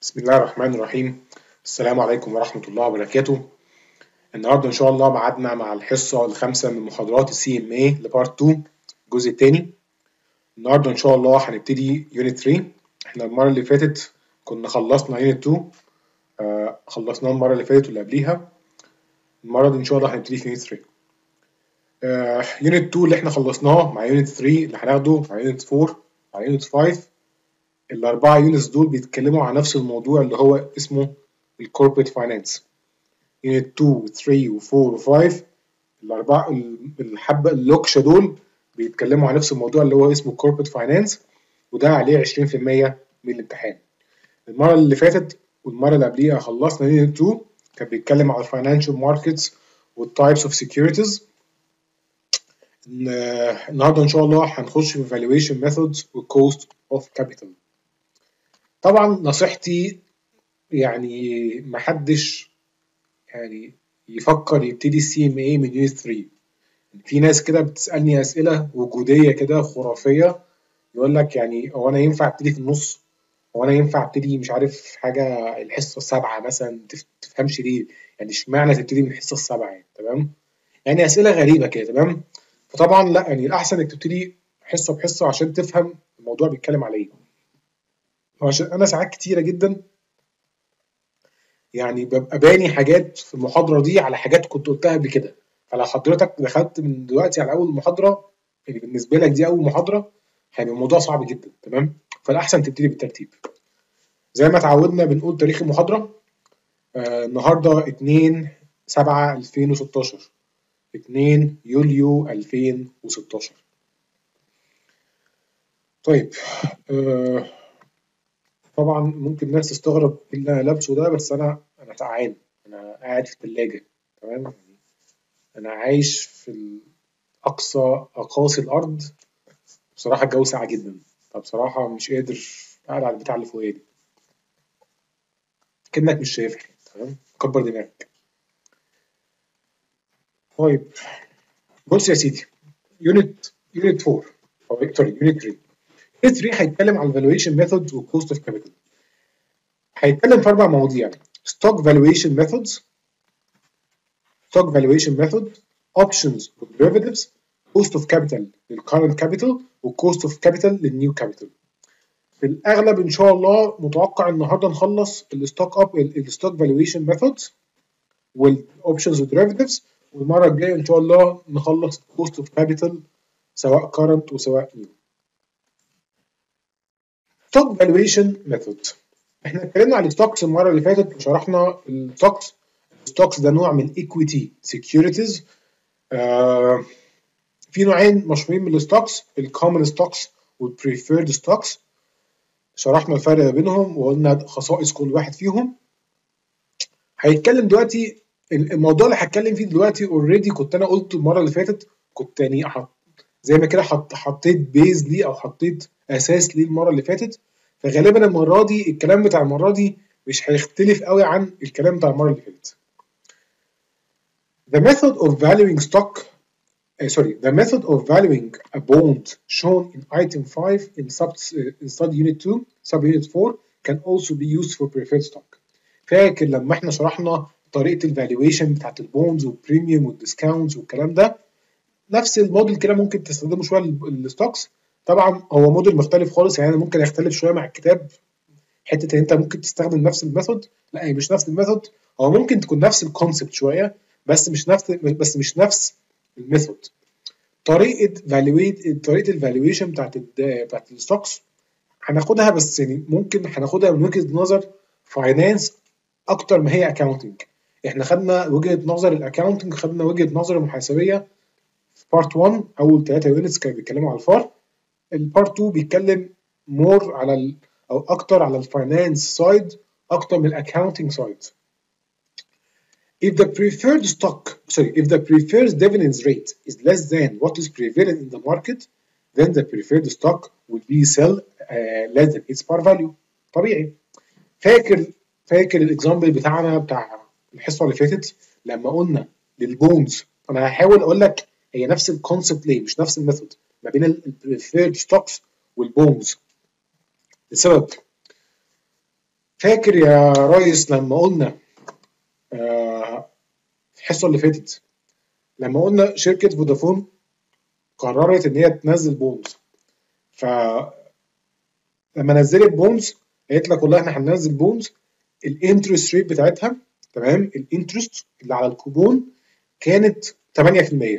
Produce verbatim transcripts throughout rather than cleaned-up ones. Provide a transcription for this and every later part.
بسم الله الرحمن الرحيم. السلام عليكم ورحمة الله وبركاته. النهارده إن شاء الله ميعادنا مع الحصة الخامسة من محاضرات السي ام اي لبارت اتنين الجزء الثاني. النهارده إن شاء الله هنبتدي يونت تلاتة. احنا المرة اللي فاتت كنا خلصنا يونت اتنين، آه خلصناه المرة اللي فاتت واللي قبليها. المرة دي إن شاء الله هنبتدي في يونت تلاتة. آه يونت اتنين اللي احنا خلصناه مع يونت تلاتة اللي هناخده مع يونت اربعة مع يونت خمسة. الأربعة يونتس دول بيتكلموا عن نفس الموضوع اللي هو اسمه الكوربريت فاينانس. يونت اتنين و تلاتة و اربعة و خمسة الأربعة الحبة اللوكشة دول بيتكلموا عن نفس الموضوع اللي هو اسمه كوربريت فاينانس، وده عليه عشرين في المية من الامتحان. المرة اللي فاتت والمرة اللي قبليها خلصنا يونت اتنين كان بيتكلم على الفاينانشال ماركتس والتايبس اوف سيكيورتيز. النهارده إن شاء الله هنخش في valuation methods وcost of capital. طبعا نصيحتي يعني محدش يعني يفكر يبتدي السي ام اي من يونت تلاتة. في ناس كده بتسالني اسئله وجوديه كده خرافيه، يقول لك يعني هو انا ينفع ابتدي في النص؟ هو انا ينفع ابتدي مش عارف حاجه الحصه السابعه مثلا؟ تفهمش ليه يعني اشمعنى تبتدي من الحصه السابعه يعني؟ تمام، يعني اسئله غريبه كده. تمام، فطبعا لا، يعني الاحسن انك تبتدي حصه بحصه عشان تفهم الموضوع بيتكلم على ايه. عشان انا ساعات كتيره جدا يعني ببقى باني حاجات في المحاضرة دي على حاجات كنت قلتها قبل كده، فلو حضرتك دخلت من دلوقتي على أول محاضرة يعني بالنسبة لك دي أول محاضرة هيبقى الموضوع صعب جدا. تمام، فالأحسن تبتدي بالترتيب زي ما اتعودنا. بنقول تاريخ المحاضرة آه النهاردة اتنين سبعة ألفين وستاشر، اتنين يوليو ألفين وستاشر. طيب آه طبعا ممكن الناس تستغرب ايه اللي انا لابسه ده، بس انا انا تعبان، انا قاعد في الثلاجة. تمام، أنا عايش في أقصى أقاصي الأرض. بصراحة الجو ساقع جدا، فبصراحة مش قادر قاعد على البتاع اللي فوقيه دي كأنك مش شايفني. تمام، كبر دماغك. طيب بص يا سيدي، يونت يونت اربعة أو سوري يونت تلاتة. يونت تلاتة هيتكلم عن valuation methods و cost of capital. هيتكلم في أربع مواضيع: stock valuation methods، stock valuation method، options و derivatives، cost of capital للcurrent capital و cost of capital للnew capital. في الاغلب ان شاء الله متوقع النهارده نخلص الستوك اب الستوك فالويشن ميثودز والاوبشنز والديريفيتيفز، والمره الجايه ان شاء الله نخلص الكوست اوف كابيتال سواء كارنت وسواء نيو. ستوك فالويشن ميثود، احنا اتكلمنا عن الستوكس المره اللي فاتت وشرحنا الستوكس. الستوكس ده نوع من ايكويتي سيكيورتيز. آه في نوعين مشهورين من الستوكس: الكومن ستوكس والبريفيرد ستوكس. شرحنا الفرق ما بينهم وقلنا خصائص كل واحد فيهم. هيتكلم دلوقتي الموضوع اللي هتكلم فيه دلوقتي اوريدي كنت انا قلته المره اللي فاتت، كنت يعني حط زي ما كده حط حطيت بيز ليه او حطيت اساس ليه المره اللي فاتت. فغالبا المره دي الكلام بتاع المره دي مش هيختلف قوي عن الكلام بتاع المره اللي فاتت. The method of valuing stock uh, sorry the method of valuing a bond shown in item five in sub in sub unit two sub unit four can also be used for preferred stock. فاكر لما احنا شرحنا طريقه الفالويشن بتاعت البوندز والبريميوم والديسكاونتس والكلام ده؟ نفس الموديل كده ممكن تستخدمه شويه للستوكس. طبعا هو موديل مختلف خالص، يعني ممكن يختلف شويه مع الكتاب. حته ان انت ممكن تستخدم نفس الميثود، لا هي مش نفس الميثود. هو ممكن تكون نفس الكونسبت شويه بس مش نفس بس مش نفس الميثود. طريقه فالويت طريقه الفالويشن بتاعت بتاعت الستوكس هناخدها، بس يعني ممكن هناخدها من وجهه نظر فاينانس اكتر ما هي اكاونتنج. احنا خدنا وجهه نظر الاكاونتنج، خدنا وجهه نظر المحاسبيه في بارت واحد. اول ثلاثه يونتس كانوا بيتكلموا على الفار. البارت اتنين بيتكلم مور على ال او اكتر على الفاينانس سايد اكتر من الاكاونتنج سايد. If the preferred stock, sorry, if the preferred dividends rate is less than what is prevalent in the market, then the preferred stock will be sell uh, less than its par value. طبيعي. فاكر فاكر الاكزامبل بتاعنا بتاع الحصه اللي فاتت لما قلنا للبونز؟ انا هحاول اقول لك هي نفس الكونسبت ليه مش نفس الميثود ما بين البريفيرد ستوكس والبونز. لسبب فاكر يا ريس لما قلنا آه في الحصه اللي فاتت، لما قلنا شركه فودافون قررت ان هي تنزل بونز، فلما نزلت بونز قالت لك والله احنا هننزل بونز الانترست ريت بتاعتها، تمام، الانترست اللي على الكوبون كانت ثمانية في المية.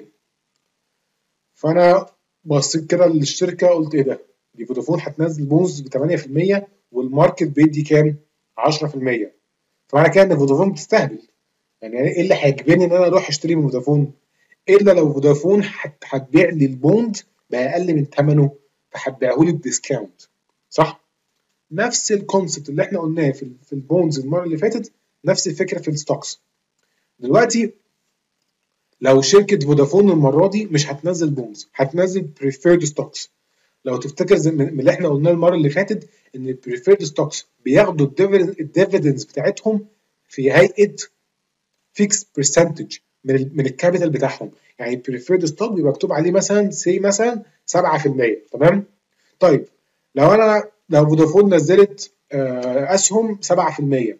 فانا بصيت كده للشركه قلت ايه ده؟ دي فودافون هتنزل بونز ب ثمانية في المية والماركت بيدي كام؟ عشرة في المية. فمعنى كده ان فودافون بتستهبل. يعني ايه اللي هيجبرني ان انا اروح اشتري من فودافون؟ الا لو فودافون هت- هتبيع لي البوند باقل من ثمنه، فهتبيعه لي بديسكاونت، صح؟ نفس الكونسبت اللي احنا قلناه في ال- في البوندز المره اللي فاتت، نفس الفكره في الستوكس. دلوقتي لو شركه فودافون المره دي مش هتنزل بوندز، هتنزل بريفيرد ستوكس. لو تفتكر زي من اللي احنا قلناه المره اللي فاتت ان البريفيرد ستوكس بياخدوا الديفيدنز بتاعتهم في هيئه فيكس برسنتج من ال من الكابيتال بتاعهم. يعني البريفيرد ستوك بيبقى مكتوب عليه مثلا سي مثلا سبعة في المية، تمام؟ طيب لو انا لو فودافون نزلت آه، اسهم سبعة في المية،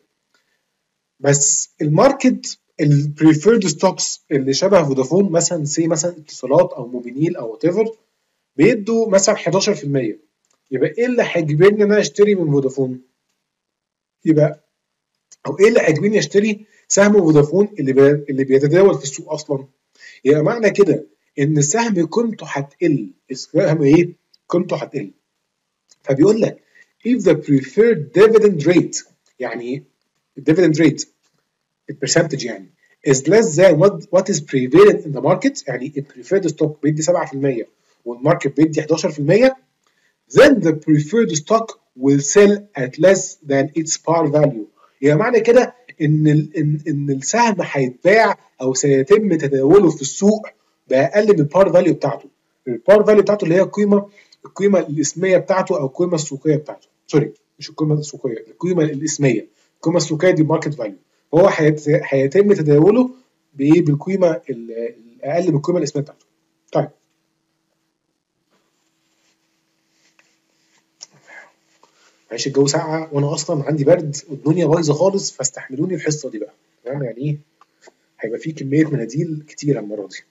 بس الماركت البريفيرد ستوكس اللي شبه فودافون مثلا سي مثلا اتصالات او موبينيل او وات ايفر بيدوا مثلا حداشر في المية، يبقى ايه اللي هيجبرني ان انا اشتري من فودافون؟ يبقى او ايه اللي هيجبرني اشتري سهم فودافون اللي بي... اللي بيتداول في السوق اصلا؟ يبقى معنى كده ان السهم قيمته هتقل. السهم ايه؟ قيمته هتقل. فبيقول لك if the preferred dividend rate، يعني الديفيدند ريت البرسنتج يعني is less than what, what is prevalent in the market، يعني البريفيرد ستوك بيدي سبعة في المية والماركت بيدي حداشر في المية، then the preferred stock will sell at less than its par value. يعني معنى كده ان ال ان ان السهم هيتباع او سيتم تداوله في السوق باقل من البار فاليو بتاعته. البار فاليو بتاعته اللي هي القيمه القيمه الاسميه بتاعته او القيمه السوقيه بتاعته، سوري مش القيمه السوقيه، القيمه الاسميه. القيمه السوقيه دي ماركت فاليو. هو هيتم تداوله بايه؟ بالقيمه الاقل من القيمه الاسميه بتاعته. طيب معلش الجو ساقعه وانا اصلا عندي برد والدنيا بايظه خالص، فاستحملوني الحصه دي بقى، تمام؟ يعني ايه، هيبقى في كميه مناديل كتيره المره دي.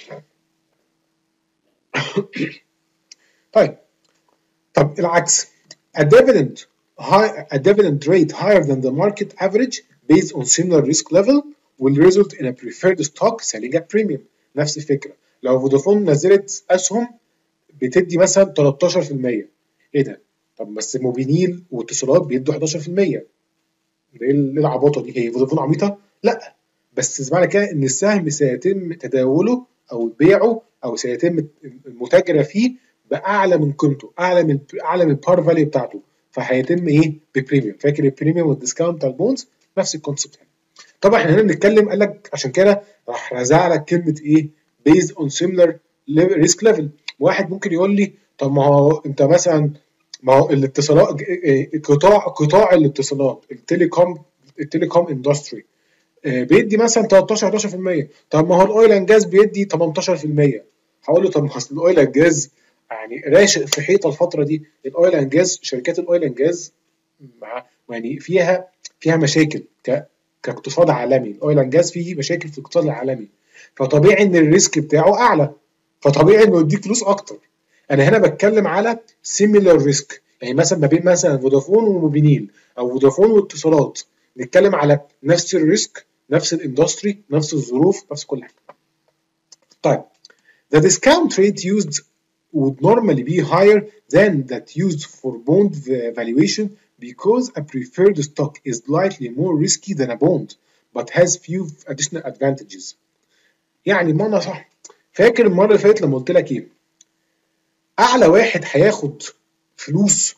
طيب طب العكس، a dividend high a dividend rate higher than the market average based on similar risk level will result in a preferred stock selling at premium. نفس الفكره، لو فودافون نزلت اسهم بتدي مثلا تلتاشر في المية، ايه ده؟ طب بس موبينيل واتصالات بيدوا حداشر في المية، ده ايه العباطه دي؟ هي فودافون عبيطه؟ لا، بس معنى كده ان السهم سيتم تداوله او بيعه او سيتم المتاجره فيه باعلى من قيمته، اعلى من اعلى من البار فاليو بتاعته، فهيتم ايه؟ ببريميوم. فاكر البريميوم والديسكاونت بتاع البونز؟ نفس الكونسبت هنا. طبعا احنا هنا بنتكلم، قال لك عشان كده راح رزع لك كلمه ايه؟ based on similar risk level. واحد ممكن يقول لي طب ما هو انت مثلا، ما هو الاتصالات، قطاع قطاع الاتصالات التليكوم التليكوم اندستري بيدي مثلا تلتاشر حداشر في المية، طب ما هو الاويل اند جاز بيدي تمنتاشر في المية. هقول له طب ما اصل الاويل اند جاز يعني راشق في حيطه الفتره دي. الاويل اند جاز، شركات الاويل اند جاز يعني فيها فيها مشاكل ك كاقتصاد عالمي. الاويل اند جاز فيه مشاكل في الاقتصاد العالمي، فطبيعي ان الريسك بتاعه اعلى، فطبيعي انه يديك فلوس اكتر. انا هنا بتكلم على سيميلار ريسك، يعني مثلا ما بين مثلا فودافون وموبينيل او فودافون واتصالات، نتكلم على نفس الريسك، نفس الاندستري، نفس الظروف، نفس كل حاجه. طيب the discount rate used would normally be higher than that used for bond valuation because a preferred stock is slightly more risky than a bond but has few additional advantages. يعني بمعنى صح، فاكر المره اللي فاتت لما قلت لك ايه؟ اعلى واحد هياخد فلوس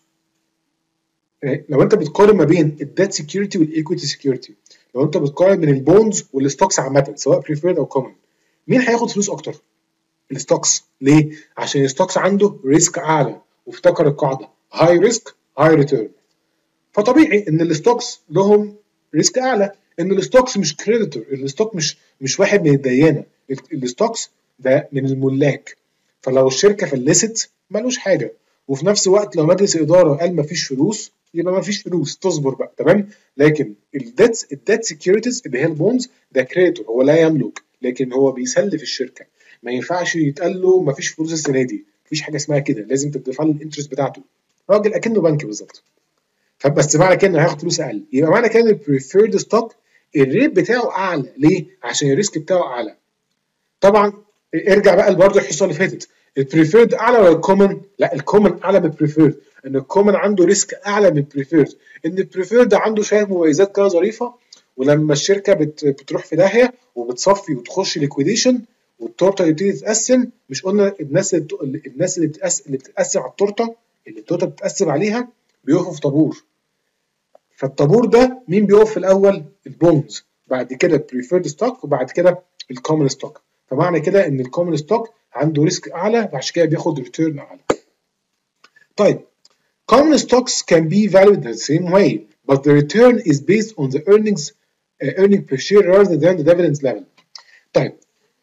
لو انت بتقارن ما بين الديت سكيورتي والايكويتي سكيورتي، لو انت بتقارن بين البونز والستوكس عامه سواء بريفيرد او كومن، مين هياخد فلوس اكتر؟ الستوكس. ليه؟ عشان الستوكس عنده ريسك اعلى، وافتكر القاعده هاي ريسك هاي ريتيرن. فطبيعي ان الستوكس لهم ريسك اعلى، ان الستوكس مش كريديتور، الستوك مش مش واحد من الديانه، الستوكس ده من الملاك. فلو الشركه فلست ملوش حاجه، وفي نفس الوقت لو مجلس اداره قال مفيش فلوس يبقى ما فيش فلوس، تصبر بقى، تمام. لكن الديت الديت سكيورتيز اللي هي البونز ده كريتور، هو لا يملك لكن هو بيسلف الشركه. ما ينفعش يتقال له ما فيش فلوس السنه دي، مفيش حاجه اسمها كده، لازم تدفع له الانترست بتاعته. راجل اكنه بنك بالظبط. فبس معنى كده انه هياخد فلوس اقل، يبقى معنى كده البريفيرد ستوك الريت بتاعه اعلى. ليه؟ عشان الريسك بتاعه اعلى. طبعا ارجع بقى برضه الحصه اللي فاتت، البريفيرد اعلى ولا الكومن؟ لا الكومن اعلى من البريفيرد، ان الكومن عنده ريسك اعلى من البريفيرد، ان البريفيرد عنده شويه مميزات كده ظريفه، ولما الشركه بت بتروح في داهيه وبتصفي وتخش ليكويديشن والتورته تبتدي تتقسم، مش قلنا الناس اللي الناس اللي بتقسم اللي بتتقسم على التورته، اللي التورته بتتقسم عليها بيقفوا في طابور. فالطابور ده مين بيقف في الاول؟ البونز، بعد كده البريفيرد ستوك، وبعد كده الكومن ستوك. فمعنى كده ان الكومن ستوك عنده ريسك اعلى، فعشان كده بياخد ريتيرن اعلى. طيب common stocks can be valued the same way but the return is based on the earnings uh, earning per share rather than the dividends level. طيب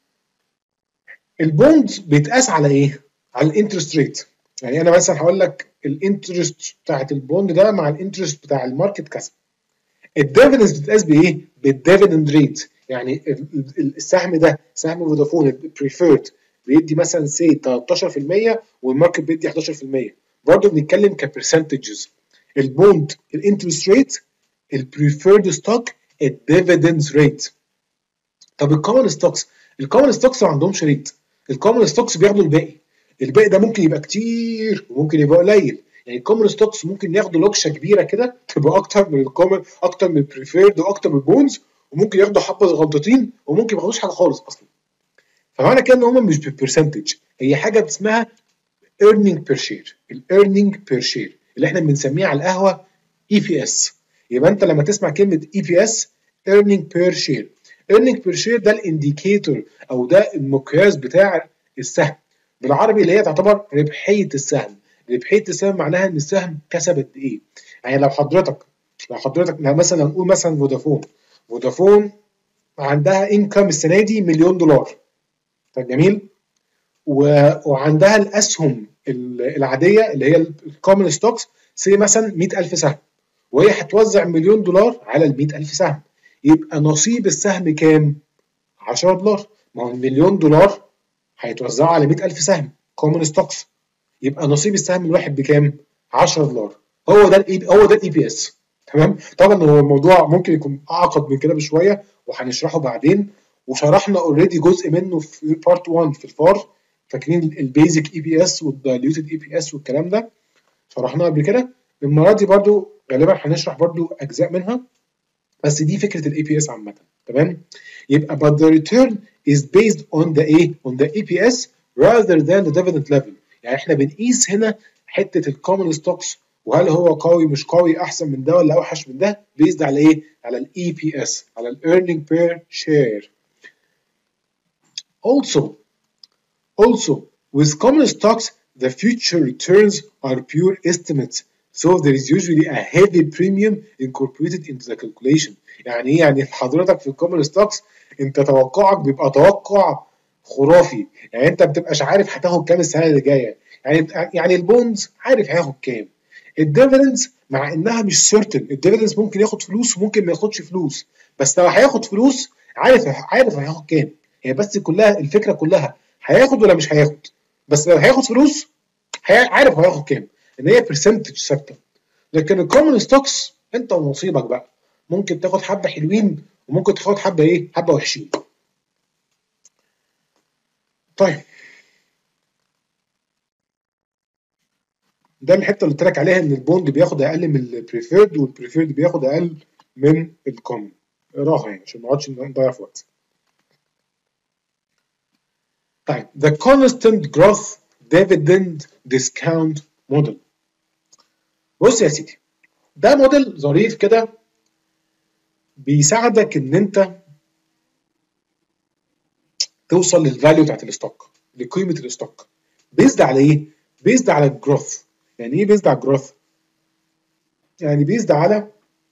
البوند بيتقاس على ايه؟ على الانترست ريت. يعني انا مثلا هقول لك الانترست بتاعت البوند ده مع الانترست بتاع الماركت كذا. الديفيدنز بتتقاس بايه؟ بالديفيدند ريت. يعني السهم ده سهم فودافون البريفيرد بيدي مثلا سي تلتاشر في المية والماركت بيدي حداشر في المية، برضه بنتكلم كبرسنتجز. البوند الانترست ريت، البريفيرد ستوك الديفيدنز ريت. طب الكومن ستوكس، الكومن ستوكس ما عندهمش ريت، الكومن ستوكس بياخدوا الباقي. الباقي ده ممكن يبقى كتير وممكن يبقى قليل. يعني الكومن ستوكس ممكن ياخدوا لوكشه كبيره كده تبقى اكتر من الكومن، اكتر من البريفيرد واكتر من البونز، وممكن ياخدوا حبه صغنطتين وممكن ما ياخدوش حاجه خالص اصلا. فمعنى كده ان هم مش بالبرسنتج، هي حاجه اسمها earning per share. الايرنينج بير شير اللي احنا بنسميها على القهوه اي بي اس. يبقى انت لما تسمع كلمه اي بي اس earning per share، earning per share ده الانديكيتور او ده المقياس بتاع السهم بالعربي، اللي هي تعتبر ربحيه السهم. ربحيه السهم معناها ان السهم كسب قد ايه. يعني لو حضرتك لو حضرتك مثلا نقول مثلا فودافون فودافون عندها انكم السنه دي مليون دولار، طيب جميل، وعندها الاسهم العاديه اللي هي الكومن ستوكس سي مثلا مئة ألف سهم، وهي هتوزع مليون دولار على ال مئة ألف سهم، يبقى نصيب السهم كام؟ عشرة دولار. ما هو المليون دولار هيتوزعوا على مئة ألف سهم كومن ستوكس، يبقى نصيب السهم الواحد بكام؟ عشرة دولار. هو ده الاي هو ده الاي بي اس. تمام. طبعا هو الموضوع ممكن يكون اعقد من كده بشويه وهنشرحه بعدين، وشرحنا اوريدي جزء منه في بارت واحد في الفار. فاكرين البيزك اي بي اس والدايليوتد اي بي اس والكلام ده شرحناه قبل كده. المره دي برضو غالبا هنشرح برضو اجزاء منها، بس دي فكره الاي بي اس عامه. تمام. يبقى but the return is based on the ايه on the اي بي اس rather than the dividend level. يعني احنا بنقيس هنا حته الكومن ستوكس وهل هو قوي مش قوي، احسن من ده ولا اوحش من ده، بيزد على ايه؟ على الاي بي اس، على الايرنينج بير شير. Also also with common stocks the future returns are pure estimates, so there is usually a heavy premium incorporated into the calculation. يعني ايه؟ يعني حضرتك في الكومن ستوكس انت توقعك بيبقى توقع خرافي، يعني انت ما بتبقاش عارف هتاخد كام السنه اللي جايه. يعني يعني البونز عارف هياخد كام. الديفيدنز مع انها مش سيرتن، الديفيدنز ممكن ياخد فلوس وممكن ما ياخدش فلوس، بس لو هياخد فلوس عارف عارف هياخد كام. هي بس كلها الفكره كلها هياخد ولا مش هياخد. بس لو هياخد فلوس عارف هياخد كام، ان هي برسنتج ثابته. لكن الكومن ستوكس انت ونصيبك بقى، ممكن تاخد حبه حلوين وممكن تاخد حبه ايه حبه وحشين. طيب ده الحته اللي قلت لك عليها، ان البوند بياخد اقل من البريفيرد والبريفيرد بياخد اقل من الكومن. اقراها يعني عشان ما نقعدش نضيع في وقت. طيب the constant growth dividend discount model. بص يا سيدي، ده موديل ظريف كده بيساعدك ان انت توصل للفاليو بتاعت الستوك، لقيمه الستوك. بيزد على ايه؟ بيزد على الجروث. يعني ايه بيزد على الجروث؟ يعني بيزد على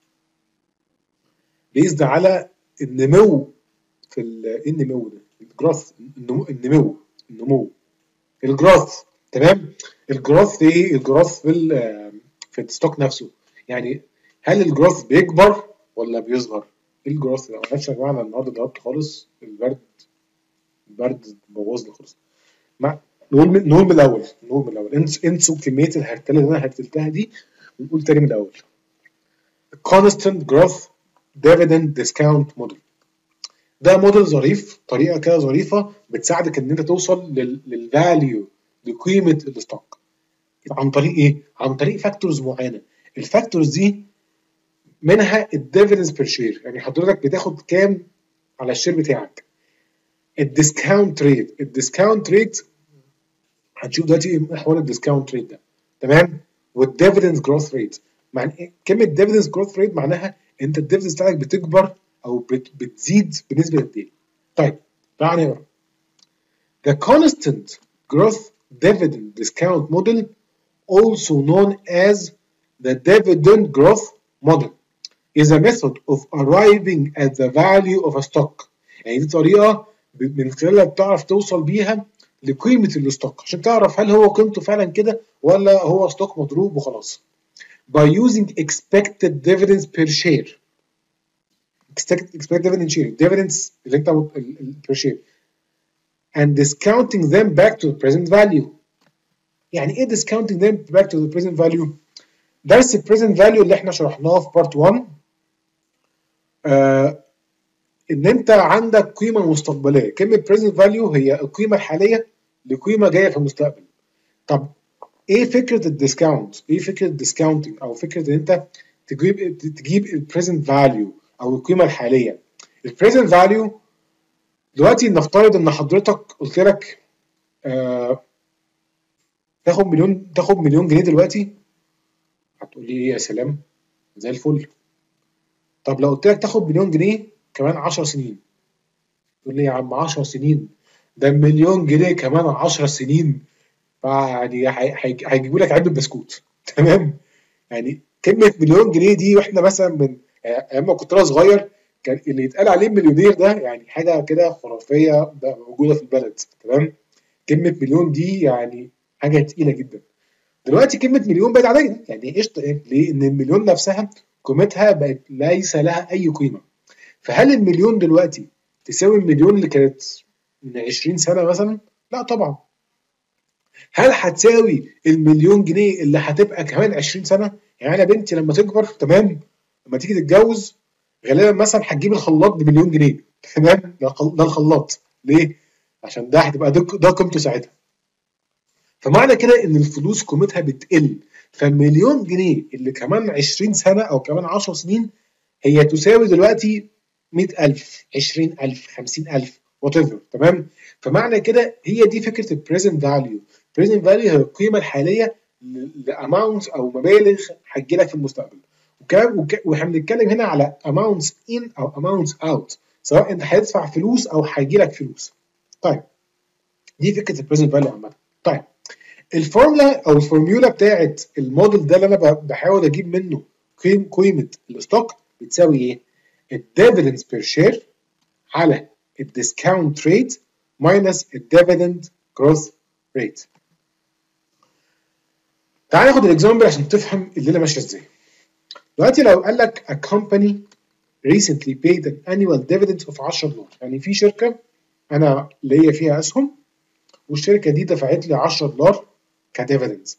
بيزد على النمو في ايه النمو ده؟ الجروث، النمو النمو النمو الجروث. تمام. الجروث ايه؟ الجروث في في الستوك نفسه. يعني هل الجروث بيكبر ولا بيصغر؟ ايه الجروث ده؟ معلش يا جماعه انا النهارده ضربت خالص، البرد البرد بوظني خالص. ما نقول من نقول من الاول نقول من الاول انسوا انسوا كميه الهرتله اللي انا هرتلتها دي، ونقول تاني من الاول. constant growth dividend discount model ده موديل ظريف، طريقه كده ظريفه بتساعدك ان انت توصل للفاليو، لقيمه الستوك. عن طريق ايه؟ عن طريق فاكتورز معينه. الفاكتورز دي منها الديفيدنس بير شير، يعني حضرتك بتاخد كام على الشير بتاعك. الديسكاونت ريت، الديسكاونت ريت هنشوف دلوقتي ايه حوار الديسكاونت ريت ده، تمام. والديفيدنس جروث ريت، معنى ايه كلمه ديفيدنس جروث ريت؟ معناها انت الديفيدنس بتاعك بتكبر او بت بتزيد بنسبه قد ايه. طيب تعالى نقرا. The constant growth dividend discount model, also known as the dividend growth model, is a method of arriving at the value of a stock. يعني دي طريقه من خلالها بتعرف توصل بيها لقيمه الستوك، عشان تعرف هل هو قيمته فعلا كده ولا هو ستوك مضروب وخلاص. By using expected dividends per share. expected dividend share dividends اللي انت per share and discounting them back to the present value. يعني ايه discounting them back to the present value؟ درس البريزنت فاليو اللي احنا شرحناه في بارت واحد. آه ان انت عندك قيمه مستقبليه. كلمه present value هي القيمه الحاليه لقيمه جايه في المستقبل. طب ايه فكره الديسكاونت؟ ايه فكره الديسكاونتنج او فكره ان انت تجيب تجيب البريزنت فاليو او القيمه الحاليه؟ البريزنت فاليو دلوقتي نفترض ان حضرتك قلت لك آه تاخد مليون تاخد مليون جنيه دلوقتي، هتقول لي ايه يا سلام زي الفل. طب لو قلت لك تاخد مليون جنيه كمان عشر سنين، تقول لي يا عم عشر سنين؟ ده مليون جنيه كمان عشر سنين، فيعني هيجيبوا لك علبه بسكوت. تمام. يعني كلمه مليون جنيه دي واحنا مثلا من ايام ما كنت انا صغير كان اللي يتقال عليه مليونير ده يعني حاجه كده خرافيه ده موجوده في البلد. تمام. كلمه مليون دي يعني حاجه تقيله جدا. دلوقتي كلمه مليون بقت عاديه، يعني قشطه. ايه ليه؟ ان المليون نفسها قيمتها بقت ليس لها اي قيمه. فهل المليون دلوقتي تساوي المليون اللي كانت من عشرين سنه مثلا؟ لا طبعا. هل هتساوي المليون جنيه اللي هتبقى كمان عشرين سنه؟ يعني انا بنتي لما تكبر، تمام، لما تيجي تتجوز غالبا مثلا هتجيب الخلاط بمليون جنيه. تمام. ده الخلاط ليه؟ عشان ده هتبقى ده قيمته ساعتها. فمعنى كده ان الفلوس قيمتها بتقل. فالمليون جنيه اللي كمان عشرين سنه او كمان عشر سنين هي تساوي دلوقتي مئة ألف، عشرين ألف، خمسين ألف، وات ايفر. تمام. فمعنى كده هي دي فكره البريزنت فاليو. البريزنت فاليو هي القيمه الحاليه لاماونت او مبالغ هتجي لك في المستقبل. وكمان واحنا بنتكلم هنا على amounts in او amounts out، سواء انت هتدفع فلوس او هيجي لك فلوس. طيب دي فكره البريزنت فاليو عامه. طيب الفورمولا او الفورميولا بتاعت الموديل ده اللي انا بحاول اجيب منه قيم قيمه الستوك بتساوي ايه؟ الديفيدنس بير شير على الديسكاونت ريت ماينس الديفيدند جروث ريت. تعال ناخد الاكزامبل عشان تفهم الليله ماشيه ازاي. دلوقتي لو قال لك a company recently paid an annual dividend of عشرة دولار، يعني في شركه انا ليا فيها اسهم والشركه دي دفعت لي عشرة دولار كديفيدنز.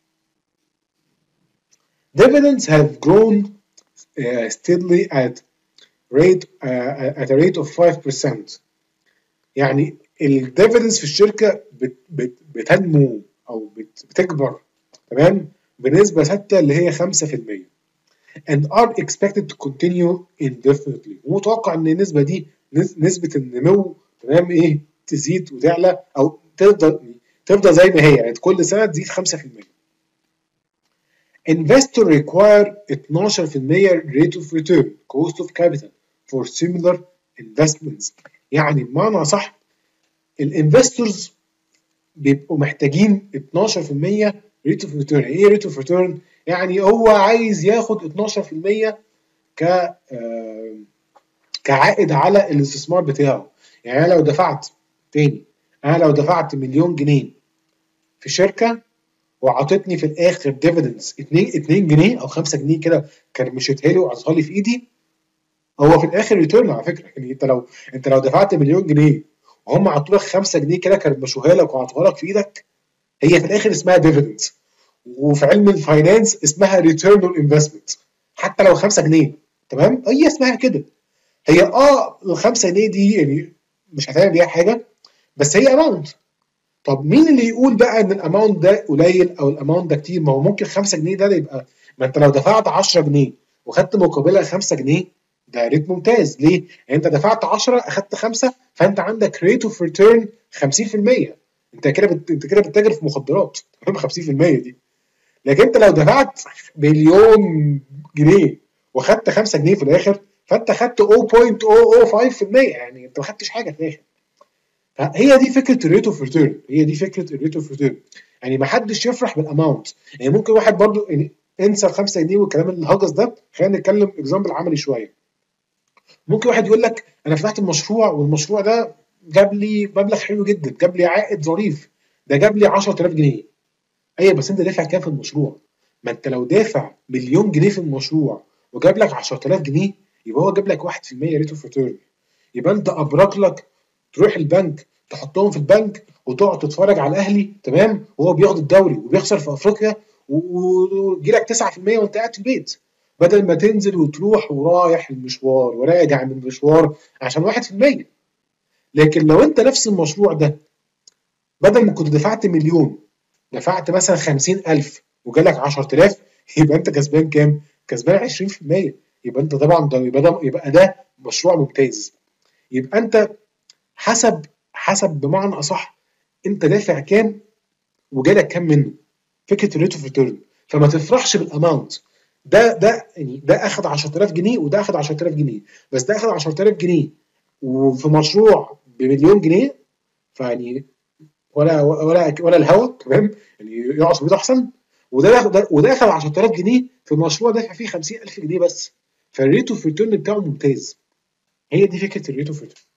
Dividends have grown uh, steadily at rate uh, at a rate of five percent. يعني الديفيدنز في الشركه بت بت بتنمو او بت بتكبر، تمام، بنسبه ثابته اللي هي خمسة في المية and are expected to continue indefinitely. ومتوقع ان النسبه دي نسبه النمو، تمام، ايه، تزيد وتعلى او تفضل تفضل زي ما هي، يعني كل سنه تزيد خمسة في المية. Investor require اتناشر في المية rate of return cost of capital for similar investments. يعني بمعنى صح الانفستورز بيبقوا محتاجين اتناشر في المية rate of return. ايه rate of return؟ يعني هو عايز ياخد اتناشر في المية ك آه كعائد على الاستثمار بتاعه. يعني انا لو دفعت تاني انا لو دفعت مليون جنيه في شركه وعطتني في الاخر ديفيدنس اتنين جنيه او خمسة جنيه كده كرمشتها لي وعطتها لي في ايدي، هو في الاخر ريتيرن على فكره. يعني انت لو انت لو دفعت مليون جنيه وهم عطوا لك خمسة جنيه كده كرمشوها لك وعطوها لك في ايدك، هي في الاخر اسمها ديفيدنس، وفي علم الفاينانس اسمها ريتيرن اون انفستمنت، حتى لو خمسة جنيه. تمام، هي اسمها كده. هي اه ال خمسة جنيه دي يعني مش هتعمل بيها حاجه، بس هي اماونت. طب مين اللي يقول بقى ان الاماونت ده قليل او الاماونت ده كتير؟ ما هو ممكن خمسة جنيه ده يبقى، ما انت لو دفعت عشرة جنيه وخدت مقابلها خمسة جنيه ده ريت ممتاز. ليه؟ يعني انت دفعت عشرة اخدت خمسة، فانت عندك ريت اوف ريتيرن خمسين في المية. انت كده بت... انت كده بتتاجر في مخدرات تمام. خمسين في المية دي. لكن انت لو دفعت مليون جنيه وخدت خمسة جنيه في الاخر، فانت خدت صفر فاصلة صفر صفر خمسة في المية، يعني انت ما خدتش حاجه في الاخر. هي دي فكره الريت اوف ريتيرن، هي دي فكره الريت اوف ريتيرن. يعني ما حدش يفرح بالاماونت. يعني ممكن واحد برضو يعني انسى ال خمسة جنيه والكلام الهجس ده، خلينا نتكلم اكزامبل عملي شويه. ممكن واحد يقول لك انا فتحت المشروع والمشروع ده جاب لي مبلغ حلو جدا، جاب لي عائد ظريف، ده جاب لي عشرة آلاف جنيه. ايوه بس انت دافع كام في المشروع؟ ما انت لو دافع مليون جنيه في المشروع وجاب لك عشرة آلاف جنيه، يبقى هو جاب لك واحد في المية ريت اوف ريتيرن. يبقى انت ابرك لك تروح البنك تحطهم في البنك وتقعد تتفرج على الاهلي تمام وهو بياخد الدوري وبيخسر في افريقيا ويجي لك تسعة في المية وانت قاعد في البيت، بدل ما تنزل وتروح ورايح المشوار وراجع من المشوار عشان واحد في المية. لكن لو انت نفس المشروع ده بدل ما كنت دفعت مليون دفعت مثلا خمسين ألف وجالك عشرة آلاف، يبقى انت كسبان كام؟ كسبان عشرين في المية. يبقى انت طبعا ده يبقى ده يبقى ده مشروع ممتاز. يبقى انت حسب حسب بمعنى اصح انت دافع كام وجالك كام منه، فكره الريت اوف ريتيرن. فما تفرحش بالاماونت. ده ده يعني ده اخد عشرة آلاف جنيه وده اخد عشرة آلاف جنيه، بس ده اخد عشرة آلاف جنيه وفي مشروع بمليون جنيه، فيعني ولا ولا ولا الهوا تمام، يعني يقعد في بيته احسن. وده ده وده اخد عشرة آلاف جنيه في مشروع دافع فيه خمسين ألف جنيه بس، فالريت اوف ريتيرن بتاعه ممتاز. هي دي فكره الريت اوف ريتيرن.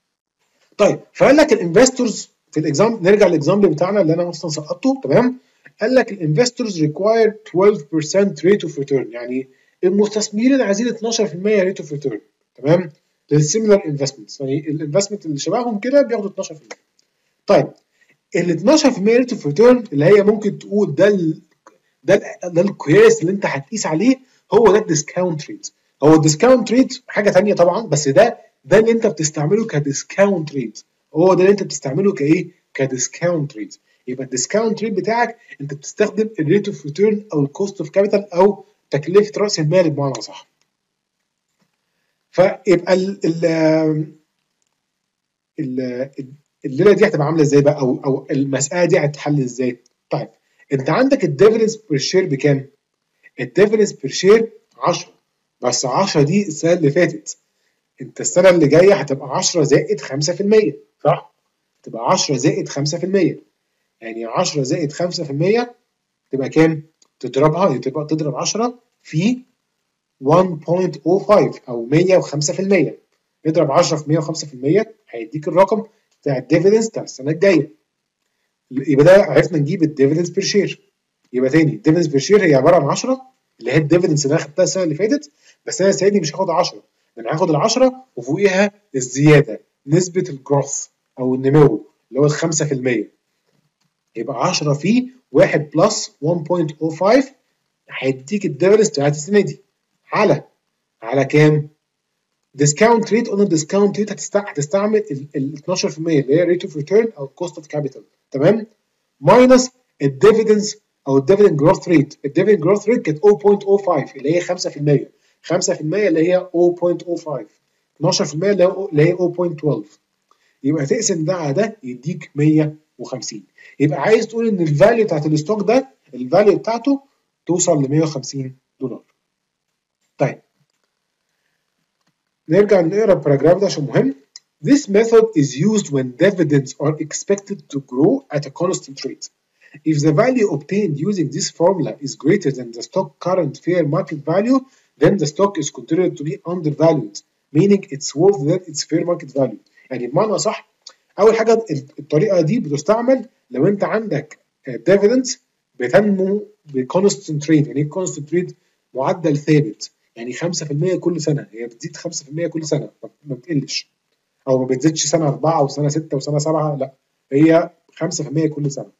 طيب فقال لك الانفستورز في الاكزام، نرجع للاكزامبل بتاعنا اللي انا اصلا سقطته تمام. قال لك الانفستورز ريكواير اتناشر في المية ريت اوف ريتيرن، يعني المستثمرين عايزين اتناشر في المية ريت اوف ريتيرن تمام للسيميلر انفستمنتس، يعني الانفستمنت اللي شبههم كده بياخدوا اتناشر في المية. طيب ال اتناشر في المية ريت اوف ريتيرن اللي هي ممكن تقول ده ال ده ال ده القياس اللي انت هتقيس عليه، هو ده الديسكاونت ريت. هو الديسكاونت ريت حاجه ثانيه طبعا، بس ده ده اللي انت بتستعمله كديسكاونت ريت، هو ده اللي انت بتستعمله كايه؟ كديسكاونت ريت. يبقى الديسكاونت ريت بتاعك انت بتستخدم الريت اوف ريتيرن او الكوست اوف كابيتال او تكلفه راس المال بمعنى اصح. فيبقى ال ال الليله دي هتبقى عامله ازاي بقى، او او المساله دي هتتحل ازاي؟ طيب انت عندك الديفيدنس بير شير بكام؟ الديفيدنس بير شير عشرة، بس عشرة دي السنه اللي فاتت، انت السنه اللي جايه هتبقى عشرة زائد خمسة في المية صح؟ تبقى عشرة زائد خمسة في المية، يعني عشرة زائد خمسة في المية تبقى كام؟ تضربها تبقى تضرب عشرة في واحد فاصلة صفر خمسة او مية وخمسة في المية. نضرب عشرة في مية وخمسة في المية هيديك الرقم بتاع الديفيدنس بتاع السنه الجايه. يبقى ده عرفنا نجيب الديفيدنس بير شير. يبقى تاني الديفيدنس بير شير هي عباره عن عشرة اللي هي الديفيدنس اللي انا خدتها السنه اللي فاتت، بس انا السنه دي مش هاخد عشرة، انا هاخد ال عشرة وفوقيها الزياده نسبه الجروث او النمو اللي هو ال خمسة في المية. يبقى عشرة في واحد بلس واحد فاصلة صفر خمسة هيديك الديفيدنس بتاعت السنه دي على على كام؟ ديسكاونت ريت. قلنا الديسكاونت ريت هتستعمل ال اتناشر في المية اللي هي ريت اوف ريتيرن او كوست اوف كابيتال تمام، ماينس الديفيدنس او الديفيدند جروث ريت. الديفيدند جروث ريت كانت صفر فاصلة صفر خمسة اللي هي خمسة في المية، خمسة في المية اللي هي صفر فاصلة صفر خمسة، اتناشر في المية اللي هي اللي هي صفر فاصلة اثناشر. يبقى تقسم ده على ده يديك مية وخمسين. يبقى عايز تقول ان الفاليو بتاعت الستوك ده الفاليو بتاعته توصل ل مية وخمسين دولار. طيب نرجع نقرا الباراجراف ده عشان مهم. This method is used when dividends are expected to grow at a constant rate. If the value obtained using this formula is greater than the stock current fair market value, then the stock is considered to be undervalued, meaning it's worth than its fair market value. يعني بمعنى صح، أول حاجة الطريقة دي بتستعمل لو أنت عندك dividends بتنمو بكونستنت ريت. يعني ايه كونستنت ريت؟ معدل ثابت، يعني خمسة في المية كل سنه، هي بتزيد خمسة في المية كل سنه ما بتقلش، او ما بتزيدش سنه أربعة وسنه ستة وسنه سبعة، لا هي خمسة في المية كل سنه.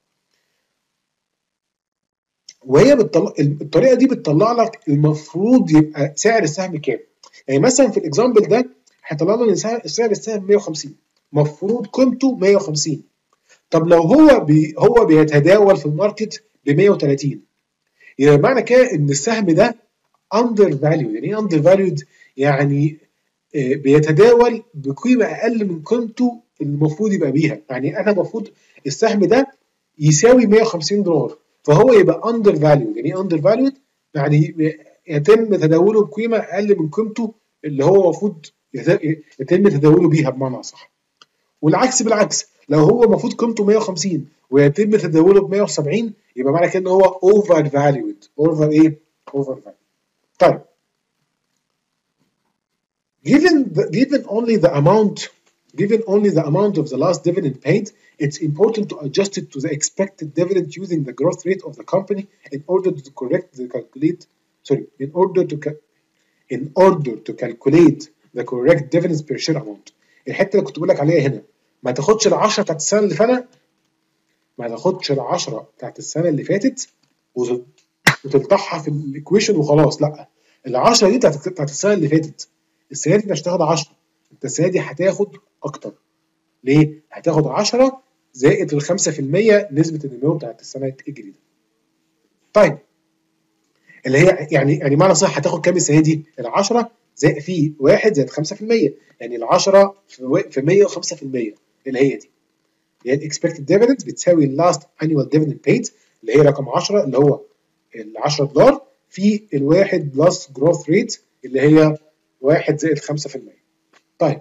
وهي بتطلع الطريقه دي بتطلع لك المفروض يبقى سعر السهم كام. يعني مثلا في الاكزامبل ده هيطلع لنا ان سعر السهم مية وخمسين، مفروض قيمته مية وخمسين. طب لو هو بي هو بيتداول في الماركت ب مية وتلاتين، يعني معنى كده ان السهم ده اندر فاليود. يعني ايه اندر فاليود؟ يعني بيتداول بقيمه اقل من قيمته المفروض يبقى بيها. يعني انا المفروض السهم ده يساوي مية وخمسين دولار، فهو يبقى اندر فاليود. يعني ايه اندر فاليود؟ يعني يتم تداوله بقيمه اقل من قيمته اللي هو المفروض يتم تداوله بيها بمعنى اصح. والعكس بالعكس، لو هو المفروض قيمته مية وخمسين ويتم تداوله ب مية وسبعين، يبقى معنى كده ان هو اوفر فاليود. اوفر ايه؟ اوفر فاليود. طيب given the, given only the amount given only the amount of the last dividend paid, it's important to adjust it to the expected dividend using the growth rate of the company in order to correct the calculate sorry in order to in order to calculate the correct dividends per share amount. الحته اللي كنت بقول لك عليها هنا، ما تاخدش ال عشرة بتاعت السنه اللي فاتت ما تاخدش ال عشرة بتاعت السنه اللي فاتت وتلطحها في الايكويشن وخلاص، لا ال عشرة دي بتاعت بتاعت السنه اللي فاتت. السنه دي مش هتاخد عشرة، انت السنه دي هتاخد اكتر. ليه؟ هتاخد عشرة زائد ال خمسة في المية نسبه النمو بتاعت السنه الجديده. طيب اللي هي يعني يعني معنى صح هتاخد كام السنه دي؟ ال عشرة زائد في واحد زائد خمسة في المية، يعني ال عشرة في مية وخمسة في المية اللي هي دي. هي الاكسبكتد ديفيدنز بتساوي اللاست انيوال ديفيدند بيد اللي هي رقم عشرة اللي هو ال عشرة دولار في الواحد بلس جروث ريت اللي هي واحد زائد خمسة في المية. طيب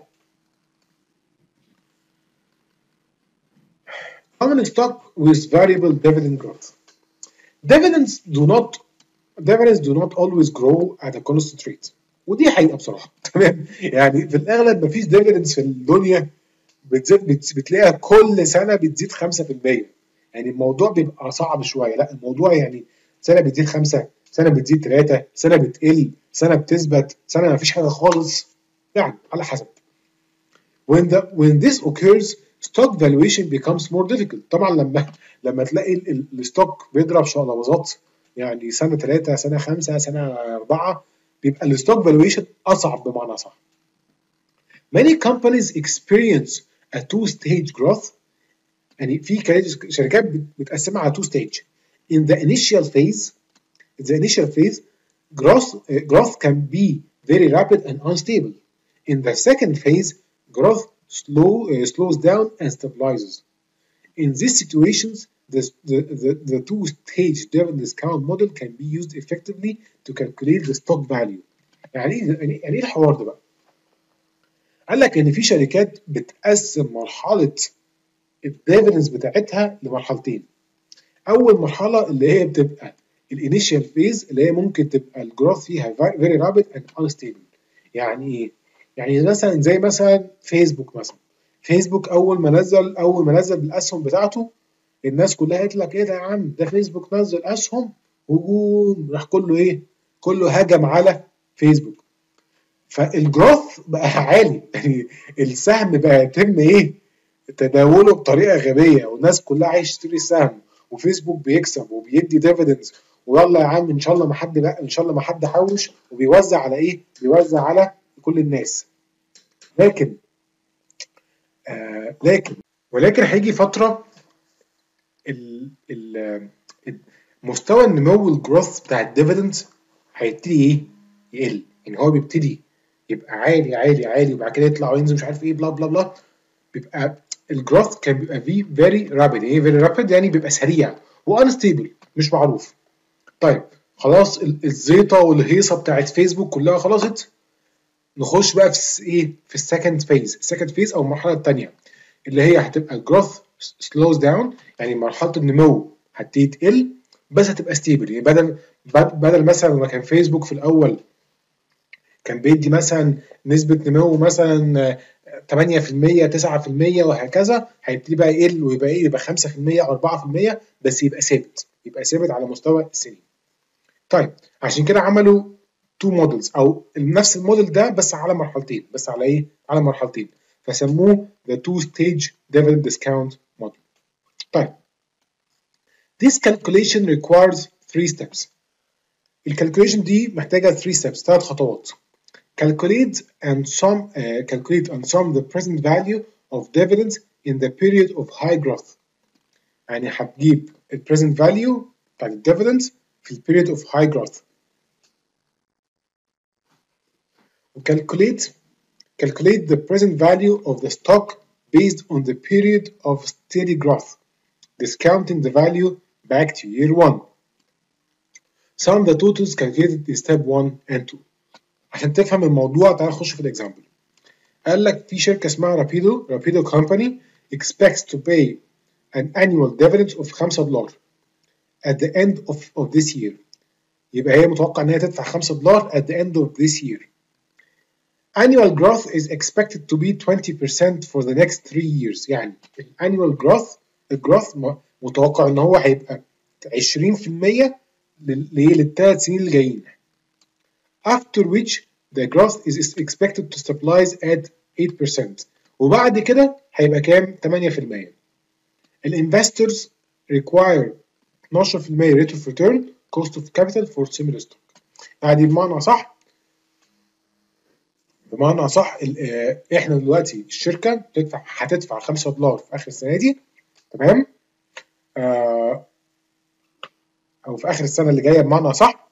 common stock with variable dividend growth. Dividends do not dividends do not always grow at a constant rate. ودي حقيقه بصراحه. تمام، يعني في الاغلب مفيش ديفيدنز في الدنيا بتزيد بتلاقيها كل سنه بتزيد خمسة في المية. يعني الموضوع بيبقى صعب شويه. لا الموضوع يعني سنه بتزيد خمسة، سنه بتزيد ثلاثة، سنه بتقل، سنه بتثبت، سنه ما فيش حاجه خالص، يعني على حسب. when the when this occurs stock valuation becomes more difficult. طبعا لما لما تلاقي الستوك بيضرب شقلباظات، يعني سنه ثلاثة سنه خمسة سنه أربعة، بيبقى الستوك فالويشن اصعب بمعنى صح. many companies experience a two stage growth. يعني في شركات بتقسمها على two stage. in the initial phase in the initial phase growth uh, growth can be very rapid and unstable. in the second phase growth slow uh, slows down and stabilizes. in these situations the, the, the, the two stage dividend discount model can be used effectively to calculate the stock value. يعني يعني يعني ايه الحوار ده بقى؟ قال لك ان في شركات بتقسم مرحله الديفيدنز بتاعتها لمرحلتين. اول مرحله اللي هي بتبقى الانيشال فيز اللي هي ممكن تبقى الجروث فيها فيري رابيد اند انستيبل. يعني ايه؟ يعني مثلا زي مثلا فيسبوك مثلا. فيسبوك اول ما نزل اول ما نزل الاسهم بتاعته الناس كلها قالت لك ايه ده يا عم، ده فيسبوك نزل اسهم، هجوم، راح كله ايه؟ كله هجم على فيسبوك. فالجروث بقى عالي، يعني السهم بقى يتم ايه؟ تداوله بطريقه غبيه، والناس كلها عايشه تشتري السهم، وفيسبوك بيكسب وبيدي ديفيدنز، ويلا يا عم ان شاء الله ما حد بقى ان شاء الله ما حد حوش، وبيوزع على ايه؟ بيوزع على كل الناس. لكن آه لكن ولكن هيجي فتره ال ال مستوى النمو الجروث بتاع الديفيدنز هيبتدي ايه؟ يقل. يعني هو بيبتدي يبقى عالي عالي عالي وبعد كده يطلع وينزل مش عارف ايه بلا بلا بلا. بيبقى الجروث كان بيبقى فيه فيري رابيد. يعني فيري رابيد يعني بيبقى سريع وانستيبل مش معروف. طيب خلاص الزيطه والهيصه بتاعت فيسبوك كلها خلصت، نخش بقى في ايه؟ في السكند فيز. السكند فيز او المرحله الثانيه اللي هي هتبقى الجروث سلوز داون، يعني مرحله النمو هتبتدي تقل بس هتبقى ستيبل. يعني بدل بدل مثلا ما كان فيسبوك في الاول كان بيدي مثلا نسبه نمو مثلا ثمانية في المية تسعة في المية وهكذا، هيبتدي بقى يقل ويبقى ايه؟ يبقى خمسة في المية أربعة في المية بس يبقى ثابت، يبقى ثابت على مستوى السنين. طيب عشان كده عملوا تو مودلز او نفس الموديل ده بس على مرحلتين، بس على ايه؟ على مرحلتين، فسموه the two stage dividend discount model. طيب this calculation requires three steps. الكالكوليشن دي محتاجه three steps، ثلاث خطوات. calculate and sum uh, calculate and sum the present value of dividends in the period of high growth. يعني هتجيب ال present value بتاعت ال dividends في ال period of high growth. calculate calculate the present value of the stock based on the period of steady growth, discounting the value back to year one. Sum the totals calculated in step one and two. عشان تفهم الموضوع تعال نخش في الاكزامبل. قال لك في شركه اسمها رابيدو رابيدو كومباني expects to pay an annual dividend of خمسة دولار at the end of, of this year. يبقى هي متوقع ان هي تدفع خمسة دولار at the end of this year. Annual growth is expected to be twenty percent for the next three years. يعني annual growth الجروث متوقع ان هو هيبقى عشرين في المية للثلاث سنين اللي جايين. After which the growth is expected to stabilize at eight percent. وبعد كده هيبقى كام؟ ثمانية في المية. الانفسترز require اتناشر في المية rate of return cost of capital for similar stock. يعني بمعنى صح بمعنى صح احنا دلوقتي الشركه بتدفع هتدفع خمسة دولار في اخر السنه دي، تمام؟ آه او في اخر السنه اللي جايه بمعنى صح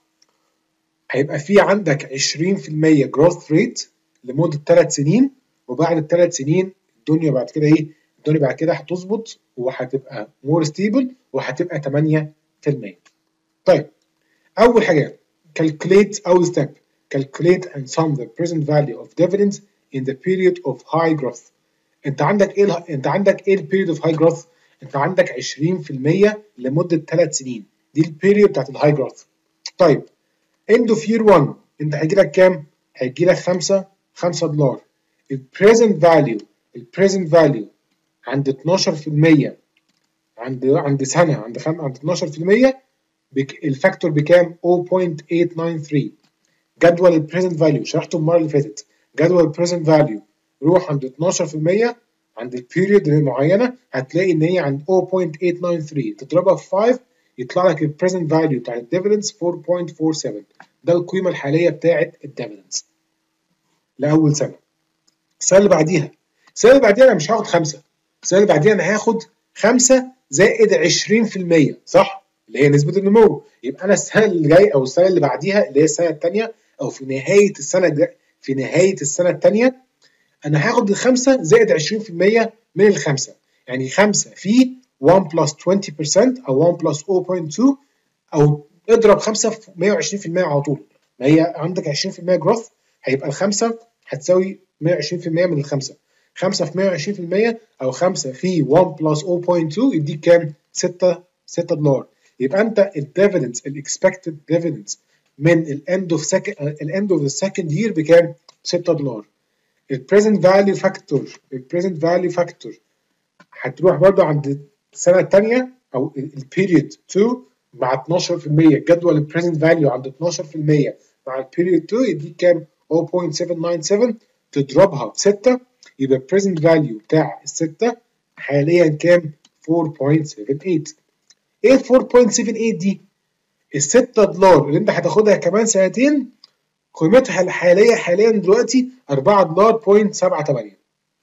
هيبقى في عندك عشرين في المية جروث ريت لمده ثلاث سنين، وبعد الثلاث سنين الدنيا بعد كده ايه؟ الدنيا بعد كده هتظبط وهتبقى مور ستيبل وهتبقى ثمانية في المية. طيب اول حاجه calculate اول step calculate and sum the present value of dividends in the period of high growth. انت عندك ايه انت عندك ايه البيريود اوف هاي جروث؟ انت عندك عشرين في المية لمده ثلاث سنين، دي البيريود بتاعت الهاي جروث. طيب end of year one انت هيجي لك كام؟ هيجي لك خمسة خمسة دولار. البريزنت فاليو البريزنت فاليو عند اتناشر في المية عند عند سنه عند خم... عند اتناشر في المية بك... الفاكتور بكام؟ صفر فاصلة ثمانية تسعة ثلاثة. جدول البريزنت فاليو شرحته المره اللي فاتت، جدول البريزنت فاليو روح عند اتناشر في المية عند البيريود المعينه هتلاقي ان هي عند صفر فاصلة ثمانية تسعة ثلاثة، تضربها في خمسة يطلع لك البريزنت فاليو بتاع الديفيدنس أربعة فاصلة أربعة سبعة. ده القيمه الحاليه بتاعه الديفيدنس لاول سنه. السنه اللي بعديها السنه اللي بعديها انا مش هاخد خمسة، السنه اللي بعديها انا هاخد خمسة زائد عشرين في المية، صح؟ اللي هي نسبه النمو. يبقى انا السنه اللي جايه او السنه اللي بعديها اللي هي السنه الثانيه او في نهايه السنه في نهايه السنه الثانيه انا هاخد الخمسه زائد عشرين في المية من الخمسه، يعني خمسة في واحد بلس عشرين بالمية او واحد بلس صفر فاصلة اتنين او اضرب خمسة في مية وعشرين في المية على طول. ما هي عندك عشرين في المية جروث، هيبقى الخمسه هتساوي مية وعشرين في المية من الخمسه. خمسة في مية وعشرين في المية او خمسة في واحد بلس صفر فاصلة اتنين يديك كام؟ ستة ستة دولار. يبقى انت الديفيدنس الاكسبكتد ديفيدنس من الاند اوف سكند الاند اوف ذا سكند يير بكام؟ ستة دولار. البريزنت فاليو فاكتور البريزنت فاليو فاكتور هتروح برضه عند السنه الثانيه او البيريود اتنين مع اتناشر في المية. جدول البريزنت فاليو عند اتناشر في المية مع البيريود اتنين يديك كام؟ صفر فاصلة سبعة تسعة سبعة، تضربها في ستة يبقى البريزنت فاليو بتاع الستة حاليا كام؟ أربعة فاصلة سبعة ثمانية. ايه أربعة فاصلة سبعة ثمانية دي؟ ال ستة دولار اللي انت هتاخدها كمان سنتين قيمتها الحاليه حاليا دلوقتي أربعة دولار فاصلة سبعة ثمانية.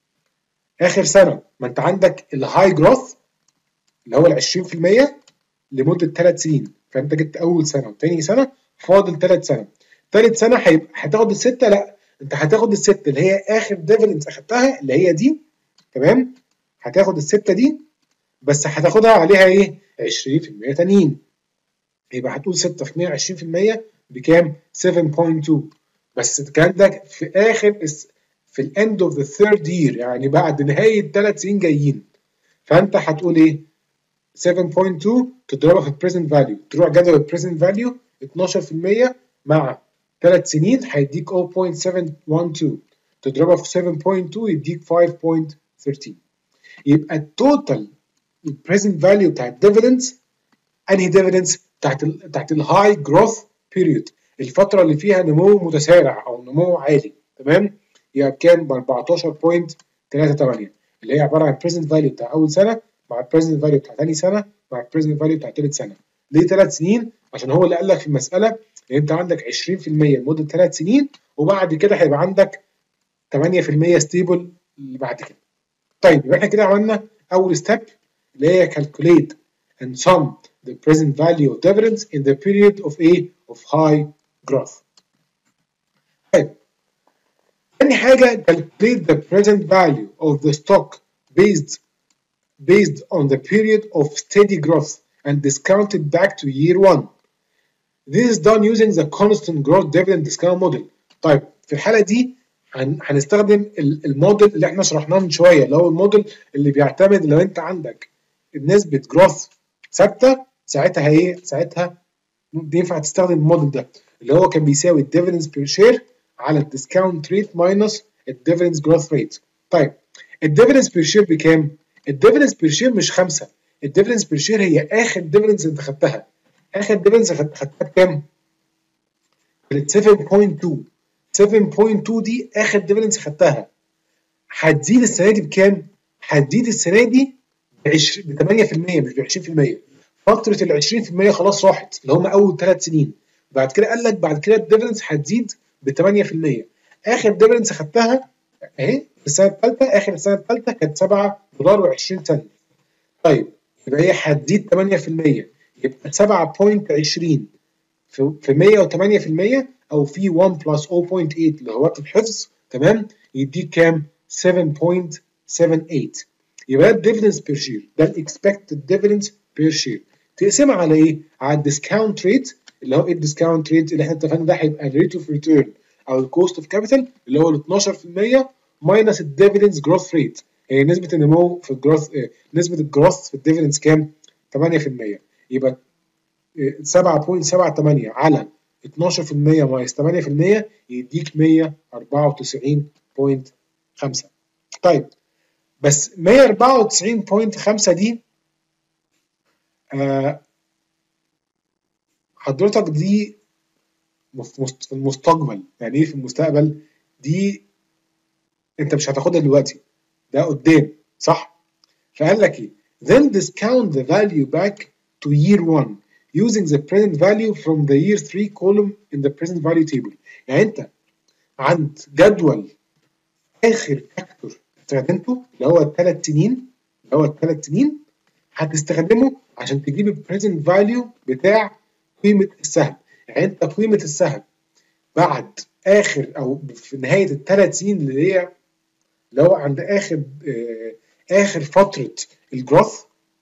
اخر سنه ما انت عندك الهاي جروث اللي هو ال عشرين في المية لمده ثلاث سنين، فانت جبت اول سنه وثاني سنه فاضل ثالث سنه. ثالث سنه هيبقى هتاخد السته، لا انت هتاخد السته اللي هي اخر ديفيدنس اخدتها اللي هي دي، تمام؟ هتاخد السته دي بس هتاخدها عليها ايه؟ عشرين في المية تانيين. يبقى هتقول ستة في مية وعشرين في المية بكام؟ سبعة فاصلة اتنين. بس الكلام ده في اخر في الاند اوف ذا ثيرد يير، يعني بعد نهايه الثلاث سنين جايين. فانت هتقول ايه؟ سبعة فاصلة اتنين تضربها في البريزنت فاليو، تروح جدول البريزنت فاليو اتناشر في المية مع ثلاث سنين هيديك صفر فاصلة سبعة واحد اتنين، تضربها في سبعة فاصلة اتنين يديك خمسة فاصلة تلتاشر. يبقى التوتال البريزنت فاليو بتاع الديفيدنس انهي ديفيدنس؟ بتاعت ال بتاعت الهاي جروث بيريود، الفتره اللي فيها نمو متسارع او نمو عالي، تمام؟ يبقى بكام؟ ب أربعتاشر فاصلة تلاتة تمانية، اللي هي عباره عن بريزنت فاليو بتاع اول سنه مع البريزنت فاليو بتاع ثاني سنه مع البريزنت فاليو بتاع ثالث سنه. ليه ثلاث سنين؟ عشان هو اللي قال لك في المساله ان انت عندك عشرين في المية لمده ثلاث سنين، وبعد كده هيبقى عندك ثمانية في المية ستيبل اللي بعد كده. طيب يبقى احنا كده عملنا اول ستيب اللي هي calculate and sum the present value of dividends in the period of a of high growth. طيب تاني حاجة calculate the present value of the stock based based on the period of steady growth and discount it back to year one. This is done using the constant growth dividend discount model. طيب في الحالة دي هنستخدم الموديل اللي احنا شرحناه من شويه، اللي هو الموديل اللي بيعتمد لو انت عندك نسبه جروث ثابته ساعتها ايه؟ ساعتها ينفع تستخدم الموديل ده اللي هو كان بيساوي الديفيدنس بير شير على الديسكاونت ريت ماينس الديفيدنس جروث ريت. طيب الديفيدنس بير شير بكام؟ الديفيدنس بير شير مش خمسة، الديفيدنس بير شير هي اخر ديفيدنس انت خدتها. اخر ديفيدنس خدتها بكام؟ سبعة فاصلة اتنين. سبعة فاصلة اتنين دي اخر ديفيدنس خدتها. هتزيد السنه دي بكام؟ هتزيد السنه دي ب ثمانية في المية مش ب عشرين في المية. فتره ال عشرين في المية خلاص راحت اللي هم اول ثلاث سنين. بعد كده قال لك بعد كده الديفيدنس هتزيد ب ثمانية في المية. اخر ديفيدنس خدتها اهي السنه الثالثه، اخر السنه الثالثه كانت سبعة دولار و20 سنت. طيب يبقى هي هتزيد ثمانية في المية، يبقى سبعة فاصلة عشرين في مية وثمانية في المية او في واحد بلس صفر فاصلة ثمانية اللي هو وقت الحفظ، تمام؟ يديك كام؟ سبعة فاصلة سبعة ثمانية. يبقى الديفيدنس بير شير ده الاكسبكتد ديفيدنس بير شير. تقسمها على ايه؟ على الديسكاونت ريت اللي هو ايه الديسكاونت ريت اللي احنا اتفقنا ده هيبقى الريت اوف ريتيرن او الكوست اوف كابيتال اللي هو ال اتناشر في المية ماينس الديفيدنس جروث ريت. هي نسبه النمو في الجروث، نسبه الجروث في الديفيدنس كام؟ ثمانية في المية. يبقى سبعة فاصلة سبعة ثمانية على اتناشر في المية ماينس ثمانية في المية يديك مية وأربعة وتسعين فاصلة خمسة. طيب بس مية وأربعة وتسعين فاصلة خمسة دي آه حضرتك دي في المستقبل. يعني ايه في المستقبل؟ دي انت مش هتاخدها دلوقتي، ده قدام، صح؟ فقال لك ايه؟ then discount the value back to year one using the present value from the year three column in the present value table. يعني انت عند جدول اخر فاكتور استخدمته اللي هو الثلاث سنين، اللي هو الثلاث سنين هتستخدمه عشان تجيب البريزنت فاليو بتاع قيمه السهم. يعني انت قيمه السهم بعد اخر او في نهايه الثلاث سنين اللي هي اللي هو عند اخر آه اخر فتره الجروث،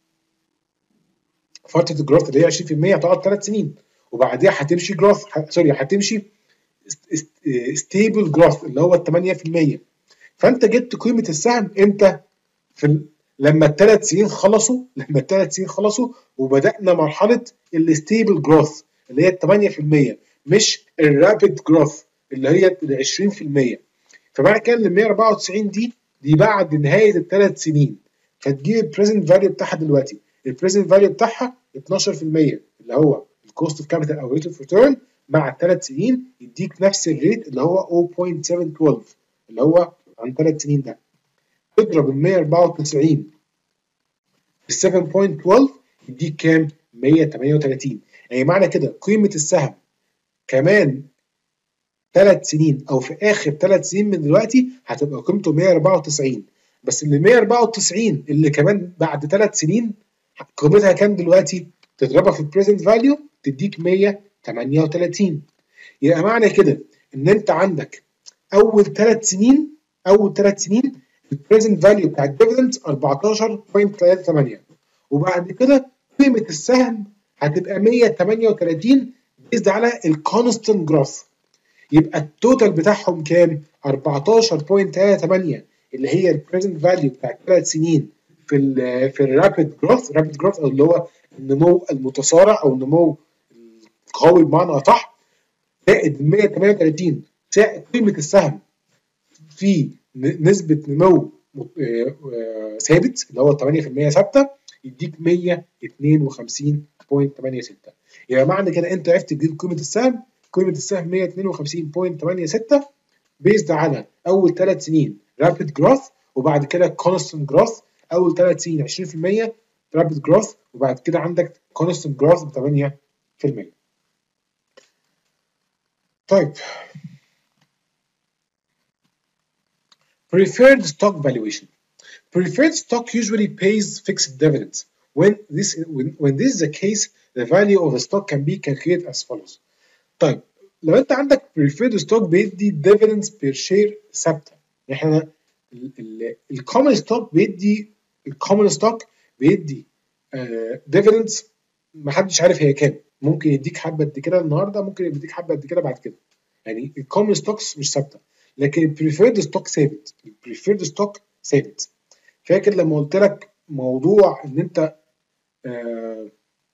فتره الجروث اللي هي عشرين في المية هتقعد ثلاث سنين وبعديها هتمشي جروث، سوري هتمشي ستيبل جروث اللي هو ثمانية في المية. فانت جبت قيمه السهم امتى؟ في لما الثلاث سنين خلصوا، لما الثلاث سنين خلصوا وبدانا مرحله الستيبل جروث اللي هي ثمانية في المية، مش الرابيد جروث اللي هي ال عشرين في المية. فبعد كده ال مية وأربعة وتسعين دي دي بعد نهايه الثلاث سنين، فتجيب البريزنت فاليو بتاعها دلوقتي. البريزنت فاليو بتاعها اتناشر في المية اللي هو الكوست اوف كابيتال او ريت اوف ريتيرن مع الثلاث سنين يديك نفس الريت اللي هو صفر فاصلة سبعة واحد اثناشر اللي هو عن ثلاث سنين. ده تضرب ال مية وأربعة وتسعين في سبعة فاصلة اثناشر يديك كام؟ مية وتمانية وتلاتين. يعني معنى كده قيمه السهم كمان ثلاث سنين او في اخر ثلاث سنين من دلوقتي هتبقى قيمته مية وأربعة وتسعين، بس ال مية وأربعة وتسعين اللي كمان بعد ثلاث سنين قيمتها كام دلوقتي؟ تضربها في البريزنت فاليو تديك مية وتمانية وتلاتين. يبقى معنى كده ان انت عندك اول ثلاث سنين اول ثلاث سنين البريزنت فاليو بتاع الديفيدند أربعتاشر فاصلة تلاتة تمانية، وبعد كده قيمه السهم هتبقى مية وتمانية وتلاتين بيزد على الكونستنت جروث. يبقى التوتال بتاعهم كام؟ أربعتاشر فاصلة تلاتة تمانية اللي هي البريزنت فاليو بتاع الثلاث سنين في ال في الرابيد جروث، رابيد جروث او اللي هو النمو المتسارع او النمو القوي بمعنى اصح، زائد مية وتمانية وتلاتين زائد قيمه السهم في نسبه نمو ثابت اللي هو ثمانية في المية ثابته، يديك مية واتنين وخمسين فاصلة تمانية ستة. يبقى معنى كده انت عرفت تجيب قيمه السهم، قيمه السهم مية واتنين وخمسين فاصلة تمانية ستة بيزد على اول ثلاث سنين رابيد جروث، وبعد كده كونستنت جروث. اول ثلاث سنين عشرين في المية رابيد جروث، وبعد كده عندك كونستنت جروث ب تمانية في المية. طيب preferred stock valuation. Preferred stock usually pays fixed dividends. When this when, when this is the case, the value of the stock can be calculated as follows. طيب لو انت عندك preferred stock بيدي dividends per share ثابته، احنا الكومن ستوك بيدي الكومن ستوك بيدي dividends ما حدش عارف هي كام، ممكن يديك حبه قد كده النهارده، ممكن يديك حبه قد كده بعد كده، يعني الكومن ستوكس مش ثابته، لكن البريفيرد ستوك ثابت. البريفيرد ستوك ثابت. فاكر لما قلت لك موضوع ان انت آه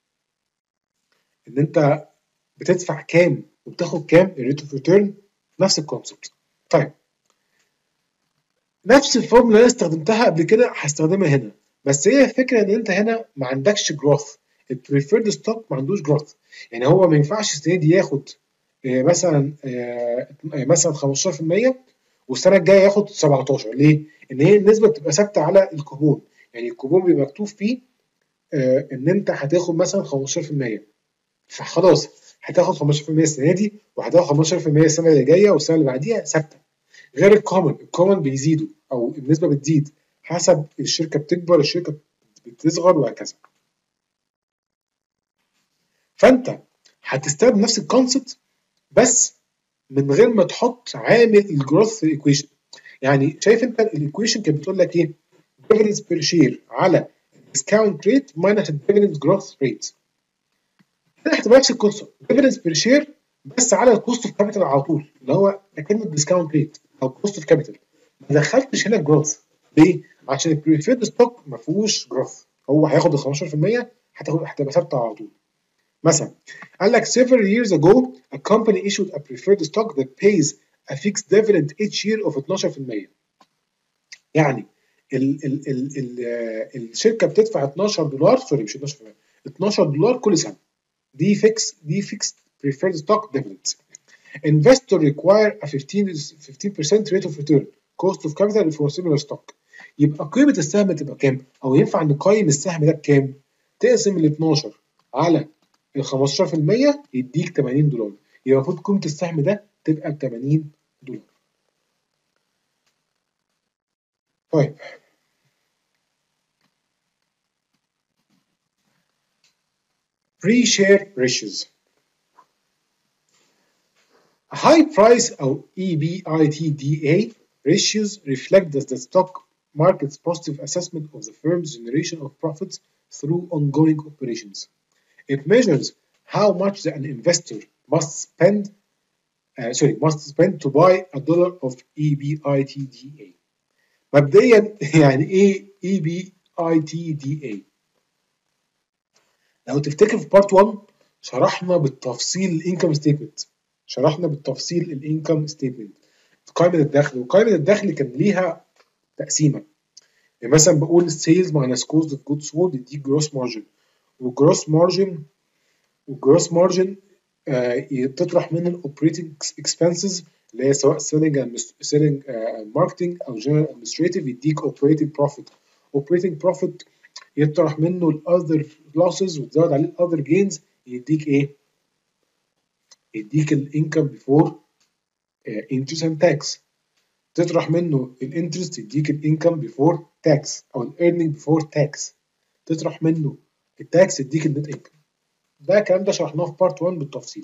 ان انت بتدفع كام وبتاخد كام، الريت اوف ريتيرن، نفس الكونسبت. طيب نفس الفورمولا اللي انا استخدمتها قبل كده هستخدمها هنا، بس هي الفكره ان انت هنا ما عندكش جروث. البريفيرد ستوك ما عندوش جروث، يعني هو ما ينفعش السنه دي ياخد آه مثلا آه مثلا خمستاشر في المية والسنه الجايه ياخد سبعتاشر. ليه؟ ان هي النسبه بتبقى ثابته على الكوبون، يعني الكوبون بيبقى مكتوب فيه آه ان انت هتاخد مثلا خمستاشر في المية، فخلاص هتاخد خمستاشر في المية السنه دي وهتاخد خمستاشر في المية السنه اللي جايه والسنه اللي بعديها ثابته. غير الكومن، الكومن بيزيدوا او النسبه بتزيد حسب الشركه بتكبر، الشركه بتصغر وهكذا. فانت هتستخدم نفس الكونسبت بس من غير ما تحط عامل الجروث في الايكويشن. يعني شايف انت الايكويشن كانت بتقول لك ايه؟ dividends per share على discount rate minus dividends growth rate. هنا هتبقى نفس القصه، dividends per share بس على الكوست اوف كابيتال على طول، اللي هو اكنه الديسكاونت ريت او كوست اوف كابيتال. ما دخلتش هنا جروث. ليه؟ عشان البريفيرد ستوك ما فيهوش جروث، هو هياخد ال خمستاشر في المية هتاخد هتبقى ثابته على طول. مثلا قال لك several years ago a company issued a preferred stock that pays a fixed dividend each year of اتناشر في المية. يعني ال ال ال ال الشركه بتدفع اتناشر دولار، سوري مش اتناشر في المية، اتناشر دولار كل سنه. دي فيكس دي فيكس preferred stock dividends. Investor require a fifteen percent rate of return cost of capital for similar stock. يبقى قيمة السهم تبقى كام؟ أو ينفع نقيم السهم ده بكام؟ تقسم ال اتناشر على ال خمستاشر في المية يديك تمانين دولار، يبقى المفروض قيمة السهم ده تبقى ب تمانين دولار. طيب pre-share ratios. High price أو E B I T D A ratios reflect that the stock market's positive assessment of the firm's generation of profits through ongoing operations. It measures how much an investor must spend, uh, sorry, must spend to buy a dollar of E B I T D A. مبدئيا يعني ايه E B I T D A؟ لو تفتكر في بارت واحد شرحنا بالتفصيل الانكم ستيتمنت، شرحنا بالتفصيل الانكم ستيتمنت قائمه الدخل، وقائمه الدخل كان ليها تقسيمه. يعني مثلا بقول sales minus cost of goods sold يديك جروس مارجن، والجروس مارجن والجروس مارجن تطرح من الاوبريتنج اكسبنسز اللي هي سواء سيلينج سيلينج ماركتنج او جنرال ادمنستريتيف يديك اوبريتنج بروفيت. اوبريتنج بروفيت يطرح منه الاذر لوسز وتزود عليه الاذر جينز يديك ايه؟ يديك الانكم بيفور انترست اند تاكس. تطرح منه الانترست يديك الانكم بيفور تاكس او الايرنينج بيفور تاكس. تطرح منه التاكس يديك النت انكم. ده الكلام ده شرحناه في بارت واحد بالتفصيل.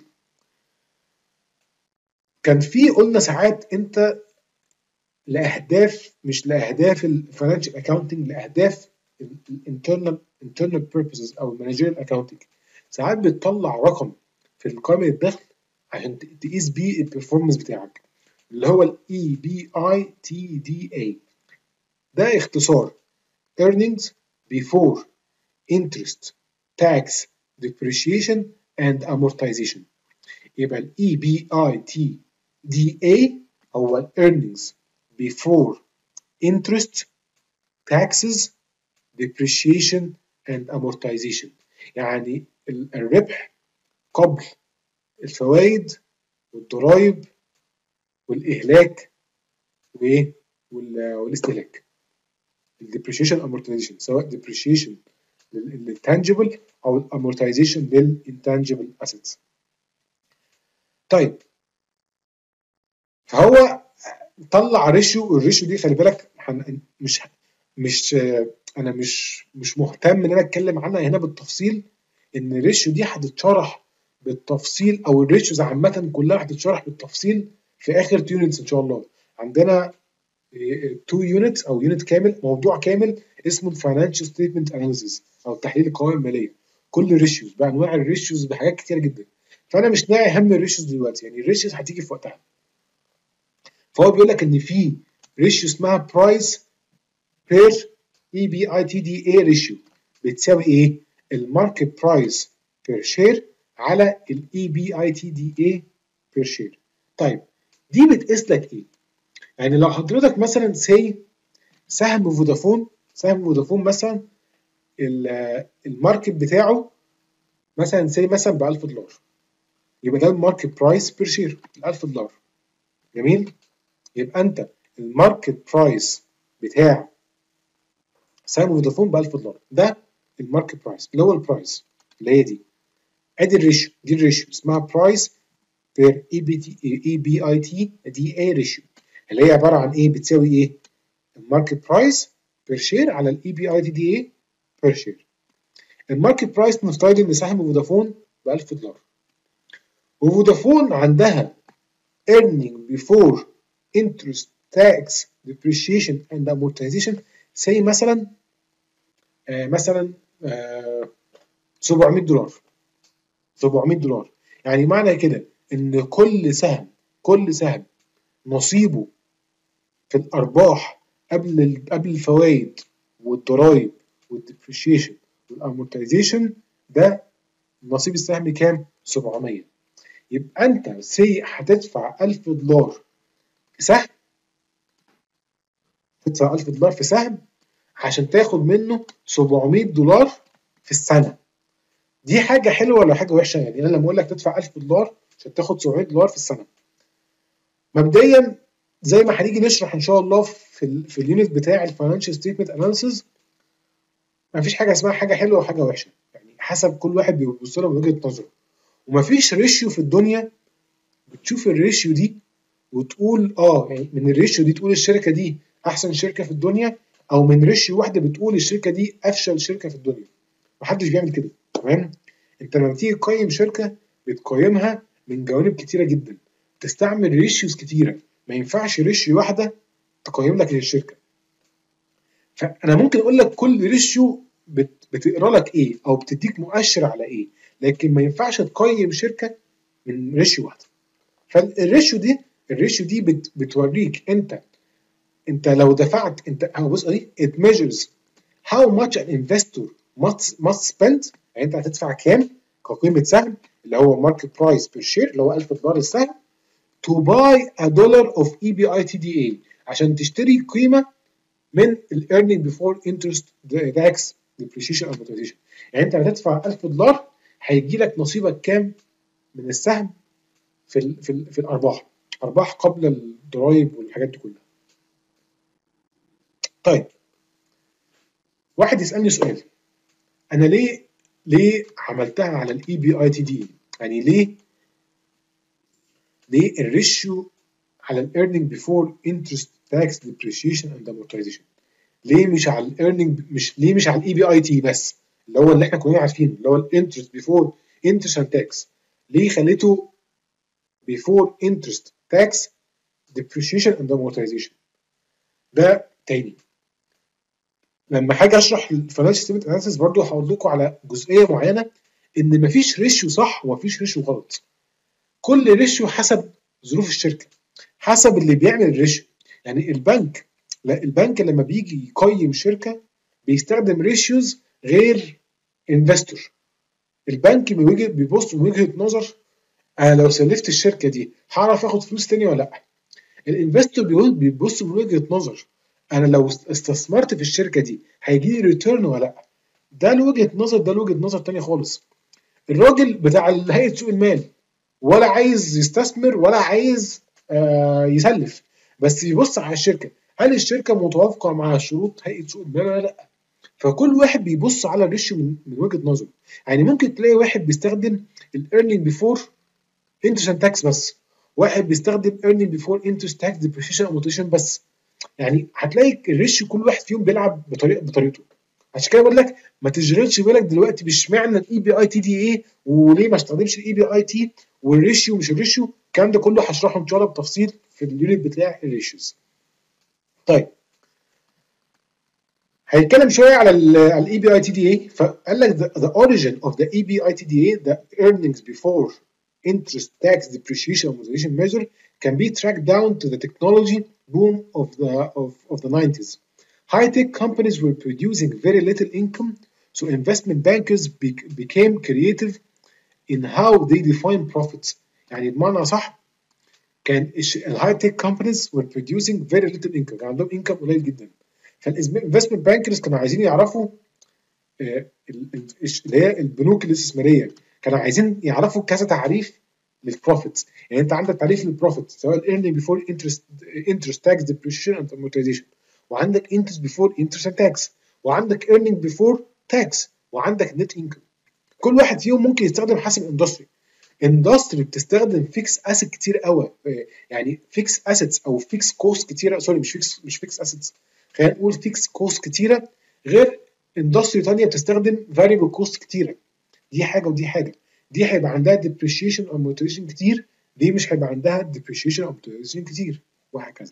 كان في قلنا ساعات انت لاهداف مش لاهداف الفاينانشال اكاونتنج، لاهداف الانترنال internal purposes او المانجيريال اكاونتنج، ساعات بتطلع رقم في قائمه الدخل عشان تقيس بيه البرفورمانس بتاعك اللي هو ال E B I T D A. ده اختصار earnings before interest tax depreciation and amortization. يبقى ال E B I T D A هو ال earnings before interest taxes depreciation and amortization، يعني الربح قبل الفوائد والضرائب والاهلاك وايه والاستهلاك. الديبريشيشن امورتيزيشن، سواء ديبريشيشن للتانجبل او الامورتيزيشن للانتانجبل اسيتس. طيب فهو طلع ريشيو، الريشيو دي خلي بالك مش مش انا مش مش مهتم ان انا اتكلم عنها هنا بالتفصيل، ان الريشيو دي هتتشرح بالتفصيل، او الريشيوز عامه كلها هتتشرح بالتفصيل في اخر تو يونتس ان شاء الله. عندنا تو يونتس او يونت كامل، موضوع كامل اسمه الفاينانشال ستيتمنت اناليسيس او تحليل القوائم الماليه، كل ريشيوز بانواع الريشيوز بحاجات كتير جدا. فانا مش ناعي هم الريشيوز دلوقتي، يعني الريشيوز هتيجي في وقتها. فهو بيقول لك ان في ريشيو اسمها برايس بير اي بي اي تي دي اي ريشيو، بتساوي ايه؟ الماركت برايس بير شير على الاي بي اي تي دي اي بير شير. طيب دي بتقيس لك ايه؟ يعني لو حضرتك مثلا سي سهم فودافون، سهم فودافون مثلا الماركت بتاعه مثلا سي مثلا ب ألف دولار، يبقى ده الماركت برايس بير شير ألف دولار. جميل؟ يبقى انت الماركت برايس بتاع سهم فودافون ب ألف دولار، ده الماركت برايس اللي هو البرايس اللي هي دي. ادي الريشيو، دي الريشيو اسمها برايس بير اي بي تي اي بي اي تي دي اي ريشيو، اللي هي عباره عن ايه؟ بتساوي ايه؟ الماركت برايس بير شير على الاي بي اي تي دي اي بير شير. الماركت برايس نفترض ان سهم فودافون ب ألف دولار، وفودافون عندها earning before interest tax depreciation and amortization say مثلا آه مثلا آه سبعمية دولار، سبعمية دولار. يعني معنى كده ان كل سهم كل سهم نصيبه في الارباح قبل قبل الفوائد والضرائب والديبريشيشن والامورتيزيشن، ده نصيب السهم كام؟ سبعمية. يبقى انت سي هتدفع ألف دولار في سهم، تدفع ألف دولار في سهم عشان تاخد منه سبعمية دولار في السنه. دي حاجه حلوه ولا حاجه وحشه؟ يعني انا لما اقول لك تدفع ألف دولار عشان تاخد سبعمية دولار في السنه، مبدئيا زي ما هنيجي نشرح ان شاء الله في ال في اليونت بتاع الفاينانشال ستيتمنت اناليسيز، مفيش حاجه اسمها حاجه حلوه وحاجه وحشه، يعني حسب كل واحد بيبص لها من وجهه نظره. ومفيش ريشيو في الدنيا بتشوف الريشيو دي وتقول اه يعني من الريشيو دي تقول الشركه دي احسن شركه في الدنيا، او من ريشيو واحده بتقول الشركه دي افشل شركه في الدنيا. محدش بيعمل كده، تمام؟ انت لما تيجي تقيم شركه بتقيمها من جوانب كتيره جدا، تستعمل ريشيوز كتيره، ما ينفعش ريشيو واحده تقيم لك الشركه. فانا ممكن اقول لك كل ريشيو بت... بتقرا لك ايه او بتديك مؤشر على ايه، لكن ما ينفعش تقيم شركه من ريشيو واحده. فالريشيو دي الريشيو دي بت... بتوريك انت انت لو دفعت، انت هو بص دي it measures how much an investor must must spend، يعني انت هتدفع كام كقيمه سهم اللي هو market price per share اللي هو ألف دولار السهم to buy a dollar of إي بي آي تي دي إيه عشان تشتري قيمه من ال earning before interest tax depreciation amortization. يعني انت هتدفع ألف دولار هيجي لك نصيبك كام من السهم في ال في, ال في الارباح، ارباح قبل الضرائب والحاجات دي كلها. طيب واحد يسالني سؤال، انا ليه ليه عملتها على الاي بي اي تي دي؟ يعني ليه ليه الريشيو على الايرنينج بيفور انترست تاكس ديبريشيشن اند امورتايزيشن؟ ليه مش على الايرنينج، مش ليه مش على الاي بي اي تي بس اللي هو اللي احنا كلنا عارفينه اللي هو الانترست بيفور انترست اند تاكس؟ ليه خليته بيفور انترست تاكس ديبريشيشن اند امورتايزيشن؟ ده تاني لما حاجه اشرح الفاينانشال ستيتمنت اناليسيس برضه هقول لكم على جزئيه معينه، ان مفيش ريشيو صح ومفيش ريشيو غلط. كل ريشيو حسب ظروف الشركه، حسب اللي بيعمل الريشيو. يعني البنك، لا البنك لما بيجي يقيم شركه بيستخدم ريشيوز غير انفستور. البنك بيجي بيبص من وجهه نظر انا لو سلفت الشركه دي هعرف اخد فلوس تاني ولا لا. الانفستور بيبص من وجهه نظر انا لو استثمرت في الشركه دي هيجي لي ريتيرن ولا لا. ده لوجهه نظر، ده لوجهه نظر تانية خالص. الراجل بتاع هيئه سوق المال ولا عايز يستثمر ولا عايز آه يسلف، بس يبص على الشركه، هل الشركه متوافقه مع شروط هيئه سوق المال ولا لا؟ فكل واحد بيبص على الريشيو من, من وجهه نظره. يعني ممكن تلاقي واحد بيستخدم الايرنينج بيفور انترست اند تاكس بس، واحد بيستخدم earning before interest tax depreciation amortization بس. يعني هتلاقي الريشيو كل واحد فيهم بيلعب بطريقه بطريقته. عشان كده بقول لك ما تشغلش بالك دلوقتي باشمعنى الاي بي اي تي دي ايه وليه ما استخدمش الاي بي اي تي والريشيو مش الريشيو. الكلام ده كله هشرحه ان شاء الله بتفصيل في اليونت بتاع الريشيوز. طيب هيتكلم شويه على الاي بي اي تي دي اي، فقال لك the, the origin of the E B I T D A, the earnings before interest tax depreciation amortization measure, can be tracked down to the technology boom of the of, of the nineties. High-tech companies were producing very little income, so investment bankers be, became creative in how they define profits. يعني بمعنى صح كان الهاي تك كومبانيز were producing very little income، كان عندهم انكم قليل جدا. فالانفستمنت بانكرز كانوا عايزين يعرفوا آه، اللي هي البنوك الاستثماريه كانوا عايزين يعرفوا كذا تعريف للبروفيتس. يعني انت عندك تعريف للبروفيت سواء earning before interest interest tax depreciation and amortization، وعندك interest before interest and tax، وعندك earning before tax، وعندك net income. كل واحد فيهم ممكن يستخدم حسب الاندستري. اندستري بتستخدم فيكس اسيت كتير قوي، يعني فيكس اسيتس او فيكس كوست كتيره، سوري مش فيكس مش فيكس اسيتس، خلينا نقول فيكس كوست كتيره، غير اندستري ثانيه بتستخدم فاريبل كوست كتيره. دي حاجه ودي حاجه، دي هيبقى عندها depreciation amortization كتير، دي مش هيبقى عندها depreciation amortization كتير، وهكذا.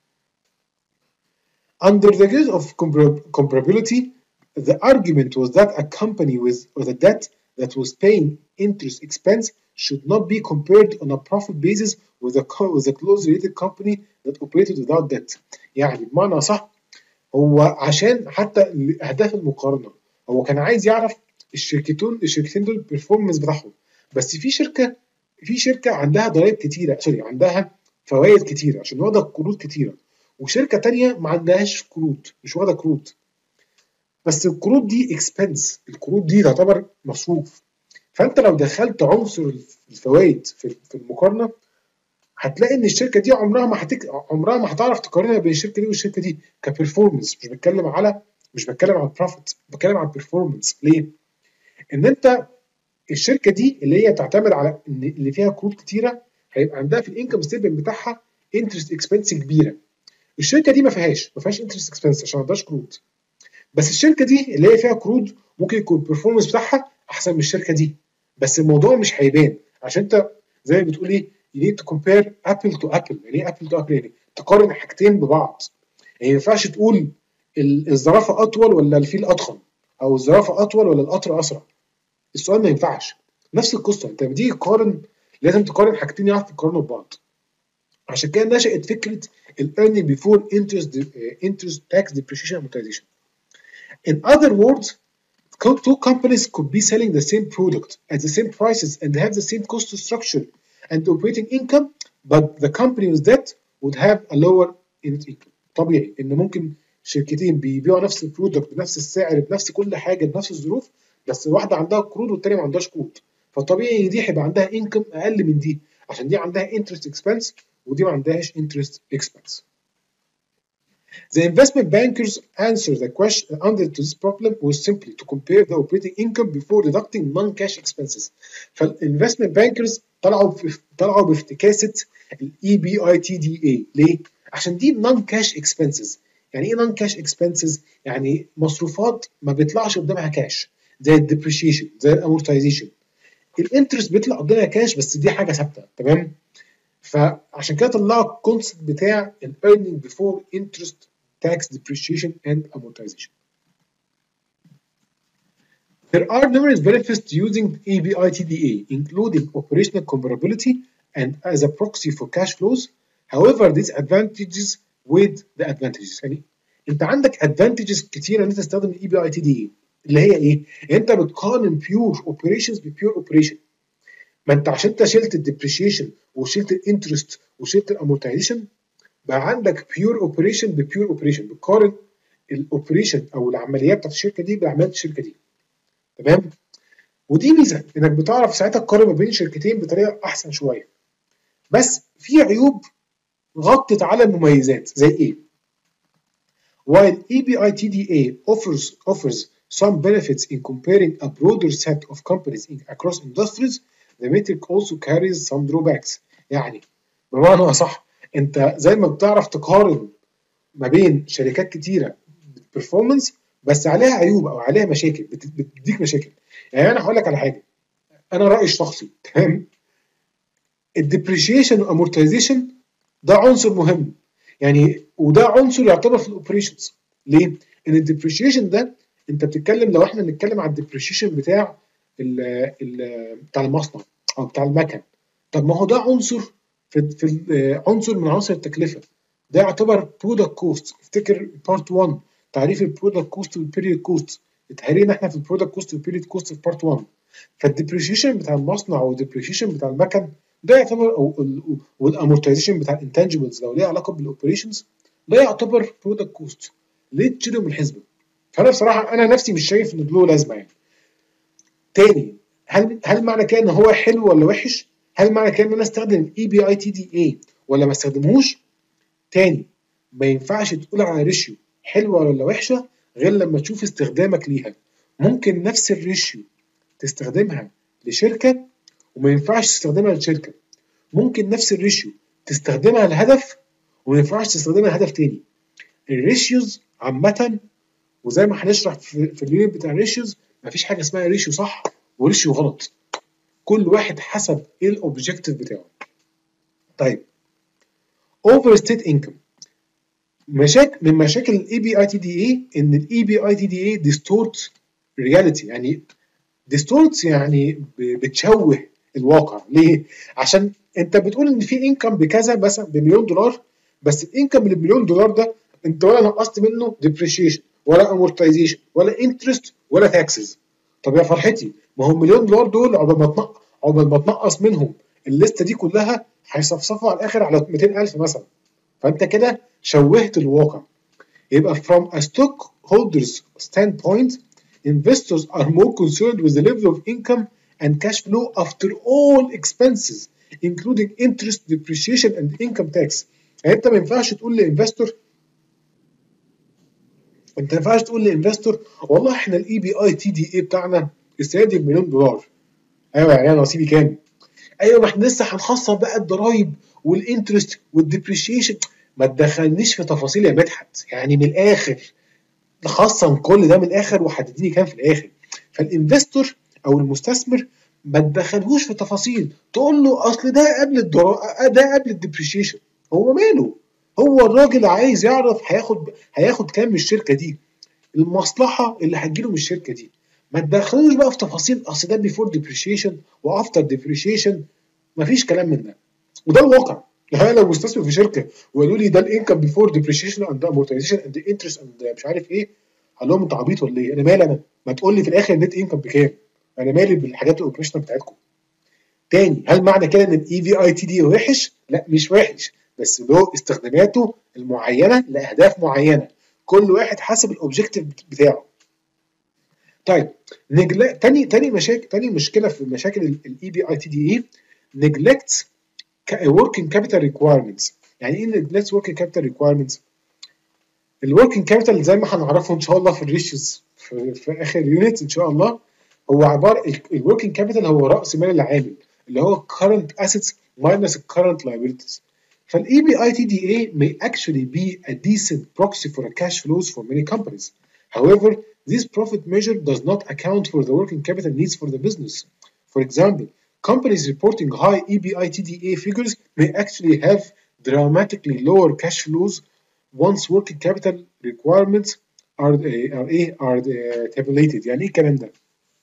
Under the guise of comparability, the argument was that a company with, with a debt that was paying interest expense should not be compared on a profit basis with a, with a close related company that operated without debt. يعني بمعنى صح هو عشان حتى اهداف المقارنه هو كان عايز يعرف الشركتين الشركتين دول البرفورمانس بتاعهم. بس في شركه في شركه عندها ضرائب كتيره، سوري عندها فوائد كتيره عشان واخده قروض كتيره، وشركه تانية ما عندهاش قروض، مش واخده قروض، بس القروض دي اكسبنس، القروض دي تعتبر مصروف. فانت لو دخلت عنصر الفوائد في المقارنه هتلاقي ان الشركه دي عمرها ما هتك... عمرها ما هتعرف تقارنها بين الشركه دي والشركه دي كبرفورمانس. مش بتكلم على مش بتكلم على البروفيت، بتكلم على البرفورمانس. ليه؟ ان انت الشركه دي اللي هي تعتمد على ان اللي فيها قروض كتيره هيبقى عندها في الانكم ستيتمنت بتاعها انترست اكسبنس كبيره. الشركه دي ما فيهاش ما فيهاش انترست اكسبنس عشان ما عندهاش قروض. بس الشركه دي اللي هي فيها قروض ممكن يكون البرفورمانس بتاعها احسن من الشركه دي، بس الموضوع مش هيبان عشان انت زي ما بتقول ايه you need to compare apple to apple. يعني ايه apple to apple؟ يعني تقارن حاجتين ببعض. يعني ما ينفعش تقول الزرافه اطول ولا الفيل اضخم، او الزرافه اطول ولا القطر اسرع. السؤال ما ينفعش. نفس القصه انت لما تيجي تقارن لازم تقارن حاجتين يعرفوا يقارنوا ببعض. عشان كده نشأت فكره ال earning before interest interest tax depreciation amortization. In other words, two companies could be selling the same product at the same prices and have the same cost structure and operating income, but the company with debt would have a lower net income. طبيعي ان ممكن شركتين بيبيعوا نفس البرودكت بنفس السعر بنفس كل حاجه بنفس الظروف، بس واحده عندها قروض والتانيه ما عندهاش قروض، فطبيعي دي هيبقى عندها انكم اقل من دي عشان دي عندها interest expense ودي ما عندهاش interest expense. The investment bankers answer the question under to this problem was simply to compare the operating income before deducting non-cash expenses. فالinvestment bankers طلعوا طلعوا بافتكاسة ال E B I T D A. ليه؟ عشان دي non-cash expenses. يعني ايه non-cash expenses؟ يعني مصروفات ما بيطلعش قدامها كاش، زي ال depreciation زي ال amortization. الانترست بيطلع قدامها كاش بس دي حاجة ثابتة، تمام؟ فعشان كده طلعوا الكونسبت بتاع ال earning before interest tax depreciation and amortization. There are numerous benefits to using E B I T D A, including operational comparability and as a proxy for cash flows. However, these advantages with the advantages. يعني انت عندك advantages كتيرة ان انت تستخدم ال E B I T D A اللي هي ايه؟ انت بتقارن pure operations ب pure operation. ما انت عشان انت شلت الديبريشيشن وشلت الانترست وشلت الامورتايزيشن بقى عندك بيور اوبريشن ببيور اوبريشن، بتقارن الاوبريشن او العمليات بتاعت الشركه دي بعمليات الشركه دي. تمام؟ ودي ميزه انك بتعرف ساعتها تقارن ما بين شركتين بطريقه احسن شويه. بس في عيوب غطت على المميزات زي ايه؟ While EBITDA offers offers some benefits in comparing a broader set of companies in, across industries, the metric also carries some drawbacks. يعني بمعنى اصح انت زي ما بتعرف تقارن ما بين شركات كتيره بالبرفورمانس، بس عليها عيوب او عليها مشاكل، بت- بتديك مشاكل. يعني انا هقول لك على حاجه، انا رايي الشخصي تمام، الديبريشيشن والامورتيزيشن ده عنصر مهم، يعني وده عنصر يعتبر في الاوبريشنز. ليه؟ ان الديبريشيشن ده انت بتتكلم، لو احنا بنتكلم على الديبريشيشن بتاع ال ال بتاع المصنع او بتاع المكن، طب ما هو ده عنصر في, في ال- عنصر من عناصر التكلفه، ده يعتبر برودكت كوست. افتكر بارت واحد تعريف البرودكت كوست والبيريود كوست، اتهرينا احنا في البرودكت كوست والبيريود كوست في بارت واحد. فالديبريشيشن بتاع المصنع والديبريشيشن بتاع المكن ده يعتبر، او والامورتيزيشن بتاع الانتنجبلز لو ليه علاقه بالاوبريشنز ده يعتبر برودكت كوست. ليه تشيله من الحسبه؟ فانا بصراحه انا نفسي مش شايف ان له لازمه يعني. تاني، هل هل معنى كده ان هو حلو ولا وحش؟ هل معنى كده ان انا استخدم الاي بي اي تي دي اي ولا ما استخدمهوش؟ تاني، ما ينفعش تقول على ريشيو حلوه ولا وحشه غير لما تشوف استخدامك ليها. ممكن نفس الريشيو تستخدمها لشركه وما ينفعش تستخدمها لشركه، ممكن نفس الريشيو تستخدمها لهدف وما ينفعش تستخدمها لهدف تاني. الريشيوز عامه، وزي ما هنشرح في, في اليونت بتاع الريشيوز، مفيش حاجه اسمها ريشيو صح وريشيو غلط، كل واحد حسب ايه الاوبجيكتيف بتاعه. طيب، اوفر ستيت انكم، مشاكل من مشاكل الاي بي اي تي دي اي ان الاي بي اي تي دي اي ديستورت رياليتي. يعني ديستورتس يعني ب- بتشوه الواقع. ليه؟ عشان انت بتقول ان في انكم بكذا مثلا بمليون دولار، بس الانكم اللي بمليون دولار ده انت ولا نقصت منه ديبريشيشن ولا امورتايزيشن ولا انترست ولا تاكسز. طب يا فرحتي، ما هو مليون دولار دول عقبال ما تنقص عقبال ما تنقص منهم الليسته دي كلها هيصفصفوا على الاخر على مئتين ألف مثلا. فانت كده شوهت الواقع. يبقى from a stockholder's standpoint, investors are more concerned with the level of income and cash flow after all expenses including interest, depreciation and income tax. يعني انت ما ينفعش تقول لانفستور انت ما ينفعش تقول لانفستور والله احنا الاي بي اي تي دي اي بتاعنا السنه دي بمليون دولار. ايوه، يعني انا نصيبي كام؟ ايوه، ما احنا لسه هنخصم بقى الضرايب والانترست والديبريشيشن. ما تدخلنيش في تفاصيل يا مدحت، يعني من الاخر خصم كل ده من الاخر وحدديني كام في الاخر. فالانفستور او المستثمر ما تدخلهوش في تفاصيل تقول له اصل ده قبل الدرا... ده قبل الديبريشيشن. هو ماله؟ هو الراجل عايز يعرف هياخد هياخد كام من الشركه دي، المصلحه اللي هتجيله من الشركه دي. ما تدخلوش بقى في تفاصيل اصل ده بيفور ديبريشيشن وافتر ديبريشيشن، مفيش كلام من ده. وده الواقع. يعني انا لو مستثمر في شركه وقالوا لي ده الانكم بيفور ديبريشيشن اند امورتيزيشن اند انترست اند مش عارف ايه، هقول لهم انت عبيط ولا ايه؟ انا مالي انا؟ ما تقول لي في الاخر النت انكم بكام؟ انا مالي بالحاجات الاوبريشنال بتاعتكم. تاني، هل معنى كده ان الاي في اي تي دي وحش؟ لا مش وحش، بس له استخداماته المعينه لاهداف معينه، كل واحد حسب الاوبجيكتيف بتاعه. طيب، نجل... تاني تاني مشاكل تاني مشكله في مشاكل الاي بي اي تي دي اي، نجلكت working capital requirements. يعني ايه neglect working capital requirements؟ الوركينج كابيتال زي ما هنعرفه ان شاء الله في الريشيوز في, في اخر يونت ان شاء الله، هو عباره الوركينج كابيتال هو راس مال العامل اللي هو current assets minus current liabilities. فالاي بي اي تي دي اي may actually be a decent proxy for cash flows for many companies. However, this profit measure does not account for the working capital needs for the business. For example, companies reporting high E B I T D A figures may actually have dramatically lower cash flows once working capital requirements are are ايه are tabulated. يعني ايه الكلام ده؟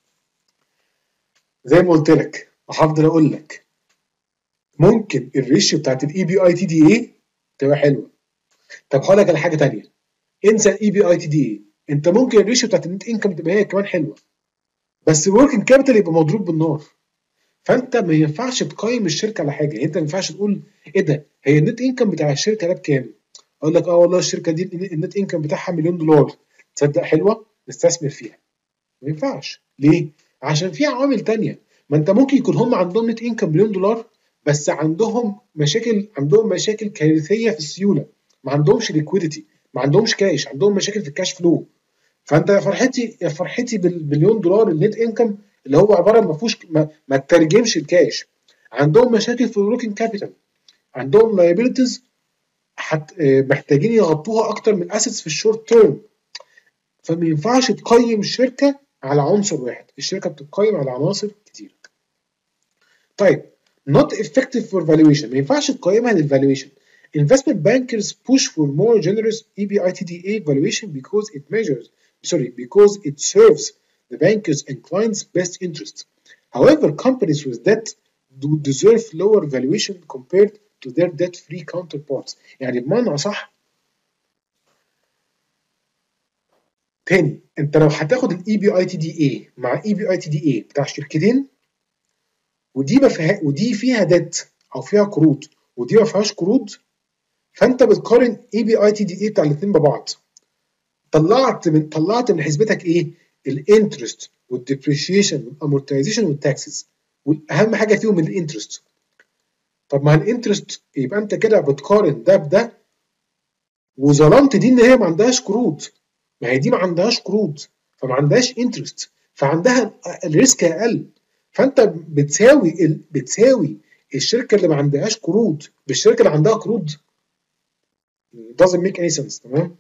زي ما قلت لك وهفضل اقول لك، ممكن الريشيو بتاعت الاي بي اي تي دي اي تبقى حلوه. طب هقول لك على حاجه ثانيه، انسى الاي بي اي تي دي اي، انت ممكن الريشيو بتاعت النت انكم تبقى هي كمان حلوه، بس الوركينج كابيتال يبقى مضروب بالنار. فانت ما ينفعش تقيم الشركه على حاجه، يعني انت ما ينفعش تقول ايه ده هي النت انكم بتاع الشركه ده بكام؟ اقول لك اه والله الشركه دي النت انكم بتاعها مليون دولار، تصدق حلوه نستثمر فيها. ما ينفعش. ليه؟ عشان في عوامل تانية. ما انت ممكن يكون هم عندهم نت انكم مليون دولار، بس عندهم مشاكل، عندهم مشاكل كارثيه في السيوله، ما عندهمش ليكويديتي، ما عندهمش كاش، عندهم مشاكل في الكاش فلو. فانت يا فرحتي يا فرحتي بالمليون دولار النت انكم اللي هو عباره ما فيهوش، ما, ما تترجمش الكاش. عندهم مشاكل في الوركينج كابيتال، عندهم لايبيلتيز حت محتاجين يغطوها اكتر من اسيتس في الشورت تيرم. فما ينفعش تقيم الشركه على عنصر واحد، الشركه بتتقيم على عناصر كتير. طيب not effective for valuation، ما ينفعش تقيمها للvaluation. Investment bankers push for more generous E B I T D A valuation because it measures sorry because it serves the bankers and clients' best interests. However, companies with debt do deserve lower valuation compared to their debt-free counterparts. يعني بمعنى صح، تاني انت لو هتاخد الاي بي اي تي دي اي مع اي بي اي تي دي اي بتاع شركتين، ودي ما فيها ودي فيها ديت او فيها قروض ودي ما فيهاش قروض، فانت بتقارن اي بي اي تي دي اي بتاع الاثنين ببعض، طلعت من طلعت من حسبتك ايه؟ الانترست والديبريشيشن والامورتايزيشن والتاكسز، والاهم حاجه فيهم الانترست. طب ما الانترست يبقى انت كده بتقارن ده بده، وظلمت دي ان هي ما عندهاش قروض. ما هي دي ما عندهاش قروض فما عندهاش انترست، فعندها الريسك اقل. فانت بتساوي ال... بتساوي الشركه اللي ما عندهاش قروض بالشركه اللي عندها قروض. doesn't make any sense. تمام.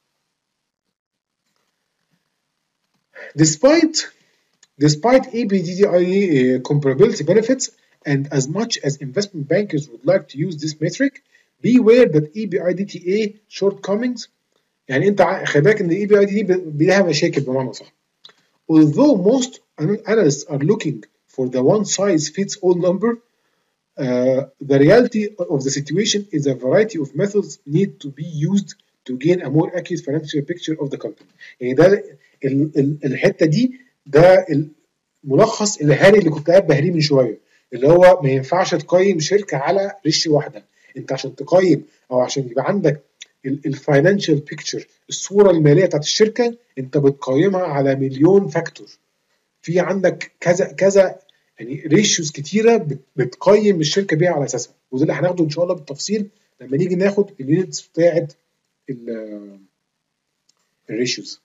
despite despite E B D D I uh, comparability benefits, and as much as investment bankers would like to use this metric, beware that E B I D T A shortcomings. يعني انت خلي بالك ان الاي بي اي دي ليها مشاكل بمعنى صح. Although most analysts are looking for the one size fits all number, uh, the reality of the situation is a variety of methods need to be used to gain a more accurate financial picture of the company. يعني ده ال ال الحته دي، ده الملخص الهاري اللي كنت قاعد بهريه من شويه، اللي هو ما ينفعش تقيم شركه على ريش واحده. انت عشان تقيم او عشان يبقى عندك الفاينانشال بيكتشر، الصوره الماليه بتاعت الشركه، انت بتقيمها على مليون فاكتور. في عندك كذا كذا يعني ريشيوز كتيره بتقيم الشركه بيها على اساسها، وده اللي هناخده ان شاء الله بالتفصيل لما نيجي ناخد اليونتس بتاعت الريشيوز.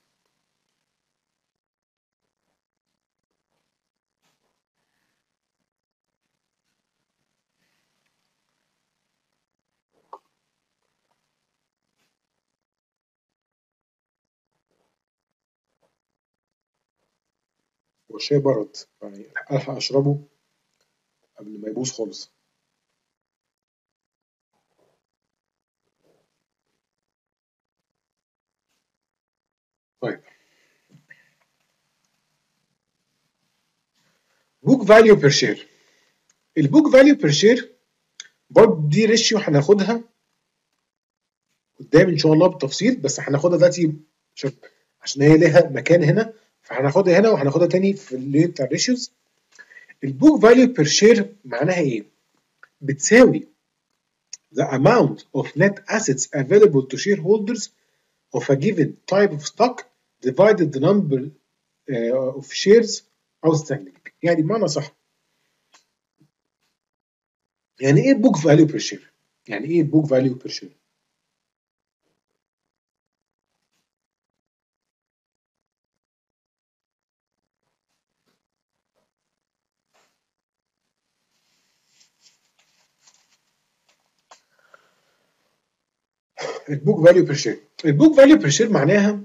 والشاي برد يعني الحق اشربه قبل ما يبوظ خالص. طيب بوك فاليو بير شير. البوك فاليو بير شير برضه دي ريشيو هناخدها قدام ان شاء الله بالتفصيل، بس هناخدها دلوقتي عشان هي ليها مكان هنا، فهناخدها هنا وهناخدها تاني في اللي بتاع الريشيوز. البوك فاليو بير شير معناها ايه؟ بتساوي the amount of net assets available to shareholders of a given type of stock divided the number uh, of shares outstanding. يعني بمعنى صح، يعني ايه بوك فاليو بير شير؟ يعني ايه بوك فاليو بير شير؟ البوك فاليو بير شير، البوك فاليو بير شير معناها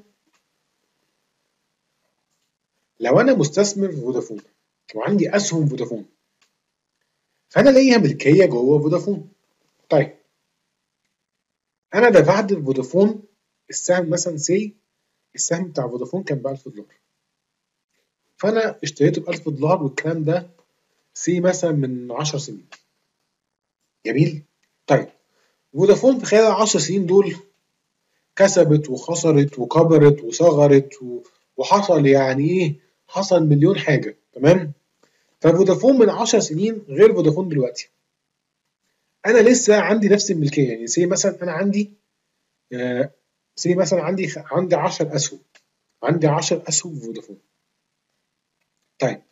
لو انا مستثمر في فودافون وعندي اسهم فودافون، فانا ليا ملكيه جوه فودافون. طيب انا دفعت فودافون السهم مثلا سي السهم بتاع فودافون كان ب ألف دولار، فانا اشتريته ب ألف دولار والكلام ده سي مثلا من عشر سنين. جميل. طيب فودافون في خلال العشر سنين دول كسبت وخسرت وكبرت وصغرت وحصل يعني ايه، حصل مليون حاجه. تمام. ففودافون من عشر سنين غير فودافون دلوقتي. انا لسه عندي نفس الملكيه، يعني سي مثلا انا عندي آه سي مثلا عندي عندي عشر اسهم، عندي عشر اسهم في فودافون. طيب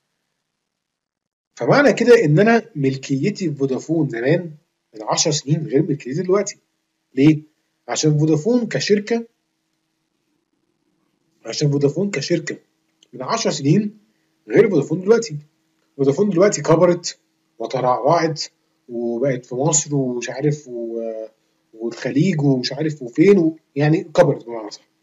فمعنى كده ان انا ملكيتي في فودافون زمان من عشر سنين غير ملكيتي دلوقتي. ليه؟ عشان فودافون كشركه عشان فودافون كشركه من عشر سنين غير فودافون دلوقتي. فودافون دلوقتي كبرت وترعرعت وبقت في مصر ومش عارف و... والخليج ومش عارف وفين و... يعني كبرت بمعنى صح.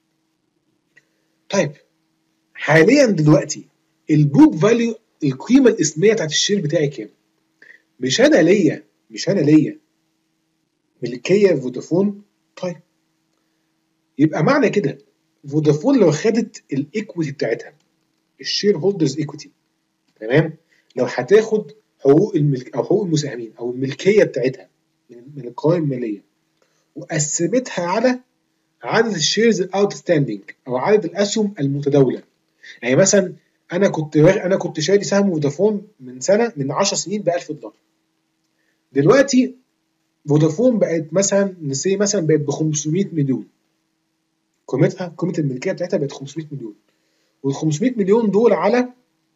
طيب حاليا دلوقتي البوك فاليو، القيمه الاسميه بتاعت الشير بتاعي كام؟ مش انا ليا مش انا ليا ملكيه في فودافون. طيب يبقى معنى كده فودافون لو خدت الايكويتي بتاعتها، الشير هولدرز ايكويتي، تمام، لو هتاخد حقوق الملك او حقوق المساهمين او الملكيه بتاعتها من من القوائم الماليه وقسمتها على عدد الشيرز الاوتستاندينج او عدد الاسهم المتداوله. يعني مثلا انا كنت انا كنت شاري سهم فودافون من سنه من عشر سنين ب ألف دولار. دلوقتي فودافون بقت مثلا نسي مثلا بقت ب خمسمية مليون، قيمتها قيمه الملكيه بتاعتها بقت خمسمية مليون، وال خمسمية مليون دول على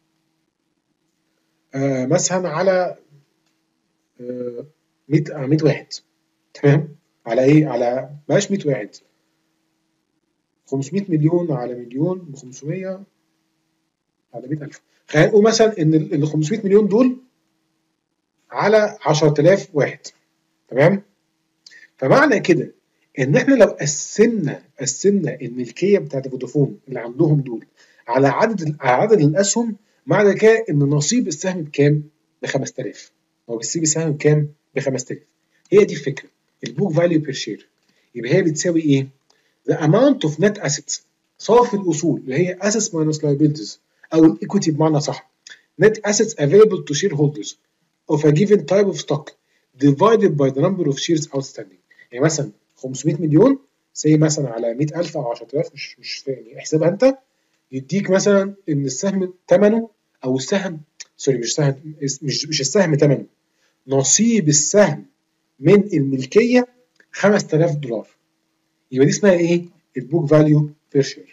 آه مثلا على آه مية آه مية واحد، تمام، على ايه؟ على بلاش مية واحد، خمسمية مليون على مليون ب خمسمية على مية ألف. خلينا نقول مثلا ان ال خمسمية مليون دول على عشرة آلاف واحد، تمام. فمعنى كده ان احنا لو قسمنا قسمنا الملكيه بتاعت فودافون اللي عندهم دول على عدد على عدد الاسهم، معنى كده ان نصيب السهم بكام؟ ب خمسة آلاف. هو بيسيب السهم بكام؟ ب خمسة آلاف. هي دي الفكره، البوك فاليو بير شير. يبقى هي بتساوي ايه؟ the amount of net assets، صافي الاصول اللي هي assets minus liabilities او الايكويتي بمعنى صح. net assets available to shareholders of a given type of stock divided by the number of shares outstanding. يعني مثلا خمسمية مليون سي مثلا على مية ألف او عشرة آلاف، مش مش يعني احسبها انت، يديك مثلا ان السهم ثمنه او السهم سوري مش سهم مش مش السهم ثمنه، نصيب السهم من الملكيه خمسة آلاف دولار. يبقى دي اسمها ايه؟ البوك فاليو بير شير.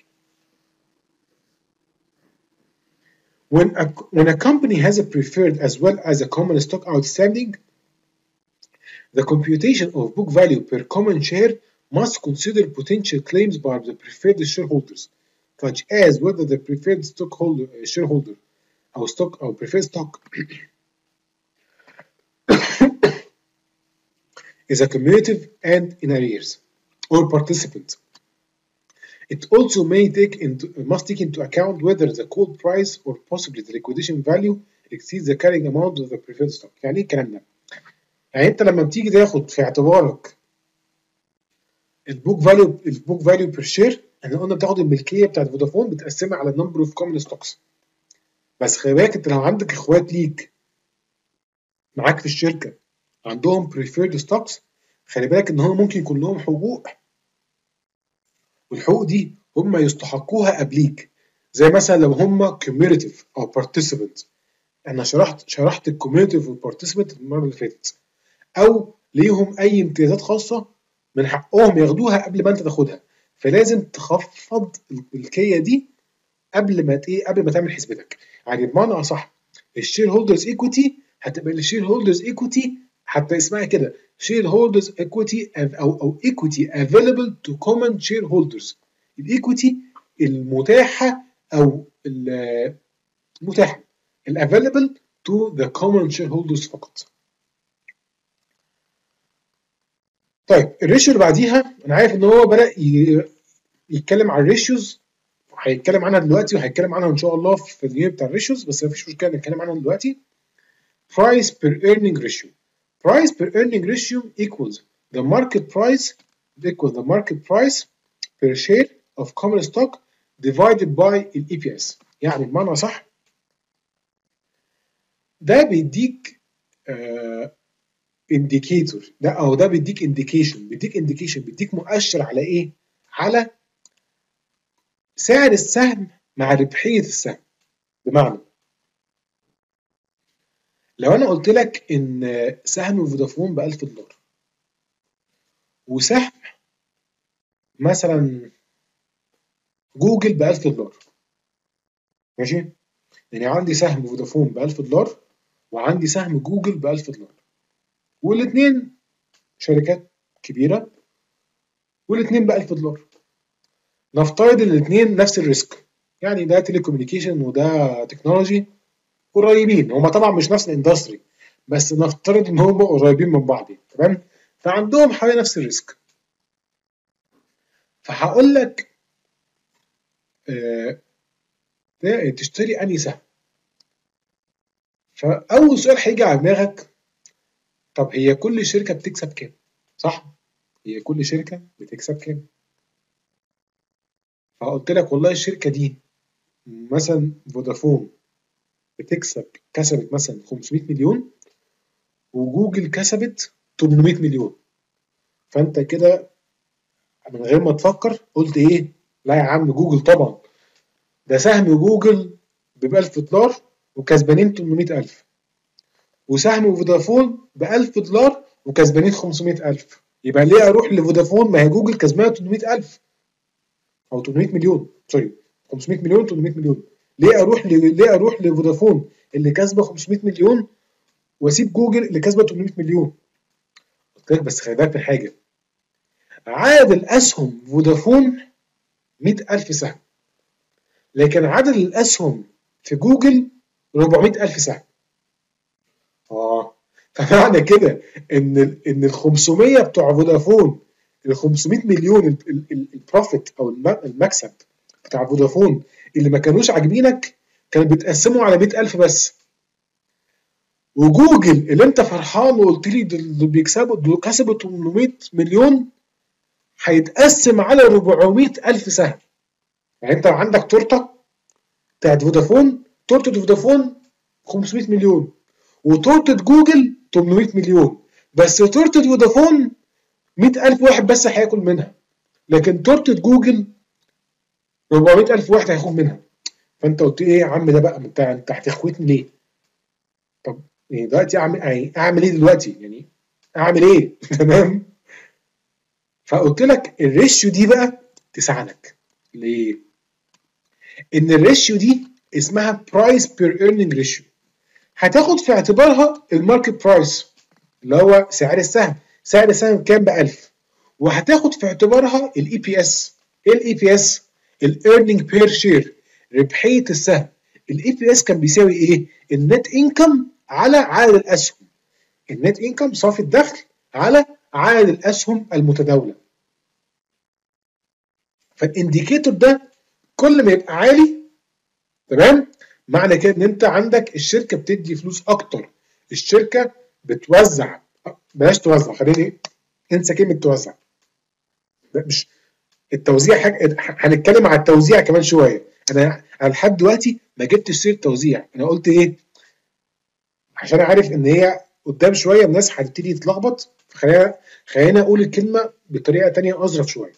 When a, when a company has a preferred as well as a common stock outstanding, the computation of book value per common share must consider potential claims by the preferred shareholders, such as whether the preferred stockholder shareholder or stock or preferred stock is a cumulative and in arrears or participant. It also may take into must take into account whether the call price or possibly the liquidation value exceeds the carrying amount of the preferred stock. يعني ايه الكلام ده؟ يعني انت لما بتيجي تاخد في اعتبارك البوك فاليو البوك فاليو بير شير، احنا قلنا بتاخد الملكيه بتاعت فودافون بتقسمها على النمبر اوف كومن ستوكس. بس خلي بالك انت لو عندك اخوات ليك معاك في الشركه عندهم بريفيرد ستوكس، خلي بالك ان هم ممكن يكون لهم حقوق، والحقوق دي هم يستحقوها قبليك. زي مثلا لو هم كوميونيتيف او بارتيسيبنت، انا شرحت شرحت الكوميونيتيف والبارتيسيبنت المره اللي فاتت، او ليهم اي امتيازات خاصه من حقهم ياخدوها قبل ما انت تاخدها، فلازم تخفض الملكيه دي قبل ما ايه قبل ما تعمل حسبتك. يعني بمعنى اصح الشير هولدرز ايكويتي هتبقى الشير هولدرز ايكويتي حتى اسمها كده شير هولدرز ايكويتي او او ايكويتي افيلبل تو كومن شير هولدرز، الايكويتي المتاحه او المتاحه الافيلبل تو ذا كومن شير هولدرز فقط. طيب الريشيو اللي بعديها انا عارف ان هو بدأ يتكلم عن الريشيوز، هيتكلم عنها دلوقتي وهيتكلم عنها ان شاء الله في اليوم بتاع الريشيوز، بس مفيش مشكله نتكلم عنها دلوقتي. price per earning ratio. price per earning ratio equals the market price equals the market price per share of common stock divided by ال إي بي إس. يعني بمعنى صح ده بيديك آه indicator، ده او ده بيديك indication بيديك indication بيديك مؤشر على ايه؟ على سعر السهم مع ربحيه السهم. بمعنى لو انا قلت لك ان سهم فودافون ب ألف دولار وسهم مثلا جوجل ب ألف دولار، ماشي، يعني عندي سهم فودافون ب ألف دولار وعندي سهم جوجل ب ألف دولار، والاثنين شركات كبيره والاثنين ب ألف دولار. نفترض الاثنين نفس الريسك، يعني ده تيليكوميونيكيشن وده تكنولوجي قريبين، هما طبعا مش نفس الاندستري بس نفترض ان هم قريبين من بعض، تمام؟ فعندهم حوالي نفس الريسك. فهقول لك آه تشتري انهي سهم. فاول سؤال هيجي على دماغك، طب هي كل شركه بتكسب كام؟ صح؟ هي كل شركه بتكسب كام؟ فقلت لك والله الشركه دي مثلا فودافون بتكسب كسبت مثلا خمسمية مليون وجوجل كسبت تمنمية مليون. فانت كده من غير ما تفكر قلت ايه؟ لا يا عم جوجل طبعا، ده سهم جوجل ب ألف دولار وكسبانين تمنمية ألف، وسهم فودافون ب ألف دولار وكسبانين خمسمية ألف. يبقى ليه اروح لفودافون؟ ما هي جوجل كسبانه تمنمية ألف او تمنمية مليون، سوري خمسمية مليون تمنمية مليون. ليه اروح ل... ليه اروح لفودافون اللي كسبه خمسمية مليون واسيب جوجل اللي كسبه تمنمية مليون؟ قلت لك بس خلي بالك من حاجه، عدد الاسهم فودافون مية ألف سهم، لكن عدد الاسهم في جوجل أربعمية ألف سهم. اه فمعنى كده ان ال ان ال خمسمية بتوع فودافون، ال خمسمية مليون البروفيت او المكسب بتاع فودافون اللي ما كانوش عاجبينك كانوا بيتقسموا على مية ألف بس. وجوجل اللي انت فرحان وقلت لي دول بيكسبوا، دول كسبوا تمنمية مليون، هيتقسم على أربعمية ألف سهم. يعني انت عندك تورته بتاعت فودافون، تورته فودافون خمسمية مليون وتورته جوجل تمنمية مليون، بس تورته فودافون مية ألف واحد بس هياكل منها، لكن تورته جوجل أربعمية ألف واحد هياخد منها. فانت قلت ايه يا عم ده بقى، انت انت هتخوتني ليه؟ طب يعني دلوقتي اعمل يعني اعمل ايه دلوقتي؟ يعني اعمل ايه؟ تمام؟ فقلت لك الريشيو دي بقى تساعدك. ليه؟ ان الريشيو دي اسمها برايس بير ايرنينج ريشيو. هتاخد في اعتبارها الماركت برايس اللي هو سعر السهم، سعر السهم كام؟ ب ألف. وهتاخد في اعتبارها الاي بي اس. ايه الاي بي اس؟ الايرنينج بير شير، ربحيه السهم. الاي بي اس كان بيساوي ايه؟ النت انكم على عدد الاسهم. النت انكم صافي الدخل على عدد الاسهم المتداوله. فالانديكيتور ده كل ما يبقى عالي، تمام، معنى كده ان انت عندك الشركه بتدي فلوس اكتر، الشركه بتوزع، بلاش توزع، خليني انسى كلمه توزع، مش التوزيع حاجه، هنتكلم على التوزيع كمان شويه. انا انا لحد دلوقتي ما جبتش سيره توزيع، انا قلت ايه؟ عشان عارف ان هي قدام شويه الناس هتبتدي تتلخبط، فخلينا خلينا اقول الكلمه بطريقه ثانيه اظرف شويه.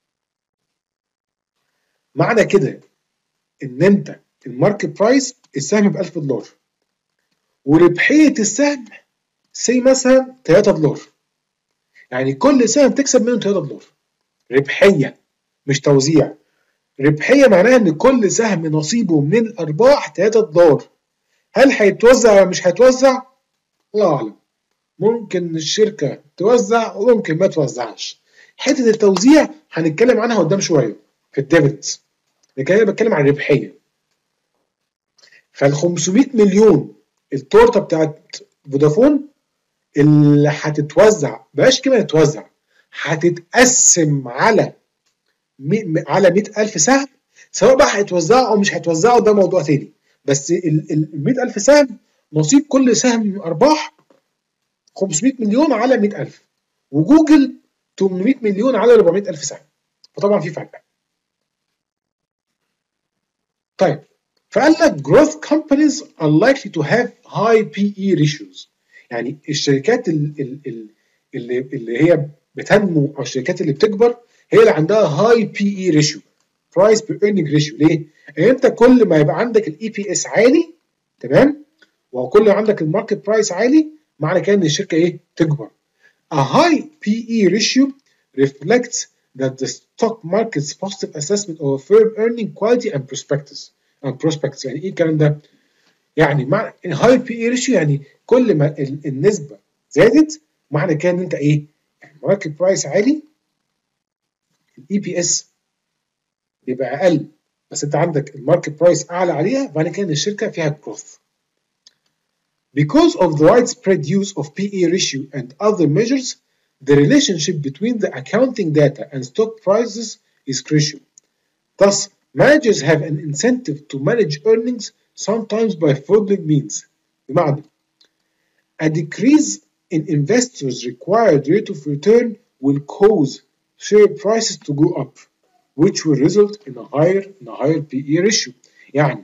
معنى كده ان انت الماركت برايس السهم ب ألف دولار وربحيه السهم سي مثلا تلاتة دولار، يعني كل سهم تكسب منه تلاتة دولار ربحيه، مش توزيع. ربحيه معناها ان كل سهم نصيبه من الارباح تلاتة دولار. هل هيتوزع ولا مش هيتوزع؟ الله اعلم. ممكن الشركه توزع وممكن ما توزعش. حته التوزيع هنتكلم عنها قدام شويه في الديفيدنز، لكن انا بتكلم عن الربحيه. فال خمسمية مليون التورته بتاعت فودافون اللي هتتوزع، بلاش كلمه تتوزع، هتتقسم على مي... على مية ألف سهم، سواء بقى هيتوزعوا او مش هيتوزعوا ده موضوع تاني، بس ال مية ألف سهم نصيب كل سهم من ارباح خمسمية مليون على مية ألف، وجوجل تمنمية مليون على أربعمية ألف سهم، فطبعا في فرق. طيب فقال لك growth companies are likely to have high بي إي ratios، يعني الشركات اللي, اللي, اللي هي بتنمو او الشركات اللي بتكبر هي اللي عندها high بي إي ratio، price per earning ratio. ليه؟ يعني انت كل ما يبقى عندك الاي بي اس عالي، تمام، وكل ما عندك الماركت برايس عالي، معنى كده ان الشركه ايه؟ تكبر. A high بي إي ratio reflects that the stock market's positive assessment of a firm earning quality and prospectus and prospects. يعني ايه الكلام ده؟ يعني مع هاي بي اي ريشيو يعني كل ما النسبه زادت معنى كده ان انت ايه؟ الماركت برايس عالي، الاي بي اس بيبقى اقل، بس انت عندك الماركت برايس اعلى عليها، معنى كده ان الشركه فيها growth. Because of the widespread use of P E ratio and other measures, the relationship between the accounting data and stock prices is crucial. Thus, managers have an incentive to manage earnings sometimes by following means. بمعنى a decrease in investors' required rate of return will cause share prices to go up, which will result in a higher in a higher P E ratio. يعني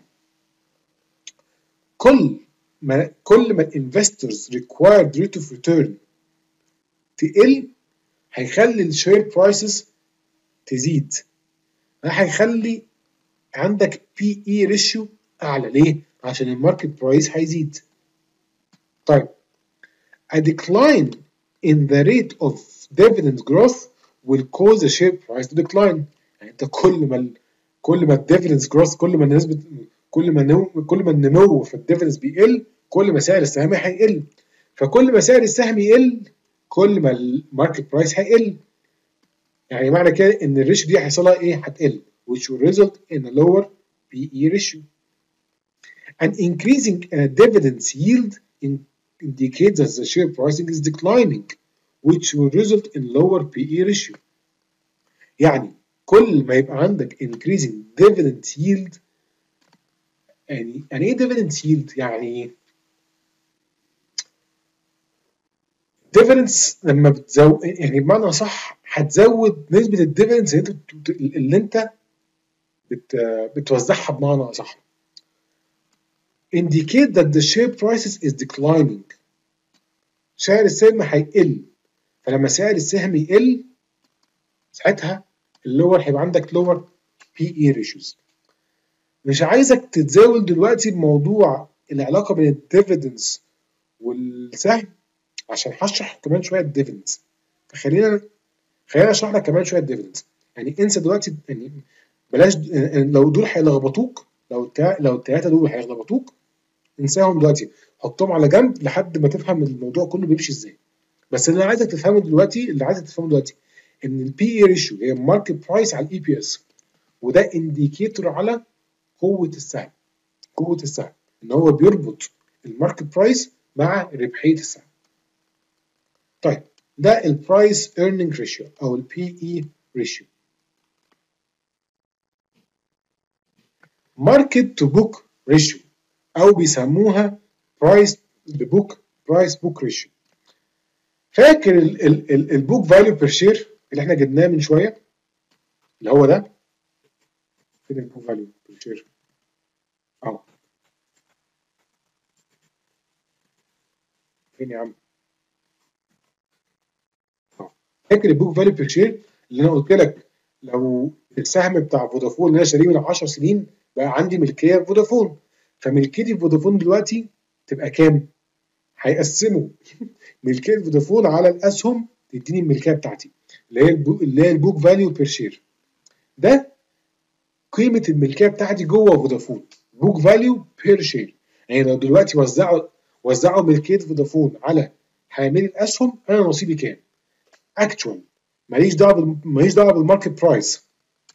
كل ما كل ما الانفسترز required rate of return تقل هيخلي الشير برايسز تزيد، ده هيخلي عندك بي اي ريشيو اعلى. ليه؟ عشان الماركت برايس هيزيد. طيب a decline in the rate of dividend growth will cause the share price to decline. يعني انت كل ما ال كل ما الديفيدنس جروث كل ما النسبه كل ما النمو كل ما النمو في الديفيدنس بيقل، كل ما سعر السهم هيقل. فكل ما سعر السهم يقل كل ما الماركت برايس هيقل. يعني معنى كده ان الريشيو دي هيحصل لها ايه؟ هتقل which will result in a lower بي إي ratio. An increasing uh, dividends yield in indicates that the share pricing is declining which will result in lower بي إي ratio. يعني كل ما يبقى عندك increasing dividend yield، يعني يعني ايه dividend yield؟ يعني dividends لما بتزود، يعني بمعنى صح هتزود نسبة الديفيدنس اللي انت اللي انت بت بتوزعها بمعنى صح. indicate that the share prices is declining. سعر السهم هيقل، فلما سعر السهم يقل ساعتها اللور هيبقى عندك لور بي اي ريشيوز. مش عايزك تتزاول دلوقتي بموضوع العلاقه بين الديفيدنس والسهم عشان هشرح كمان شويه الديفيدنس، فخلينا خلينا اشرح لك كمان شويه الديفيدنس. يعني انسى دلوقتي، يعني بلاش لو دول هيلخبطوك، لو التا... لو الثلاثه دول هيلخبطوك انساهم دلوقتي، حطهم على جنب لحد ما تفهم الموضوع كله بيمشي ازاي. بس اللي انا عايزك تفهمه دلوقتي اللي عايزك تفهمه دلوقتي ان البي اي ريشيو هي ماركت برايس على الاي بي اس، وده انديكيتور على قوه السهم. قوه السهم ان هو بيربط الماركت برايس مع ربحيه السهم. طيب ده البرايس ايرنينج ريشيو او البي اي ريشيو. ماركت تو بوك ريشيو او بيسموها برايس بوك برايس بوك ريشيو. فاكر البوك فاليو بير شير اللي احنا جبناه من شويه اللي هو ده؟ فين البوك فاليو بير شير؟ اهو. فين يا عم؟ اهو. فاكر البوك فاليو بير شير اللي انا قلت لك لو السهم بتاع فودافون اللي انا شاريه من عشر سنين بقى عندي ملكيه في فودافون، فملكيتي في فودافون دلوقتي تبقى كام؟ هيقسموا ملكيه فودافون على الاسهم تديني الملكيه بتاعتي اللي هي البوك اللي هي البوك فاليو بير شير. ده قيمه الملكيه بتاعتي جوه فودافون، بوك فاليو بير شير. يعني لو دلوقتي وزعوا وزعوا ملكيه فودافون على حاملي الاسهم انا نصيبي كام؟ اكتوال، ماليش دعوه بال... ماليش دعوه بالماركت برايس.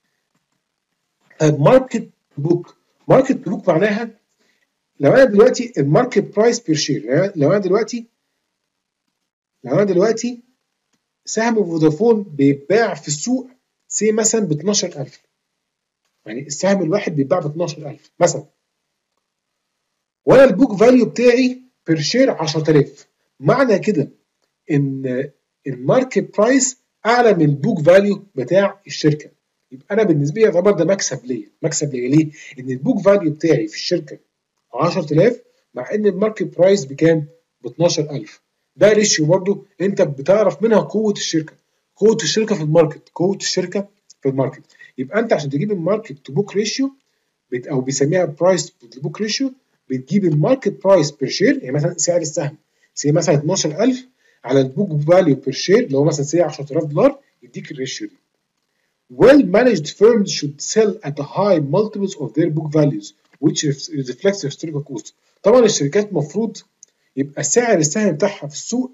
ماركت بوك ماركت بوك معناها لو انا دلوقتي الماركت برايس بير شير، لو انا دلوقتي لو انا دلوقتي سهم فودافون بيتباع في السوق سي مثلا ب اتناشر الف، يعني السهم الواحد بيتباع ب اتناشر الف مثلا، وانا البوك فاليو بتاعي بير شير عشرة آلاف، معنى كده ان الماركت برايس اعلى من البوك فاليو بتاع الشركه. يبقى انا بالنسبه لي يعتبر ده مكسب ليا. مكسب ليا ليه؟ ان البوك فاليو بتاعي في الشركه عشرة آلاف مع ان الماركت برايس بكام؟ ب اتناشر الف. ده ريشيو برضو انت بتعرف منها قوه الشركه، قوه الشركه في الماركت، قوه الشركه في الماركت. يبقى انت عشان تجيب الماركت تو بوك ريشيو او بيسميها برايس تو بوك ريشيو، بتجيب الماركت برايس بير شير، يعني مثلا سعر السهم سي مثلا اتناشر الف على البوك فاليو بير شير اللي هو مثلا سي عشرة آلاف دولار يديك الريشيو دي. Well managed firms should sell at a high multiples of their book values which reflects historical cost. طبعا الشركات المفروض يبقى سعر السهم بتاعها في السوق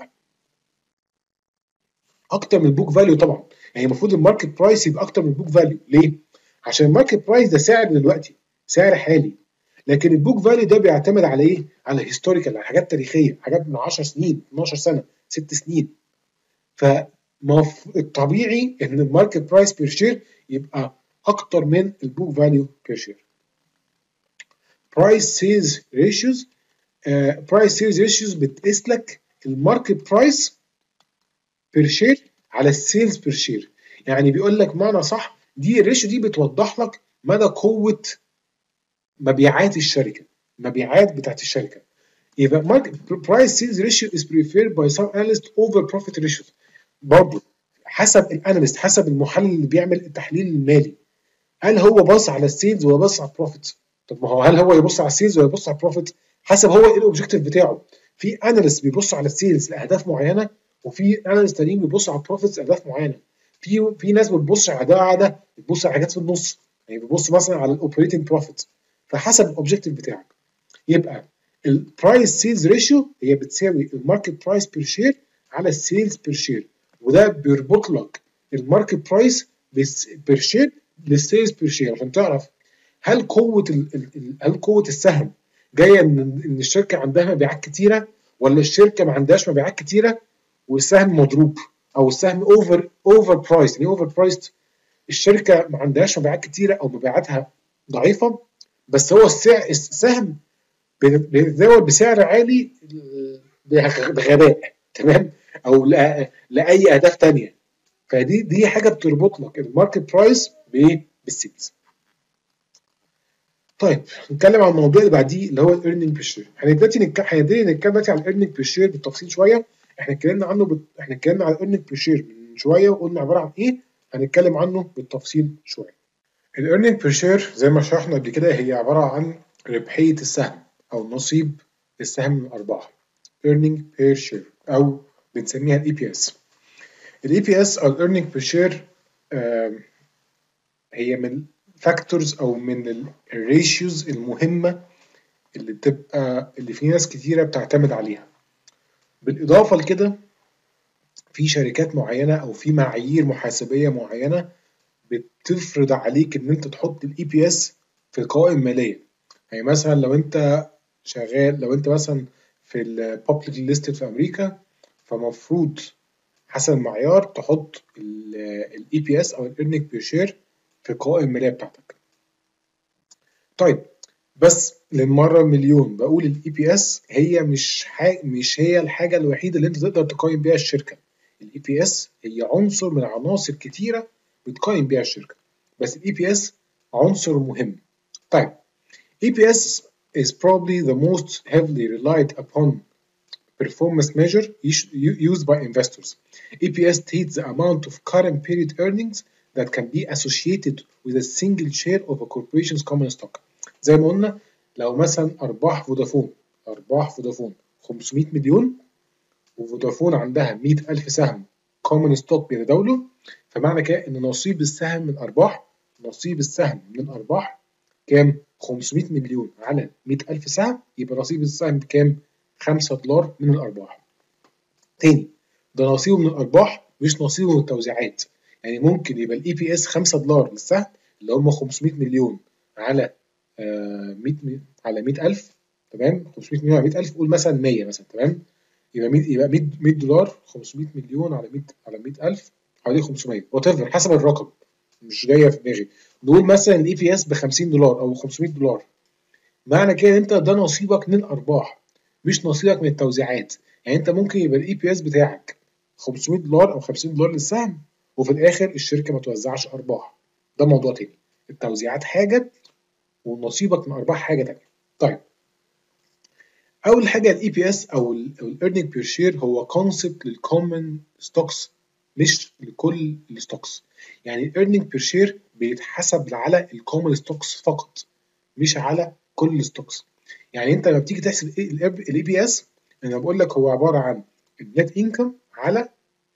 اكتر من البوك فاليو طبعا، يعني المفروض الماركت برايس يبقى اكتر من البوك فاليو. ليه؟ عشان الماركت برايس ده سعر دلوقتي، سعر حالي، لكن البوك فاليو ده بيعتمد على ايه؟ على هيستوريكال، على حاجات تاريخيه، حاجات من عشر سنين، اتناشر سنه، ست سنين. فالطبيعي ان الماركت برايس بير شير يبقى اكتر من البوك فاليو بير شير. برايس سيلز ريشيوز، برايس سيلز ريشيوز بتقيس لك الماركت برايس بير شير على السيلز بير شير، يعني بيقول لك معنى صح، دي الريشيو دي بتوضح لك مدى قوه مبيعات الشركه، مبيعات بتاعت الشركه. يبقى market price sales ratio is preferred by some analysts over profit ratios. برضه حسب الاناليست، حسب المحلل اللي بيعمل التحليل المالي، هل هو باص على السيلز ولا باص على البروفيت؟ طب ما هو هل هو يبص على السيلز ولا يبص على البروفيت؟ حسب هو ايه الاوبجيكتيف بتاعه. في اناليست بيبص على السيلز لاهداف معينه، وفي اناليست تانيين بيبص على البروفيتس لاهداف معينه. في في ناس بتبص على ده على ده، بتبص على حاجات في النص، يعني بتبص مثلا على الاوبريتنج بروفيت. فحسب الاوبجيكتيف بتاعك. يبقى البرايس سيلز ريشيو هي بتساوي الماركت برايس بير شير على السيلز بير شير، وده بيربط لك الماركت برايس بير شير للسيلز بير شير عشان تعرف هل قوه ال ال هل قوه السهم جايه من ان الشركه عندها مبيعات كتيره، ولا الشركه ما عندهاش مبيعات كتيره والسهم مضروب، او السهم اوفر اوفر برايس. يعني اوفر برايس الشركه ما عندهاش مبيعات كتيره او مبيعاتها ضعيفه، بس هو السعر السهم بيتداول بسعر عالي بغباء، تمام، او لاي اهداف ثانيه. فدي دي حاجه بتربط لك الماركت برايس بايه؟ بالسيلز. طيب نتكلم عن الموضوع اللي بعديه اللي هو الايرننج بير شير. هنبتدي نتكلم دلوقتي عن الايرننج بير شير بالتفصيل شويه. احنا اتكلمنا عنه بت... احنا اتكلمنا عن الايرننج بير شير من شويه وقلنا عباره عن ايه، هنتكلم عنه بالتفصيل شويه. الايرننج بير شير زي ما شرحنا قبل كده هي عباره عن ربحيه السهم او نصيب السهم من الارباح. earning per share او بنسميها الاي بي اس. الاي بي اس او earning per share هي من فاكتورز او من الريشيوز المهمه اللي بتبقى اللي في ناس كتيره بتعتمد عليها. بالاضافه لكده في شركات معينه او في معايير محاسبيه معينه بتفرض عليك ان انت تحط الاي بي اس في القوائم الماليه. يعني مثلا لو انت شغال، لو انت مثلا في البابليك ليستد في امريكا، فمفروض حسب المعيار تحط الاي بي اس او الايرننج بير شير في القوائم الماليه بتاعتك. طيب بس للمره المليون بقول الاي بي اس هي مش حاجة مش هي الحاجه الوحيده اللي انت تقدر تقيم بيها الشركه. الاي بي اس هي عنصر من عناصر كتيره بتقيم بيها الشركه، بس الاي بي اس عنصر مهم. طيب E P S is probably the most heavily relied upon performance measure used by investors. E P S states the amount of current period earnings that can be associated with a single share of a corporation's common stock. زي ما قلنا لو مثلا أرباح فودافون أرباح فودافون خمسمية مليون، وفودافون عندها مية ألف سهم common stock بيتداولوا، فمعنى كده إن نصيب السهم من الأرباح نصيب السهم من الأرباح كام؟ خمسمية مليون على مية ألف سهم، يبقى نصيب السهم بكام؟ خمسة دولار من الأرباح. تاني ده نصيبه من الأرباح مش نصيبه من التوزيعات. يعني ممكن يبقى الاي بي اس خمسة دولار للسهم اللي هم خمسمية مليون على آه مية على مية ألف، تمام؟ خمسمية مليون على مية ألف، قول مثلا مية مثلا، تمام؟ يبقى مية يبقى مية دولار خمسمية مليون على مية على مية ألف حوالي خمسمية وات ايفر حسب الرقم مش جايه في دماغي. نقول مثلا الاي بي اس ب خمسين دولار او خمسمية دولار، معنى كده انت ده نصيبك من الارباح مش نصيبك من التوزيعات. يعني انت ممكن يبقى الاي بي اس بتاعك خمسمية دولار او خمسين دولار للسهم، وفي الاخر الشركه ما توزعش ارباح، ده موضوع تاني. التوزيعات حاجه ونصيبك من ارباح حاجه تانيه. طيب اول حاجه الاي بي اس او الايرننج بير شير هو كونسبت للكومن ستوكس مش لكل الستوكس. يعني الايرننج بير شير بيتحسب على الكومن ستوكس فقط مش على كل الستوكس. يعني انت لما بتيجي تحسب الاي بي اس انا بقول لك هو عباره عن النت انكم على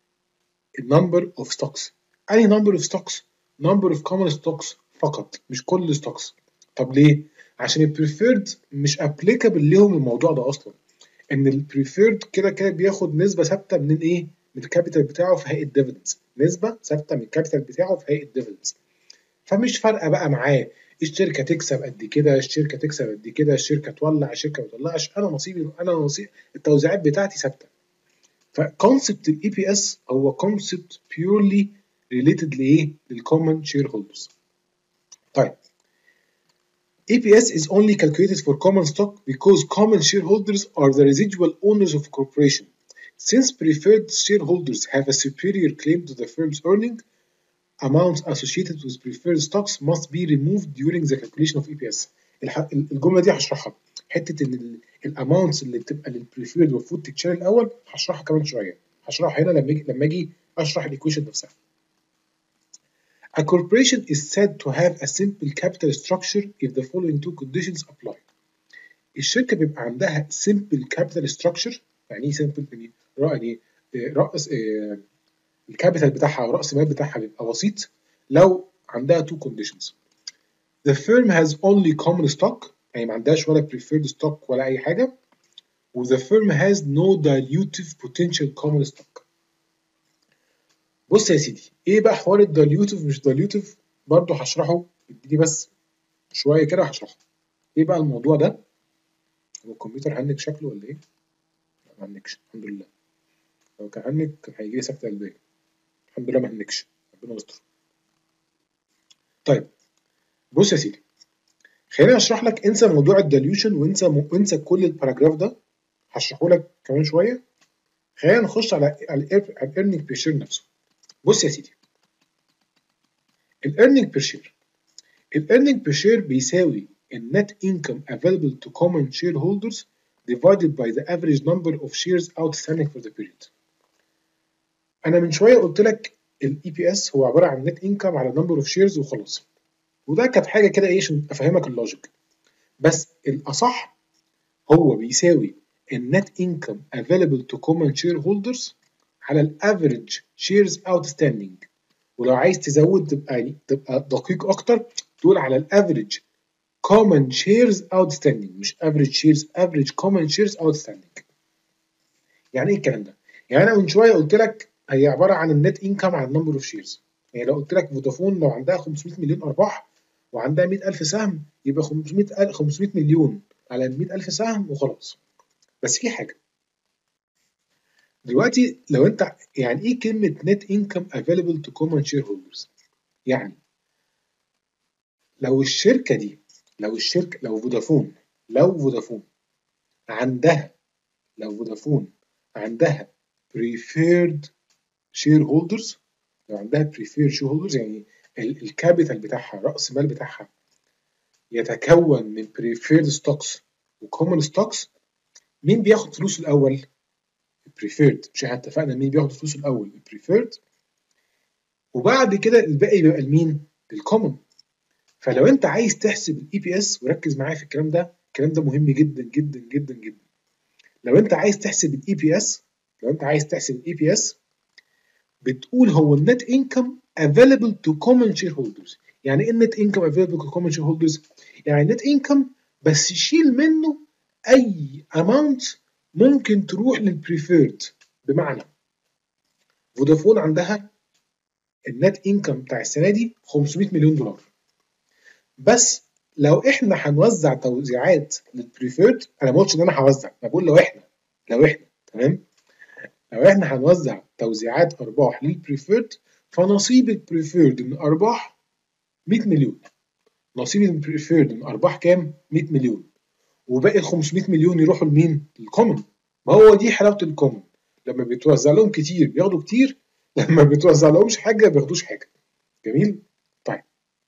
النمبر اوف ستوكس. اي نمبر اوف ستوكس؟ نمبر اوف كومن ستوكس فقط مش كل ستوكس. طب ليه؟ عشان البريفيرد مش ابليكابل ليهم الموضوع ده اصلا، ان البريفيرد كده كده بياخد نسبه ثابته من الايه؟ من الكابيتال بتاعه في هيئه ديفيدنز، نسبه ثابته من الكابيتال بتاعه في هيئه ديفيدنز. فمش فارقه بقى معاه الشركه تكسب قد كده، الشركه تكسب قد كده، الشركه تولع، الشركه ما تولعش، انا نصيبي، انا نصيب التوزيعات بتاعتي ثابته. فكونسبت الاي بي اس هو كونسبت بيورلي ريليتد لايه؟ للكومن شير هولدرز. طيب E P S is only calculated for common stock because common shareholders are the residual owners of a corporation. Since preferred shareholders have a superior claim to the firm's earning, amounts associated with preferred stocks must be removed during the calculation of E P S. الجملة دي هشرحها. حتة إن الأماونتس اللي بتبقى للبريفيرد المفروض تتشال الأول هشرحها كمان شوية. هشرحها هنا لما أجي لما أجي أشرح الإيكويشن نفسها. A corporation is said to have a simple capital structure if the following two conditions apply. الشركة بيبقى عندها simple capital structure. يعني ايه simple؟ يعني يعني رأس الكابيتال بتاعها او رأس المال بتاعها بيبقى بسيط لو عندها two conditions. The firm has only common stock، يعني ما عندهاش ولا preferred stock ولا أي حاجة. و the firm has no dilutive potential common stock. بص يا سيدي، ايه بقى حوار الدايليوتيف مش دايليوتيف؟ برضه هشرحه، اديني بس شويه كده هشرحه. ايه بقى الموضوع ده؟ هو الكمبيوتر هنك شكله ولا ايه؟ لا ما هنكش الحمد لله. لو كان هنك كان هيجي لي سكته قلبيه. الحمد لله ما هنكش، ربنا يستر. طيب بص يا سيدي، خليني اشرح لك. انسى موضوع الدايليوشن وانسى وانسى كل الباراجراف ده، هشرحه لك كمان شويه. خلينا نخش على على الايرنينج بير شير نفسه. بص يا سيدي، الايرنينج بير شير الايرنينج بير شير بيساوي النت income available to common shareholders divided by the average number of shares outstanding for the period. انا من شويه قلت لك الاي بي اس هو عباره عن نت income على number of shares وخلاص، وده كانت حاجه كده ايه عشان افهمك اللوجيك. بس الاصح هو بيساوي النت income available to common shareholders على الافريج shares outstanding. ولو عايز تزود تبقى تبقى دقيق اكتر، تقول على الافريج common shares outstanding، مش average shares، average common shares outstanding. يعني ايه الكلام ده؟ يعني انا من شويه قلت لك هي عباره عن النت انكم على النمبر اوف شيرز. يعني لو قلت لك فودافون لو عندها خمسمية مليون ارباح وعندها مية ألف سهم، يبقى خمسمية خمسمية مليون على مية ألف سهم وخلاص. بس في حاجه دلوقتي، لو انت يعني ايه كلمه net income available to common shareholders؟ يعني لو الشركه دي لو الشركه لو فودافون لو فودافون عندها لو فودافون عندها preferred shareholders، لو عندها preferred shareholders يعني الكابيتال بتاعها، رأس المال بتاعها يتكون من preferred stocks و common stocks، مين بياخد فلوس الأول؟ preferred. مش احنا اتفقنا مين بياخد فلوس الأول؟ preferred، وبعد كده الباقي بيبقى لمين؟ للcommon. فلو انت عايز تحسب الاي بي اس، وركز معايا في الكلام ده، الكلام ده مهم جدا جدا جدا جدا. لو انت عايز تحسب الاي بي اس لو انت عايز تحسب الاي بي اس بتقول هو النت انكم available to common shareholders. يعني ايه النت انكم available to common shareholders؟ يعني النت انكم بس شيل منه اي اماونت ممكن تروح للبريفيرد. بمعنى فودافون عندها النت انكم بتاع السنه دي خمسمية مليون دولار، بس لو احنا هنوزع توزيعات للبريفيرد، انا ما قلتش ان انا هوزع، انا بقول لو احنا لو احنا تمام لو احنا هنوزع توزيعات ارباح للبريفيرد، فنصيب البريفيرد من ارباح مية مليون. نصيب البريفيرد من ارباح كام؟ مية مليون. وباقي ال خمسمية مليون يروحوا لمين؟ للكومن. ما هو دي حلاوه الكومن، لما بيتوزع لهم كتير بياخدوا كتير، لما بيتوزع لهمش حاجه ما بياخدوش حاجه. جميل؟ طيب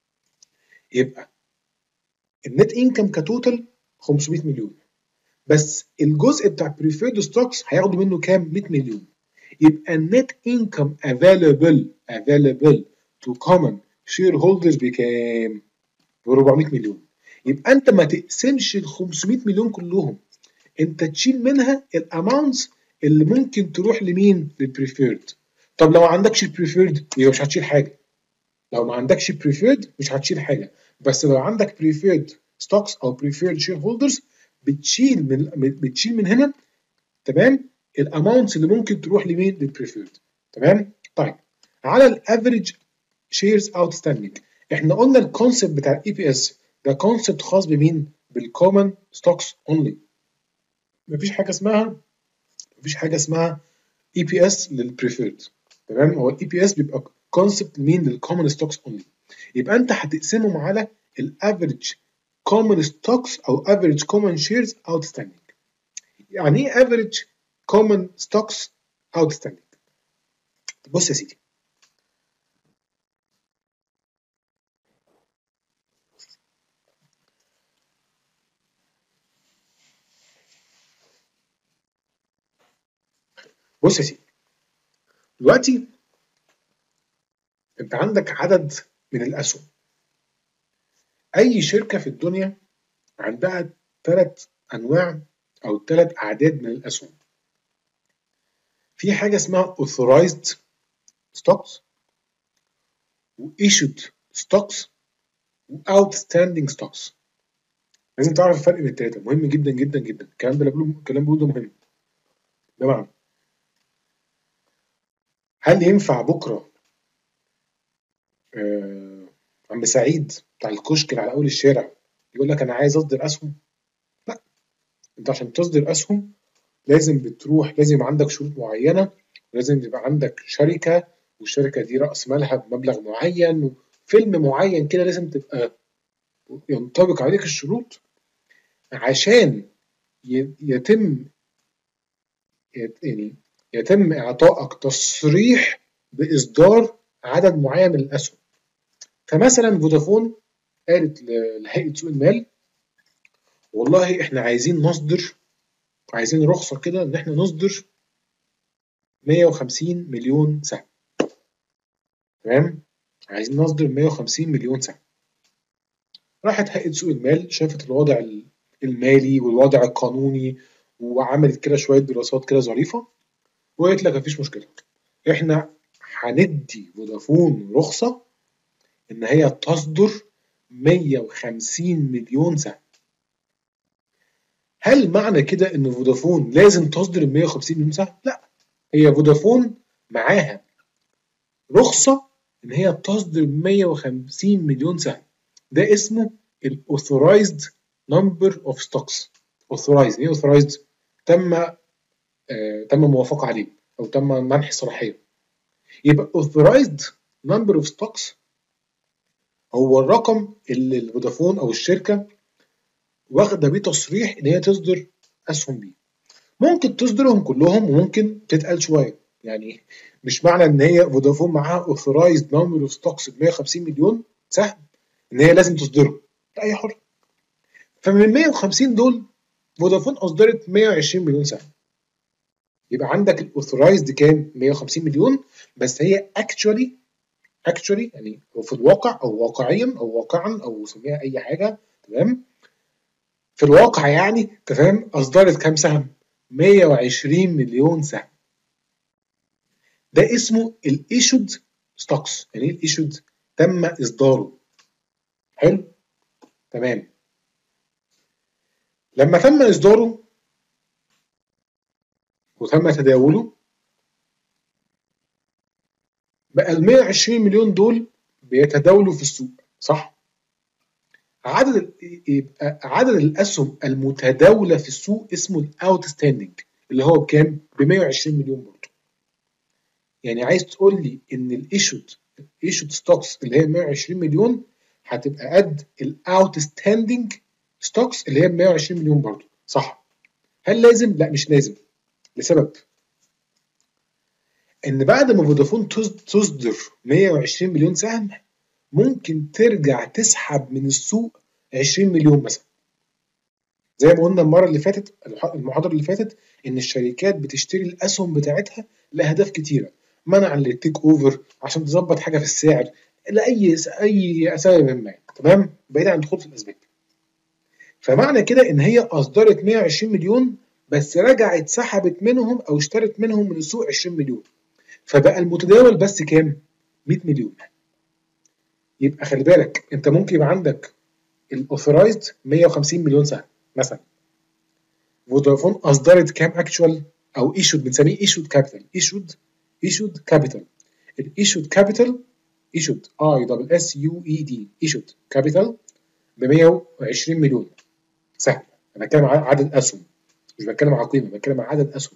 يبقى النت انكم كتوتال خمسمية مليون، بس الجزء بتاع بريفيرد ستوكس هياخدوا منه كام؟ مية مليون. يبقى النت انكم available available to common shareholders بكام؟ ب اربعمية مليون. يبقى انت ما تقسمش ال خمسمية مليون كلهم، انت تشيل منها الاماونتس اللي ممكن تروح لمين؟ للبريفيرد. طب لو ما عندكش البريفيرد يبقى مش هتشيل حاجه. لو ما عندكش بريفيرد مش هتشيل حاجه، بس لو عندك بريفيرد ستوكس او بريفيرد شير هولدرز بتشيل من بتشيل من هنا تمام الاماونتس اللي ممكن تروح لمين؟ للبريفيرد. تمام؟ طيب على الافريج شيرز اوتستاندينج، احنا قلنا الكونسيبت بتاع الاي بي اس ده كونسيبت خاص بمين؟ بالكومن ستوكس اونلي. مفيش حاجه اسمها مفيش حاجه اسمها اي بي اس للبريفيرد. تمام؟ هو الاي بي اس بيبقى كونسيبت لمين؟ للكومن ستوكس اونلي. يبقى انت هتقسمهم على الافريج كومن ستوكس او افريج كومن شيرز اوتستاندينج. يعني ايه افريج كومن ستوكس اوتستاندينج؟ بص يا سيدي، بص يا سيدي دلوقتي انت عندك عدد من الاسهم. اي شركه في الدنيا عندها ثلاث انواع او ثلاث اعداد من الاسهم. في حاجه اسمها authorized stocks و issued stocks و outstanding stocks. لازم تعرف الفرق بين الثلاثه، مهم جدا جدا جدا. الكلام ده اللي بقوله الكلام بقوله ده مهم. بمعنى هل ينفع بكره آه عم سعيد بتاع الكشك اللي على اول الشارع يقول لك انا عايز اصدر اسهم؟ لا، انت عشان تصدر اسهم لازم بتروح لازم يبقى عندك شروط معينه، ولازم يبقى عندك شركه، والشركه دي راس مالها بمبلغ معين وفيلم معين كده لازم تبقى ينطبق عليك الشروط عشان يتم يعني يتم اعطائك تصريح باصدار عدد معين من الاسهم. فمثلا فودافون قالت لهيئه سوق المال والله احنا عايزين نصدر عايزين رخصه كده ان احنا نصدر مية وخمسين مليون سهم. تمام؟ عايزين نصدر مية وخمسين مليون سهم. راحت هيئه سوق المال شافت الوضع المالي والوضع القانوني وعملت كده شويه دراسات كده ظريفه وقالت لك مفيش مشكله، احنا هندي فودافون رخصه ان هي تصدر مية وخمسين مليون سهم. هل معنى كده ان فودافون لازم تصدر ال مية وخمسين مليون سهم؟ لا، هي فودافون معاها رخصه ان هي تصدر مية وخمسين مليون سهم. ده اسمه الاوثورايزد نمبر اوف ستوكس. اوثورايزد ايه؟ اوثورايزد تم آه تم موافقه عليه او تم منح الصلاحيه. يبقى اوثورايزد نمبر اوف ستوكس هو الرقم اللي الفودافون او الشركه واخده بيه تصريح ان هي تصدر اسهم بيه. ممكن تصدرهم كلهم وممكن تتقل شويه، يعني مش معنى ان هي فودافون معاها اوثورايزد نمبر اوف ستوكس ب مية وخمسين مليون سهم ان هي لازم تصدرهم، لا هي حر. فمن مية وخمسين دول فودافون اصدرت مية وعشرين مليون سهم. يبقى عندك الاوثورايزد كام؟ مية وخمسين مليون، بس هي اكشولي اكشولي يعني في الواقع او واقعيا او واقعا او سميها اي حاجه. تمام؟ في الواقع يعني تمام اصدرت كام سهم؟ مية وعشرين مليون سهم. ده اسمه الايشود ستوكس. يعني ايه الايشود؟ تم اصداره. حلو؟ تمام. لما تم اصداره وتم تداوله بقى ال مية وعشرين مليون دول بيتداولوا في السوق، صح؟ عدد يبقى عدد الاسهم المتداوله في السوق اسمه الاوتستاندنج اللي هو بكام؟ ب مية وعشرين مليون برضه. يعني عايز تقول لي ان الايشود ايشود ستوكس اللي هي مية وعشرين مليون هتبقى قد الاوتستاندنج ستوكس اللي هي ب مية وعشرين مليون برضه، صح؟ هل لازم؟ لا مش لازم، لسبب ان بعد ما فودافون تصدر مية وعشرين مليون سهم ممكن ترجع تسحب من السوق عشرين مليون مثلا. زي ما قلنا المره اللي فاتت المحاضره اللي فاتت ان الشركات بتشتري الاسهم بتاعتها لاهداف كتيره، منع للتيك اوفر، عشان تظبط حاجه في السعر، لاي اي سبب ما. تمام؟ بعيد عن الدخول في الاسباب. فمعنى كده ان هي اصدرت مية وعشرين مليون بس رجعت سحبت منهم او اشترت منهم من السوق عشرين مليون، فبقى المتداول بس كام؟ مية مليون. يبقى خلي بالك انت ممكن يبقى عندك الاوثرايزد مية وخمسين مليون سهم مثلا. فودافون اصدرت كام اكشوال او ايشود، بنسميه ايشود كابيتال، ايشود ايشود كابيتال. الايشود كابيتال ايشود اي دبل اس يو اي دي ايشود كابيتال ب مية وعشرين مليون سهم. انا بتكلم عن عدد اسهم، مش بتكلم على قيمه، بتكلم عن عدد اسهم.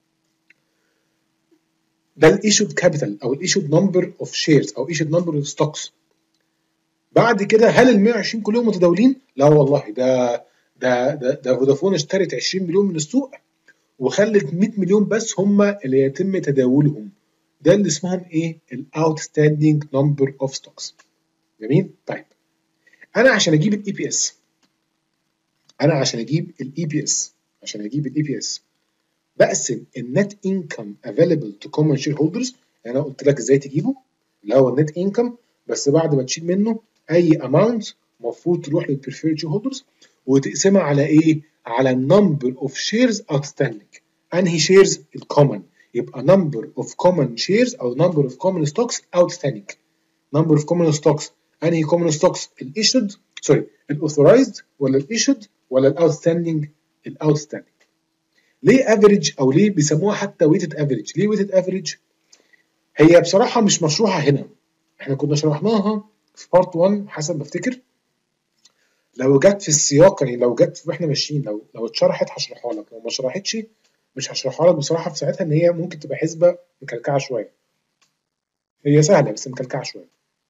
ده الايشود كابيتال او الايشود نمبر اوف شيرز او ايشود نمبر اوف ستوكس. بعد كده هل ال مية وعشرين كلهم متداولين؟ لا والله، ده ده ده, ده فودافون اشترت عشرين مليون من السوق وخلت مية مليون بس هم اللي يتم تداولهم. ده اللي اسمهم ايه؟ الاوتستاندينج نمبر اوف ستوكس. جميل؟ طيب انا عشان اجيب الاي بي اس، انا عشان اجيب الاي بي اس عشان اجيب الاي بي اس بقسم النت انكم افيلبل تو كومن شير هولدرز. انا قلت لك ازاي تجيبه، اللي هو النت انكم، بس بعد ما تشيل منه اي اماونت المفروض تروح للبريفيرد شير هولدرز، وتقسمها على ايه؟ على النمبر اوف شيرز اوتستاندينج. انهي شيرز؟ الكومن. يبقى نمبر اوف كومن شيرز او نمبر اوف كومن ستوكس اوتستاندينج. نمبر اوف كومن ستوكس، انهي كومن ستوكس؟ الايشود سوري الاوثرايزد ولا الايشود ولا الاوتستاندينج؟ الاوتستاندينج. ليه افريج او ليه بيسموها حتى ويتد افريج؟ ليه ويتد افريج؟ هي بصراحه مش مشروحه هنا، احنا كنا شرحناها في بارت واحد حسب ما افتكر. لو جت في السياق، يعني لو جت واحنا ماشيين، لو لو اتشرحت هشرحها لك، لو ما شرحتش مش هشرحها لك بصراحه في ساعتها، ان هي ممكن تبقى حسبه مكلكعه شويه. هي سهله بس مكلكعه شويه.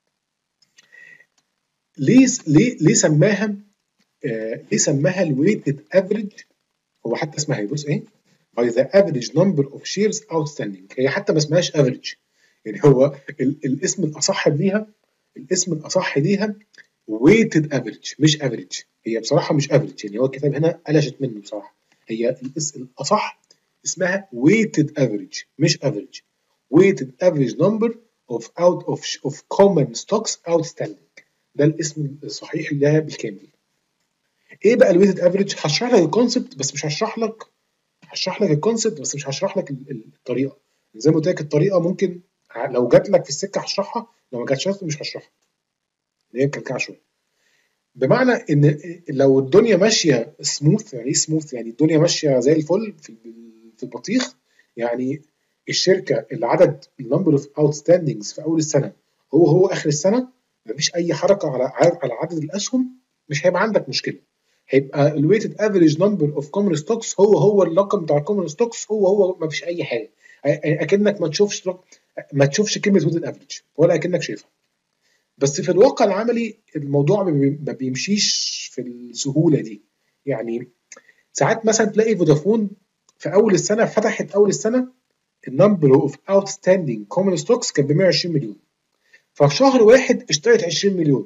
ليه ليه ليه سماها آه ليه سماها الويتد افريج؟ هو حتى اسمها ايه؟ بص ايه؟ by the average number of shares outstanding. هي حتى ما اسمهاش average، يعني هو ال الاسم الاصح ليها، الاسم الاصح ليها weighted average مش average. هي بصراحه مش average، يعني هو الكتاب هنا قلشت منه بصراحه. هي الاسم الاصح اسمها weighted average مش average. weighted average number of out of of common stocks outstanding. ده الاسم الصحيح لها بالكامل. ايه بقى الويتد افريج؟ هشرح لك الكونسبت بس مش هشرح لك هشرح لك الكونسبت بس مش هشرح لك الطريقه. زي ما قلت لك الطريقه ممكن لو جات لك في السكه هشرحها، لو ما جاتش مش هشرحها، اللي هي مكلكعه شويه. بمعنى ان لو الدنيا ماشيه سموث، يعني ايه سموث؟ يعني الدنيا ماشيه زي الفل في في البطيخ، يعني الشركه اللي عدد النمبر اوف اوتستاندينجز في اول السنه هو هو اخر السنه، مفيش اي حركه على على عدد الاسهم، مش هيبقى عندك مشكله. هيبقى الويتد افريج نمبر اوف كومن ستوكس هو هو الرقم بتاع الكومن ستوكس هو هو، ما فيش اي حاجه. اكنك ما تشوفش ما تشوفش كلمه ويتد افريج ولا اكنك شايفها. بس في الواقع العملي الموضوع ما بيمشيش في السهوله دي. يعني ساعات مثلا تلاقي فودافون في اول السنه فتحت اول السنه النمبر اوف اوتستاندينج كومن ستوكس كان ب مية وعشرين مليون، ففي شهر واحد اشترت عشرين مليون،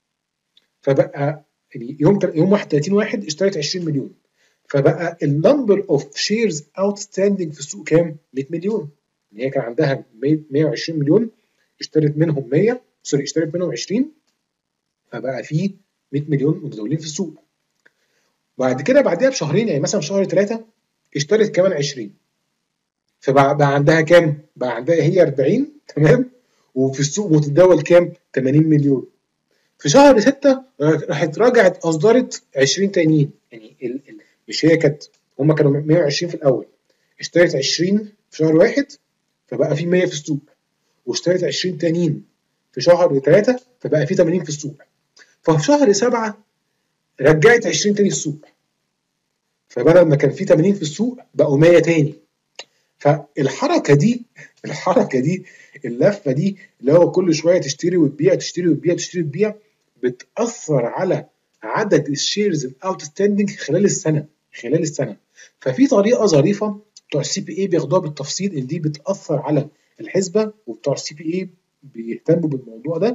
فبقى يعني يوم يوم واحد وثلاثين واحد اشترت عشرين مليون، فبقى النمبر اوف شيرز اوتستاندينج في السوق كام؟ مية مليون. يعني هي كان عندها مية وعشرين مليون، اشترت منهم مية سوري اشترت منهم عشرين، فبقى في مية مليون متداولين في السوق. بعد كده بعدها بشهرين، يعني مثلا في شهر ثلاثة اشترت كمان عشرين، فبقى بقى عندها كام؟ بقى عندها هي أربعين، تمام، وفي السوق متداول كام؟ ثمانين مليون. في شهر ستة راحت رجعت اصدرت عشرين تانيين، يعني ال ال مش هي كانت، هم كانوا مية وعشرين في الاول، اشترت عشرين في شهر واحد فبقى في مية في السوق، واشترت عشرين تانيين في شهر ثلاثة فبقى في ثمانين في السوق. ففي شهر سبعة رجعت عشرين تاني السوق، فبدل ما كان في ثمانين في السوق بقوا مية تاني. فالحركه دي الحركه دي اللفه دي اللي هو كل شويه تشتري وتبيع تشتري وتبيع تشتري وتبيع، بتاثر على عدد الشيرز الاوتستاندنج خلال السنه خلال السنه ففي طريقه ظريفه بتوع السي بي اي بياخدوها بالتفصيل ان دي بتاثر على الحسبه، وبتوع السي بي اي بيهتموا بالموضوع ده.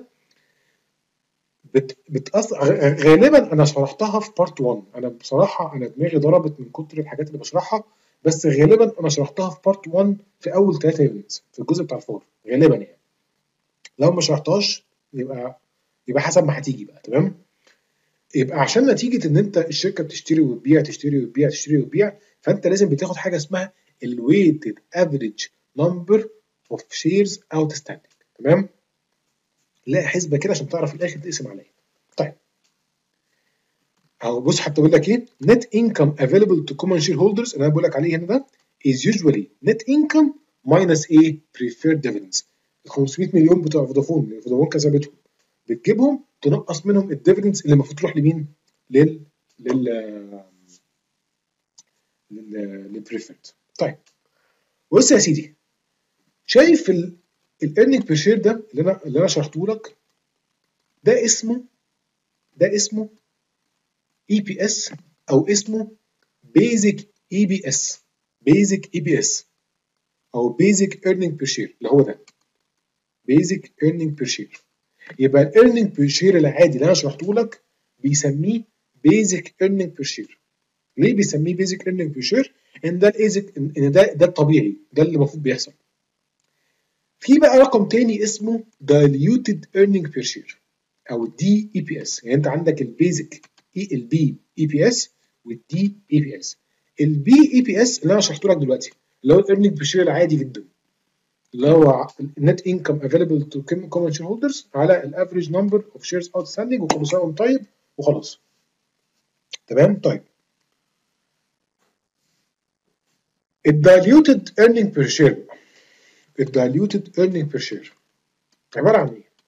بت بتأثر غالبا. انا شرحتها في بارت واحد، انا بصراحه انا دماغي ضربت من كتر الحاجات اللي بشرحها، بس غالبا انا شرحتها في بارت واحد في اول ثلاثة يونتس في الجزء بتاع الفور غالبا يعني. لو ما شرحتهاش يبقى يبقى حسب ما هتيجي بقى، تمام. يبقى عشان نتيجه ان انت الشركه بتشتري وتبيع تشتري وتبيع تشتري وتبيع، فانت لازم بتاخد حاجه اسمها الويتد افريج نمبر اوف شيرز اوتستاندينج، تمام. لا حسبه كده عشان تعرف في الاخر تقسم عليها. طيب اهو بص حتى بيقول لك ايه net income available to common shareholders اللي انا بقول لك عليه هنا ده is usually net income minus ايه preferred dividends. ال خمسمية مليون بتوع فودافون فودافون كسبتهم بتجيبهم تنقص منهم الديفيدنز اللي المفروض تروح لمين؟ لل لل لل للبريفيرد. طيب بص يا سيدي شايف الايرنينج بير شير ده اللي انا اللي انا شرحته لك ده اسمه ده اسمه اي بي اس او اسمه بيزك اي بي اس بيزك اي بي اس او بيزك ايرنينج بير شير اللي هو ده بيزك ايرنينج بير شير. يبقى الايرنينج بير شير العادي اللي انا شرحته لك بيسميه بيزك ايرنينج بير شير. ليه بيسميه بيزك ايرنينج بير شير؟ ان ده الايزك ان ده ده الطبيعي ده اللي المفروض بيحصل. في بقى رقم تاني اسمه diluted earning per share او دي اي بي اس. يعني انت عندك البيزك اي البي اي بي اس والدي اي بي اس. البي اي بي اس اللي انا شرحته لك دلوقتي اللي هو الايرنينج بير شير العادي جدا اللي هو النت انكم افيلبل تو كومن شير هولدرز على الافريج نمبر اوف شيرز اوتستاندينج وكل سنه وانت طيب وخلاص. تمام. طيب الدايليوتد ايرنينج بير شير الدايليوتد ايرنينج بير شير عباره عن ايه؟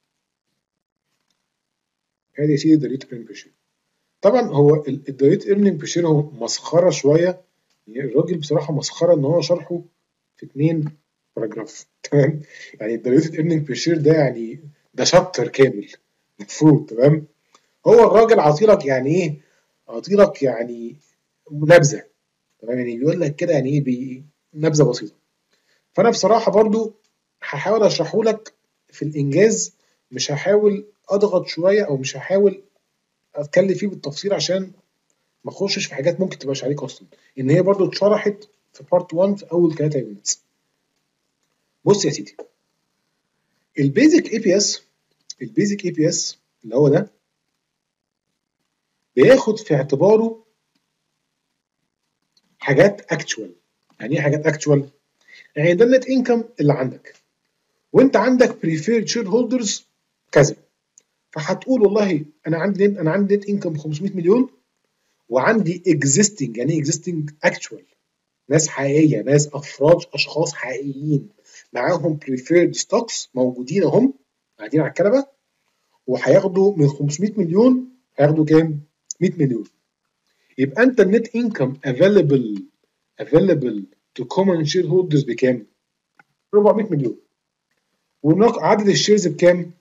هذه يا سيدي الدايليوتد ايرنينج بير شير. طبعا هو الدايليوتد ايرنينج بير شير هو مسخره شويه. يعني الراجل بصراحه مسخره ان هو شرحه في اتنين باراجراف. تمام. يعني الدايليوتد ايرنينج بير شير ده يعني ده شابتر كامل المفروض. تمام. هو الراجل عاطيلك يعني ايه؟ عاطيلك يعني نبذه. تمام. يعني بيقول لك كده يعني ايه نبذه بسيطه. فانا بصراحه برضو هحاول اشرحه لك في الانجاز. مش هحاول اضغط شويه او مش هحاول اتكلم فيه بالتفصيل عشان ما اخشش في حاجات ممكن تبقاش عليك اصلا ان هي برضو اتشرحت في بارت واحد في اول ثلاثة يونتس. بص يا سيدي البيزك اي بي اس البيزك اي بي اس اللي هو ده بياخد في اعتباره حاجات اكتشوال. يعني ايه حاجات اكتشوال؟ يعني ده النت انكم اللي عندك وانت عندك بريفيرد شير هولدرز كذا. فهتقول والله انا عندي انا عندي نت انكم خمسمية مليون وعندي اكزيستنج. يعني ايه اكزيستنج؟ اكتشوال ناس حقيقيه ناس افراد اشخاص حقيقيين معاهم بريفيرد ستوكس موجودين اهم قاعدين على الكنبه وهياخدوا من خمسمية مليون هياخدوا كام؟ مية مليون. يبقى انت النت انكم افيلبل افيلبل تو كومن شير هولدرز بكام؟ أربعمية مليون. وعدد الشيرز بكام؟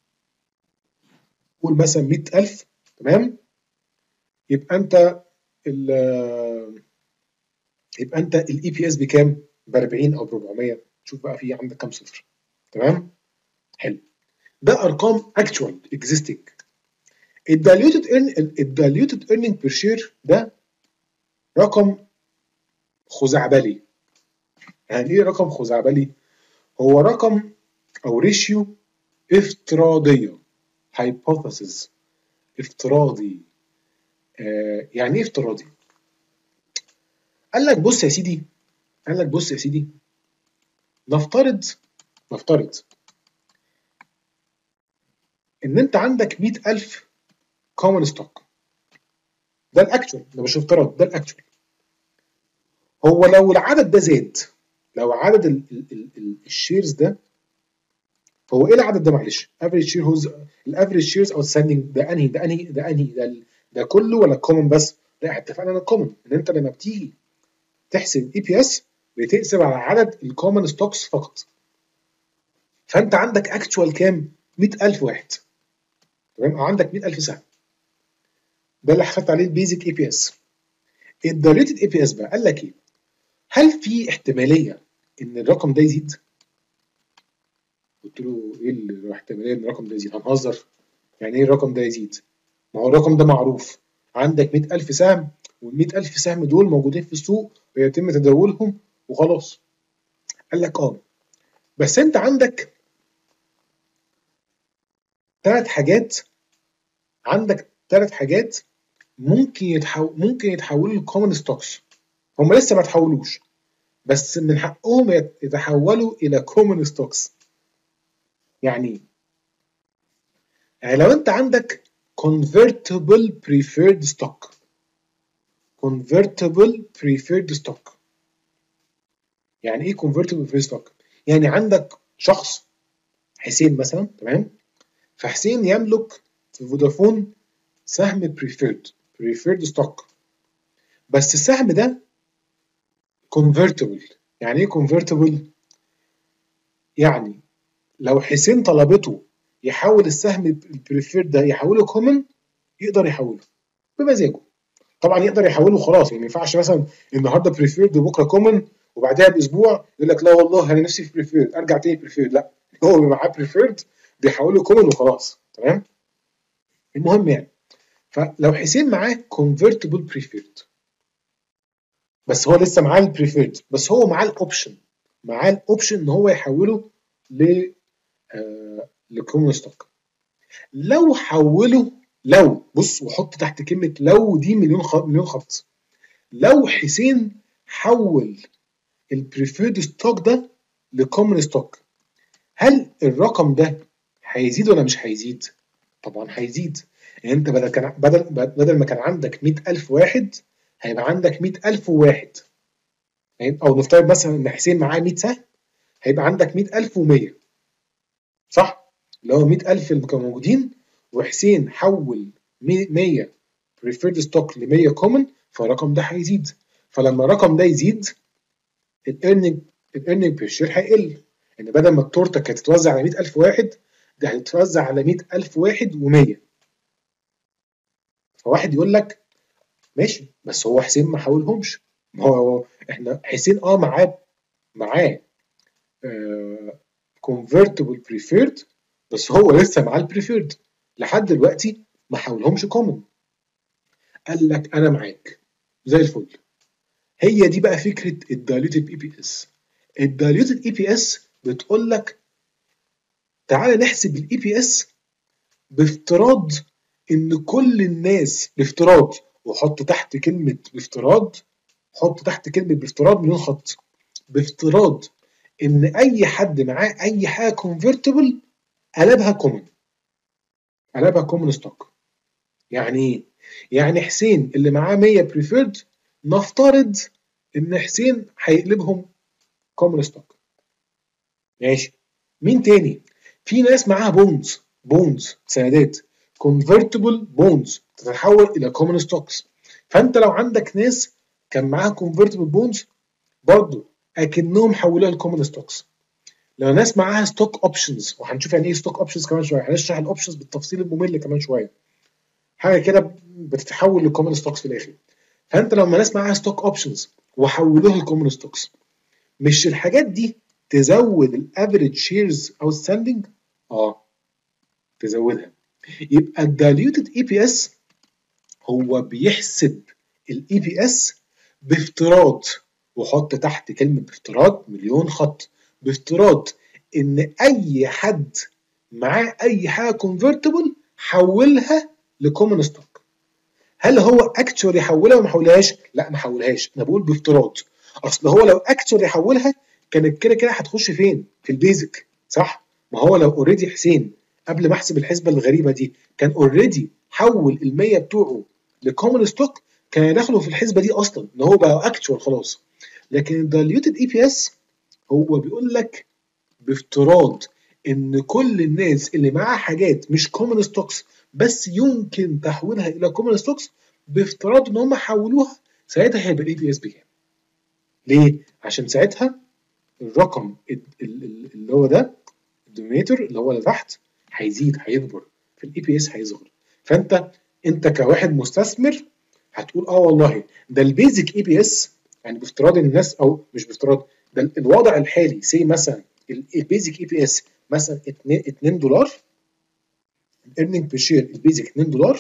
قول مثلا مية ألف. تمام. يبقى انت ال يبقى انت الاي بي اس بكام؟ ب أربعين او ب أربعمية. شوف بقى في عندك كام صفر. تمام. حلو. ده ارقام اكتشوال اكزيستنج. الدايليوتد ايرن الدايليوتد ايرنينج بير شير ده رقم خزعبلي. يعني ايه رقم خزعبلي؟ هو رقم او ريشيو افتراضيه. هايبوثيسز افتراضي. آه يعني ايه افتراضي؟ قال لك بص يا سيدي قال لك بص يا سيدي نفترض نفترض ان انت عندك مية ألف كومن ستوك. ده الاكتوال ده مش افتراض ده الاكتوال. هو لو العدد ده زاد لو عدد ال ال ال ال الشيرز ده هو ايه العدد ده معلش؟ افريج شير هوز الافريج شيرز اوت ستاندنج ده انهي ده انهي ده انهي ده, ده كله ولا الكومن بس؟ لا اتفقنا على الكومن ان انت لما بتيجي تحسب اي بي اس بتقسم على عدد الكومن ستوكس فقط. فانت عندك اكتوال كام؟ مية ألف واحد. تمام. او عندك مية ألف سهم. ده اللي حسبت عليه البيزك اي بي اس. الدايليوتد اي بي اس بقى قال لك ايه؟ هل في احتماليه ان الرقم ده يزيد؟ قلت له ايه الاحتماليه ان الرقم ده يزيد؟ هنهزر. يعني ايه الرقم ده يزيد؟ ما هو الرقم ده معروف. عندك مية ألف سهم وال مية ألف سهم دول موجودين في السوق ويتم تداولهم وخلاص. قال لك اه بس انت عندك ثلاث حاجات عندك ثلاث حاجات ممكن يتحول ممكن يتحولوا لكومن ستوكس. هم لسه ما تحولوش بس من حقهم يتحولوا الى كومن ستوكس. يعني يعني لو انت عندك convertible preferred stock. convertible preferred stock يعني ايه convertible preferred stock؟ يعني عندك شخص حسين مثلا، تمام؟ فحسين يملك في فودافون سهم preferred preferred stock، بس السهم ده convertible. يعني ايه convertible؟ يعني لو حسين طلبته يحول السهم البريفيرد ده يحوله كومن، يقدر يحوله بمزاجه. طبعا يقدر يحوله خلاص، يعني ما ينفعش مثلا النهارده بريفيرد وبكره كومن وبعدها باسبوع يقول لك لا والله انا نفسي في بريفيرد ارجع تاني بريفيرد، لا، هو بيبقى معاه بريفيرد بيحوله كومن وخلاص، تمام؟ المهم يعني، فلو حسين معاه كونفرتبل بريفيرد بس هو لسه معاه البريفيرد، بس هو معاه الاوبشن، معاه الاوبشن ان هو يحوله ل آه لكومن ستوك. لو حوله، لو بص وحط تحت كلمه لو دي مليون خط مليون خط، لو حسين حول البريفيرد ستوك ده لكومن ستوك، هل الرقم ده هيزيد ولا مش هيزيد؟ طبعا هيزيد. يعني انت بدل كان بدل بدل ما كان عندك مية ألف واحد هيبقى عندك مية ألف وواحد. يعني او نفترض مثلا ان حسين معاه مية سهم، هيبقى عندك مية ألف ومية، صح؟ اللي هو مية ألف اللي كانوا موجودين، وحسين حول مية بريفيرد ستوك ل مية كومن، فالرقم ده هيزيد. فلما الرقم ده يزيد، الايرننج الايرننج بير شير هيقل، ان بدل ما التورته كانت تتوزع على مية ألف واحد، ده هتتوزع على مية ألف واحد و100. فواحد يقول لك ماشي، بس هو حسين ما حاولهمش. ما هو احنا حسين اه معاه معاه كونفرتبل بريفيرد، بس هو لسه معاه البريفيرد لحد دلوقتي ما حاولهمش كومن. قال لك انا معاك زي الفل. هي دي بقى فكره الدايلوتد اي بي اس. الدايلوتد اي بي اس بتقول لك تعالى نحسب الاي بي اس بافتراض ان كل الناس، بافتراض وحط تحت كلمه بافتراض، حط تحت كلمه بافتراض مليون خط، بافتراض ان اي حد معاه اي حاجه كونفرتبل قلبها كومن، قلبها كومن ستوك. يعني ايه؟ يعني حسين اللي معاه مية بريفيرد، نفترض ان حسين هيقلبهم كومن ستوك، ماشي. مين تاني؟ في ناس معاها بونز، بونز سندات، كونفرتبل بونز تتحول الى كومن ستوكس. فانت لو عندك ناس كان معاها كونفرتبل بونز برضه اكنهم حولوها لكومن ستوكس. لو ناس معاها ستوك اوبشنز، وهنشوف يعني ايه ستوك اوبشنز كمان شويه، هنشرح الاوبشنز بالتفصيل الممل كمان شويه، حاجه كده بتتحول لكومن ستوكس في الاخر. فانت لما ناس معاها ستوك اوبشنز وحولوها لكومن ستوكس، مش الحاجات دي تزود الافريج شيرز اوتستاندنج؟ اه تزودها. يبقى الدايليوتد اي بي اس هو بيحسب الاي بي اس بافتراض، وحط تحت كلمه بافتراض مليون خط، بافتراض ان اي حد معاه اي حاجه كونفرتبل حولها لكومن ستوك. هل هو اكتشولي حولها ولا ما حولهاش؟ لا ما حولهاش، انا بقول بافتراض. اصل هو لو اكتشولي حولها كانت كده كده هتخش فين؟ في البيزك، صح؟ ما هو لو اوريدي حسين قبل ما احسب الحسبه الغريبه دي كان اوريدي حول ال مية بتوعه لكومن ستوك، كان يدخلوا في الحسبه دي اصلا ان هو بقى اكتشوال خلاص. لكن الدايليوتد اي بي اس هو بيقول لك بافتراض ان كل الناس اللي معاها حاجات مش كومن ستوكس بس يمكن تحويلها الى كومن ستوكس، بافتراض ان هم حولوها، ساعتها هيبقى الاي بي اس بكام؟ ليه؟ عشان ساعتها الرقم اللي هو ده الدومينيتور اللي هو اللي تحت هيزيد، هيكبر، في الاي بي اس هيصغر. فانت انت كواحد مستثمر هتقول اه والله ده البيزك اي بي اس، يعني بافتراض الناس، او مش بافتراض، ده الوضع الحالي سي مثلا البيزك اي بي اس مثلا اتنين دولار، الايرننج بير شير البيزك اتنين دولار،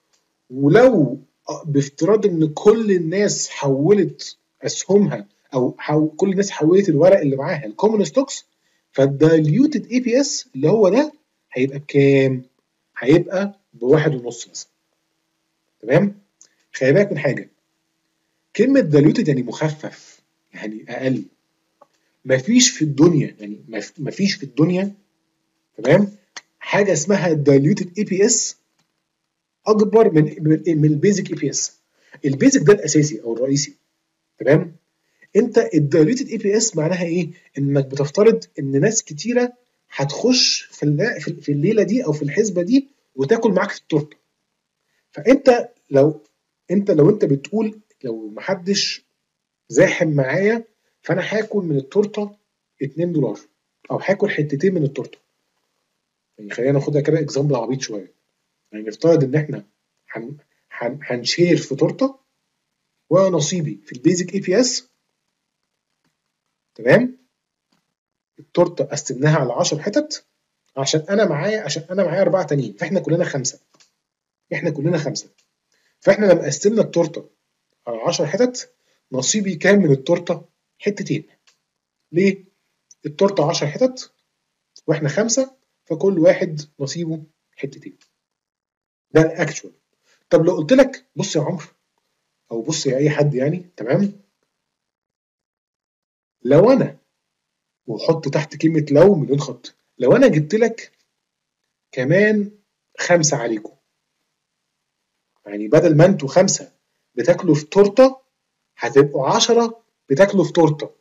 ولو بافتراض ان كل الناس حولت اسهمها او حو... كل الناس حولت الورق اللي معاها الكومن ستوكس، فالدايليوتد اي بي اس اللي هو ده هيبقى بكام؟ هيبقى بواحد ونص مثلا، تمام؟ خلي بالك من حاجه، كلمه دايليوتد يعني مخفف، يعني اقل. مفيش في الدنيا، يعني مفيش في الدنيا، تمام، حاجه اسمها diluted اي بي اس اكبر من من البيزك اي بي اس. البيزك ده الاساسي او الرئيسي، تمام؟ انت الدايلوتد اي بي اس معناها ايه؟ انك بتفترض ان ناس كتيره هتخش في في الليله دي او في الحسبه دي وتاكل معاك التورته. فانت لو انت لو انت بتقول لو محدش زاحم معايا فانا هاكل من التورته اتنين دولار او هاكل حتتين من التورته. يعني خلينا ناخدها كده اكزامبل عبيط شويه. يعني نفترض ان احنا هن هن هنشير في تورته ونصيبي في البيزك اي بي اس، تمام؟ التورته قسمناها على عشر حتت عشان انا معايا عشان انا معايا اربعه تانيين، فاحنا كلنا خمسه. احنا كلنا خمسه. فاحنا لما قسمنا التورته على عشر حتت نصيبي كام من التورته؟ حتتين. ليه؟ التورته عشر حتت واحنا خمسه، فكل واحد نصيبه حتتين. ده الاكشوال. طب لو قلت لك بص يا عمرو او بص يا اي حد يعني، تمام؟ لو انا وحط تحت كلمه لو مليون خط، لو انا جبت لك كمان خمسه عليكم، يعني بدل ما انتوا خمسه بتاكلوا في تورته هتبقوا عشرة بتاكلوا في تورته.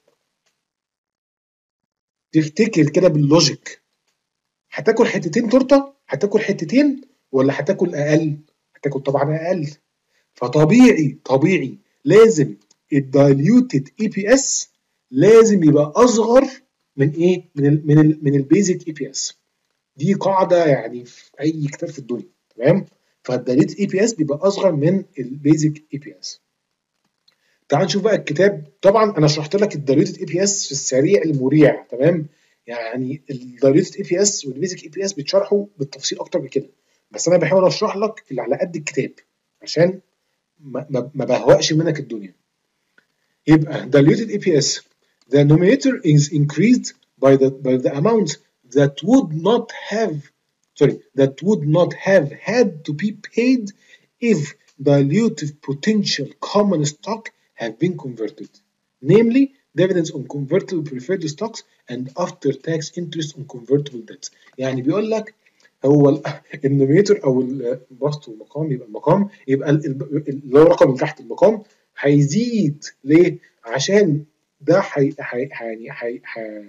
تفتكر كده باللوجيك هتاكل حتتين تورته؟ هتاكل حتتين ولا هتاكل اقل؟ هتاكل طبعا اقل. فطبيعي طبيعي لازم الدايليوتد اي بي اس لازم يبقى اصغر من ايه؟ من ال من ال من البيزك اي بي اس. دي قاعده يعني في اي كتاب في الدنيا، تمام؟ فالدايليوتد اي بي اس بيبقى اصغر من البيزك اي بي اس. تعال نشوف بقى الكتاب. طبعا انا شرحت لك الدايليوتد اي بي اس في السريع المريع، تمام؟ يعني الدايليوتد اي بي اس والبيزك اي بي اس بيتشرحوا بالتفصيل اكتر من كده، بس انا بحاول اشرح لك اللي على قد الكتاب عشان ما, ما, ما بهوأش منك الدنيا. يبقى diluted اي بي اس the numerator is increased by the by the amount that would not have sorry that would not have had to be paid if dilutive potential common stock have been converted, namely dividends on convertible preferred stocks and after tax interest on convertible debts. يعني بيقول لك هو النوميتر او البسط والمقام، يبقى المقام يبقى اللي هو رقم اللي تحت المقام هيزيد ليه؟ عشان ده حي... حي... يعني حي... حي...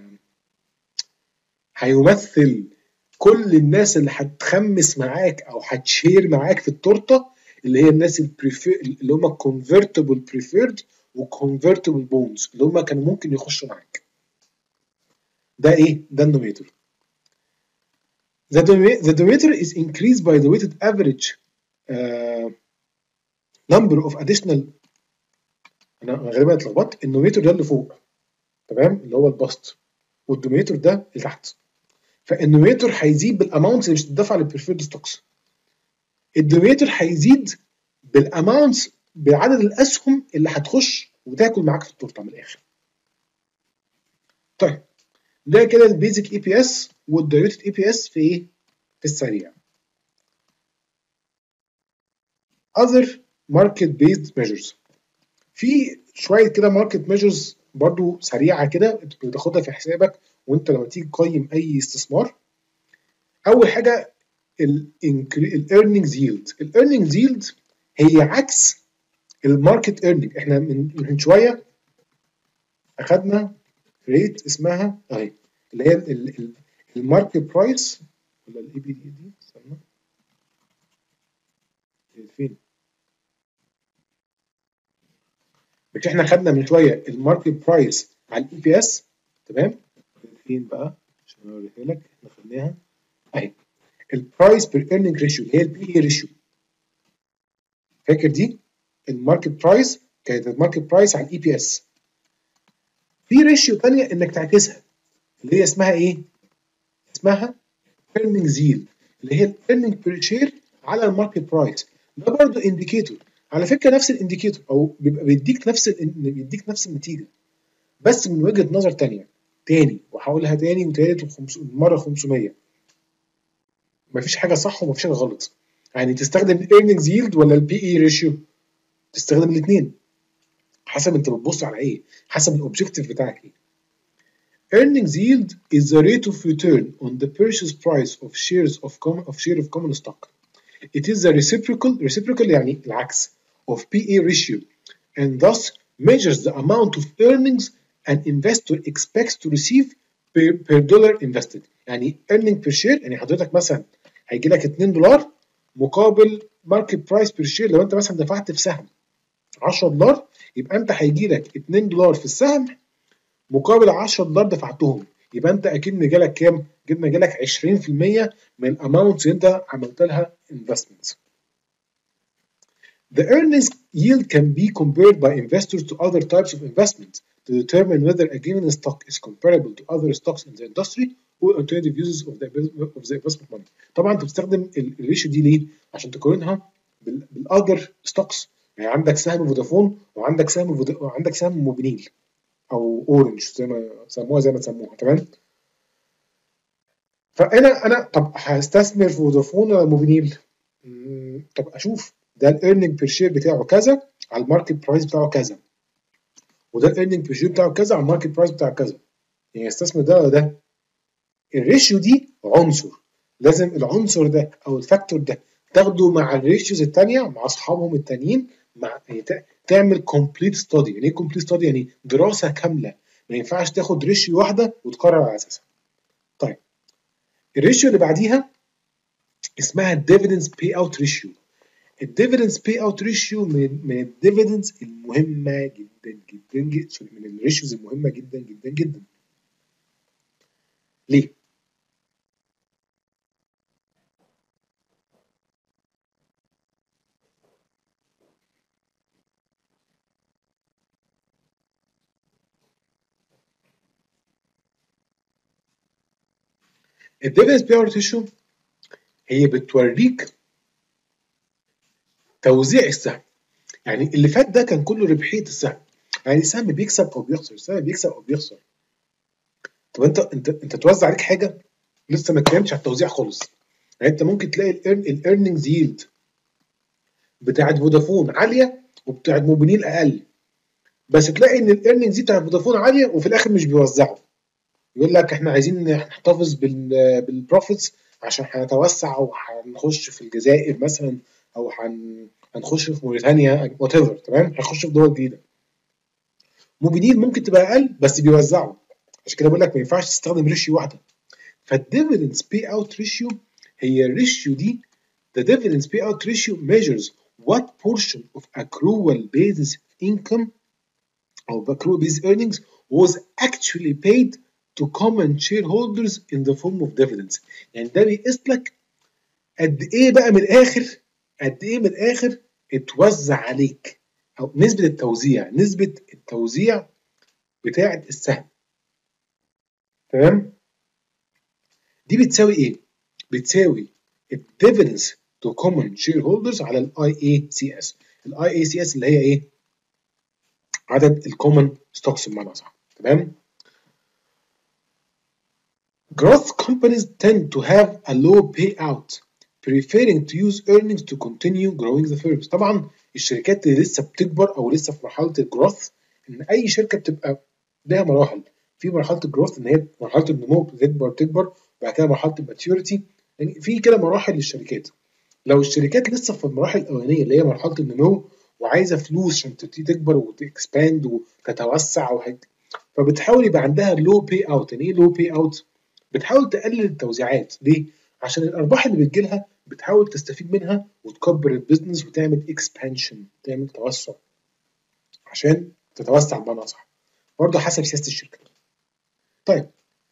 هيمثل كل الناس اللي هتخمس معاك او هتشير معاك في التورته، اللي هي الناس البريفير اللي هم كونفرتبل بريفيرد وكونفرتبل بونز اللي هم كانوا ممكن يخشوا معاك. ده ايه؟ ده النوميتر. The, the denominator is increased by the weighted average uh, number of additional. انا غالبا اتلخبطت. النوميتر ده اللي فوق، تمام؟ اللي هو البسط، والدوميتر ده اللي تحت. فالنوميتر هيزيد بالاماونتس اللي مش هتدفع للبريفيرد ستوكس. الدوميتر هيزيد بالاماونتس بعدد الاسهم اللي هتخش وتاكل معاك في التورته من الاخر. طيب ده كده البيزك اي بي اس والدايلوتد اي بي اس في ايه؟ في السريع. other market based measures. في شويه كده ماركت ميجرز برضو سريعه كده بتاخدها في حسابك وانت لما تيجي تقيم اي استثمار. اول حاجه الايرنينجز ييلد. الايرنينجز ييلد هي عكس الماركت ايرنينج. احنا من من شويه اخدنا ريت اسمها اهي اللي هي الماركت برايس ولا الاي بي دي دي استنى فين؟ مش احنا خدنا من شويه الماركت برايس على الاي بي اس، تمام؟ فين بقى عشان اوريها لك؟ احنا خدناها اهي البرايس بير ايرنينج ريشيو اللي هي البي اي ريشيو. فاكر دي؟ الماركت برايس كانت الماركت برايس على الاي بي اس. في ريشيو ثانيه انك تعكسها اللي هي اسمها ايه؟ اسمها ايرنينجز ييلد اللي هي الايرنينج بير شير على الماركت برايس. ده برضه انديكيتور على فكره، نفس الانديكيتور او بيبقى بيديك نفس بيديك نفس النتيجه بس من وجهه نظر ثانيه تاني، وهقولها تاني وتالت ومره خمسمية. مفيش حاجه صح ومفيش حاجه غلط. يعني تستخدم الايرنينجز ييلد ولا البي اي ريشيو؟ تستخدم الاثنين حسب انت بتبص على ايه، حسب الاوبجيكتيف بتاعك ايه. Earnings yield is the rate of return on the purchase price of shares of common of share of common stock. It is the reciprocal reciprocal يعني العكس of P E ratio and thus measures the amount of earnings an investor expects to receive per, per dollar invested. يعني earning per share يعني حضرتك مثلا هيجي لك اتنين دولار مقابل market price per share. لو انت مثلا دفعت في سهم عشرة دولار يبقى انت هيجي لك اتنين دولار في السهم مقابل عشرة دولار دفعتهم، يبقى انت اكيد جالك كام؟ جبنا جالك عشرين في المية من الاماونت اللي انت عملت لها investment. The earnings yield can be compared by investors to other types of investments to determine whether a given stock is comparable to other stocks in the industry or alternative uses of the of the investment money. طبعا انت بتستخدم الريشيو دي ليه؟ عشان تقارنها بالاذر ستوكس. يعني عندك سهم فودافون وعندك سهم فود... وعندك سهم موبينيل او اورنج زي ما سموها زي ما تسموها، تمام؟ فانا انا طب هستثمر في فودافون ولا موبينيل؟ طب اشوف ده الايرننج بير شير بتاعه كذا على الماركت برايس بتاعه كذا، وده الايرننج بير شير بتاعه كذا على الماركت برايس بتاعه كذا، يعني استثمر ده ولا ده؟ الريشيو دي عنصر، لازم العنصر ده او الفاكتور ده تاخده مع الريشيوز الثانيه مع اصحابهم التانيين، مع يعني تعمل كومبليت ستادي. يعني ايه كومبليت ستادي؟ يعني دراسه كامله، ما ينفعش تاخد ريشيو واحده وتقرر على اساسها. طيب الريشيو اللي بعديها اسمها الديفيدنس باي اوت ريشيو. الديفيدنس باي اوت ريشيو من من الديفيدنس المهمه جدا جدا جدا، من الريشيوز المهمه جدا جدا جدا. ليه؟ الديفيدنس باي اوت ريشيو هي بتوريك توزيع السهم. يعني اللي فات ده كان كله ربحيه السهم، يعني السهم بيكسب او بيخسر، السهم بيكسب او بيخسر. طب انت انت انت توزع عليك حاجه لسه ما اتكلمتش على التوزيع خالص. يعني انت ممكن تلاقي الايرننجز ييلد بتاعت فودافون عاليه وبتاعت موبينيل اقل، بس تلاقي ان الايرننجز دي بتاعت فودافون عاليه وفي الاخر مش بيوزعوا. يقول لك احنا عايزين نحتفظ بالبروفيتس عشان هنتوسع وهنخش في الجزائر مثلا، او هن هنخش في موريتانيا وات ايفر، تمام؟ هنخش في دول جديده. موبينيل ممكن تبقى اقل بس بيوزعوا، عشان كده بقول لك ما ينفعش تستخدم ريشيو واحده. فالديفيدنس باي اوت ريشيو هي الريشيو دي. The dividends payout ratio measures what portion of accrual basis income or accrual based earnings was actually paid to common shareholders in the form of dividends. يعني ده بيقيس لك قد ايه بقى من الاخر، قد ايه من الاخر اتوزع عليك، او نسبة التوزيع، نسبة التوزيع بتاعة السهم، تمام؟ دي بتساوي ايه؟ بتساوي الديفيدنس تو common shareholders على الاي اي سي اس. الاي اي سي اس اللي هي ايه؟ عدد الكومن ستوكس بمعنى صح، تمام؟ Growth companies tend to have a low payout, preferring to use earnings to continue growing the firms. طبعا الشركات اللي لسه بتكبر او لسه في مرحله الجروث، ان اي شركه بتبقى لها مراحل. في مرحله الجروث ان هي مرحله النمو، بتكبر تكبر، وبعد كده مرحله الماتيوريتي، يعني في كده مراحل للشركات. لو الشركات لسه في المراحل الاولانيه اللي هي مرحله النمو وعايزه فلوس عشان تبتدي تكبر وتكسباند وتتوسع وحاجة، فبتحاول يبقى عندها لو باي اوت. يعني ايه لو باي اوت؟ بتحاول تقلل التوزيعات. ليه؟ عشان الارباح اللي بتجيلها بتحاول تستفيد منها وتكبر البيزنس وتعمل اكسبانشن، تعمل توسع عشان تتوسع بمعنى اصح، برضه حسب سياسه الشركه. طيب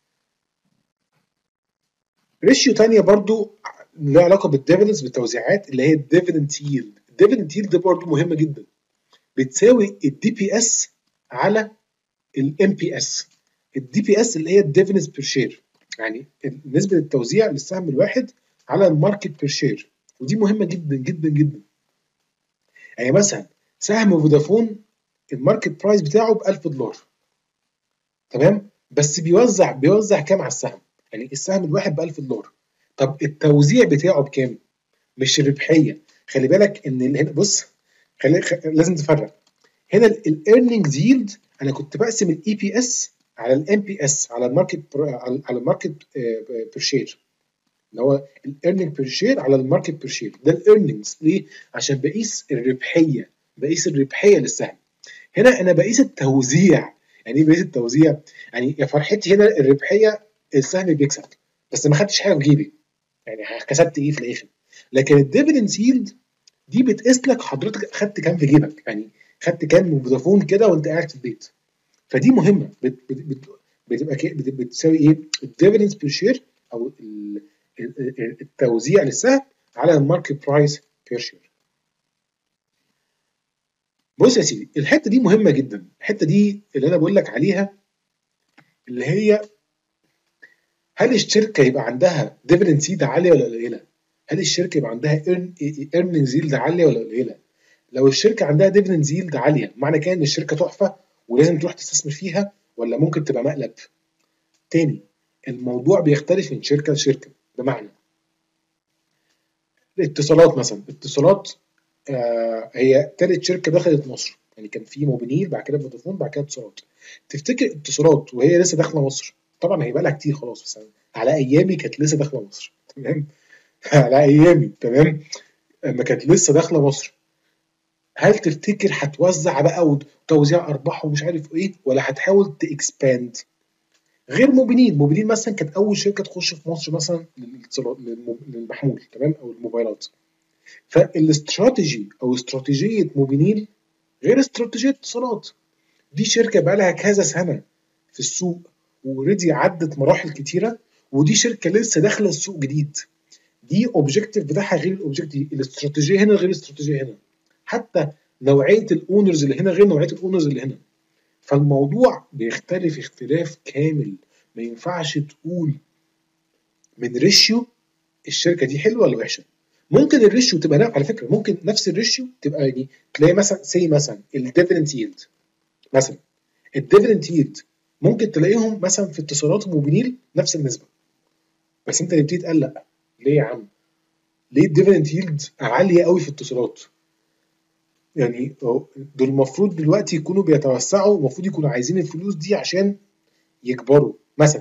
ريشيو ثانيه برضه لها علاقه بالديفيدنس بالتوزيعات، اللي هي الديفيدند ييلد. الديفيدند ييلد ده برضه مهمه جدا، بتساوي الدي بي اس على الام بي اس. الدي بي اس اللي هي الديفيدنس بير شير، يعني نسبه التوزيع للسهم الواحد على الماركت بير شير، ودي مهمه جدا جدا جدا. يعني مثلا سهم فودافون الماركت برايس بتاعه ب ألف دولار، تمام؟ بس بيوزع بيوزع كام على السهم؟ يعني السهم الواحد ب ألف دولار، طب التوزيع بتاعه بكام؟ مش الربحيه. خلي بالك ان هنا بص، خلي خ... لازم تفرق هنا الايرننجز ييلد. انا كنت بقسم الاي بي اس على الام بي اس على الماركت على الماركت بير شير، اللي هو الايرننج بير شير على الماركت بير شير، ده الايرننجز. ليه؟ عشان بقيس الربحيه، بقيس الربحيه للسهم. هنا انا بقيس التوزيع. يعني ايه بقيس التوزيع؟ يعني يا فرحتي هنا الربحيه السهم بيكسب، بس ما خدتش حاجه في جيبي، يعني كسبت ايه في الاخر. لكن الديفيدنس ييلد دي بتقيس لك حضرتك خدت كام في جيبك، يعني خدت كام من فودافون كده وانت قاعد في البيت. فدي مهمه، بت بت بت بتبقى كي- بت بتساوي ايه؟ الديفيدنس بير شير او ال- ال- ال- التوزيع للسهم على الماركت برايس بير شير. بص يا سيدي، الحته دي مهمه جدا، الحته دي اللي انا بقول لك عليها، اللي هي هل الشركه يبقى عندها ديفيدنس ييلد عاليه ولا قليله؟ هل الشركه يبقى عندها ايرننجز ييلد عاليه ولا قليله؟ لو الشركه عندها ديفيدنز ييلد عاليه، معنى كده ان الشركه تحفه ولازم تروح تستثمر فيها، ولا ممكن تبقى مقلب؟ تاني، الموضوع بيختلف من شركه لشركه. بمعنى الاتصالات مثلا، اتصالات آه هي تالت شركه دخلت مصر، يعني كان في موبينيل بعد كده فودافون بعد كده اتصالات. تفتكر اتصالات وهي لسه داخله مصر، طبعا هيبقى لها كتير خلاص، بس على ايامي كانت لسه داخله مصر، تمام؟ على ايامي، تمام، لما كانت لسه داخله مصر، هل تفتكر هتوزع بقى وتوزيع ارباح ومش عارف ايه، ولا هتحاول تاكسباند؟ غير موبينيل، موبينيل مثلا كانت اول شركه تخش في مصر مثلا للاتصالات، للمو- للمحمول، تمام، او الموبايلات. فالاستراتيجي او استراتيجيه موبينيل غير استراتيجيه اتصالات. دي شركه بقى لها كذا سنه في السوق، واوريدي عدت مراحل كتيره، ودي شركه لسه داخله السوق جديد. دي اوبجيكتيف بتاعها غير الاوبجيكتيف، الاستراتيجيه هنا غير الاستراتيجيه هنا، حتى نوعيه الاونرز اللي هنا غير نوعيه الاونرز اللي هنا. فالموضوع بيختلف اختلاف كامل. ما ينفعش تقول من ريشيو الشركه دي حلوه ولا وحشه. ممكن الريشيو تبقى نفس، على فكره ممكن نفس الريشيو تبقى، يعني تلاقي مثلا سي مثلا الديفيدنت ييلد، مثلا الديفيدنت ييلد ممكن تلاقيهم مثلا في اتصالات وموبينيل نفس النسبه، بس انت اللي بتيجي تقلق. ليه يا عم؟ ليه الديفيدنت ييلد عاليه قوي في اتصالات؟ يعني دول المفروض دلوقتي يكونوا بيتوسعوا، المفروض يكونوا عايزين الفلوس دي عشان يكبروا مثلا.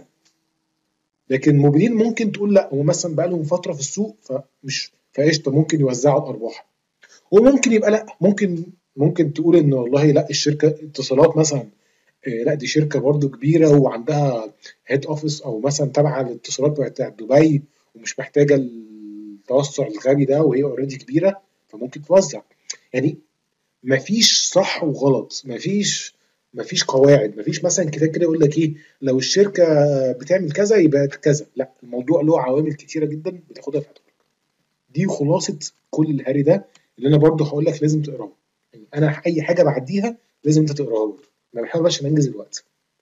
لكن موبينيل ممكن تقول لا، هو مثلا بقى لهم فتره في السوق فمش فقشطه، ممكن يوزعوا الارباح. وممكن يبقى لا، ممكن ممكن تقول ان والله لا، الشركه اتصالات مثلا آه، لا دي شركه برضو كبيره وعندها هيد اوفيس او مثلا تابعه للاتصالات بتاعت دبي، ومش محتاجه التوسع الغبي ده، وهي اوريدي كبيره، فممكن توزع. يعني مفيش صح وغلط، مفيش مفيش قواعد، مفيش مثلا كتاب كده يقول لك ايه، لو الشركه بتعمل كذا يبقى كذا. لا، الموضوع له عوامل كتيره جدا بتاخدها في اعتبارك. دي خلاصه كل الهري ده، اللي انا برضو هقول لك لازم تقراه. يعني انا اي حاجه بعديها لازم انت تقراها برضو، انا بحاول عشان انجز الوقت.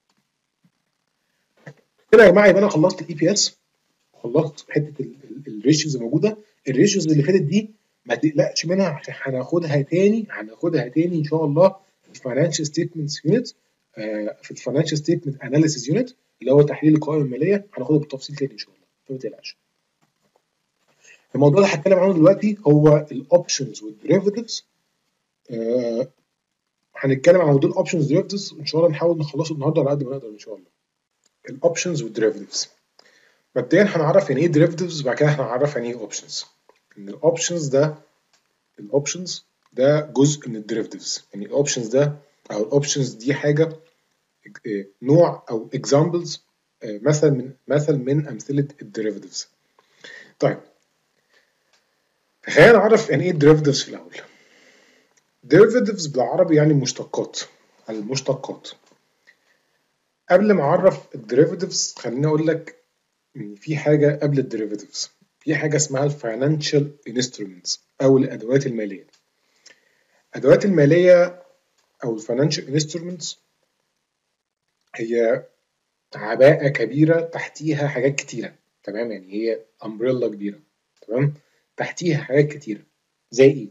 كده يا جماعه، يبقى انا خلصت الاي بي اس، خلصت حته الريشيوز الموجوده. الريشيوز اللي فاتت دي ما تقلقش منها، عشان هناخدها تاني، هناخدها تاني ان شاء الله في الفاينانشال ستيتمنتس يونت، في الفاينانشال ستيتمنت اناليسيز يونت، اللي هو تحليل القوائم الماليه، هناخدها بالتفصيل تاني ان شاء الله، فما تقلقش. الموضوع اللي هتكلم عنه دلوقتي هو الاوبشنز والديريفيتيفز. آه هنتكلم عن موضوع الاوبشنز والديريفيتيفز ان شاء الله، نحاول نخلصه النهارده على قد ما نقدر ان شاء الله. الاوبشنز والديريفيتيفز، مبدئيا هنعرف يعني ايه derivatives، وبعد كده هنعرف يعني ايه اوبشنز. ان الاوبشنز ده الاوبشنز ده جزء من الديريفيتيفز. يعني الاوبشنز ده او الاوبشنز دي حاجه، آه، نوع او اكزامبلز، مثل من مثل من امثله الديريفيتيفز. طيب، خلينا نعرف يعني ايه الديريفيتيفز في الاول. derivatives بالعربي يعني مشتقات، المشتقات. قبل ما اعرف الديريفيتيفز خليني اقول لك ان في حاجه قبل الديريفيتيفز، في حاجه اسمها الفاينانشال انسترومنتس او الادوات الماليه. الادوات الماليه او الفاينانشال انسترومنتس هي عباءه كبيره تحتيها حاجات كتيره، تمام؟ يعني هي امبريلا كبيره، تمام، تحتيها حاجات كتيره. زي ايه؟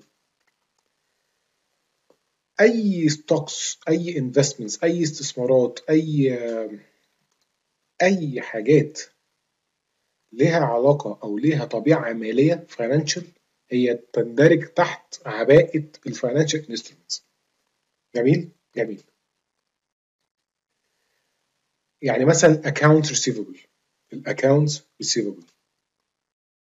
اي ستوكس، اي انفستمنتس، اي استثمارات، اي اي حاجات ليها علاقه او ليها طبيعه ماليه فاينانشال، هي تندرج تحت عباءه الفاينانشال انسترومنتس. جميل جميل. يعني مثلا accounts receivable، الاكونتس receivable،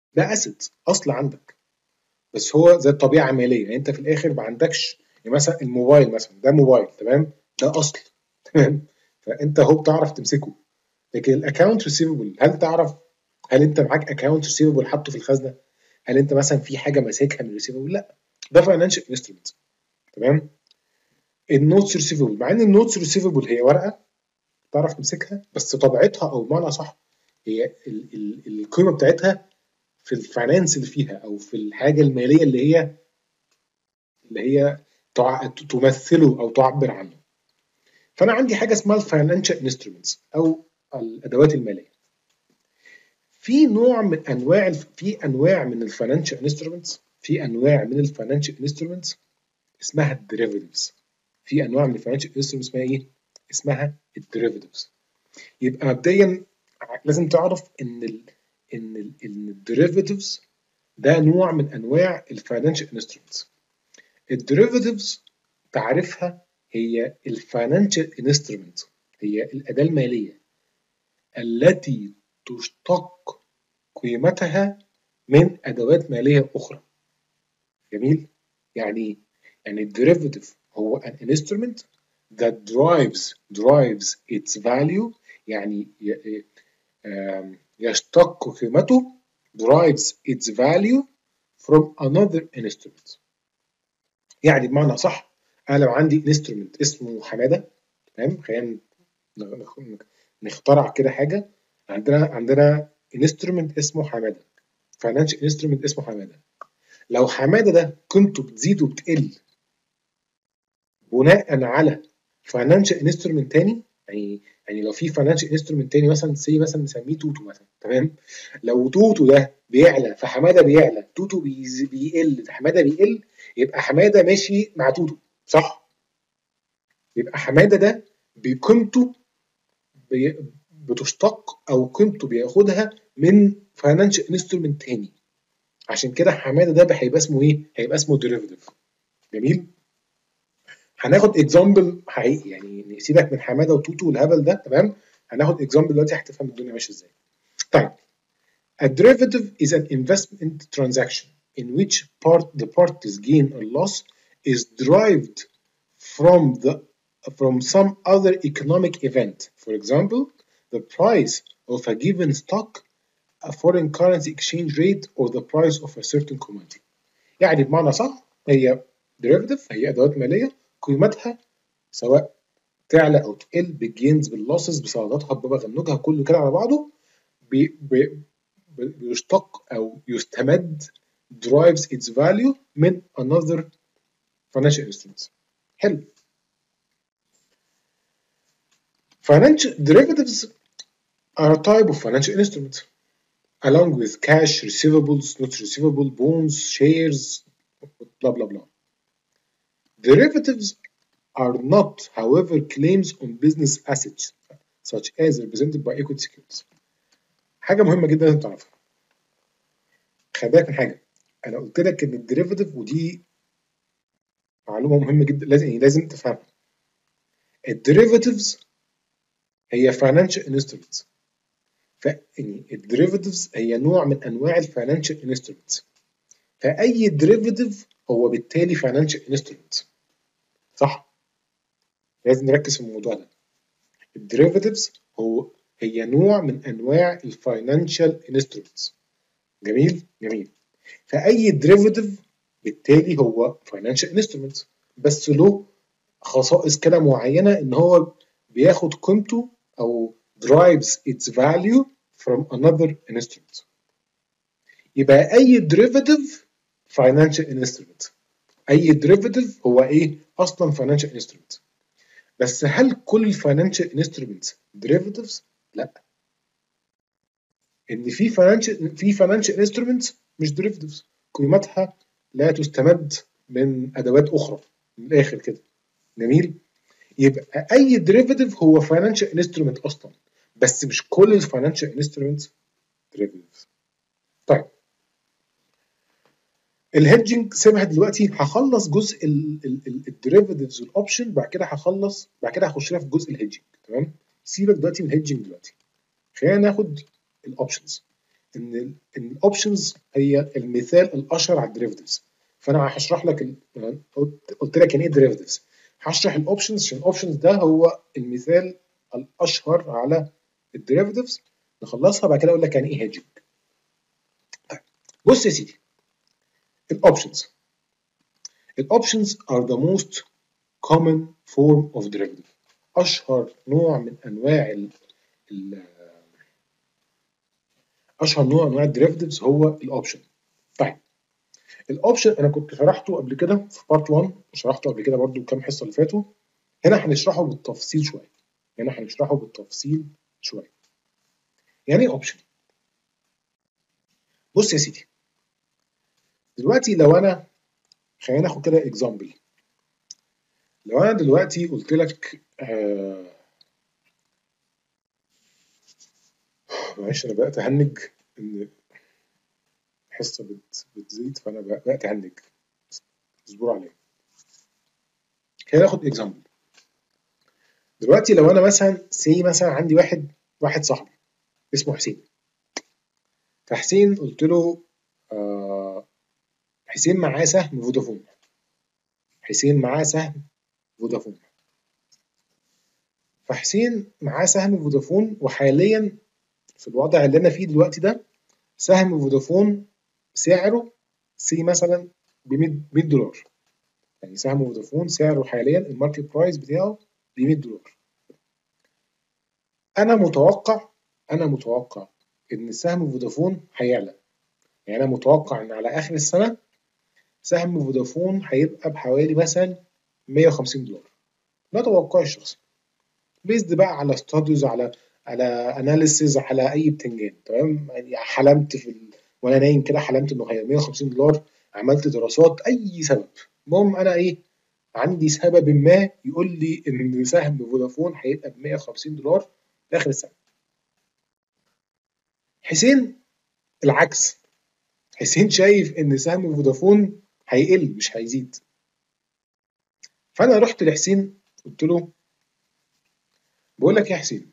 ده اسيت اصل عندك، بس هو زي الطبيعه الماليه، يعني انت في الاخر ما عندكش، يعني مثلا الموبايل مثلا ده موبايل تمام، ده اصل تمام، فانت هو بتعرف تمسكه. لكن الاكونت ريسيفبل، هل تعرف، هل انت معاك اكونت ريسيفبل حاطه في الخزنه؟ هل انت مثلا في حاجه ماسكها من ريسيفبل؟ لا، ده فاينانشال انسترومنت. تمام. النوتس ريسيفبل، مع ان النوتس ريسيفبل هي ورقه تعرف تمسكها، بس طبيعتها او بمعنى صح هي ال ال القيمه بتاعتها في الفاينانس اللي فيها، او في الحاجه الماليه اللي هي اللي هي تع- تمثله او تعبر عنه. فانا عندي حاجه اسمها الفاينانشال انسترومنتس او الادوات الماليه. في نوع من انواع الف... في انواع من الفاينانشال انسترومنتس في انواع من الفاينانشال انسترومنتس اسمها الديريفاتيفز. في انواع من الفاينانشال انسترومنتس اسمها ايه؟ اسمها الديريفاتيفز. يبقى مبدئيا لازم تعرف ان ال ان ال ان الديريفاتيفز ده نوع من انواع الفاينانشال انسترومنتس. الديريفاتيفز تعرفها هي الفاينانشال انسترومنت، هي الاداه الماليه التي تشتق قيمتها من ادوات ماليه اخرى. جميل. يعني يعني الديريفاتيف هو an instrument that drives drives its value، يعني ي- آم، يشتق قيمته drives its value from another instrument. يعني بمعنى صح، انا لو عندي انسترومنت اسمه حماده، تمام، خلينا نخ- نخترع كده حاجه. عندنا عندنا انسترومنت اسمه حماده، فاينانشال انسترومنت اسمه حماده. لو حماده ده قيمته بتزيد وبتقل بناء على فاينانشال انسترومنت تاني، يعني يعني لو في فاينانشال انسترومنت تاني مثلا سي مثلا نسميه توتو مثلا، تمام، لو توتو ده بيعلى فحماده بيعلى، توتو بيز- بيقل حماده بيقل، يبقى حماده ماشي مع توتو، صح؟ يبقى حماده ده بقيمته بي- بتشتق او قيمته بياخدها من فاينانشال انسترومنت تاني. عشان كده حماده ده هيبقى اسمه ايه؟ هيبقى اسمه ديريفيتيف. جميل. هناخد اكزامبل حقيقي، يعني نسيبك من حماده وتوتو والهبل ده، تمام. هناخد اكزامبل دلوقتي هتفهم الدنيا ماشيه ازاي. طيب، a derivative is an investment transaction in which part the parties gain or loss is derived from the from some other economic event. For example, the price of a given stock, a foreign currency exchange rate, or the price of a certain commodity. يعني بمعنى صح، هي derivative، هي ادوات ماليه قيمتها سواء تعلى او تقل بالجينز باللوسز بصعوباتها بغنوجها كله كده على بعضه، بي بي بيشتق او يستمد drives its value من another financial instruments. حلو. financial derivatives are a type of financial instrument along with cash, receivables, not receivable, bonds, shares, blah blah blah. Derivatives are not, however, claims on business assets such as represented by equity securities. حاجه مهمه جدا لازم تعرفها. خلي بالك من حاجه، انا قلت لك ان الديريفاتيف، ودي معلومه مهمه جدا لازم يعني لازم تفهمها. الديريفاتيفز هي فاينانشال انسترومنتس، فيعني الديريفاتيفز هي نوع من انواع الفاينانشال انسترومنتس، فاي ديريفاتيف هو بالتالي فاينانشال انسترومنت، صح؟ لازم نركز في الموضوع ده. الديريفاتيفز هو هي نوع من انواع الفاينانشال انسترومنتس. جميل جميل. فاي ديريفاتيف بالتالي هو فاينانشال انسترومنت، بس له خصائص كده معينه، ان هو بياخد قيمته او drives its value from another instrument. يبقى اي derivative financial instrument، اي derivative هو ايه اصلا financial instrument. بس هل كل financial instruments derivatives؟ لا، ان في financial في financial instruments مش derivatives، قيمتها لا تستمد من ادوات اخرى، من الاخر كده. جميل. يبقى اي ديريفاتيف هو فاينانشال انسترومنت اصلا، بس مش كل الفاينانشال انسترومنتس ديريفاتيفز. طيب، الهيدجنج سيبها دلوقتي، هخلص جزء الديريفاتيفز والاوبشن، بعد كده هخلص بعد كده هخش لها في جزء الهيدجنج، تمام. سيبك دلوقتي من الهيدجنج دلوقتي، خلينا ناخد الاوبشنز. ان ال ان الاوبشنز هي المثال الاشهر على الديريفاتيفز. فانا هشرح لك ال... قلت قلت لك يعني ايه ديريفاتيفز، هشرح الاوبشنز عشان الاوبشنز ده هو المثال الاشهر على الديريفاتيفز. نخلصها بعد كده اقول لك يعني ايه هيدجنج. طيب بص يا سيدي، الاوبشنز الاوبشنز are the most common form of derivative. اشهر نوع من انواع ال ال اشهر نوع من انواع الديريفاتيفز هو الاوبشن. طيب الاوبشن انا كنت شرحته قبل كده في بارت واحد، وشرحته قبل كده برضو كام حصه اللي فاتوا. هنا هنشرحه بالتفصيل شويه هنا هنشرحه بالتفصيل شويه. يعني ايه اوبشن؟ بص يا سيدي، دلوقتي لو انا خلينا ناخد كده اكزامبل. لو انا دلوقتي قلت لك آه معلش انا بدات اهنج ان الحصه بت... بتزيد، فانا بدات اهنج، اصبروا عليا. خلينا ناخد اكزامبل. دلوقتي لو انا مثلا سي مثلا عندي واحد واحد صاحبي اسمه حسين. فحسين قلت له آه حسين معاه سهم فودافون. حسين معاه سهم فودافون فحسين معاه سهم فودافون، وحاليا في الوضع اللي انا فيه دلوقتي ده سهم فودافون سعره سي مثلا ب مية دولار. يعني سهم فودافون سعره حاليا الماركت برايس بتاعه ب مية دولار. انا متوقع انا متوقع ان سهم فودافون هيعلى. يعني انا متوقع ان على اخر السنه سهم فودافون هيبقى بحوالي مثلا مية وخمسين دولار. ده توقعي الشخصي، بيزد بقى على ستاديوز، على على اناليسيز، على اي بتنجان. تمام، يعني حلمت في ال... وانا نايم كده حلمت انه هي مية وخمسين دولار، عملت دراسات اي سبب. المهم انا ايه، عندي سبب ما يقول لي ان سهم فودافون هيبقى ب مية وخمسين دولار في اخر السنه. حسين العكس، حسين شايف ان سهم فودافون هيقل مش هيزيد. فانا رحت لحسين قلت له بقول لك يا حسين،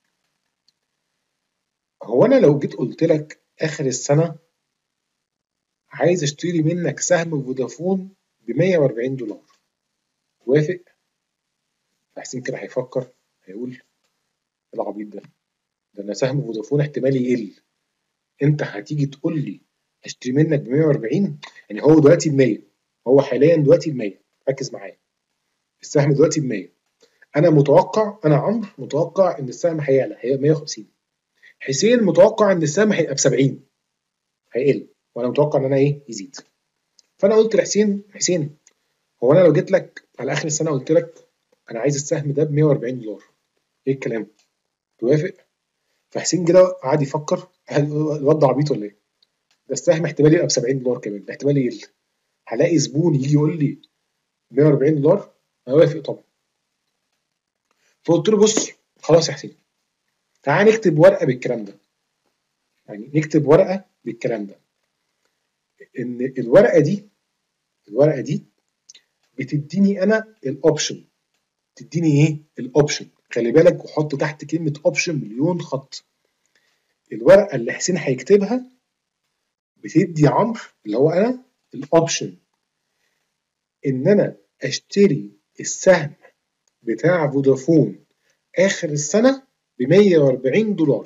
هو انا لو جيت قلت لك اخر السنه عايز اشتري منك سهم فودافون ب مية واربعين دولار، توافق؟ فحسين كده هيفكر، هيقول ايه العبيط ده؟ ده انا سهم فودافون احتمال يقل، انت هتيجي تقول لي اشتري منك ب مية واربعين؟ يعني هو دلوقتي ب مية، هو حاليا دلوقتي ب مية، ركز معايا، السهم دلوقتي ب مية. انا متوقع، انا عمرو متوقع ان السهم هيعلى هيبقى مية وخمسين. حسين متوقع ان السهم هيبقى ب سبعين، هيقل، وانا متوقع ان انا ايه يزيد. فانا قلت لحسين، حسين هو انا لو جيت لك على اخر السنه قلت لك انا عايز السهم ده ب مية واربعين دولار، ايه الكلام؟ توافق؟ فحسين كده قعد يفكر، هل الواد ده عبيط ولا ايه؟ ده السهم احتمال يبقى ب سبعين دولار كمان، احتمال يقل، هلاقي زبون يجي يقول لي مية واربعين دولار، هوافق طبعا. فقلت له بص خلاص يا حسين، تعال نكتب ورقه بالكلام ده، يعني نكتب ورقه بالكلام ده، ان الورقه دي الورقه دي بتديني انا الاوبشن. تديني ايه الاوبشن؟ خلي بالك وحط تحت كلمه اوبشن مليون خط. الورقه اللي حسين هيكتبها بتدي عمرو اللي هو انا الاوبشن ان انا اشتري السهم بتاع فودافون اخر السنه ب مية واربعين دولار.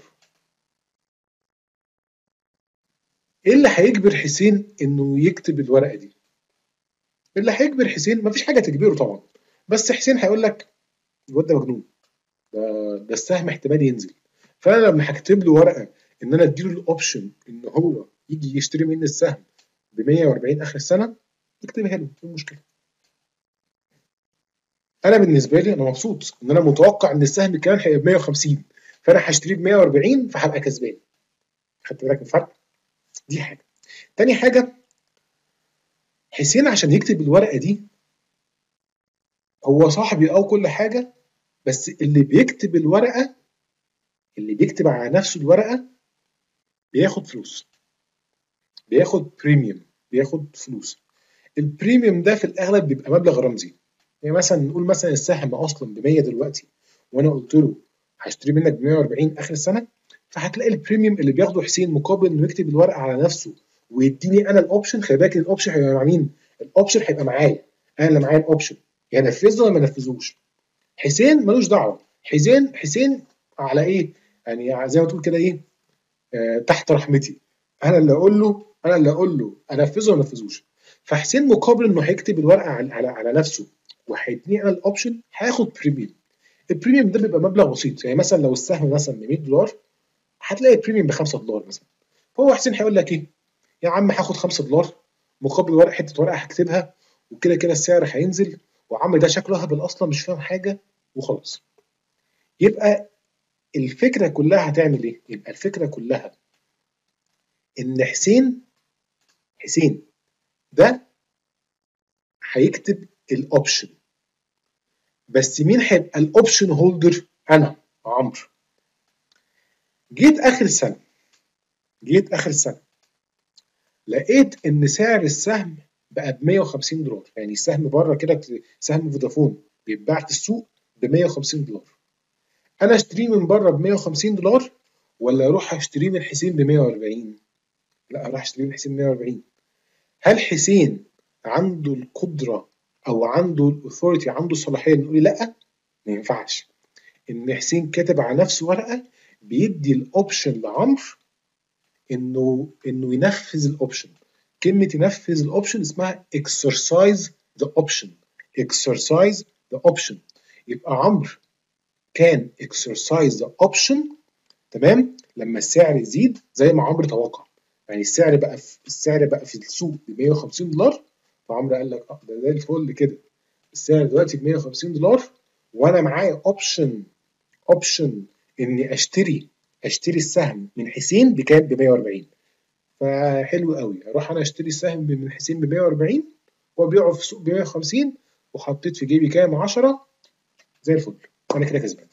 ايه اللي هيجبر حسين انه يكتب الورقه دي؟ اللي هيجبر حسين مفيش حاجه تجبره طبعا، بس حسين هيقول لك الواد ده مجنون، ده ده السهم احتمال ينزل. فانا لما هكتب له ورقه ان انا اديله الاوبشن ان هو يجي يشتري مني السهم ب مية واربعين اخر السنه، اكتبها له، ايه المشكله؟ انا بالنسبه لي انا مبسوط ان انا متوقع ان السهم كمان هيبقى ب مية وخمسين، فانا هشتريه ب مية واربعين فهبقى كسبان. خدت بالك من الفرق؟ دي حاجه. تاني حاجه، حسين عشان يكتب الورقه دي هو صاحبي او كل حاجه، بس اللي بيكتب الورقه، اللي بيكتب على نفسه الورقه بياخد فلوس، بياخد بريميوم، بياخد فلوس. البريميوم ده في الاغلب بيبقى مبلغ رمزي. يعني مثلا نقول مثلا السهم اصلا ب مية دلوقتي، وانا قلت له هشتري منك ب مية واربعين اخر السنه، فهتلاقي البريميوم اللي بياخده حسين مقابل انه يكتب الورقه على نفسه ويديني انا الاوبشن. خلي بالك الاوبشن هيبقى مع مين؟ الاوبشن هيبقى معايا انا اللي معايا الاوبشن، يا نفذه ولا ما نفذوش. حسين ملوش دعوه. حسين حسين على ايه؟ يعني زي ما تقول كده ايه، آه تحت رحمتي. انا اللي اقول له انا اللي اقول له انفذه ولا ما انفذوش. فحسين مقابل انه هيكتب الورقه على على, على نفسه وهيديني انا الاوبشن هياخد بريميوم. البريميوم ده بيبقى مبلغ بسيط، يعني مثلا لو السهم مثلا ب مية دولار هتلاقي البريميوم ب خمسة دولار مثلا. فهو حسين هيقول لك ايه؟ يا عم هاخد خمسة دولار مقابل ورقه، حته ورقه هكتبها وكده كده السعر هينزل، وعم ده شكله هبل اصلا مش فاهم حاجه وخلاص. يبقى الفكره كلها هتعمل ايه؟ يبقى الفكره كلها ان حسين حسين ده هيكتب الاوبشن، بس مين هيبقى الاوبشن هولدر؟ انا عمرو. جيت اخر السنه جيت اخر السنه لقيت ان سعر السهم بقى ب مية وخمسين دولار. يعني السهم بره كده، سهم فودافون بيتباع في السوق ب مية وخمسين دولار. انا اشتريه من بره ب مية وخمسين دولار ولا اروح اشتريه من حسين ب مية واربعين؟ لا، اروح اشتريه من حسين ب مية واربعين. هل حسين عنده القدره او عنده الاثوريتي، عنده الصلاحيه انه يقول لي لا؟ ما ينفعش. ان حسين كاتب على نفسه ورقه بيدي الاوبشن لعمرو انه انه ينفذ الاوبشن. كلمه ينفذ الاوبشن اسمها exercise the option. exercise the option. يبقى عمرو كان exercise the option، تمام، لما السعر يزيد زي ما عمرو توقع. يعني السعر بقى في السعر بقى في السوق ب مية وخمسين دولار، فعمرو قال لك اه ده زي الفل كده، السعر دلوقتي ب مية وخمسين دولار وانا معايا اوبشن اوبشن اني اشتري اشتري السهم من حسين بكام؟ ب مية واربعين. فحلو قوي، اروح انا اشتري السهم من حسين ب مية واربعين وابيعه في السوق ب مية وخمسين وحطيت في جيبي كام؟ عشرة، زي الفل، انا كده كسبان.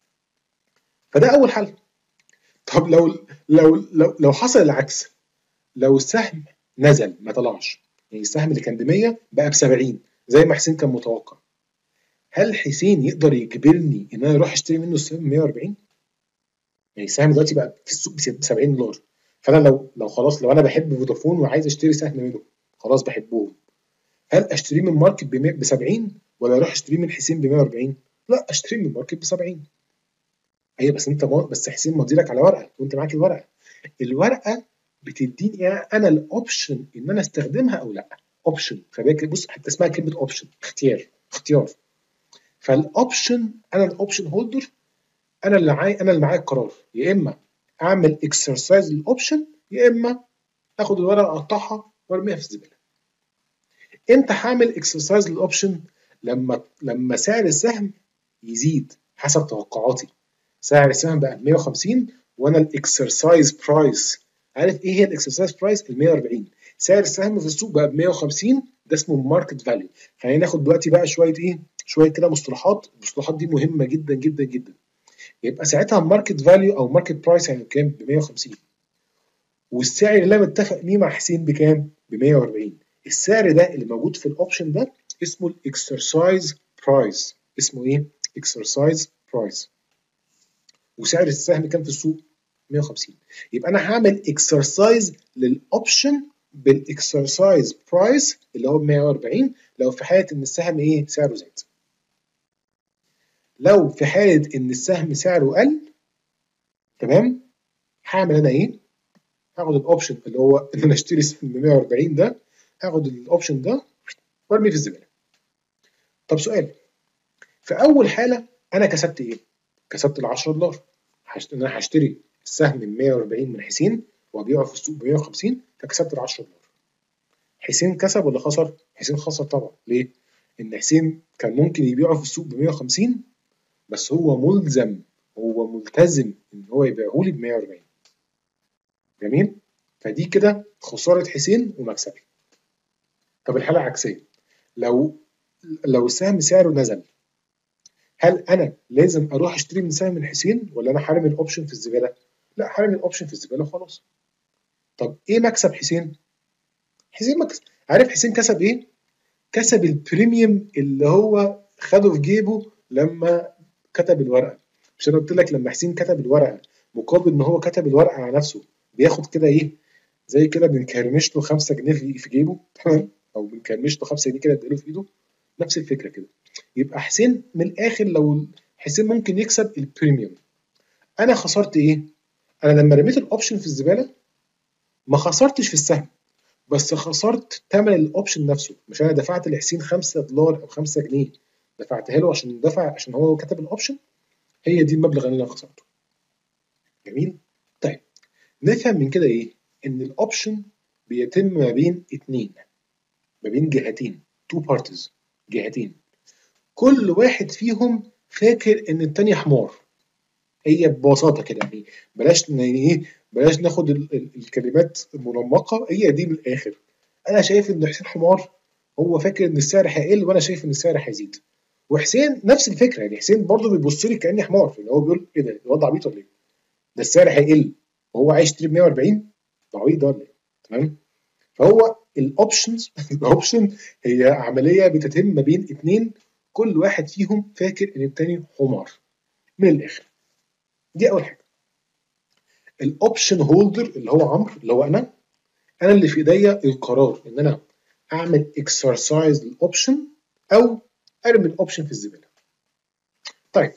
فده اول حل. طب لو لو لو لو حصل العكس، لو السهم نزل ما طلعش، يعني السهم اللي كان ب مية بقى ب سبعين زي ما حسين كان متوقع، هل حسين يقدر يجبرني ان انا اروح اشتري منه السهم ب مية واربعين؟ يعني السهم دلوقتي بقى في السوق ب سبعين دولار، فانا لو لو خلاص لو انا بحب فودافون وعايز اشتري سهم منهم، خلاص بحبهم، هل اشتريه من ماركت ب سبعين ولا اروح اشتريه من حسين ب مية واربعين؟ لا، اشتريه من ماركت ب سبعين. ايوه بس انت ما بس حسين ماضي لك على ورقه وانت معاك الورقه. الورقه بتديني انا الاوبشن ان انا استخدمها او لا. اوبشن، فبالك بص حتى اسمها كلمه اوبشن، اختيار اختيار. فالاوبشن انا الاوبشن هولدر، انا اللي معايا انا اللي معايا القرار، يا اما اعمل اكسرسايز للاوبشن يا اما اخد الورقه اقطعها وارميها في الزباله. امتى هعمل اكسرسايز للاوبشن؟ لما لما سعر السهم يزيد حسب توقعاتي. سعر السهم بقى مية وخمسين وانا الاكسرسايز برايس، عارف ايه هي الاكسرسايز برايس؟ ال مية واربعين. سعر السهم في السوق بقى ب مية وخمسين، ده اسمه ماركت فاليو. خلينا ناخد دلوقتي بقى شويه ايه شويه كده مصطلحات، المصطلحات دي مهمه جدا جدا جدا. يبقى ساعتها ماركت فاليو او ماركت برايس يعني بكام؟ ب مية وخمسين، والسعر اللي انا متفق بيه مع حسين بكام؟ ب مية واربعين. السعر ده اللي موجود في الاوبشن ده اسمه الاكسرسايز برايس. اسمه ايه؟ اكسرسايز برايس. وسعر السهم كام في السوق؟ مية وخمسين. يبقى انا هعمل اكسرسايز للاوبشن بالاكسرسايز برايس اللي هو ب مية واربعين لو في حاله ان السهم ايه؟ سعره زاد. لو في حاله ان السهم سعره قل، تمام، هعمل انا ايه؟ هاخد الاوبشن اللي هو ان انا اشتري سهم ب مية واربعين ده، هاخد الاوبشن ده وارميه في الزباله. طب سؤال، في اول حاله انا كسبت ايه؟ كسبت ال عشرة دولار. هشت... انا هشتري السهم ب مية واربعين من حسين وابيعه في السوق ب مية وخمسين، فكسبت ال عشرة دولار. حسين كسب ولا خسر؟ حسين خسر طبعا. ليه؟ ان حسين كان ممكن يبيعه في السوق ب مية وخمسين بس هو ملزم، هو ملتزم ان هو يبيعه لي ب مية واربعين. جميل؟ فدي كده خساره حسين ومكسبي. طب الحاله العكسيه، لو لو السهم سعره نزل، هل انا لازم اروح اشتري من سهم من حسين ولا انا حارم الاوبشن في الزباله؟ لا، حارم الاوبشن في الزباله وخلاص. طب ايه مكسب حسين؟ حسين مكسب، عارف حسين كسب ايه؟ كسب البريميوم اللي هو خده في جيبه لما كتب الورقه. مش انا قلت لك لما حسين كتب الورقه مقابل ان هو كتب الورقه على نفسه، بياخد كده ايه، زي كده بنكرمش له خمسة جنيه في في جيبه، تمام، او بنكرمش له خمسة جنيه كده اديله في ايده، نفس الفكره كده. يبقى حسين من الاخر، لو حسين ممكن يكسب البريميوم، انا خسرت ايه؟ انا لما رميت الاوبشن في الزباله ما خسرتش في السهم، بس خسرت ثمن الاوبشن نفسه. مش انا دفعت لحسين خمسة دولار او خمسة جنيه، دفعتها له عشان دفع عشان هو كتب الاوبشن، هي دي المبلغ اللي انا خسرته. جميل. طيب نفهم من كده ايه؟ ان الاوبشن بيتم ما بين اتنين، ما بين جهتين، تو بارتيز، جهتين، كل واحد فيهم فاكر ان التاني حمار. هي ببساطه كده يعني، بلاش يعني ايه، بلاش ناخد ال ال الكلمات المنمقه، هي دي من الاخر. انا شايف ان حسين حمار، هو فاكر ان السعر هيقل وانا شايف ان السعر هيزيد، وحسين نفس الفكره، يعني حسين برضه بيبص لي كاني حمار، يعني هو بيقول ايه ده، الواد عبيط ولا ايه؟ ده السعر هيقل وهو عايز يشتري ب مية واربعين، ده عبيط ده ولا ايه؟ تمام. فهو الاوبشنز الاوبشن هي عمليه بتتم ما بين اتنين، كل واحد فيهم فاكر ان التاني حمار، من الاخر. دي اول حاجه. الاوبشن هولدر اللي هو عمرو، اللي هو انا، انا اللي في ايديا القرار ان انا اعمل اكسرسايز للاوبشن او ارمي الاوبشن في الزباله. طيب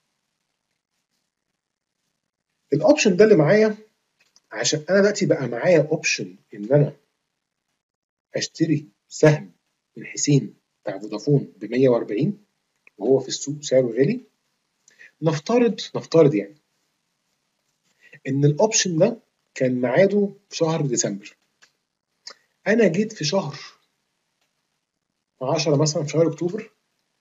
الاوبشن ده اللي معايا، عشان انا دلوقتي بقى معايا اوبشن ان انا اشتري سهم من حسين بتاع فودافون ب مية واربعين وهو في السوق سعره غالي. نفترض نفترض يعني ان الاوبشن ده كان ميعاده في شهر ديسمبر، انا جيت في شهر عشرة مثلا، في شهر اكتوبر،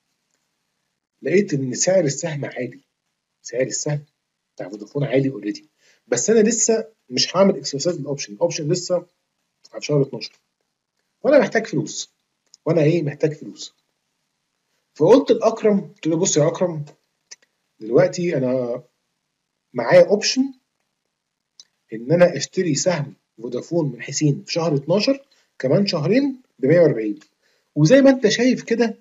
لقيت ان سعر السهم عالي، سعر السهم بتاع فودافون عالي اوريدي، بس انا لسه مش هعمل اكسرسايز للاوبشن، الاوبشن لسه في شهر اتناشر، وانا محتاج فلوس، وانا ايه، محتاج فلوس. فقلت لاكرم، قلت له بص يا اكرم، دلوقتي انا معايا اوبشن ان انا اشتري سهم فودافون من حسين في شهر اتناشر كمان شهرين ب مية واربعين، وزي ما انت شايف كده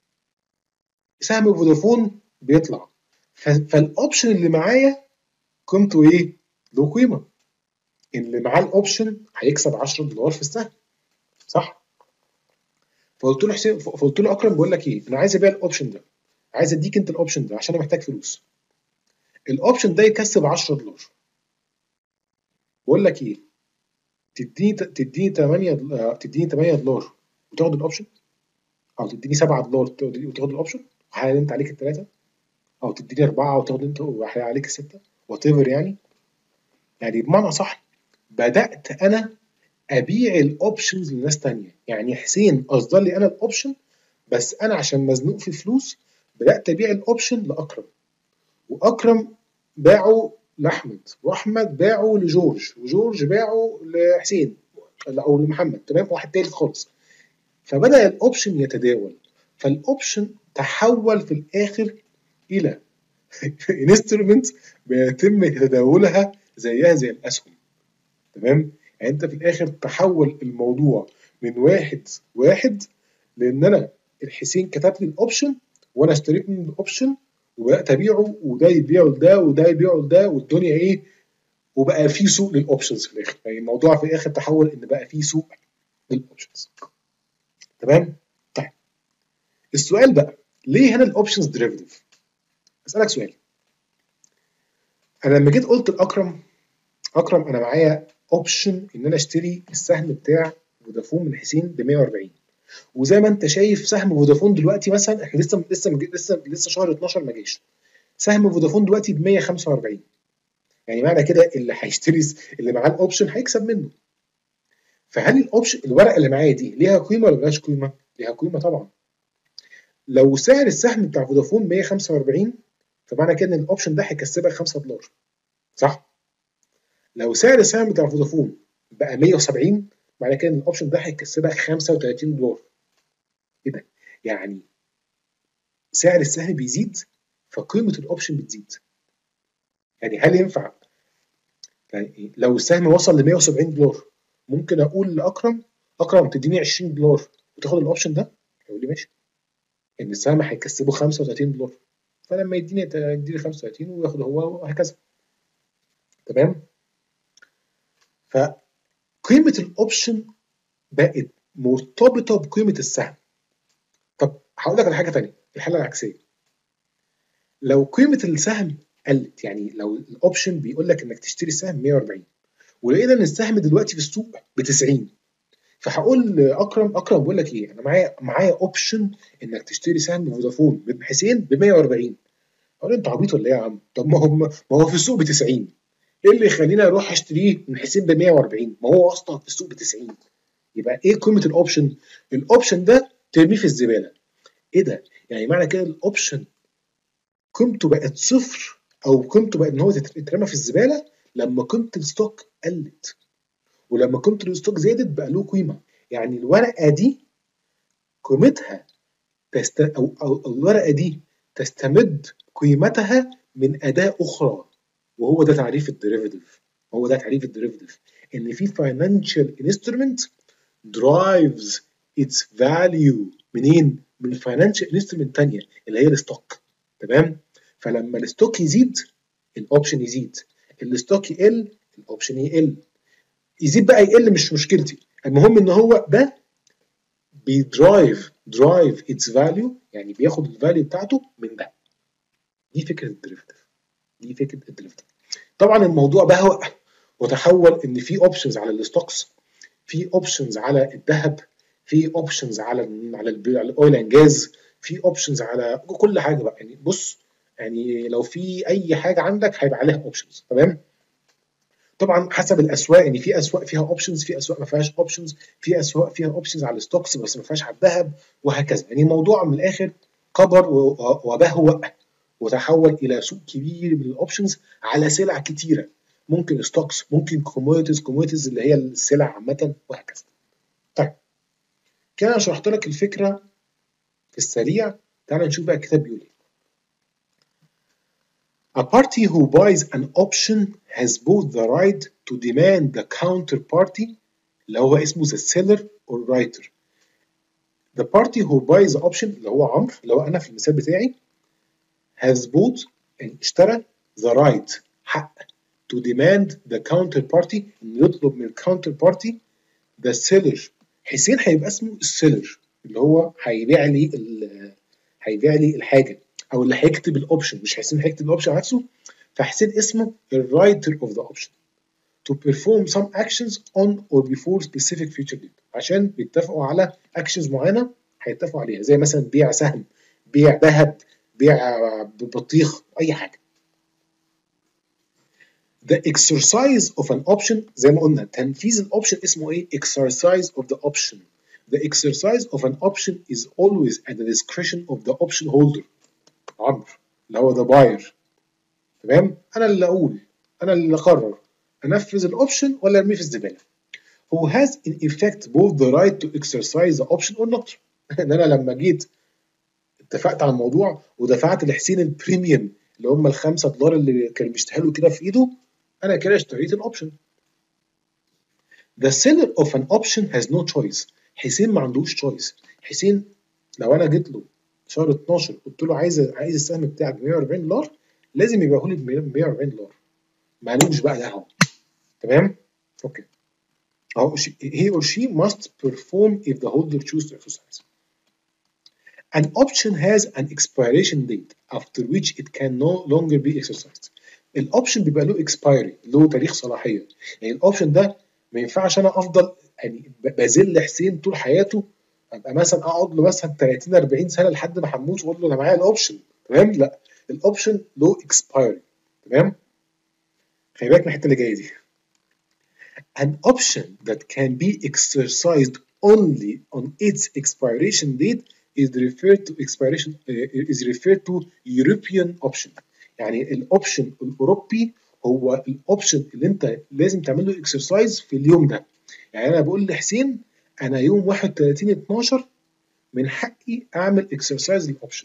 سهم فودافون بيطلع، فالاوبشن اللي معايا قيمته ايه؟ له قيمه، اللي معاه الاوبشن هيكسب عشرة دولار في السهم، صح؟ فقلت له حسين، فقلت له اكرم بقول لك ايه، انا عايز ابيع الاوبشن ده، عايز اديك انت الاوبشن ده عشان انا محتاج فلوس، الاوبشن ده يكسب عشرة دولار، بقول لك ايه، تديني تديني تمانية، تديني تمانية دولار وتاخد الاوبشن، او تديني سبعة دولار وتاخد الاوبشن وهحلل انت عليك الثلاثه، او تديني اربعه وتاخد انت وهحلل عليك السته، وات ايفر يعني. يعني بمعنى صح، بدات انا ابيع الاوبشنز لناس تانية، يعني حسين اصدر لي انا الاوبشن، بس انا عشان مزنوق في فلوس بدات ابيع الاوبشن لاكرم، واكرم باعه لاحمد، واحمد باعه لجورج، وجورج باعه لحسين او لمحمد، تمام، واحد تالت خالص. فبدا الاوبشن يتداول، فالاوبشن تحول في الاخر الى انسترومنت بيتم تداولها زيها زي الاسهم، تمام. يعني انت في الاخر تحول الموضوع من واحد واحد، لان انا الحسين كتب لي الاوبشن وانا اشتريت من الاوبشن وبدات ابيعه، وده يبيعه لده وده يبيعه لده، والدنيا ايه، وبقى في سوق للاوبشنز في الاخر. يعني الموضوع في الاخر تحول ان بقى في سوق للاوبشنز، تمام. طيب السؤال بقى، ليه هنا الاوبشنز ديريفيتيف؟ اسالك سؤال، انا لما جيت قلت لاكرم، اكرم انا معايا اوبشن ان انا اشتري السهم بتاع فودافون من حسين ب مية واربعين، وزي ما انت شايف سهم فودافون دلوقتي مثلا، احنا لسه لسه لسه لسه شهر اتناشر ما جاش، سهم فودافون دلوقتي ب مية وخمسة واربعين، يعني معنى كده اللي هيشتري، اللي معاه الاوبشن هيكسب منه. فهل الاوبشن، الورقه اللي معايا دي ليها قيمه ولا ملهاش قيمه؟ ليها قيمه طبعا. لو سعر السهم بتاع فودافون مية وخمسة واربعين، فمعنى كده ان الاوبشن ده هيكسبك خمسة دولار، صح؟ لو سعر السهم بتاع فودافون بقى مية وسبعين، معنى كده ان الاوبشن ده هيكسبك خمسة وتلاتين دولار. ايه ده؟ يعني سعر السهم بيزيد فقيمه الاوبشن بتزيد. يعني هل ينفع، يعني لو السهم وصل ل مية وسبعين دولار ممكن اقول لاكرم، اكرم تديني عشرين دولار وتاخد الاوبشن ده؟ يقول لي ماشي، ان السهم هيكسبه خمسة وتلاتين دولار، فلما يديني يديني خمسة وتلاتين وياخد هو، وهكذا. تمام؟ فقيمه الاوبشن بقت مرتبطه بقيمه السهم. طب هقول لك على حاجه ثانيه، الحاله العكسيه. لو قيمه السهم قلت، يعني لو الاوبشن بيقول لك انك تشتري السهم مية وأربعين ولقينا ان السهم دلوقتي في السوق ب تسعين، فهقول لاكرم اكرم بقول لك ايه، انا معايا معايا اوبشن انك تشتري سهم فودافون من حسين ب مية وأربعين. اقول له انت عبيط ولا ايه يا عم؟ طب ما هو ما هو في السوق ب تسعين، ايه اللي يخليني اروح اشتريه من حسين ب مية وأربعين؟ ما هو اصلا في السوق ب تسعين. يبقى ايه قيمه الاوبشن؟ الاوبشن ده ترميه في الزباله. ايه ده؟ يعني معنى كده الاوبشن قيمته بقت صفر او قيمته بقت ان هو يترمى في الزباله لما قيمه الستوك قلت، ولما قيمه الستوك زادت بقى له قيمه. يعني الورقه دي قيمتها تست... أو... أو الورقة دي تستمد قيمتها من أداة أخرى، وهو ده تعريف الديريفيتيف. هو ده تعريف الديريفيتيف، إن في financial instrument drives its value منين؟ من financial instrument تانية اللي هي الستوك. تمام؟ فلما الستوك يزيد الاوبشن يزيد، الستوك يقل الاوبشن يقل. يزيد بقى يقل مش مشكلتي، المهم ان هو ده بيدرايف درايف اتس فاليو، يعني بياخد الفاليو بتاعته من ده. دي فكره الديريفيتيف، دي فكره الديريفيتيف. طبعا الموضوع بهوأ وتحول ان في اوبشنز على الستوكس، في اوبشنز على الذهب، في اوبشنز على على الاويل اند جاز، في اوبشنز على كل حاجه بقى. يعني بص، يعني لو في اي حاجه عندك هيبقى عليها اوبشنز. تمام؟ طبعا حسب الاسواق، يعني في اسواق فيها اوبشنز، في اسواق ما فيهاش اوبشنز، في اسواق فيها اوبشنز على الستوكس بس ما فيهاش على الذهب، وهكذا. يعني الموضوع من الاخر كبر وبهوأ وتحول الى سوق كبير من الاوبشنز على سلع كتيره، ممكن ستوكس، ممكن كوموديتيز، كوموديتيز اللي هي السلع عامه، وهكذا. طيب كده انا شرحت لك الفكره في السريع. تعال نشوف بقى الكتاب بيقول ايه. A party who buys an option has both the right to demand the counterparty اللي هو اسمه the seller or writer. The party who buys the option اللي هو عمرو، اللي هو أنا في المثال بتاعي، has bought يعني اشترى the right حق to demand the counterparty إنه يطلب من counterparty the seller. حسين هيبقى اسمه السيلر اللي هو هيبيع لي هيبيع لي الحاجة أو اللي هيكتب الأوبشن، مش حسين هيكتب الأوبشن نفسه، فحسين اسمه الرايتر of the option to perform some actions on or before specific future date، عشان بيتفقوا على actions معينة هيتفقوا عليها، زي مثلا بيع سهم، بيع ذهب، بيع بطيخ، أي حاجة. The exercise of an option زي ما قلنا تنفيذ الأوبشن اسمه إيه؟ exercise of the option. The exercise of an option is always at the discretion of the option holder. عمرو اللي هو the buyer. تمام؟ أنا اللي أقول، أنا اللي أقرر أنفذ الأوبشن ولا أرميه في الزبالة. Who has in effect both the right to exercise the option or not. إن أنا لما جيت اتفقت على الموضوع ودفعت لحسين البريميوم اللي هم الخمسة دولار اللي كان بيشتغلوا له كده في إيده، أنا كده اشتريت الأوبشن. The seller of an option has no choice. حسين ما عندوش choice. حسين لو أنا جيت له شهر اتناشر قلت له عايز عايز السهم بتاعك ب مية وأربعين دولار، لازم يبيعه لي ب مية وأربعين دولار. مالوش بقى دعوة. تمام؟ أوكي. أو he or she must perform if the holder chooses to exercise. An option has an expiration date after which it can no longer be exercised. الاوبشن بيبقى له expiry، له تاريخ صلاحيه. يعني الاوبشن ده ما ينفعش انا افضل يعني بذل حسين طول حياته، ابقى مثلا اقعد له مثلا تلاتين أربعين سنه لحد ما هموت واقول له انا معايا الاوبشن. تمام؟ لا، الاوبشن له expiry. تمام؟ خلي بالك من الحته اللي جايه دي. An option that can be exercised only on its expiration date is referred to expiration uh, is referred to European option. يعني الاوبشن الاوروبي هو الاوبشن اللي انت لازم تعمل له اكسرسايز في اليوم ده. يعني انا بقول لحسين انا يوم واحد وتلاتين اتناشر من حقي اعمل اكسرسايز للاوبشن.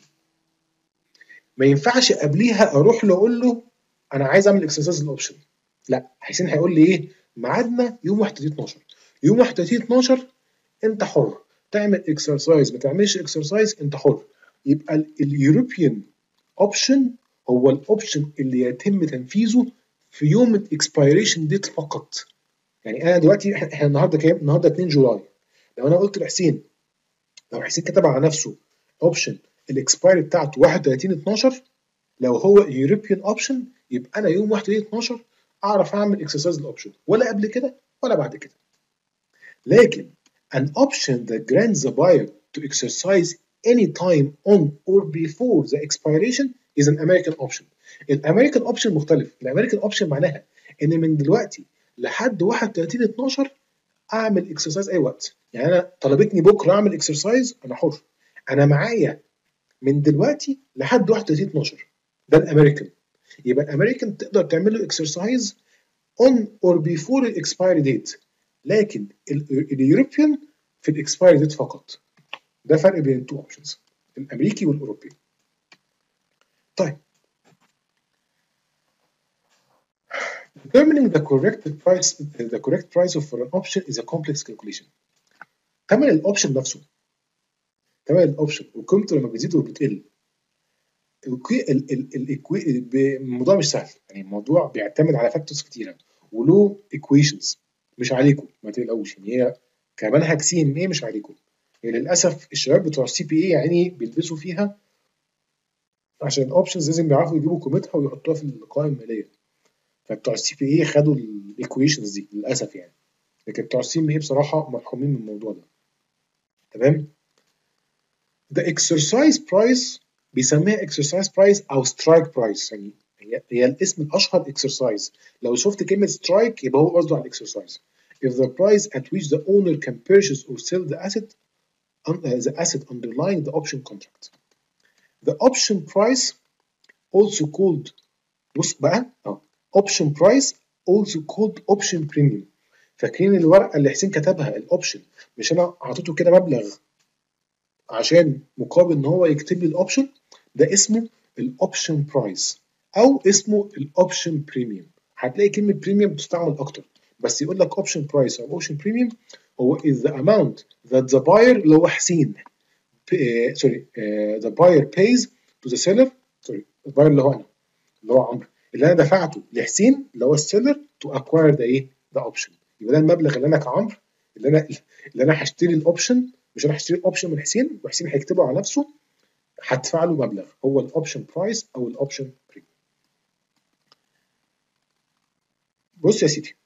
ما ينفعش قبليها اروح له اقول له انا عايز اعمل اكسرسايز للاوبشن. لا، حسين هيقول لي ايه؟ ميعادنا يوم واحد وتلاتين اتناشر. يوم واحد وتلاتين اتناشر انت حر تعمل اكسرسايز ما تعملش اكسرسايز، انت حر. يبقى اليوروبيان اوبشن هو الاوبشن اللي يتم تنفيذه في يوم الاكسبيريشن ديت فقط. يعني انا دلوقتي احنا النهارده كام؟ النهارده اتنين جولاي. لو انا قلت لحسين، لو حسين كتب على نفسه اوبشن الاكسبايري بتاعته واحد وتلاتين اتناشر، لو هو يوروبيان اوبشن يبقى انا يوم واحد وتلاتين اتناشر اعرف اعمل اكسرسايز الاوبشن، ولا قبل كده ولا بعد كده. لكن an option that grants the buyer to exercise any time on or before the expiration is an American option. الامريكان اوبشن مختلف. الامريكان اوبشن معناها ان من دلوقتي لحد واحد وتلاتين اتناشر اعمل اكسرسايز اي وقت. يعني انا طلبتني بكره اعمل اكسرسايز، انا حر، انا معايا من دلوقتي لحد واحد وتلاتين اتناشر. ده الامريكان. يبقى الامريكان تقدر تعمل له اكسرسايز on or before الاكسبايري ديت، لكن اليوروبيان في الاكسبايري ديت فقط. ده فرق بين التو اوبشنز، الامريكي والاوروبي. طيب determining the correct price the correct price of an option is a complex calculation. ثمن الاوبشن نفسه، ثمن الاوبشن وقيمته لما بتزيد وبتقل، الموضوع مش سهل. يعني الموضوع بيعتمد على فاكتورز كتيره وله ايكويشنز، مش عليكم ما تقلقوش. يعني هي كمنهج سي ام اي مش عليكم. يعني للاسف الشباب بتوع السي بي اي يعني بيلبسوا فيها، عشان الاوبشنز لازم بيعرفوا يجيبوا قيمتها ويحطوها في القوائم الماليه. فبتوع السي بي اي خدوا الايكويشنز دي للاسف يعني. لكن بتوع السي ام اي بصراحه مرحومين من الموضوع ده. تمام. The exercise price بيسميها exercise price او strike price. يعني هي هي الاسم الاشهر exercise. لو شفت كلمه strike يبقى هو قصده على exercise. If the price at which the owner can purchase or sell the asset uh, the asset underlying the option contract. The option price also called، بص بقى اه option price also called option premium. فاكرين الورقه اللي حسين كتبها الاوبشن؟ مش انا اعطيته كده مبلغ عشان مقابل ان هو يكتب لي الاوبشن؟ ده اسمه الاوبشن برايس او اسمه الاوبشن بريميوم. هتلاقي كلمه بريميوم بتستعمل اكتر، بس يقول لك اوبشن برايس او اوبشن بريميوم هو is the amount that the buyer اللي هو حسين سوري the buyer pays to the seller سوري الباير اللي هو انا اللي هو عمرو، اللي انا دفعته لحسين اللي هو السيلر to acquire ده ايه؟ ده اوبشن. يبقى ده المبلغ اللي انا كعمرو اللي انا اللي انا هشتري الاوبشن، مش انا هشتري الاوبشن من حسين وحسين هيكتبه على نفسه، هدفع له مبلغ هو الاوبشن برايس او الاوبشن بريميوم. بص يا سيدي،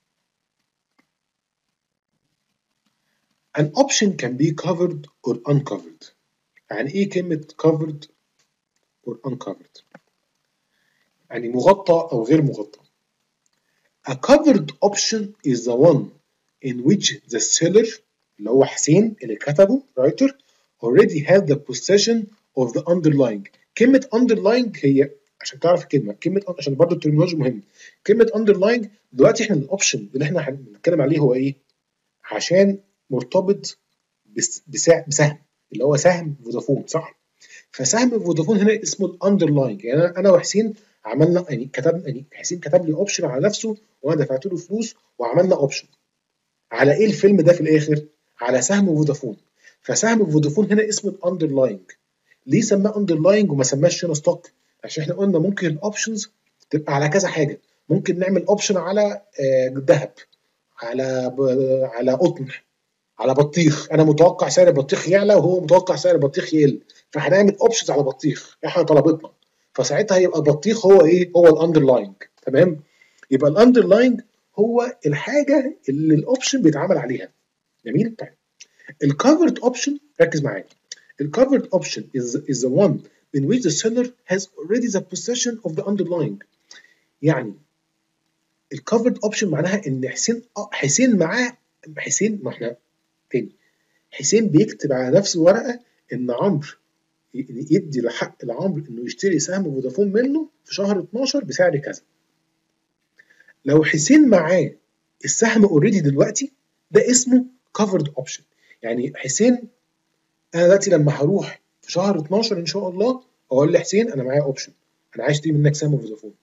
an option can be covered or uncovered. يعني ايه كلمة covered or uncovered؟ يعني مغطى او غير مغطى. A covered option is the one in which the seller اللي هو حسين اللي كتبه writer already have the possession of the underlying. كلمة underlying هي عشان تعرف الكلمة، كلمة عشان برضه الترمينولوجي مهم. كلمة underlying دلوقتي احنا الاوبشن اللي احنا هنتكلم عليه هو ايه؟ عشان مرتبط بسهم اللي هو سهم فودافون، صح؟ فسهم فودافون هنا اسمه الاندرلاينج. يعني انا انا وحسين عملنا يعني كتبنا يعني حسين كتب لي اوبشن على نفسه وانا دفعت له فلوس وعملنا اوبشن على ايه الفيلم ده في الاخر؟ على سهم فودافون. فسهم فودافون هنا اسمه الاندرلاينج. ليه سماه اندرلاينج وما سماش هنا ستوك؟ عشان احنا قلنا ممكن الاوبشنز تبقى على كذا حاجه. ممكن نعمل اوبشن على ذهب، على على قطن، على بطيخ. انا متوقع سعر البطيخ يعلى وهو متوقع سعر البطيخ يقل، فهنعمل اوبشنز على بطيخ احنا طلبتنا، فساعتها يبقى البطيخ هو ايه؟ هو الاندرلاينج. تمام. يبقى الاندرلاينج هو الحاجه اللي الاوبشن بيتعامل عليها. جميل. طيب الكفرد اوبشن، ركز معايا. الكفرد اوبشن is is the one in which the seller has already the possession of the underlying. يعني الكفرد اوبشن معناها ان حسين حسين معاه حسين ما احنا تاني حسين بيكتب على نفس الورقه ان عمرو يدي الحق لعمرو انه يشتري سهم فودافون منه في شهر اتناشر بسعر كذا. لو حسين معاه السهم اوريدي دلوقتي ده اسمه كفرد اوبشن. يعني حسين انا دلوقتي لما هروح في شهر اتناشر ان شاء الله اقول لحسين انا معايا اوبشن، انا عايز اشتري منك سهم فودافون.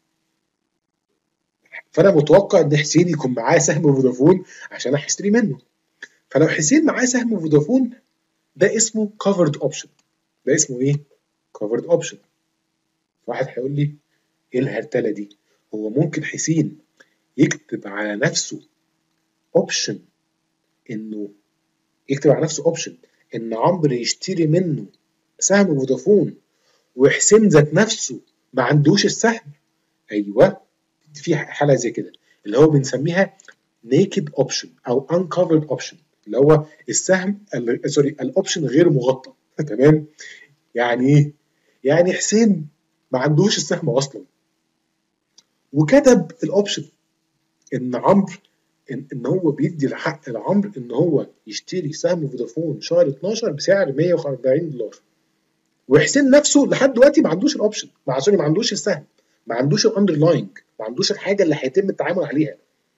فانا متوقع ان حسين يكون معاه سهم فودافون عشان هشتري منه. فلو حسين معاه سهم فودافون ده اسمه كفرد اوبشن. ده اسمه ايه؟ كفرد اوبشن. واحد هيقول لي ايه الهرتله دي؟ هو ممكن حسين يكتب على نفسه اوبشن انه يكتب على نفسه اوبشن ان عمرو يشتري منه سهم فودافون وحسين ذات نفسه ما عندوش السهم؟ ايوه، في حاله زي كده اللي هو بنسميها نيكد اوبشن او uncovered اوبشن، اللي هو السهم سوري الاوبشن غير مغطى. تمام؟ يعني ايه؟ يعني حسين ما عندوش السهم اصلا وكتب الاوبشن ان عمرو ان, إن هو بيدي الحق لعمرو ان هو يشتري سهم فودافون شهر اتناشر بسعر مية واربعين دولار، وحسين نفسه لحد دلوقتي ما عندوش الاوبشن، مع سوري ما عندوش السهم، ما عندوش الاندرلاينج، ما عندوش الحاجه اللي هيتم التعامل عليها.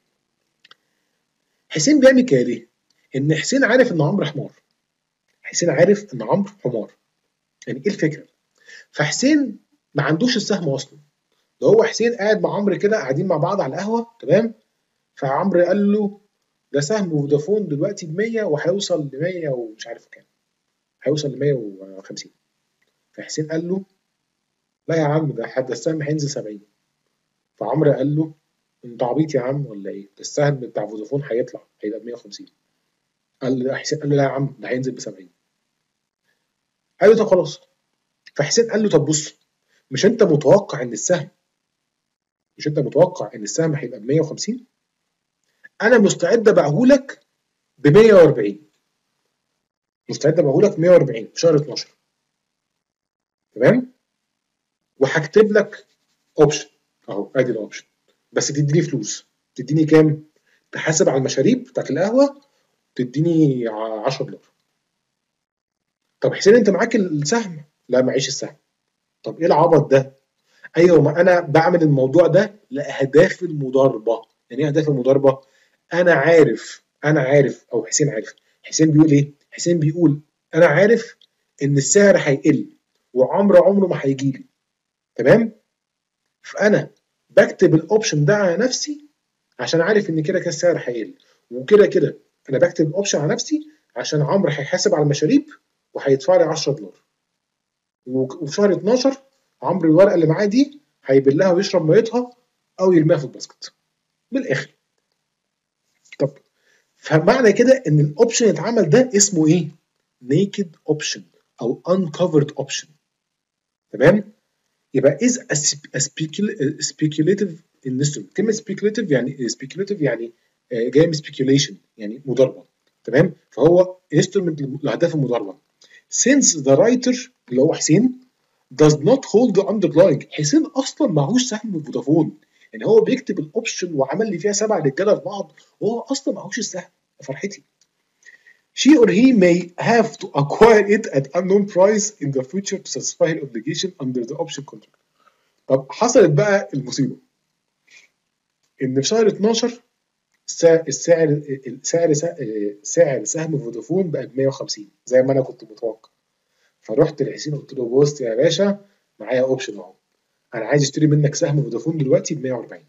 حسين بيعمل كده ليه؟ ان حسين عارف ان عمرو حمار. حسين عارف ان عمرو حمار. يعني ايه الفكره؟ فحسين ما عندوش السهم اصلا. ده هو حسين قاعد مع عمرو كده قاعدين مع بعض على القهوه، تمام؟ فعمرو قال له ده سهم فودافون دلوقتي ب مية وهيوصل ل مية ومش عارف كام، هيوصل ل مية وخمسين. فحسين قال له لا يا عم، ده حد السهم هينزل سبعين. فعمرو قال له انت عبيط يا عم ولا ايه؟ ده السهم بتاع فودافون هيطلع هيبقى ب مية وخمسين. قال له حسين قال له لا يا عم، ده هينزل ب سبعين. قال له طب خلاص. فحسين قال له طب بص، مش انت متوقع ان السهم مش انت متوقع ان السهم هيبقى ب مية وخمسين؟ انا مستعد ابيعه لك ب مية واربعين. مستعد ابيعه لك ب مية واربعين في شهر اتناشر. تمام؟ وهكتب لك اوبشن اهو، ادي الاوبشن، بس تديني فلوس. تديني كام؟ تحاسب على المشاريب بتاعت القهوه، تديني عشرة دولار. طب حسين انت معاك السهم؟ لا معيش السهم. طب ايه العبط ده؟ ايوه، ما انا بعمل الموضوع ده لاهداف المضاربه. يعني ايه اهداف المضاربه؟ انا عارف انا عارف او حسين عارف. حسين بيقول ايه؟ حسين بيقول انا عارف ان السعر هيقل وعمر عمره ما هيجي لي. تمام؟ فانا بكتب الاوبشن ده على نفسي عشان عارف ان كده كده السعر هيقل، وكده كده انا بكتب الاوبشن على نفسي عشان عمرو هيحاسب على المشاريب وهيدفع لي عشرة دولار. وفي شهر اتناشر عمرو الورقه اللي معاه دي هيبلها ويشرب ميتها او يرميها في الباسكت. من الاخر. طب فمعنى كده ان الاوبشن اللي اتعمل ده اسمه ايه؟ نيكد اوبشن او uncovered اوبشن. تمام؟ يبقى is a speculative instrument. كلمه speculative يعني speculative يعني جايه من speculation يعني مضاربه. تمام؟ فهو instrument لاهداف المضاربه. since the writer اللي هو حسين does not hold the underlying. حسين اصلا معهوش سهم من فودافون، يعني هو بيكتب الاوبشن وعمل لي فيها سبع رجاله في بعض وهو اصلا معهوش السهم. فرحتي. She or he may have to acquire it at unknown price in the future to satisfy her obligation under the option contract. طب حصلت بقى المصيبه ان في شهر اتناشر السعر السعر السعر سعر سهم فودافون بقى ب مية وخمسين زي ما انا كنت متوقع. فرحت لحسين قلت له بص يا باشا، معايا اوبشن اهو، انا عايز اشتري منك سهم فودافون دلوقتي ب مية واربعين.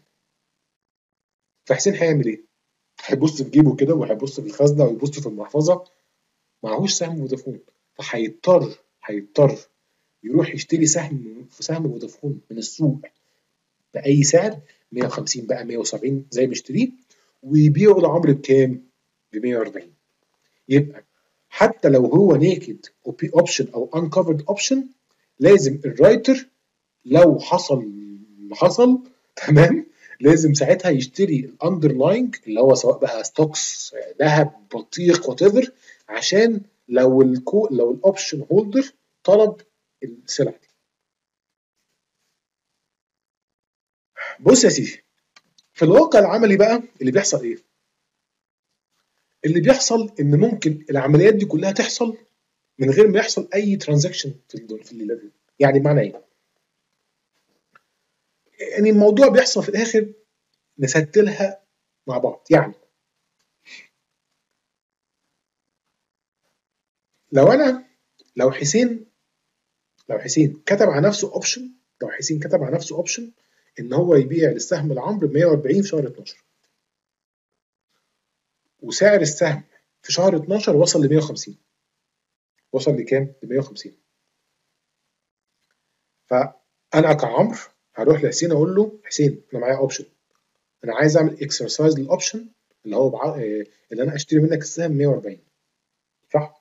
فحسين هيعمل ايه؟ هيبص في جيبه كده وهيبص في الخزنه ويبص في المحفظه، معهوش سهم فودافون. فهيضطر هيضطر يروح يشتري سهم في سهم فودافون من السوق باي سعر، مية وخمسين بقى مية وسبعين زي ما اشتريه، ويبيعه لعمرو بكام؟ ب مية واربعين. يبقى حتى لو هو نيكد اوبشن او انكفرد اوبشن، لازم الرايتر لو حصل حصل تمام، لازم ساعتها يشتري الاندرلاينج اللي هو سواء بقى ستوكس، ذهب، بطيخ، وات ايفر، عشان لو الكو لو الاوبشن هولدر طلب السلعه دي. بص يا سيدي، في الواقع العملي بقى اللي بيحصل ايه؟ اللي بيحصل ان ممكن العمليات دي كلها تحصل من غير ما يحصل اي ترانزاكشن في في الليله دي. يعني بمعنى ايه؟ يعني الموضوع بيحصل في الاخر نستلها مع بعض. يعني لو انا لو حسين لو حسين كتب على نفسه اوبشن لو حسين كتب على نفسه اوبشن ان هو يبيع السهم لعمرو ب مية واربعين في شهر اتناشر، وسعر السهم في شهر اتناشر وصل ل مية وخمسين. وصل لكام؟ ل مية وخمسين. فانا كعمرو هروح لحسين اقول له حسين انا معايا اوبشن، انا عايز اعمل اكسرسايز للاوبشن اللي هو بع... اللي انا اشتري منك السهم مية وأربعين، صح؟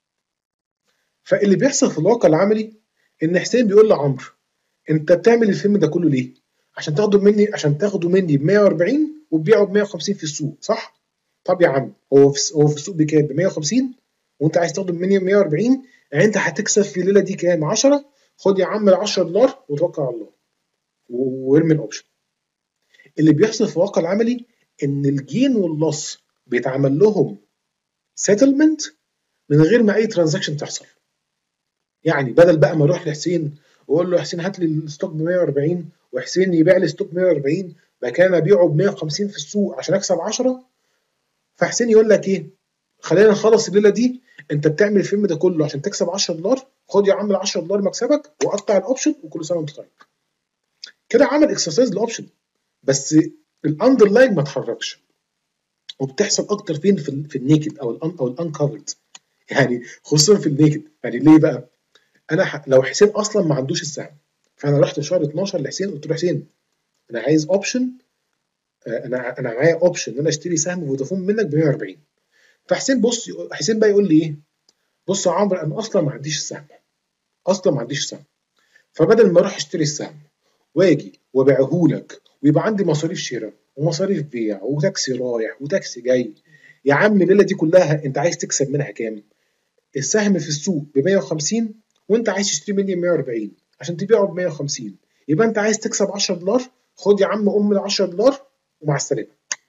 فاللي بيحصل في الواقع العملي ان حسين بيقول لعمرو انت بتعمل الفيلم ده كله ليه؟ عشان تاخده مني عشان تاخده مني ب مية وأربعين وتبيعه ب مية وخمسين في السوق، صح؟ طب يا عم هو في هو في السوق بكام؟ ب مية وخمسين وانت عايز تاخده مني ب مية وأربعين، يعني انت هتكسب في الليله دي كام؟ عشرة. خد يا عم ال عشرة دولار وتوكل على الله وارمي الاوبشن. اللي بيحصل في الواقع العملي ان الجين واللص بيتعمل لهم سيتلمنت من غير ما اي ترانزاكشن تحصل. يعني بدل بقى ما اروح لحسين واقول له حسين هات لي الستوك ب مية وأربعين وحسين يبيع لي ستوك ب مية وأربعين بقى كان ابيعه ب مية وخمسين في السوق عشان اكسب عشرة، فحسين يقول لك ايه؟ خلينا نخلص الليله دي، انت بتعمل الفيلم ده كله عشان تكسب عشرة دولار، خد يا عم ال عشرة دولار مكسبك وقطع الاوبشن وكل سنه وانت طيب. كده عمل اكسرسايز الاوبشن بس الاندرلاين ما اتحركش. وبتحصل اكتر فين؟ في, في النيكد او الان او الانكفرد، يعني خصوصا في النيكد. يعني ليه بقى؟ انا ح... لو حسين اصلا ما عندوش السهم، فانا رحت في شهر اتناشر لحسين قلت له حسين انا عايز اوبشن، انا انا معايا اوبشن ان انا اشتري سهم فودافون منك ب مية وأربعين. فحسين بص حسين بقى يقول لي ايه؟ بص يا عمرو انا اصلا ما عنديش السهم، اصلا ما عنديش السهم، فبدل ما اروح اشتري السهم واجي وابيعه لك ويبقى عندي مصاريف شراء ومصاريف بيع وتاكسي رايح وتاكسي جاي، يا عم الليله دي كلها انت عايز تكسب منها كام؟ السهم في السوق ب مية وخمسين وانت عايز تشتري مني ب مية وأربعين عشان تبيعه ب مية وخمسين، يبقى انت عايز تكسب عشرة دولار، خد يا عم ام ال عشرة دولار ومع السلامه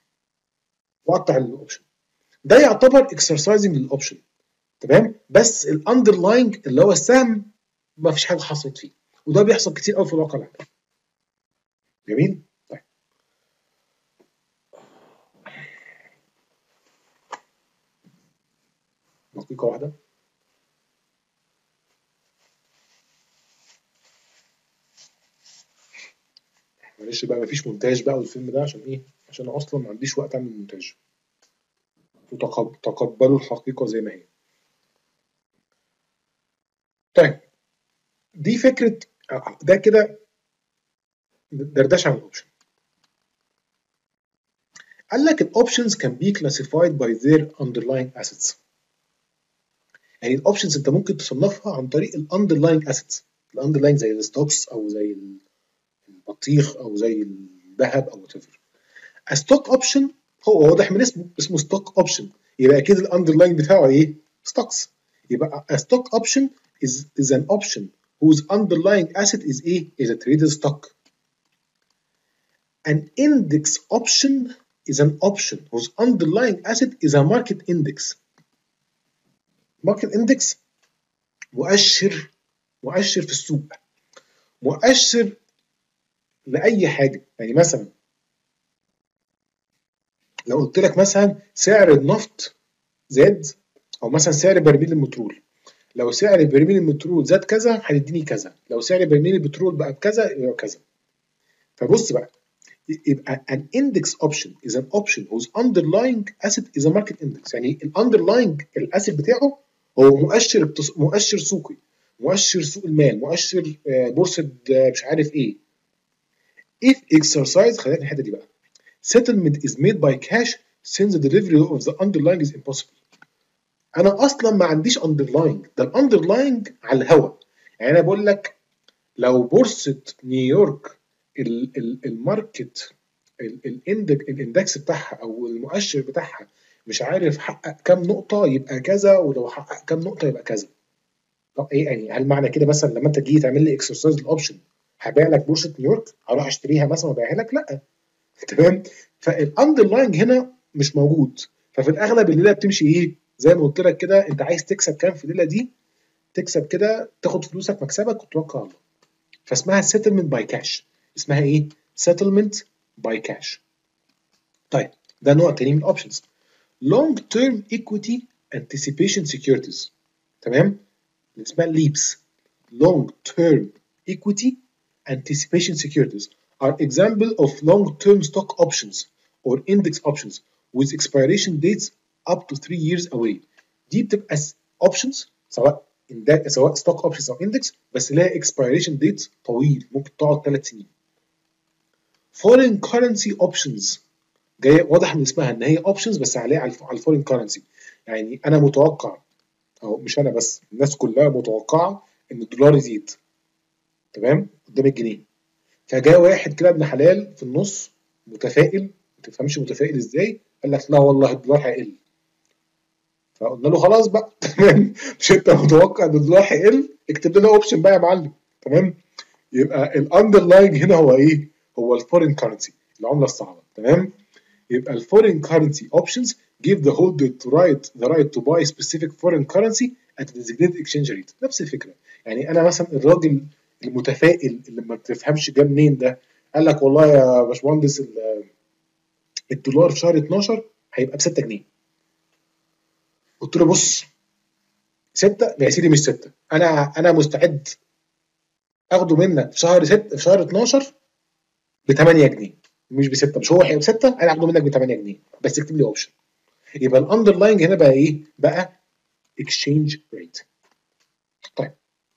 وقطع الاوبشن. ده يعتبر اكسرسايزنج للاوبشن، تمام؟ بس الاندرلاينج اللي هو السهم ما فيش حاجه حصلت فيه، وده بيحصل كتير قوي في الواقع العملي. جميل؟ طيب دقيقه واحده، معلش بقى مفيش مونتاج بقى والفيلم ده عشان ايه؟ عشان انا اصلا ما عنديش وقت اعمل مونتاج، وتقبلوا الحقيقه زي ما هي. طيب دي فكره، ده كده دردشه عن الاوبشن. قال لك الاوبشنز can be classified by their underlying assets. يعني الاوبشنز انت ممكن تصنفها عن طريق الاندرلاينج اسيتس، الاندرلاينج زي الستوكس او زي البطيخ او زي الذهب او وات ايفر. ستوك اوبشن هو واضح من اسمه، اسمه ستوك اوبشن، يبقى اكيد الاندرلاين بتاعه ايه؟ ستوكس. يبقى a stock option is is an option whose underlying asset is ايه؟ is a traded stock. An index option is an option whose underlying asset is a market index. market index مؤشر، مؤشر في السوق، مؤشر لاي حاجه. يعني مثلا لو قلت لك مثلا سعر النفط زاد، او مثلا سعر برميل البترول، لو سعر برميل البترول زاد كذا هيديني كذا، لو سعر برميل البترول بقى بكذا يبقى كذا. فبص بقى، يبقى an index option is an option whose underlying asset is a market index. يعني الاندرلاينج الاسيت بتاعه هو مؤشر مؤشر سوقي، مؤشر سوق المال، مؤشر بورصه مش عارف ايه. if exercise، خلينا الحته دي بقى، settlement is made by cash since the delivery of the underlying is impossible. انا اصلا ما عنديش underlying، ده الاندرلاينج على الهوا. يعني انا بقول لك لو بورصه نيويورك الماركت الاندكس بتاعها او المؤشر بتاعها مش عارف حقق كام نقطه يبقى كذا، ولو حقق كام نقطه يبقى كذا. طب ايه يعني؟ هل معنى كده مثلا لما انت تيجي تعمل لي اكسرسايز الاوبشن هبيع لك بورصه نيويورك، هروح اشتريها مثلا وابيعها لك؟ لا، تمام؟ فالاندرلاينج هنا مش موجود. ففي الاغلب الليله بتمشي ايه؟ زي ما قلت لك كده، انت عايز تكسب كام في الليله دي؟ تكسب كده، تاخد فلوسك مكسبك وتوكل على الله. فاسمها settlement باي كاش. اسمها ايه؟ settlement باي كاش. طيب ده نوع تاني من الاوبشنز. long term equity anticipation securities، تمام؟ اسمها ليبس. long term equity anticipation securities are example of long term stock options or index options with expiration dates up to three years away. دي بتبقى options سواء سواء stock options او index بس لها expiration dates طويل، ممكن تقعد ثلاث سنين. فورين كرنسي اوبشنز جايه واضح من اسمها ان هي اوبشنز بس عليها على الفورين كرنسي. يعني انا متوقع، او مش انا بس، الناس كلها متوقعه ان الدولار يزيد تمام قدام الجنيه. فجاء واحد كده ابن حلال في النص متفائل، ما تفهمش متفائل ازاي، قال لك لا والله الدولار هيقل. فقلنا له خلاص بقى تمام، مش انت متوقع ان الدولار هيقل، اكتب لنا اوبشن بقى يا معلم. تمام، يبقى الاندرلاينج هنا هو ايه؟ هو الفورين كارنسي، العمله الصعبه. تمام، يبقى الفورين كارنسي اوبشنز give the holder to right the right to buy specific foreign currency at the designated exchange rate. نفس الفكره. يعني انا مثلا الراجل المتفائل اللي ما تفهمش جه منين ده، قال لك والله يا باشمهندس الدولار في شهر اتناشر هيبقى ب ستة جنيه. قلت له بص ستة يا سيدي مش ستة، انا انا مستعد اخده منك في شهر ستة في شهر اتناشر ب تمانية جنيه، مش ب ستة، مش هو هيبقى ب ستة، انا هاخده منك ب تمانية جنيه بس اكتب لي اوبشن. يبقى الاندرلاينج هنا بقى ايه؟ بقى اكسشينج ريت. طيب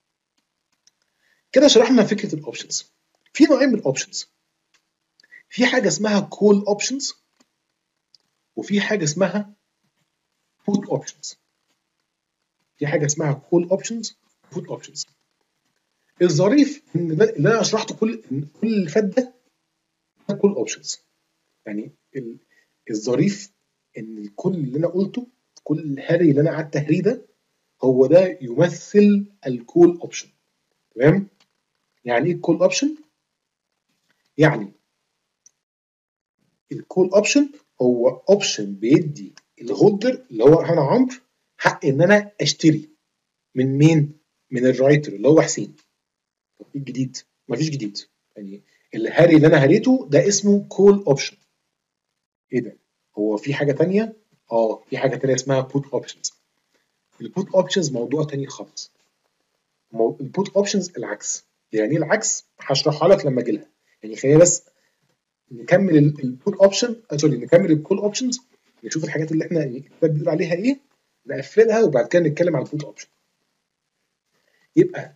كده شرحنا فكره الاوبشنز. في نوعين من الاوبشنز، في حاجه اسمها كول اوبشنز وفي حاجه اسمها بوت اوبشنز. في حاجه اسمها كول اوبشنز وبوت اوبشنز. الظريف ان ده اللي انا شرحته كل كل اللي فات ده كول اوبشنز. يعني الظريف ان كل اللي انا قلته، كل الهري اللي انا قعدت اهريه ده، هو ده يمثل الكول اوبشن. تمام؟ يعني ايه الكول اوبشن؟ يعني الكول اوبشن هو اوبشن بيدي الهولدر اللي هو انا عمرو حق ان انا اشتري من مين؟ من الرايتر اللي هو حسين. طب ايه الجديد؟ مفيش جديد. يعني الهري اللي انا هريته ده اسمه كول اوبشن. ايه ده؟ هو في حاجه ثانيه؟ اه في حاجه ثانيه اسمها بوت اوبشنز. البوت اوبشنز موضوع تاني خالص. البوت اوبشنز العكس. يعني ايه العكس؟ هشرحها لك لما اجي لها. يعني خلينا بس نكمل البوت اوبشن، سوري نكمل الكول اوبشنز، نشوف الحاجات اللي احنا الكتاب بيقول عليها ايه، نقفلها وبعد كده نتكلم على البوت اوبشن. يبقى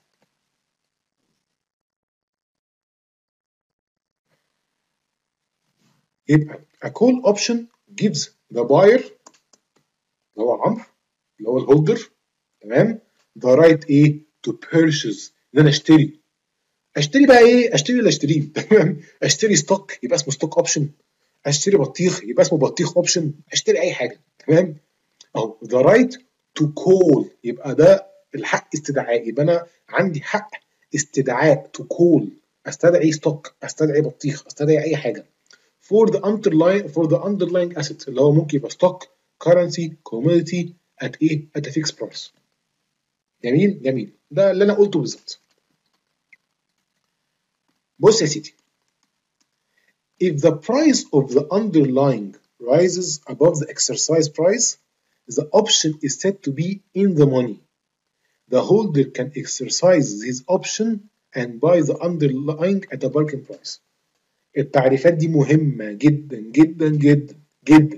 يبقى a call option gives the buyer اللي هو عمرو اللي هو الهولدر، تمام، the right ايه؟ to purchase، ان انا اشتري. اشتري بقى ايه؟ اشتري اللي اشتريه تمام. اشتري ستوك يبقى اسمه ستوك اوبشن، اشتري بطيخ يبقى اسمه بطيخ اوبشن، اشتري اي حاجه. تمام، اهو ذا رايت تو كول يبقى ده الحق استدعاء، يبقى انا عندي حق استدعاء تو كول، استدعي ستوك، استدعي بطيخ، استدعي اي حاجه for the underlying for the underlying asset اللي هو ممكن يبقى ستوك، currency، commodity at ايه؟ at a fixed price. جميل جميل، ده اللي انا قلته بالظبط. بص يا سيدي، if the price of the underlying rises above the exercise price, the option is said to be in the money. The holder can exercise his option and buy the underlying at a bargain price. التعريفات دي مهمة جدا جدا جدا جدا.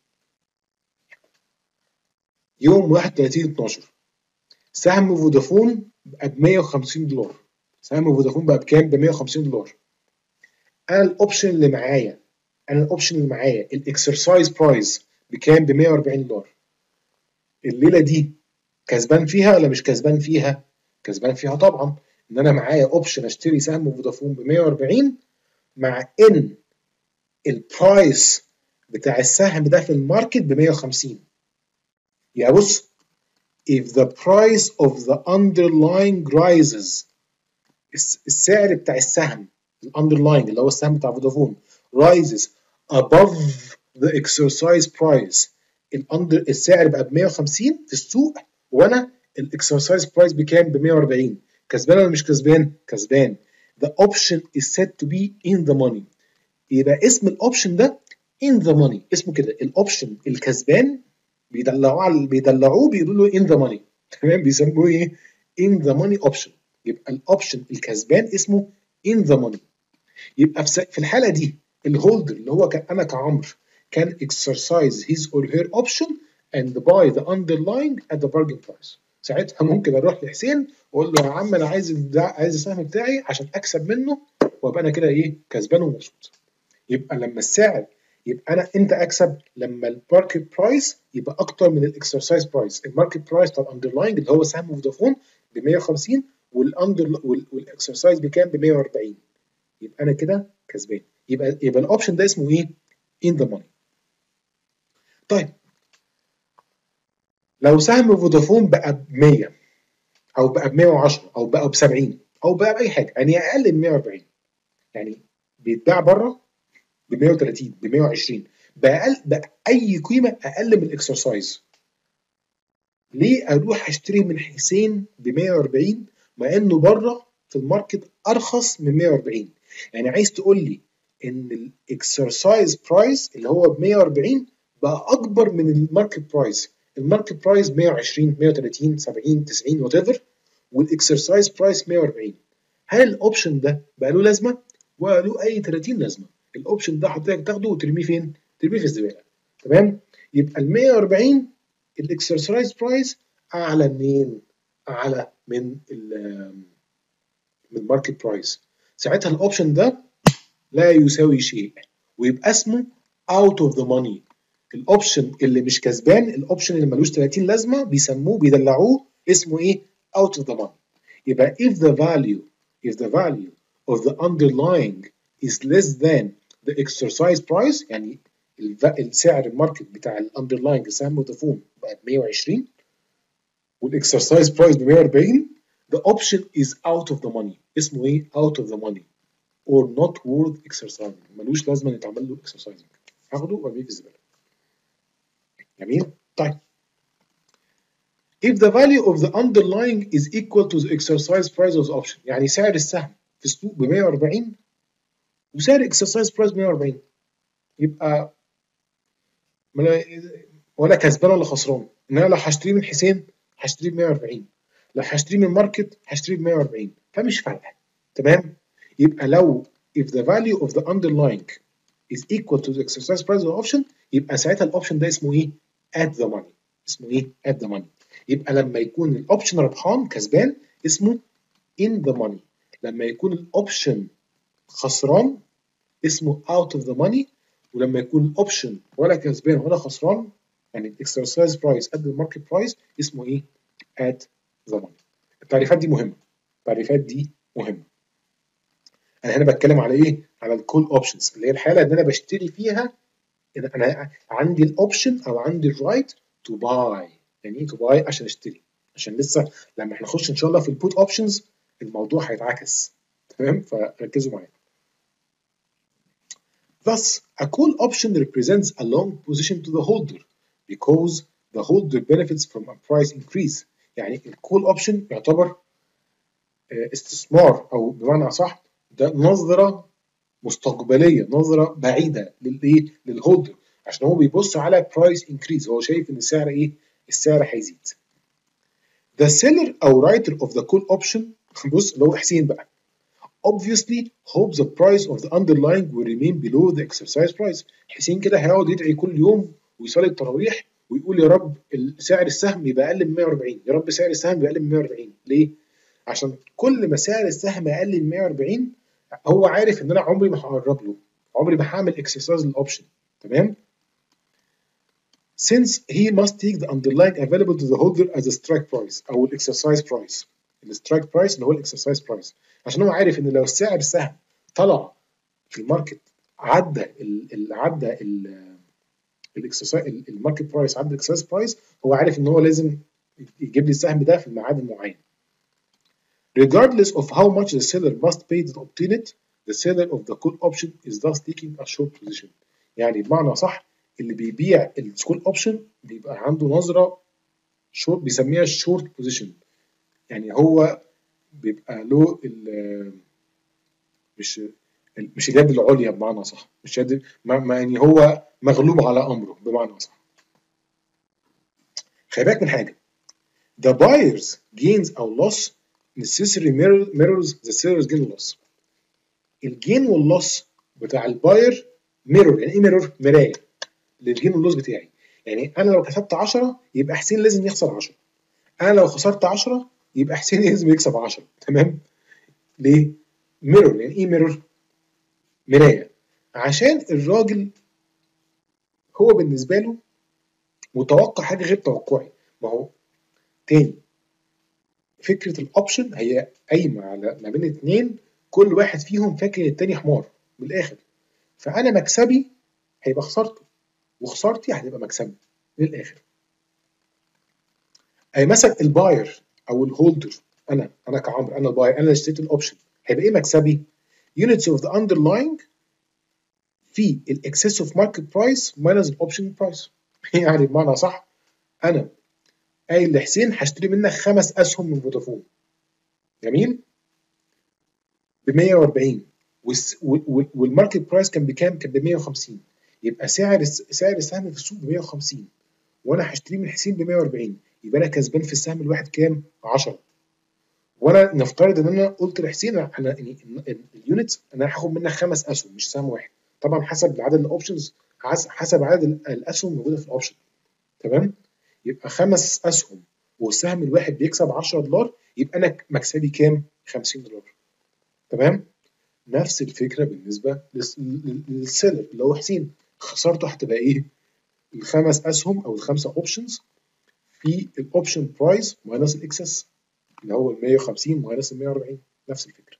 يوم واحد وتلاتين اتناشر سهم فودافون بقى ب مية وخمسين دولار. سهم فودافون بقى بكام؟ ب مية وخمسين دولار. انا الاوبشن اللي معايا انا الاوبشن اللي معايا الاكسرسايز برايس بكام؟ ب مية واربعين دولار. الليله دي كسبان فيها ولا مش كسبان فيها؟ كسبان فيها طبعا، ان انا معايا اوبشن اشتري سهم فودافون ب مية واربعين مع ان البرايس بتاع السهم ده في الماركت ب مية وخمسين. يا بص، if the price of the underlying rises، السعر بتاع السهم الاندرلاين اللي هو السهم بتاع فودافون rises above the exercise price، الاندر السعر بقى ب مية وخمسين في السوق وانا الاكسرسايز برايس بكام؟ ب مية واربعين. كسبان ولا مش كسبان؟ كسبان. the option is said to be in the money. يبقى اسم الاوبشن ده in the money، اسمه كده الاوبشن الكسبان، بيدلعوه على بيدلعوه بيقولوا له in the money. تمام، بيسموه ايه؟ in the money option. يبقى الاوبشن الكسبان اسمه in the money. يبقى في الحاله دي الهولدر اللي هو كان انا كعمرو كان exercise his or her option and buy the underlying at the bargain price. ساعتها ممكن اروح لحسين واقول له يا عم انا عايز عايز السهم بتاعي عشان اكسب منه وابقى انا كده ايه؟ كسبان ومبسوط. يبقى لما السعر يبقى انا امتى اكسب؟ لما الماركت برايس يبقى اكتر من الاكسرسايز برايس. الماركت برايس بتاع الاندرلاينج اللي هو سهم فودافون ب مية وخمسين والاندر والاكسرسايز بكام؟ ب مية وأربعين، يبقى انا كده كسبان. يبقى يبقى الاوبشن ده اسمه ايه؟ ان ذا ماني. طيب لو سهم فودافون بقى ب مية او بقى ب مية وعشرة او بقى ب سبعين او بقى باي حاجه، يعني اقل من مية وأربعين، يعني بيتباع بره ب مية وتلاتين ب مية وعشرين، باقل باي قيمه اقل من الاكسرسايز، ليه اروح اشتري من حسين ب مية وأربعين مع انه بره في الماركت ارخص من مية وأربعين؟ يعني عايز تقول لي ان الاكسرسايز برايس اللي هو ب مية وأربعين بقى اكبر من الماركت برايس. الماركت برايس مية وعشرين مية وتلاتين سبعين تسعين وات ايفر، والاكسرسايز برايس مية وأربعين. هل الاوبشن ده بقى له لازمه؟ ولا له اي تلاتين لازمه؟ الاوبشن ده حضرتك تاخده وترميه فين؟ ترميه في الزباله. تمام؟ يبقى ال مية وأربعين الاكسرسايز برايس اعلى منين؟ اعلى من ال من الماركت برايس. ساعتها الاوبشن ده لا يساوي شيء ويبقى اسمه اوت اوف ذا ماني. الاوبشن اللي مش كسبان، الاوبشن اللي ملوش تلاتين لازمه، بيسموه بيدلعوه اسمه ايه؟ اوت اوف ذا ماني. يبقى if the value if the value of the underlying is less than the exercise price، يعني السعر الماركت بتاع الاندرلاينج سهم فودافون بقى ب مية وعشرين والاكسرسايز برايس ب مية وأربعين، the option is out of the money. اسمه ايه؟ out of the money or not worth exercising. ملوش لازمه يتعمل له اكسرسايزنج. هاخده وارميه في الزباله. جميل؟ طيب if the value of the underlying is equal to the exercise price of the option، يعني سعر السهم في السوق ب مية وأربعين وسعر اكسرسايز برايس ب مية وأربعين، يبقى ولا كسبان ولا خسران. ان انا لو هشتريه من حسين هشتريه ب مية وأربعين، لو هشتريه من ماركت هشتريه ب مية وأربعين، فمش فارقه. تمام؟ يبقى لو if the value of the underlying is equal to the exercise price of the option، يبقى ساعتها الاوبشن ده اسمه ايه؟ at the money. اسمه ايه؟ at the money. يبقى لما يكون الاوبشن ربحان كسبان اسمه in the money، لما يكون الاوبشن خسران اسمه out of the money، ولما يكون الاوبشن ولا كسبان ولا خسران، يعني الاكسرسايز برايس قد الماركت برايس، اسمه ايه؟ at the money. التعريفات دي مهمه، التعريفات دي مهمه. انا هنا بتكلم على ايه؟ على الكول اوبشنز، اللي هي الحاله اللي انا بشتري فيها، انا عندي الاوبشن او عندي الرايت تو باي. يعني ايه تو باي؟ عشان اشتري، عشان لسه لما احنا نخش ان شاء الله في البوت اوبشنز الموضوع هيتعكس. تمام؟ فركزوا معايا. Thus, a call option represents a long position to the holder because the holder benefits from a price increase. يعني الكول اوبشن يعتبر استثمار، او بمعنى صح ده نظره مستقبليه، نظره بعيده للايه؟ للهولدر، عشان هو بيبص على برايس انكريز، هو شايف ان السعر ايه؟ السعر هيزيد. The seller او writer of the call option بص اللي هو حسين بقى obviously hopes the price of the underlying will remain below the exercise price. حسين كده هيقعد يدعي كل يوم ويصلي التراويح ويقول يا رب سعر السهم يبقى اقل من مية وأربعين، يا رب سعر السهم يبقى اقل من مية وأربعين. ليه؟ عشان كل ما سعر السهم اقل من مية وأربعين هو عارف ان انا عمري ما هقرب له، عمري ما هعمل اكسرسايز للاوبشن. تمام؟ since he must take the underlying available to the holder as a strike price او الاكسرسايز برايس. السترايك برايس اللي هو الاكسرسايز برايس، عشان هو عارف ان لو سعر السهم طلع في الماركت عدى ال عدى الاكسرسايز الماركت برايس، عدى الاكسرسايز برايس، هو عارف ان هو لازم يجيب لي السهم ده في الميعاد المعين. Regardless of how much the seller must pay to obtain it, the seller of the call option is thus taking a short position. يعني بمعنى صح اللي بيبيع الكول اوبشن بيبقى عنده نظره شورت، بيسميها الشورت بوزيشن. يعني هو بيبقى له مش مش اليد العليا بمعنى صح، مش يد ما يعني هو مغلوب على امره بمعنى صح. خلي بالك من حاجه، the buyer's gains or loss necessarily mirrors the seller's gain or loss. الجين واللوس بتاع الباير ميرور. يعني ايه ميرور؟ مرايه للجين واللوس بتاعي. يعني انا لو كسبت عشرة يبقى حسين لازم يخسر عشرة، انا لو خسرت عشرة يبقى حسين لازم يكسب عشرة. تمام؟ ليه؟ ميرور. يعني ايه ميرور؟ مرايه. عشان الراجل هو بالنسبه له متوقع حاجه غير توقعي. ما هو تاني فكره الاوبشن هي قايمه على ما بين اتنين كل واحد فيهم فاكر التاني حمار من الاخر. فانا مكسبي هيبقى خسارته وخسارتي هتبقى مكسبي من الاخر. اي مثلا الباير او الهولدر، انا انا كعمرو انا الباير انا اللي اشتريت الاوبشن، هيبقى ايه مكسبي؟ units of the underlying في الاكسس اوف ماركت برايس ماينس الاوبشن برايس. يعني بمعنى صح، انا قايل لحسين هشتري منك خمس اسهم من فودافون، جميل، ب مية واربعين، والماركت برايس كان بكام؟ كان ب مية وخمسين. يبقى سعر سعر السهم في السوق ب مية وخمسين وانا هشتريه من حسين ب مية واربعين، يبقى انا كسبان في السهم الواحد كام؟ عشرة. وانا نفترض ان انا قلت لحسين انا يعني اليونت انا هاخد منك خمس اسهم مش سهم واحد، طبعا حسب عدد الاوبشنز، حسب عدد الاسهم الموجوده في الاوبشن، تمام؟ يبقى خمس اسهم والسهم الواحد بيكسب عشرة دولار، يبقى انا مكسبي كام؟ خمسين دولار، تمام؟ نفس الفكره بالنسبه للسيلر اللي هو حسين، خسارته هتبقى ايه؟ الخمس اسهم او الخمسه اوبشنز في الاوبشن برايس ماينس الاكسس اللي هو ال مية وخمسين ماينس ال مية واربعين، نفس الفكره.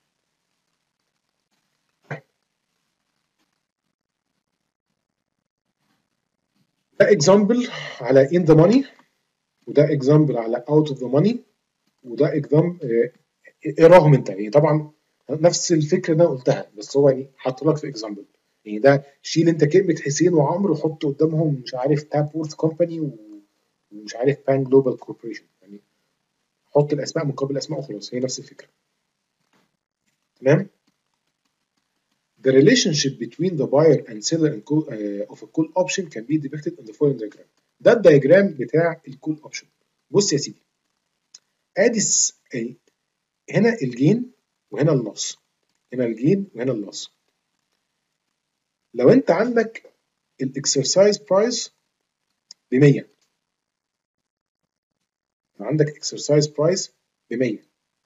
ده اكزامبل على ان ذا ماني، وده اكزامبل على اوت اوف ذا ماني، وده اكزامبل اقراهم انت يعني طبعا نفس الفكره اللي انا قلتها، بس هو يعني حاطط لك في اكزامبل. يعني ده شيل انت كلمه حسين وعمرو وحط قدامهم مش عارف تاب وورث كومباني ومش عارف بان جلوبال كوربوريشن، يعني حط الاسماء مقابل الاسماء وخلاص، هي نفس الفكره، تمام؟ The relationship between the buyer and seller and call, uh, of a call option can be depicted in the following diagram. ده الدياجرام بتاع الكول اوبشن. بص يا سيدي، ادي هنا الجين وهنا اللوس، هنا الجين وهنا اللوس. لو انت عندك الاكسرسايز برايس ب مية، عندك اكسرسايز برايس ب مية،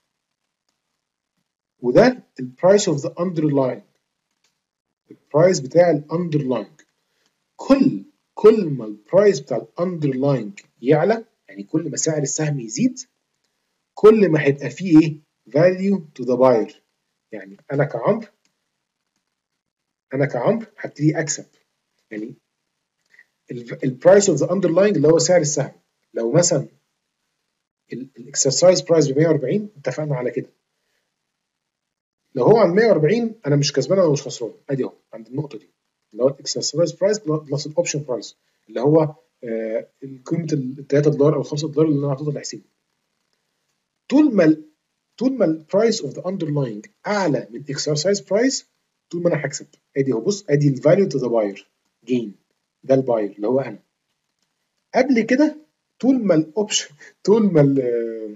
وده البرايس اوف ذا اندرلاين، البرايس بتاع الاندرلاين. كل كل ما البرايس بتاع الاندرلاين يعلى، يعني كل ما سعر السهم يزيد، كل ما هيبقى فيه ايه؟ value to the buyer. يعني انا كعمرو انا كعمرو هبتدي اكسب. يعني البرايس اوف ذا اندرلاين اللي هو سعر السهم، لو مثلا الاكسرسايز برايس ب مية واربعين، اتفقنا على كده، لو هو عند مية واربعين انا مش كسبان ولا مش خسران، ادي اهو عند النقطه دي اللي هو الاكسرسايز برايس بلس الاوبشن برايس اللي هو آه قيمه ال تلاتة دولار او خمسة دولار اللي انا حاططها لحسين. طول ما طول ما البرايس اوف ذا اندرلاينج اعلى من الاكسرسايز برايس، طول ما انا هكسب. ادي اهو بص، ادي الفاليو تو ذا باير جين، ده الباير اللي هو انا. قبل كده طول ما الاوبشن طول ما ال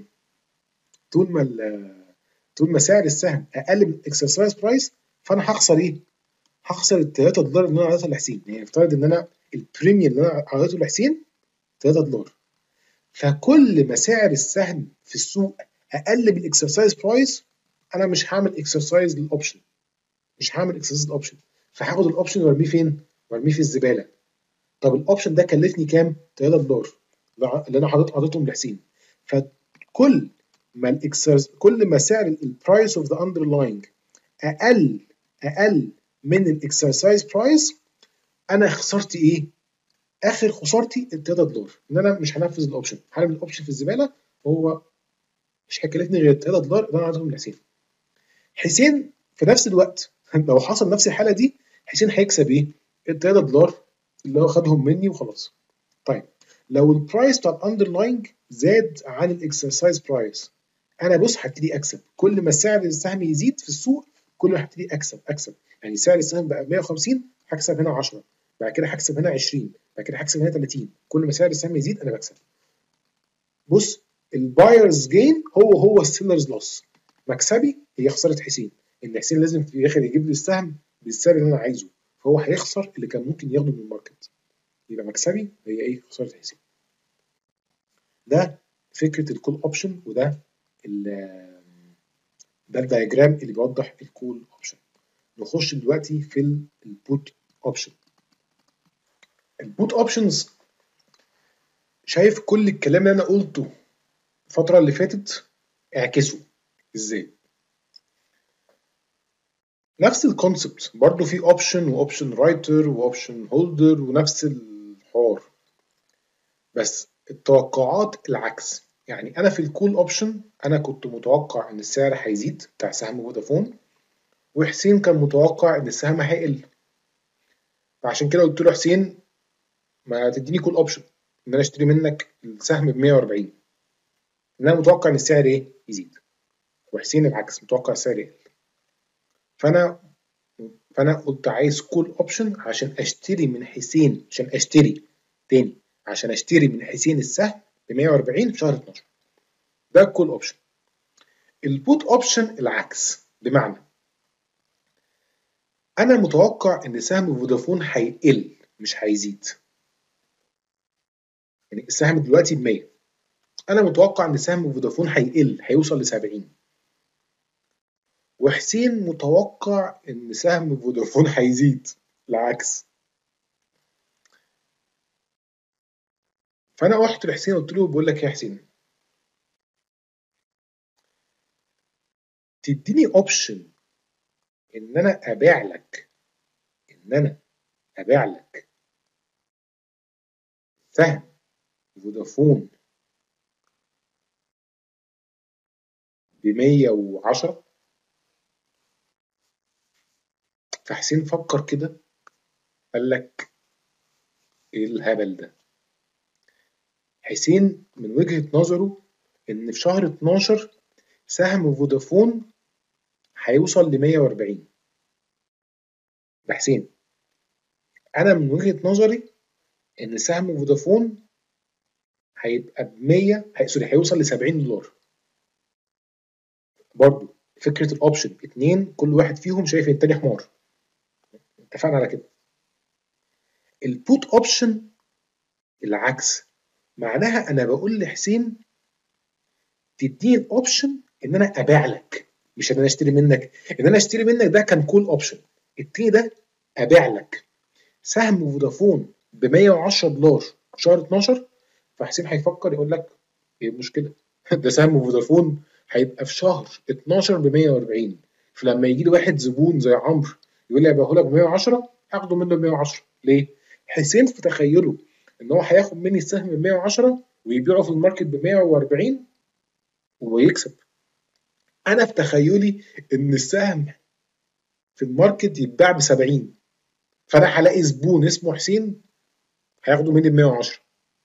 طول ما ال طول ما سعر السهم اقل من الاكسرسايز برايس، فانا هخسر ايه؟ هخسر ال تلاتة دولار اللي انا عطيتها لحسين. يعني افترض ان انا البريميوم اللي انا عطيته لحسين تلاتة دولار، فكل ما سعر السهم في السوق اقل من الاكسرسايز برايس، انا مش هعمل اكسرسايز للاوبشن، مش هعمل اكسرسايز للاوبشن، فهاخد الاوبشن وارميه فين؟ وارميه في الزباله. طب الاوبشن ده كلفني كام؟ تلاتة دولار اللي انا حاطط حاططهم لحسين. فكل ما الاكسرز كل ما سعر البرايس اوف ذا اندرلاينج اقل اقل من الاكسرسايز برايس، انا خسرتي ايه؟ اخر خسارتي ال تلاتة دولار ان انا مش هنفذ الاوبشن، هرمي الاوبشن في الزباله، وهو مش هيكلفني غير تلاتة دولار اللي انا عايزهم لحسين. حسين في نفس الوقت لو حصل نفس الحاله دي، حسين هيكسب ايه؟ ال تلاتة دولار اللي هو خدهم مني وخلاص. طيب لو البرايس بتاع الاندرلاينج زاد عن الاكسرسايز برايس، انا بص هبتدي اكسب. كل ما سعر السهم يزيد في السوق كل ما هبتدي اكسب اكسب. يعني سعر السهم بقى مية وخمسين، هكسب هنا عشرة، بعد كده هكسب هنا عشرين، بعد كده هكسب هنا تلاتين. كل ما سعر السهم يزيد انا بكسب. بص، البايرز جين هو هو السيلرز لوس. مكسبي هي خساره حسين، ان حسين لازم في الاخر يجيب لي السهم بالسعر اللي انا عايزه، فهو هيخسر اللي كان ممكن ياخده من الماركت. يبقى مكسبي هي ايه؟ خساره حسين. ده فكره الكول اوبشن، وده ده الدايجرام اللي بيوضح الكول اوبشن. نخش دلوقتي في البوت اوبشن. البوت اوبشنز، شايف كل الكلام اللي انا قلته الفتره اللي فاتت اعكسه ازاي؟ نفس الكونسبت برضو، في اوبشن واوبشن رايتر واوبشن هولدر ونفس الحوار، بس التوقعات العكس. يعني انا في الكول اوبشن انا كنت متوقع ان السعر هيزيد بتاع سهم فودافون، وحسين كان متوقع ان السهم هيقل، فعشان كده قلت له حسين ما تديني كول اوبشن ان انا اشتري منك السهم ب مية واربعين، ان انا متوقع ان السعر ايه؟ يزيد، وحسين العكس متوقع السعر يقل. فانا فانا قلت عايز كول اوبشن عشان اشتري من حسين، عشان اشتري تاني عشان اشتري من حسين السهم ب مية واربعين في شهر اتناشر. ده الكول اوبشن. البوت اوبشن العكس، بمعنى انا متوقع ان سهم فودافون هيقل مش هيزيد. يعني السهم دلوقتي ب مية، انا متوقع ان سهم فودافون هيقل هيوصل ل سبعين، وحسين متوقع ان سهم فودافون هيزيد العكس. فانا رحت لحسين قلت له بقول لك يا حسين، تديني اوبشن ان انا ابيع لك ان انا ابيع لك سهم فودافون ب مية وعشرة. فحسين فكر كده قال لك ايه الهبل ده؟ حسين من وجهة نظره ان في شهر اتناشر سهم فودافون هيوصل ل مية واربعين. ده حسين. انا من وجهة نظري ان سهم فودافون هيبقى ب مية، هي... سوري هيوصل ل سبعين دولار. برضه فكرة الاوبشن اتنين كل واحد فيهم شايف التاني حمار، اتفقنا على كده. البوت اوبشن العكس، معناها انا بقول لحسين تديني الاوبشن ان انا ابيع لك، مش ان انا اشتري منك. ان انا اشتري منك ده كان كول اوبشن، التاني ده ابيع لك سهم فودافون ب مية وعشرة دولار في شهر اتناشر. فحسين هيفكر يقول لك ايه المشكله؟ ده سهم فودافون هيبقى في شهر اتناشر ب مية واربعين، فلما يجي لي واحد زبون زي عمرو يقول لي ابيعه لك ب مية وعشرة، هاخده منه ب مية وعشرة. ليه؟ حسين في تخيله ان هو هياخد مني السهم ب مية وعشرة ويبيعه في الماركت ب مية واربعين ويكسب. انا في تخيلي ان السهم في الماركت يتباع ب سبعين، فانا هلاقي زبون اسمه حسين هياخده مني ب مية وعشرة.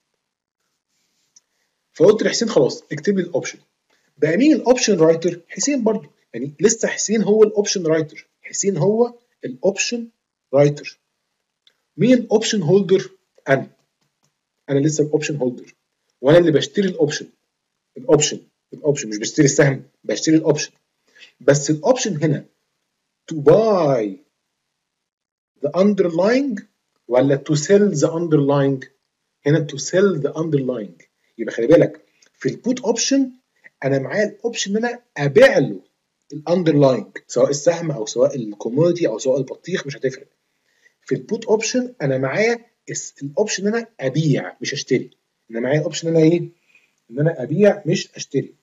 فقلت لحسين خلاص اكتب لي الاوبشن. بقى مين الاوبشن رايتر؟ حسين برضه. يعني لسه حسين هو الاوبشن رايتر، حسين هو الاوبشن رايتر. مين الاوبشن هولدر؟ انا انا لسه الاوبشن هولدر، وانا اللي بشتري الاوبشن. الاوبشن الاوبشن مش بشتري السهم، بشتري الاوبشن. بس الاوبشن هنا to buy the underlying ولا to sell the underlying؟ هنا to sell the underlying. يبقى خلي بالك في البوت اوبشن انا معايا الاوبشن ان انا ابيع له الاندرلاينج، سواء السهم او سواء الكوموديتي او سواء البطيخ، مش هتفرق. في البوت اوبشن انا معايا الاوبشن ان انا ابيع مش اشتري. انا معايا الاوبشن ان انا ايه؟ ان انا ابيع مش اشتري.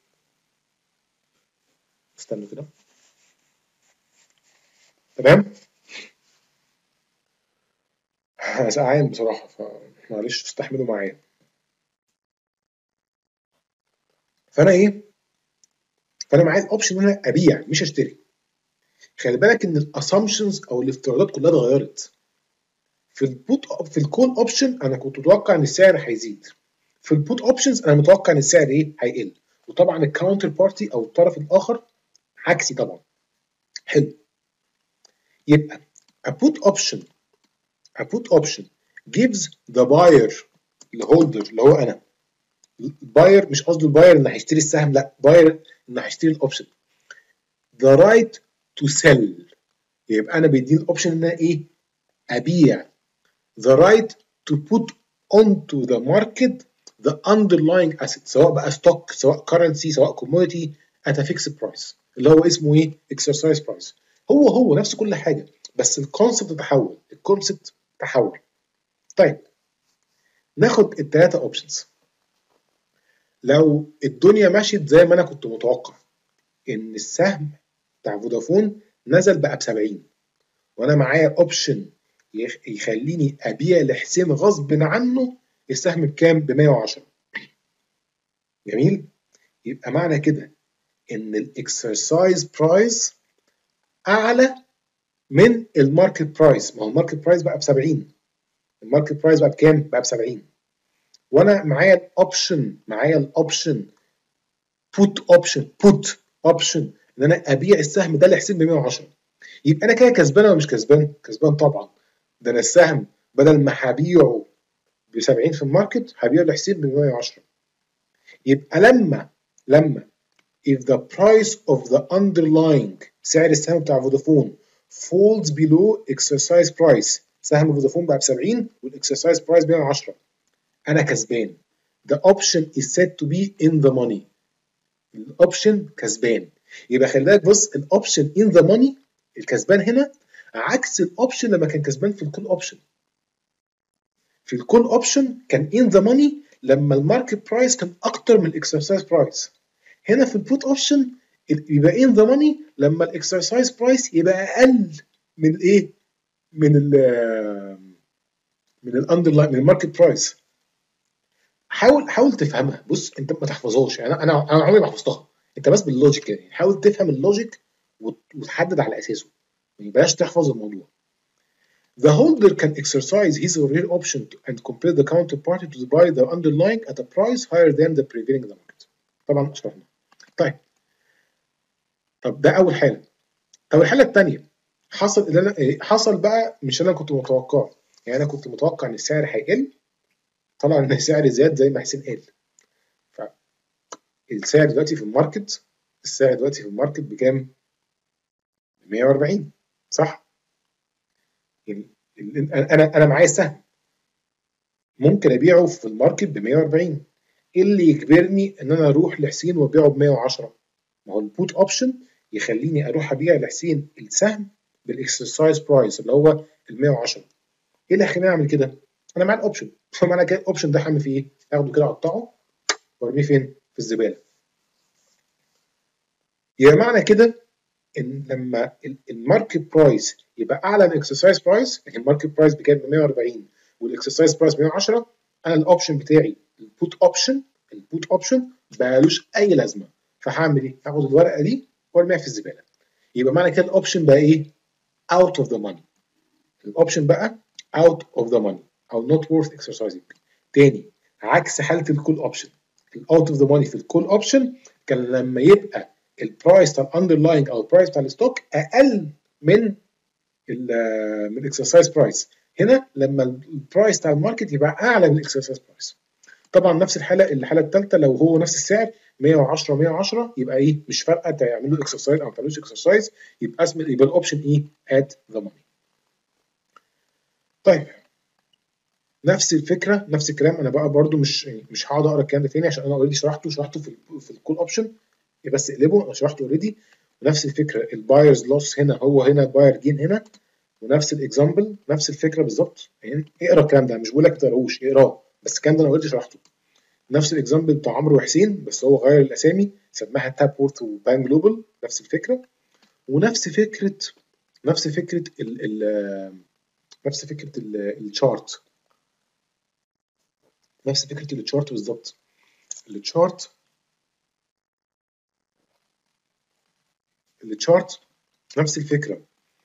استنوا كده. تمام؟ انا سقعان بصراحه فمعلش استحملوا معايا. فانا ايه؟ فانا معايا الاوبشن ان انا ابيع مش اشتري. خلي بالك ان الاسامبشنز او الافتراضات كلها اتغيرت. في البوت في الكول اوبشن انا كنت متوقع ان السعر هيزيد، في البوت اوبشنز انا متوقع ان السعر ايه؟ هيقل. وطبعا الكاونتر بارتي او الطرف الاخر عكسي طبعا. حلو. يبقى a put option a put option gives the buyer الهولدر اللي هو انا. الباير مش قصده الباير ان هيشتري السهم، لا، باير ان هيشتري الاوبشن. the right to sell. يبقى انا بيديني الاوبشن ان انا ايه؟ ابيع. the right to put onto the market the underlying asset، سواء بقى ستوك سواء كرنسي سواء كوموديتي at a fixed price اللي هو اسمه ايه؟ exercise price. هو هو نفس كل حاجه، بس الكونسبت تحول، الكونسبت تحول. طيب ناخد الثلاثه اوبشنز. لو الدنيا مشيت زي ما انا كنت متوقع ان السهم بتاع فودافون نزل بقى ب سبعين، وانا معايا اوبشن يخليني ابيع لحسين غصب عنه السهم بكام؟ ب مية وعشرة. جميل. يبقى معنى كده ان الاكسرسايز برايس اعلى من الماركت برايس. ما هو الماركت برايس بقى ب سبعين، الماركت برايس بقى بكام؟ بقى ب سبعين، وانا معايا الاوبشن، معايا الاوبشن بوت اوبشن بوت اوبشن ان انا ابيع السهم ده لحسين ب مية وعشرة. يبقى انا كده كسبان ولا مش كسبان؟ كسبان طبعا. ده انا السهم بدل ما هبيعه ب سبعين في الماركت هبيعه لحسين ب مية وعشرة. يبقى لما لما if the price of the underlying سعر السهم بتاع فودافون falls below exercise price، سهم فودافون بقى ب سبعين والاكسرسايز برايس ب مية وعشرة، انا كسبان. the option is said to be in the money. الاوبشن كسبان. يبقى خلي بالك بص، الاوبشن in the money الكسبان هنا عكس الاوبشن لما كان كسبان في الكول اوبشن. في الكول اوبشن كان in the money لما الماركت برايس كان اكتر من الاكسرسايز برايس. هنا في البوت اوبشن يبقى in the money لما الاكسرسايز برايس يبقى اقل من الايه؟ من ال من الاندرلاين، من الماركت برايس. حاول حاول تفهمها. بص انت ما تحفظهاش، يعني انا انا عمري ما حفظتها، انت بس باللوجيك يعني حاول تفهم اللوجيك وتحدد على اساسه، ما يبقاش تحفظ الموضوع. The holder can exercise his or her option to, and compel the counterparty to buy the underlying at a price higher than the prevailing in the market. طبعا اشرحنا. طيب طب ده اول حاله. طب الحاله الثانيه حصل اللي انا حصل بقى مش اللي انا كنت متوقعه. يعني انا كنت متوقع ان السعر هيقل، طلع ان السعر زاد زي ما حسين قال. فالسعر دلوقتي في الماركت، السعر دلوقتي في الماركت بكام؟ مية واربعين، صح؟ يعني انا انا معايا سهم ممكن ابيعه في الماركت ب مية واربعين، ايه اللي يجبرني ان انا اروح لحسين وابيعه ب مية وعشرة؟ ما هو البوت اوبشن يخليني اروح ابيع لحسين السهم بالاكسرسايز برايس اللي هو ال مية وعشرة. ايه اللي هيخليني اعمل كده؟ انا معايا الاوبشن، فمعنى كده الاوبشن ده هعمل فيه ايه؟ اخده كده اقطعه وارميه فين؟ في الزباله. يبقى معنى كده ان لما الماركت برايس يبقى اعلى من الاكسرسايز برايس، يعني الماركت برايس بكام؟ ب مية واربعين والاكسرسايز برايس ب مية وعشرة، انا الاوبشن بتاعي البوت اوبشن البوت اوبشن بقالوش اي لازمه، فهعمل ايه؟ هاخد الورقه دي وارميها في الزباله. يبقى معنى كده الاوبشن بقى ايه؟ اوت اوف ذا ماني. الاوبشن بقى اوت اوف ذا ماني او نوت وورث اكسرسايزنج. تاني عكس حاله الكول اوبشن. الاوت اوف ذا ماني في الكول اوبشن كان لما يبقى البرايس بتاع الاندرلاينج او البرايس بتاع الستوك اقل من ال من الاكسرسايز برايس. هنا لما البرايس بتاع الماركت يبقى اعلى من الاكسرسايز برايس. طبعا نفس الحاله الحاله الثالثه لو هو نفس السعر مية وعشرة مية وعشرة يبقى ايه؟ مش فارقه تعملوا اكسرسايز او ما تعملوش اكسرسايز، يبقى اسم يبقى الاوبشن ايه؟ ات ذا ماني. طيب نفس الفكره نفس الكلام. انا بقى برده مش مش هقعد اقرا الكلام ده تاني عشان انا اوريدي شرحته شرحته في في الكول اوبشن، بس اقلبه انا شرحته اوريدي. ونفس الفكره البايرز لوس هنا هو هنا الباير جين هنا، ونفس الاكزامبل نفس الفكره بالظبط. يعني اقرا الكلام ده، مش بقول لك ما تقراهوش، اقراه، بس الكلام ده انا اوريدي شرحته. نفس الاكزامبل بتاع عمرو وحسين بس هو غير الاسامي سماها تاب وورث وبان جلوبال، نفس الفكره. ونفس فكره نفس فكره ال ال نفس فكره الشارت نفس فكره التشارت بالظبط. التشارت التشارت نفس الفكره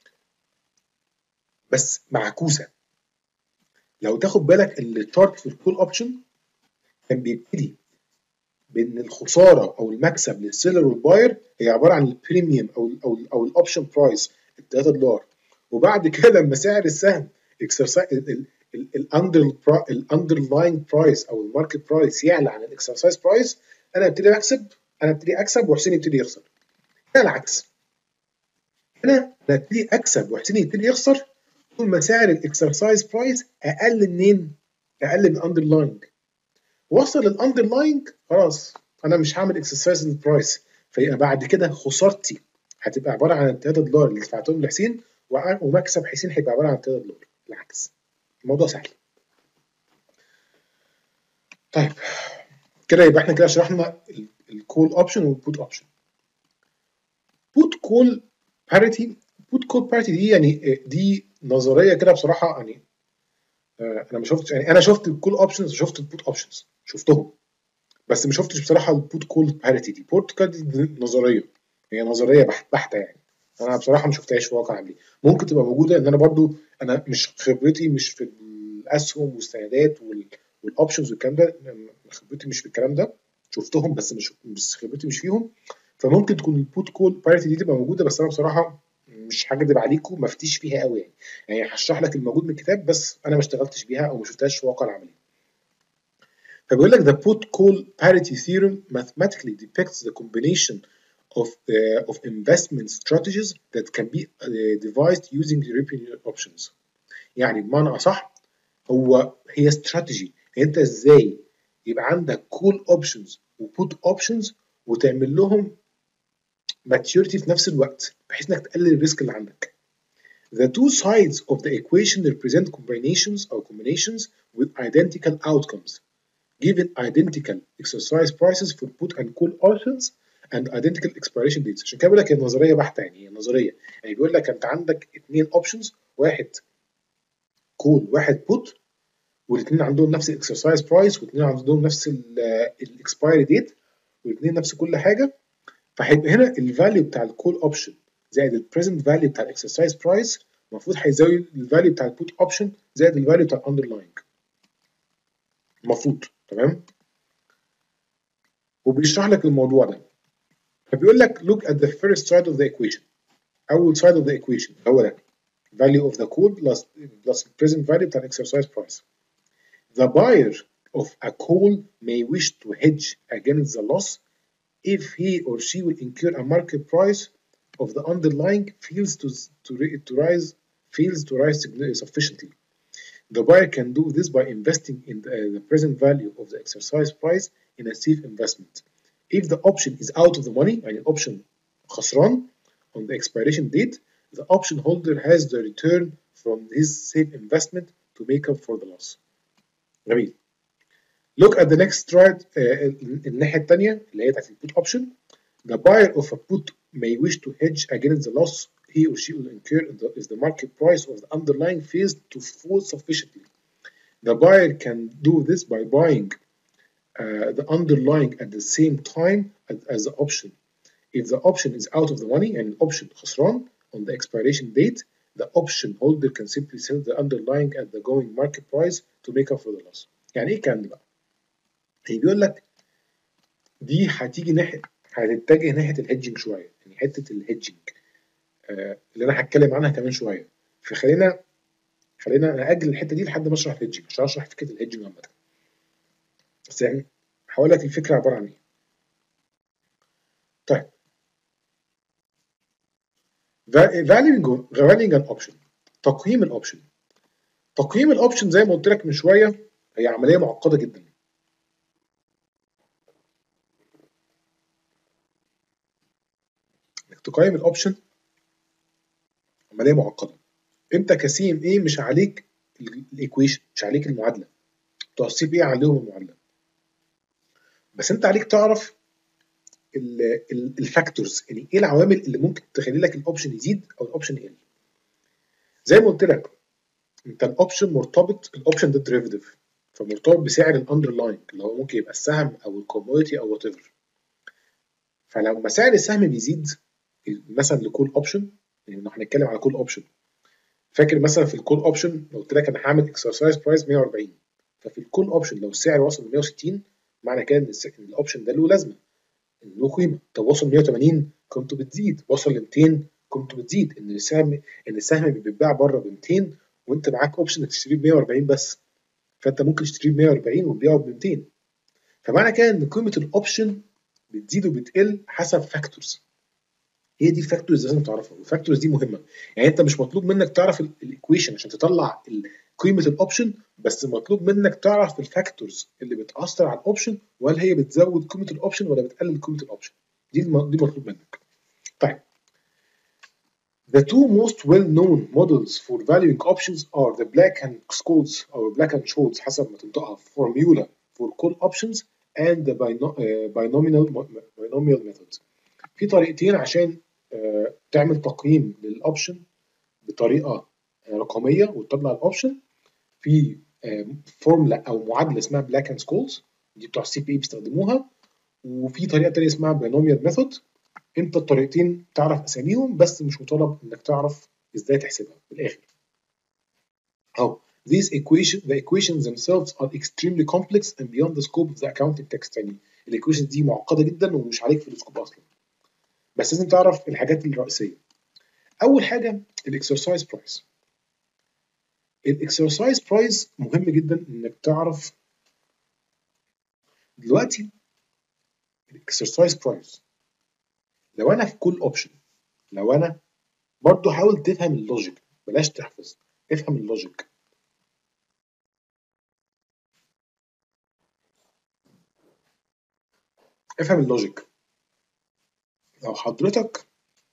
بس معكوسه. لو تاخد بالك التشارت في الكول اوبشن كان بيبتدي بان الخساره او المكسب للسيلر والباير هي عباره عن البريميوم او ال او ال او الاوبشن برايس ال تلاتة دولار، وبعد كده لما سعر السهم اكسرسايز الاندر الاندرلاين برايس او الماركت برايس يعلى عن الاكسرسايز برايس، انا ابتدي اكسب انا ابتدي اكسب وحسين يبتدي يخسر. هنا العكس، هنا انا ابتدي اكسب وحسين يبتدي يخسر طول ما سعر الاكسرسايز برايس اقل منين؟ اقل من الاندرلاين. وصل للاندرلاين خلاص انا مش هعمل اكسرسايز للبرايس، فيبقى بعد كده خسارتي هتبقى عباره عن التلاتة دولار اللي دفعتهم لحسين، ومكسب حسين هيبقى عباره عن تلاتة دولار. العكس، الموضوع سهل. طيب كده يبقى احنا كده شرحنا الكول اوبشن والبوت اوبشن. بوت كول باريتي، بوت كول باريتي دي يعني دي نظريه كده بصراحه، يعني انا ما شفتش، يعني انا شفت الكول اوبشنز وشفت البوت اوبشنز شفتهم، بس ما شفتش بصراحه البوت كول باريتي دي. بوت كول دي نظريه، هي نظريه بحت بحته يعني، انا بصراحه ما شفتهاش في واقع عملي. ممكن تبقى موجوده، ان انا برضو انا مش خبرتي مش في الاسهم والسندات والاوبشنز والكلام ده، خبرتي مش في الكلام ده، شفتهم بس مش بس خبرتي مش فيهم. فممكن تكون البوت كول باريتي دي تبقى موجوده، بس انا بصراحه مش هكدب عليكم ما فتيش فيها قوي يعني. يعني هشرح لك الموجود من الكتاب، بس انا ما اشتغلتش بيها او ما شفتهاش في الواقع العملي. فبيقول لك the put call parity theorem mathematically depicts the combination of uh, of investment strategies that can be uh, devised using European options. يعني بمعنى اصح هو هي استراتيجي، انت ازاي يبقى عندك call options و put options وتعمل لهم maturity في نفس الوقت، بحيث انك تقلل الريسك اللي عندك. The two sides of the equation represent combinations or combinations with identical outcomes given identical exercise prices for put and call options and identical expiration dates. عشان كده بقول لك هي نظريه بحته، يعني هي نظريه، يعني بيقول لك انت عندك اثنين اوبشنز، واحد كول واحد بوت، والاثنين عندهم نفس الاكسرسايز برايس، والاثنين عندهم نفس الاكسبايري ديت، والاثنين نفس كل حاجه. فهيبقى هنا الفاليو بتاع الكول اوبشن زائد البريزنت فاليو بتاع الاكسرسايز برايس المفروض هيساوي الفاليو بتاع البوت اوبشن زائد الفاليو بتاع الاندرلاينج، المفروض. تمام؟ وبيشرح لك الموضوع ده، فبيقول لك look at the first side of the equation. أول side of the equation هو ده value of the call plus plus present value بتاع exercise price. The buyer of a call may wish to hedge against the loss if he or she will incur a market price of the underlying fails to to, to rise fails to rise sufficiently. The buyer can do this by investing in the, the present value of the exercise price in a safe investment. If the option is out of the money, يعني option خسران on the expiration date, the option holder has the return from his safe investment to make up for the loss. جميل. Look at the next slide. uh, الناحية الثانية اللي هي بتاعت البوت option. The buyer of a put may wish to hedge against the loss he or she will incur if the market price of the underlying fails to fall sufficiently. The buyer can do this by buying uh, the underlying at the same time as, as the option. If the option is out of the money and option خسران on the expiration date, the option holder can simply sell the underlying at the going market price to make up for the loss. يعني ايه الكلام ده بقى؟ هي بيقول لك دي هتيجي ناحيه، هتتجه ناحيه الهيدجنج شويه، يعني حته الهيدجنج آه اللي انا هتكلم عنها كمان شويه. فخلينا خلينا نأجل الحته دي لحد ما اشرح الهيدجنج، عشان اشرح فكره الهيدجنج عامه. بس يعني هقول لك الفكره عباره عن ايه. طيب valuing valuing an option، تقييم الاوبشن. تقييم الاوبشن زي ما قلت لك من شويه هي عمليه معقده جدا. انك تقيم الاوبشن عمليه معقده. انت كسيم ايه مش عليك الايكويشن، مش عليك المعادله، بتوع السي بي عليهم المعادله، بس انت عليك تعرف الفاكتورز، يعني ايه العوامل اللي ممكن تخلي لك الاوبشن يزيد او الاوبشن يقل. زي ما قلت لك انت الاوبشن مرتبط، الاوبشن ده ديريفيتيف، فمرتبط بسعر الاندرلاين اللي هو ممكن يبقى السهم او الكوموديتي او وات ايفر. فلما سعر السهم بيزيد مثلا لكول اوبشن، يعني لو هنتكلم على كول اوبشن، فاكر مثلا في الكول اوبشن لو قلت لك انا هعمل اكسرسايز برايس مية وأربعين، ففي الكول اوبشن لو السعر وصل ل مية وستين معنى كده ان الاوبشن ده له لازمه، له قيمه. طب وصل مية وتمانين قيمته بتزيد، وصل ل ميتين قيمته بتزيد، ان السهم ان السهم بيتباع بره ب ميتين وانت معاك اوبشن انك تشتريه ب مية وأربعين بس، فانت ممكن تشتريه ب مية وأربعين وتبيعه ب ميتين. فمعنى كده ان قيمه الاوبشن بتزيد وبتقل حسب فاكتورز. هي دي الفاكتورز لازم تعرفها، والفاكتورز دي مهمه. يعني انت مش مطلوب منك تعرف الايكويشن عشان تطلع قيمه الاوبشن، بس مطلوب منك تعرف الفاكتورز اللي بتاثر على الاوبشن، وهل هي بتزود قيمه الاوبشن ولا بتقلل قيمه الاوبشن. دي الم... دي مطلوب منك. طيب The two most well-known models for valuing options are the Black and Scholes or Black and Scholes حسب ما تنطقها formula for call options and the bino- uh, binomial binomial method. في طريقتين عشان uh, تعمل تقييم للأوبشن بطريقة رقمية وتطلع الأوبشن. في فورمولا أو معادلة اسمها بلاك اند سكولز، دي بتوع السي بي اي بيستخدموها، وفي طريقة تانية اسمها binomial method. انت الطريقتين تعرف اساميهم بس مش مطالب انك تعرف ازاي تحسبها من الاخر. اهو these equation the equations themselves are extremely complex and beyond the scope of the accounting text. يعني الايكويشنز دي معقده جدا ومش عليك في السكوب اصلا، بس لازم تعرف الحاجات الرئيسيه. اول حاجه الاكسرسايز برايس. الاكسرسايز برايس مهم جدا انك تعرف دلوقتي الاكسرسايز برايس. لو انا في كل اوبشن، لو انا برضو حاول تفهم اللوجيك، بلاش تحفظ، افهم اللوجيك. افهم اللوجيك. لو حضرتك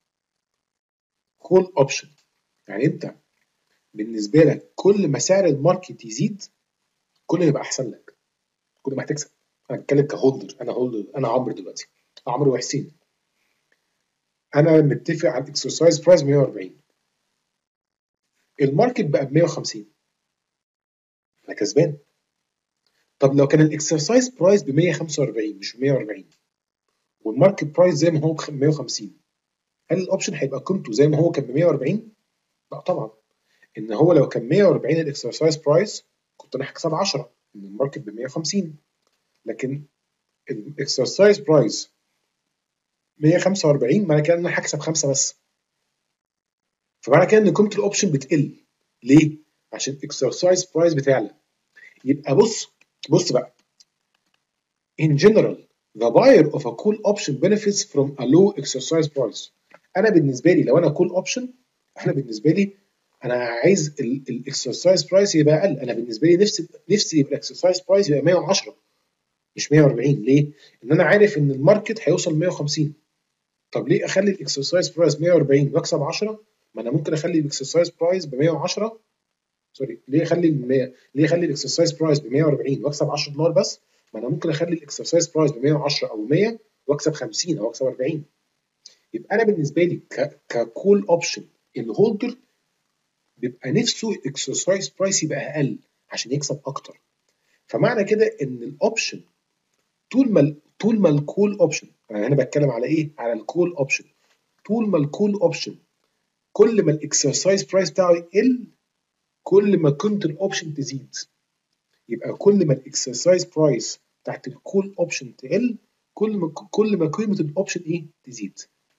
كول اوبشن، يعني انت بالنسبه لك كل ما سعر الماركت يزيد كل ما يبقى احسن لك، كل ما هتكسب. انا بتكلم كهولدر، انا هولدر، انا عمرو دلوقتي، عمرو وحسين، انا متفق على الاكسرسايز برايس مية وأربعين، الماركت بقى ب مية وخمسين، انا كسبان. طب لو كان الاكسرسايز برايس ب مية وخمسة وأربعين مش ب مية وأربعين والماركت برايس زي ما هو مية وخمسين، هل الاوبشن هيبقى قيمته زي ما هو كان ب مية وأربعين؟ لا طبعا. ان هو لو كان مية وأربعين الاكسرسايز برايس كنت انا هكسب عشرة، ان الماركت ب مية وخمسين، لكن الاكسرسايز برايس مية وخمسة وأربعين معنى كده ان انا هكسب خمسة بس. فمعنى كده ان قيمه الاوبشن بتقل. ليه؟ عشان الاكسرسايز برايس بتعلى. يبقى بص بص بقى. In general, the buyer of a call option benefits from a low exercise price. انا بالنسبه لي لو انا كول اوبشن، انا بالنسبه لي انا عايز الاكسرسايز برايس يبقى اقل. انا بالنسبه لي نفسي نفسي يبقى الاكسرسايز برايس يبقى مية وعشرة مش مية وأربعين. ليه؟ ان انا عارف ان الماركت هيوصل مية وخمسين. طب ليه اخلي الاكسرسايز برايس مية وأربعين واكسب عشرة؟ ما انا ممكن اخلي الاكسرسايز برايس ب مية وعشرة، سوري، ليه اخلي ال مية، ليه اخلي الاكسرسايز برايس ب مية وأربعين واكسب عشرة دولار بس؟ ما انا ممكن اخلي الاكسرسايز برايس ب مية وعشرة او مية واكسب خمسين او اكسب أربعين. يبقى انا بالنسبه لي ككول اوبشن الهولدر بيبقى نفسه الاكسرسايز برايس يبقى اقل عشان يكسب اكتر. فمعنى كده ان الاوبشن طول ما طول ما الكول اوبشن، انا هنا بتكلم على ايه؟ على الكول اوبشن. طول ما الكول اوبشن كل ما الاكسرسايز برايس بتاعه يقل كل ما قيمه الاوبشن تزيد. يبقى كل ما الاكسرسايز برايس تحت الكول اوبشن تقل كل ما كل ما قيمه الاوبشن ايه؟ تزيد.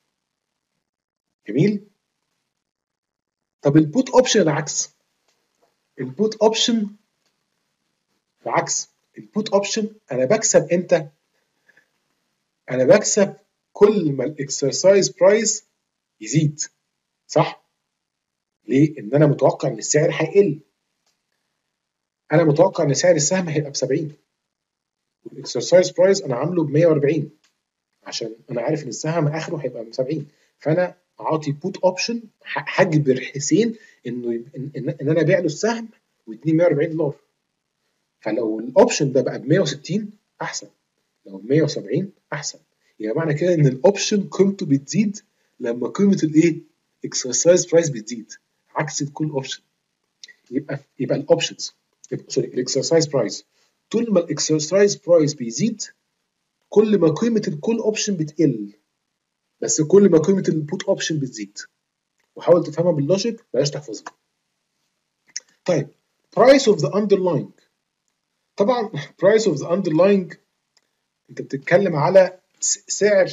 جميل؟ طب البوت اوبشن العكس. البوت اوبشن العكس. البوت اوبشن انا بكسب امتى؟ انا بكسب كل ما الاكسرسايز برايس يزيد، صح؟ ليه؟ ان انا متوقع ان السعر هيقل. انا متوقع ان سعر السهم هيبقى ب سبعين والاكسرسايز برايس انا عامله ب مية وأربعين عشان انا عارف ان السهم اخره هيبقى ب سبعين. فانا اعطي بوت اوبشن هجبر حسين انه ان, إن, إن انا ابيع له السهم ويديني مية وأربعين دولار. فلو الاوبشن ده بقى ب مية وستين احسن، لو ب مية وسبعين احسن. يعني معنى كده ان الاوبشن قيمته بتزيد لما قيمه الايه؟ اكسرسايز برايس بتزيد، عكس الكول اوبشن. يبقى يبقى الاوبشنز، سوري، الاكسرسايز برايس طول ما الاكسرسايز برايس بيزيد كل ما قيمه الكول اوبشن بتقل، بس كل ما قيمه البوت اوبشن بتزيد. وحاول تفهمها باللوجيك بلاش تحفظها. طيب price of the underlying. طبعا price of the underlying انت بتتكلم على سعر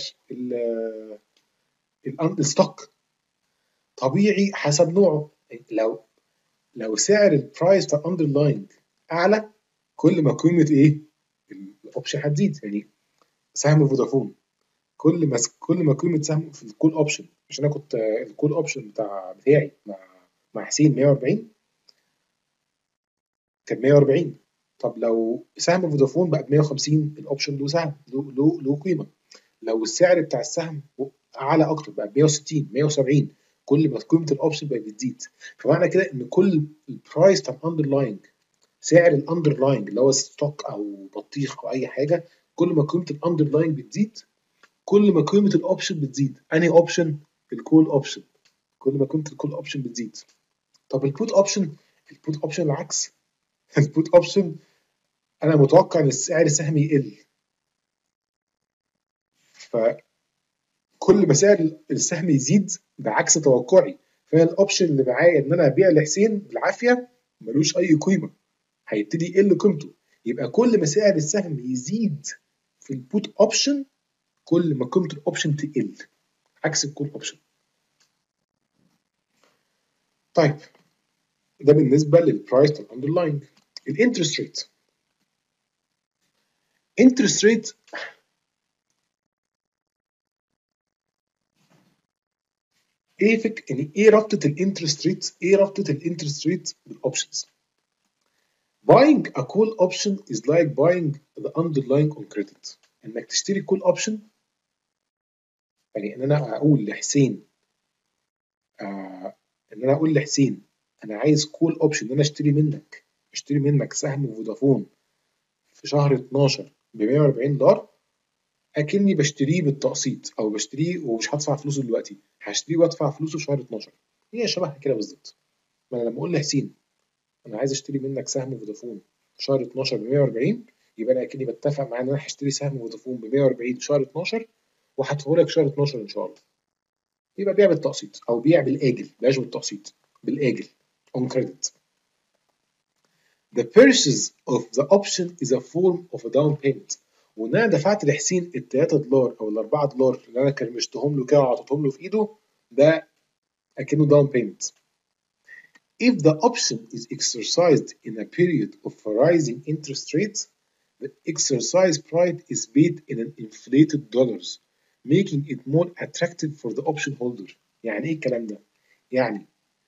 الستوك طبيعي حسب نوعه. لو لو سعر البرايس بتاع الاندرلاينج اعلى كل ما قيمه ايه؟ الاوبشن هتزيد. يعني سهم فودافون كل ما كل ما قيمه سهم في الكول اوبشن، عشان انا كنت الكول اوبشن بتاع بتاعي مع مع حسين مية وأربعين كان مية وأربعين. طب لو سهم فودافون بقى ب مية وخمسين الاوبشن له سهم له له له قيمه. لو السعر بتاع السهم اعلى اكتر بقى ب مية وستين مية وسبعين كل ما قيمه الاوبشن بقت بتزيد. فمعنى كده ان كل البرايس بتاع الاندرلاينج، سعر الاندرلاينج اللي هو ستوك او بطيخ او اي حاجه، كل ما قيمه الاندرلاينج بتزيد كل ما قيمه الاوبشن بتزيد. انهي اوبشن؟ الكول اوبشن. كل ما قيمه الكول اوبشن بتزيد. طب البوت اوبشن؟ البوت اوبشن العكس. البوت اوبشن انا متوقع ان سعر السهم يقل، فكل ما سعر السهم يزيد بعكس توقعي، فانا الاوبشن اللي معايا ان انا ابيع لحسين بالعافيه ملوش اي قيمه، هيبتدي يقل قيمته. يبقى كل ما سعر السهم يزيد في البوت اوبشن كل ما قيمه الاوبشن تقل، عكس الكول اوبشن. طيب ده بالنسبه للبرايس الاندرلاينج. الانترست ريت. انترست ريت ايه فك يعني ايه ربطه الانترست ريت ايه ربطه الانترست ريت بالاوبشنز؟ Buying a call option is like buying the underlying on credit. انك تشتري كول اوبشن يعني ان انا اقول لحسين آه ان انا اقول لحسين انا عايز كول اوبشن ان انا اشتري منك اشتري منك سهم فودافون في شهر اتناشر ب مية واربعين دولار، اكني بشتريه بالتقسيط او بشتريه ومش هدفع فلوسه دلوقتي، هشتريه وادفع فلوسه في شهر اتناشر. هي شبه كده بالظبط. ما انا لما اقول لحسين انا عايز اشتري منك سهم فودافون في شهر اتناشر ب مية واربعين، يبقى انا اكني بتفق معاه ان انا هشتري سهم فودافون ب مية واربعين في شهر اتناشر وهدفعه لك شهر اتناشر ان شاء الله. يبقى بيع بالتقسيط او بيع بالاجل، بلاش بالتقسيط، بالاجل on credit. The purchase of the option is a form of a down payment. وان انا دفعت لحسين ال تلاتة دولار او ال اربعة دولار اللي انا كرمشتهم له كده وعطيتهم له في ايده، ده اكنه down payment. If the option is exercised in a period of rising interest rates, the exercise price is paid in an inflated dollars, making it more attractive for the option holder. يعني ايه الكلام ده؟ يعني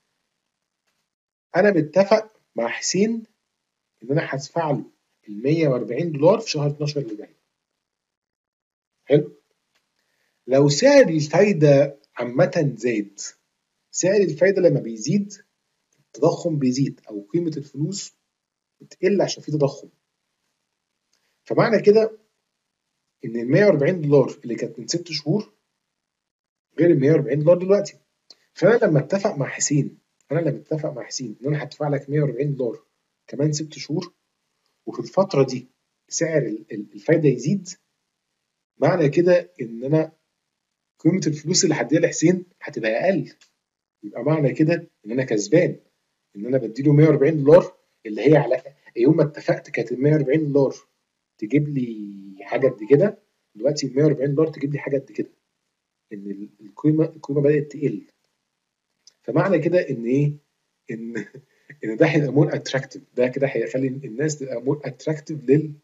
انا متفق مع حسين ان انا هدفع له ال مية واربعين دولار في شهر اتناشر اللي جاي. حلو؟ لو سعر الفايدة عامة زاد، سعر الفايدة لما بيزيد التضخم بيزيد او قيمة الفلوس بتقل عشان في تضخم. فمعنى كده ان ال مية واربعين دولار اللي كانت من ست شهور غير ال مية واربعين دولار دلوقتي. فانا لما اتفق مع حسين انا لما اتفق مع حسين ان انا هدفع لك مية واربعين دولار كمان ست شهور، وفي الفترة دي سعر الفايدة يزيد، معنى كده ان انا قيمة الفلوس اللي هديها لحسين هتبقى اقل. يبقى معنى كده ان انا كسبان، ان انا بديله مية واربعين دولار اللي هي على يوم ما اتفقت كانت ال مية واربعين دولار تجيب لي حاجه قد كده، دلوقتي ال مية واربعين دولار تجيب لي حاجه قد كده، ان القيمه القيمه بدات تقل. فمعنى كده ان ايه؟ ان ان ده هيبقى مور اتراكتيف، ده كده هيخلي الناس تبقى مور اتراكتيف لل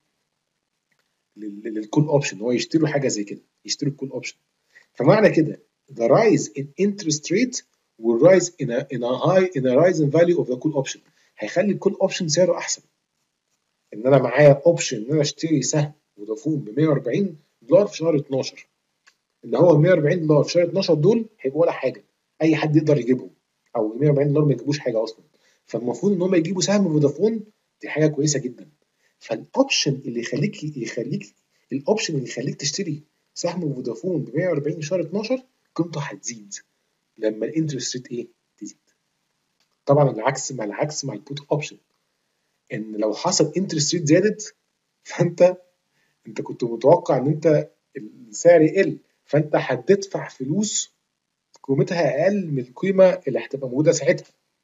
للكول اوبشن، هو يشتروا حاجه زي كده، يشتروا الكول اوبشن. فمعنى كده the rise in interest rate will rise in a in a high in a rise in value of the call option. هيخلي الكول اوبشن سعره احسن. ان انا معايا اوبشن ان انا اشتري سهم فودافون ب مية واربعين دولار في شهر اتناشر، اللي هو مية واربعين دولار في شهر اتناشر دول هيبقوا ولا حاجه، اي حد يقدر يجيبهم، او مية واربعين دولار ما يجيبوش حاجه اصلا. فالمفروض ان هم يجيبوا سهم فودافون، دي حاجه كويسه جدا. فالاوبشن اللي يخليك يخليك الاوبشن اللي يخليك تشتري سهم فودافون ب مية واربعين في شهر اتناشر قيمته هتزيد لما الانترست ريت ايه؟ تزيد. طبعا العكس مع العكس مع البوت اوبشن، ان لو حصل انترست ريت زادت فانت انت كنت متوقع ان انت السعر يقل، فانت هتدفع فلوس قيمتها اقل من القيمه اللي هتبقى موجوده ساعتها.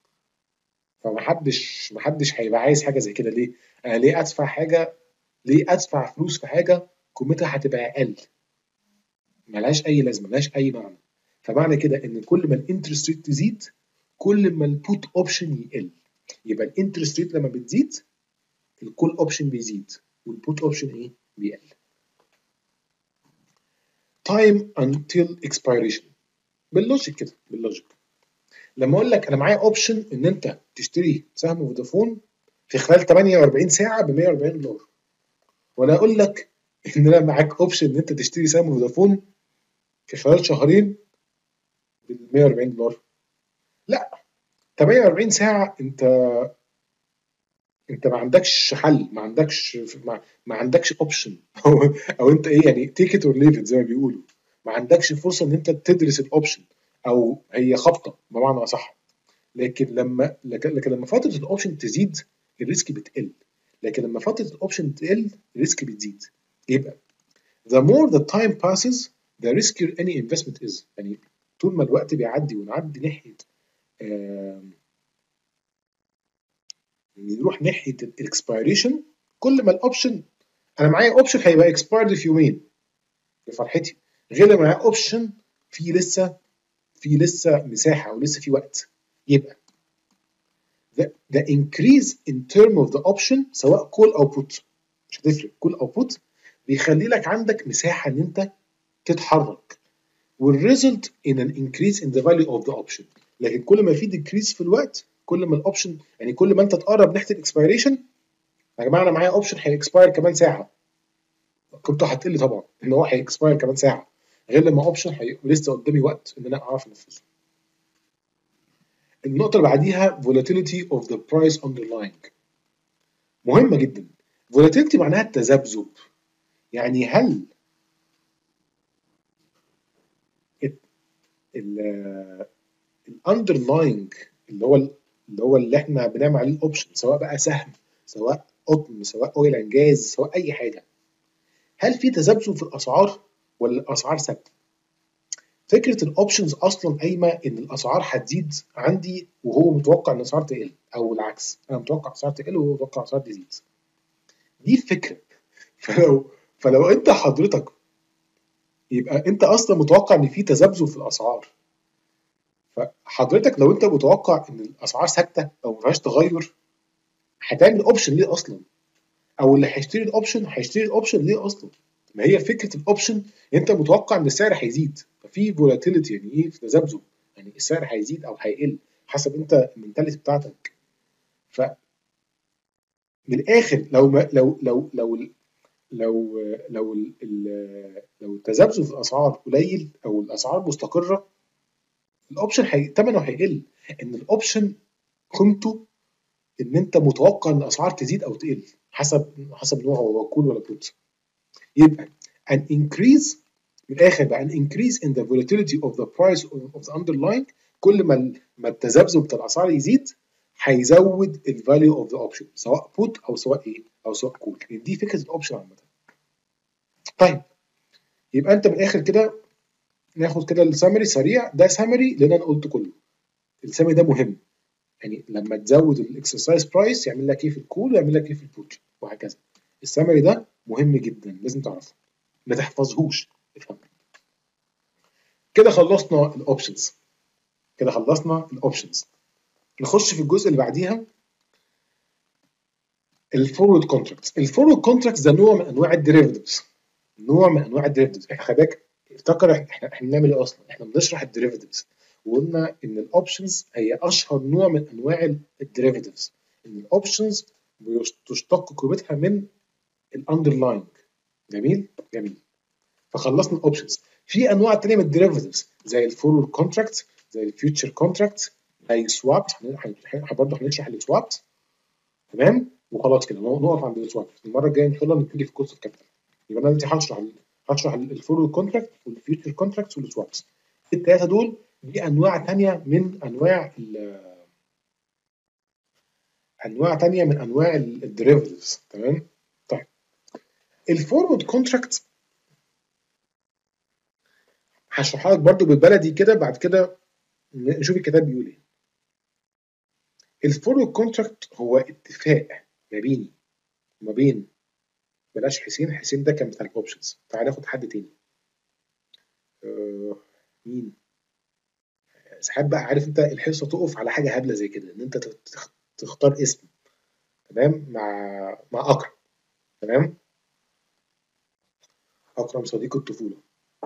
فمحدش محدش هيبقى عايز حاجه زي كده. ليه؟ انا ليه ادفع حاجه ليه ادفع فلوس في حاجه قيمتها هتبقى اقل؟ ملهاش اي لازمه، ملهاش اي معنى. فمعنى كده ان كل ما الانترست ريت تزيد كل ما البوت اوبشن يقل. يبقى الانترست ريت لما بتزيد الكول اوبشن بيزيد والبوت اوبشن ايه؟ بيقل. time until expiration. باللوجيك كده، باللوجيك لما اقول لك انا معايا اوبشن ان انت تشتري سهم فودافون في خلال تمنية واربعين ساعه ب مية واربعين دولار، وانا اقول لك ان انا معاك اوبشن ان انت تشتري سهم فودافون في خلال شهرين ب مية واربعين دولار، لا، ثمانية وأربعين ساعه انت انت ما عندكش حل، ما عندكش ما, ما عندكش اوبشن او او انت ايه يعني تيك ات اور ليف ات زي ما بيقولوا. ما عندكش فرصه ان انت تدرس الاوبشن، او هي خبطه بمعنى اصح. لكن لما لكن, لكن لما فتره الاوبشن تزيد الريسك بتقل، لكن لما فتره الاوبشن تقل الريسك بتزيد. يبقى the more the time passes the riskier any investment is. يعني طول ما الوقت بيعدي ونعدي ناحيه آه نروح ناحيه الاكسبيريشن، كل ما الاوبشن، انا معايا اوبشن هيبقى اكسبايرد في يومين لفرحتي، غير لما معايا اوبشن في لسه في لسه مساحه او لسه في وقت. يبقى the, the increase in term of the option سواء call او put، مش هتفرق call او put، بيخلي لك عندك مساحه ان انت تتحرك، والريزلت in an increase in the value of the option. لكن كل ما في decrease في الوقت كل ما الاوبشن، يعني كل ما انت تقرب ناحيه الاكسبيريشن. يا جماعه انا معايا اوبشن هيكسباير كمان ساعه، قيمته هتقل طبعا ان هو هيكسباير كمان ساعه، غير لما اوبشن هي لسه قدامي وقت ان انا اعرف انفذه. النقطه اللي بعديها volatility of the price underlying، مهمه جدا. volatility معناها التذبذب، يعني هل الاندرلاينج اللي هو اللي هو اللي احنا بنعمل عليه الاوبشن، سواء بقى سهم، سواء قطن، سواء اويل اند جاز، سواء اي حاجه، هل في تذبذب في الاسعار ولا الاسعار ثابته؟ فكره الاوبشنز اصلا قايمه ان الاسعار هتزيد عندي وهو متوقع ان الاسعار تقل، او العكس انا متوقع الاسعار تقل وهو متوقع الاسعار تزيد. دي الفكره. فلو فلو انت حضرتك يبقى انت اصلا متوقع ان في تذبذب في الاسعار، فحضرتك لو انت متوقع ان الاسعار ثابته او ما فيهاش تغير هتعمل اوبشن ليه اصلا؟ او اللي هيشتري الاوبشن هيشتري الاوبشن ليه اصلا؟ ما هي فكره الاوبشن، انت متوقع ان السعر هيزيد، ففي فولاتيليتي، يعني ايه؟ في تذبذب، يعني السعر هيزيد او هيقل حسب انت المنتاليتي بتاعتك. فمن الاخر لو ما لو لو لو لو لو ال- ال- لو التذبذب في الاسعار قليل او الاسعار مستقره، الاوبشن هي ثمنه هيقل. ان الاوبشن قيمته ان انت متوقع ان الاسعار تزيد او تقل حسب حسب نوعه، هو كول ولا بوت. يبقى an increase، من الاخر بقى an increase in the volatility of the price of the underlying، كل ما ال- ما التذبذب بتاع الاسعار يزيد هيزود الفاليو اوف ذا اوبشن، سواء بوت او سواء ايه او سواء كول. دي فكره الاوبشن عامه. طيب يبقى انت من الاخر كده ناخد كده السمري سريع، ده سمري اللي انا قلت كله. السمري ده مهم، يعني لما تزود الاكسرسايز برايس يعمل لك ايه في الكول ويعمل لك ايه في البوت وهكذا. السمري ده مهم جدا لازم تعرفه، ما تحفظهوش، افهم. كده خلصنا الاوبشنز، كده خلصنا الاوبشنز. نخش في الجزء اللي بعديها، الفورورد كونتراكتس. الفورورد كونتراكتس ده نوع من انواع الديريفيتيفز، نوع من انواع الديريفيتيفز. احنا خلي بالك، افتكر احنا احنا بنعمل ايه اصلا؟ احنا بنشرح الديريفيتيفز، وقلنا ان الاوبشنز هي اشهر نوع من انواع الديريفيتيفز. ان الاوبشنز تشتق قيمتها من الاندرلاينج. جميل جميل. فخلصنا الاوبشنز. في انواع تانية من الديريفيتيفز زي الفورورد كونتراكت، زي الفيوتشر كونتراكت، زي السواب. برضه هنشرح السواب. تمام. وخلاص كده نقف عند السواب. المره الجايه ان شاء الله نبتدي في كورس الكابيتال. يبقى انا دلوقتي هشرح هشرح الفورورد كونتراكت والفيوتشر كونتراكت والسوابس. الثلاثه دول دي انواع ثانيه من انواع انواع ثانيه من انواع الديريفيتيفز. تمام. طيب الفورورد كونتراكت هشرحها لك برضو بالبلدي كده، بعد كده نشوف الكتاب بيقول ايه. الفورورد كونتراكت هو اتفاق ما بيني وما بين، بلاش حسين، حسين ده كان بتاع الاوبشنز، تعال ناخد حد تاني. آه مين؟ ساعات بقى عارف انت الحصه تقف على حاجه هبله زي كده، ان انت تخ- تختار اسم. تمام. مع مع اكرم. تمام. اكرم صديق الطفوله.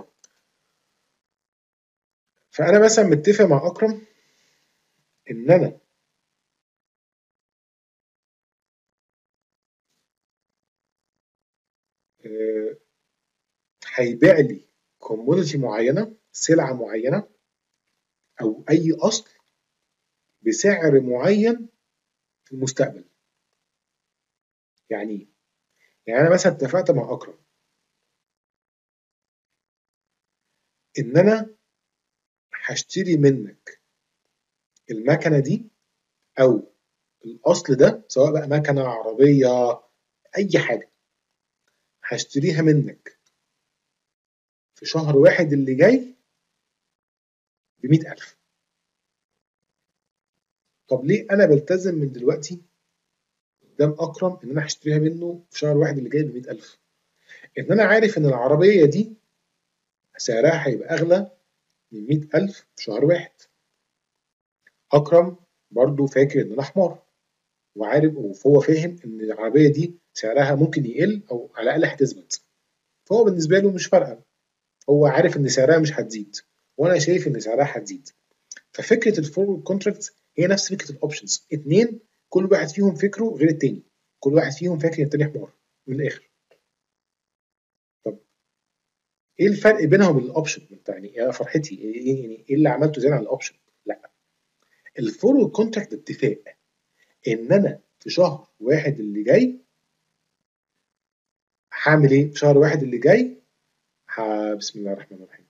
فانا مثلا متفق مع اكرم ان انا آه، هيبيع لي كوموديتي معينه، سلعه معينه او اي اصل بسعر معين في المستقبل. يعني ايه؟ يعني انا مثلا اتفقت مع اكرم ان انا هشتري منك المكنه دي او الاصل ده، سواء بقى مكنه، عربيه، اي حاجه، هشتريها منك في شهر واحد اللي جاي ب مئة ألف. طب ليه انا بلتزم من دلوقتي قدام اكرم ان انا هشتريها منه في شهر واحد اللي جاي ب مئة ألف؟ ان انا عارف ان العربيه دي سعرها هيبقى اغلى من مئة ألف في شهر واحد. اكرم برضو فاكر ان انا حمار، وعارف وهو فاهم ان العربيه دي سعرها ممكن يقل او على الاقل هتثبت، فهو بالنسبه له مش فارقه، هو عارف ان سعرها مش هتزيد وانا شايف ان سعرها هتزيد. ففكره الفورورد كونتراكت هي نفس فكره الاوبشنز، اتنين كل واحد فيهم فكره غير التاني، كل واحد فيهم فاكر التاني حمار من الاخر. طب ايه الفرق بينهم وبين الاوبشن؟ انت يعني يا فرحتي ايه يعني ايه اللي عملته زياده عن الاوبشن؟ لا، الفورورد كونتراكت اتفاق ان انا في شهر واحد اللي جاي هعمل ايه؟ في شهر واحد اللي جاي ح... بسم الله الرحمن الرحيم.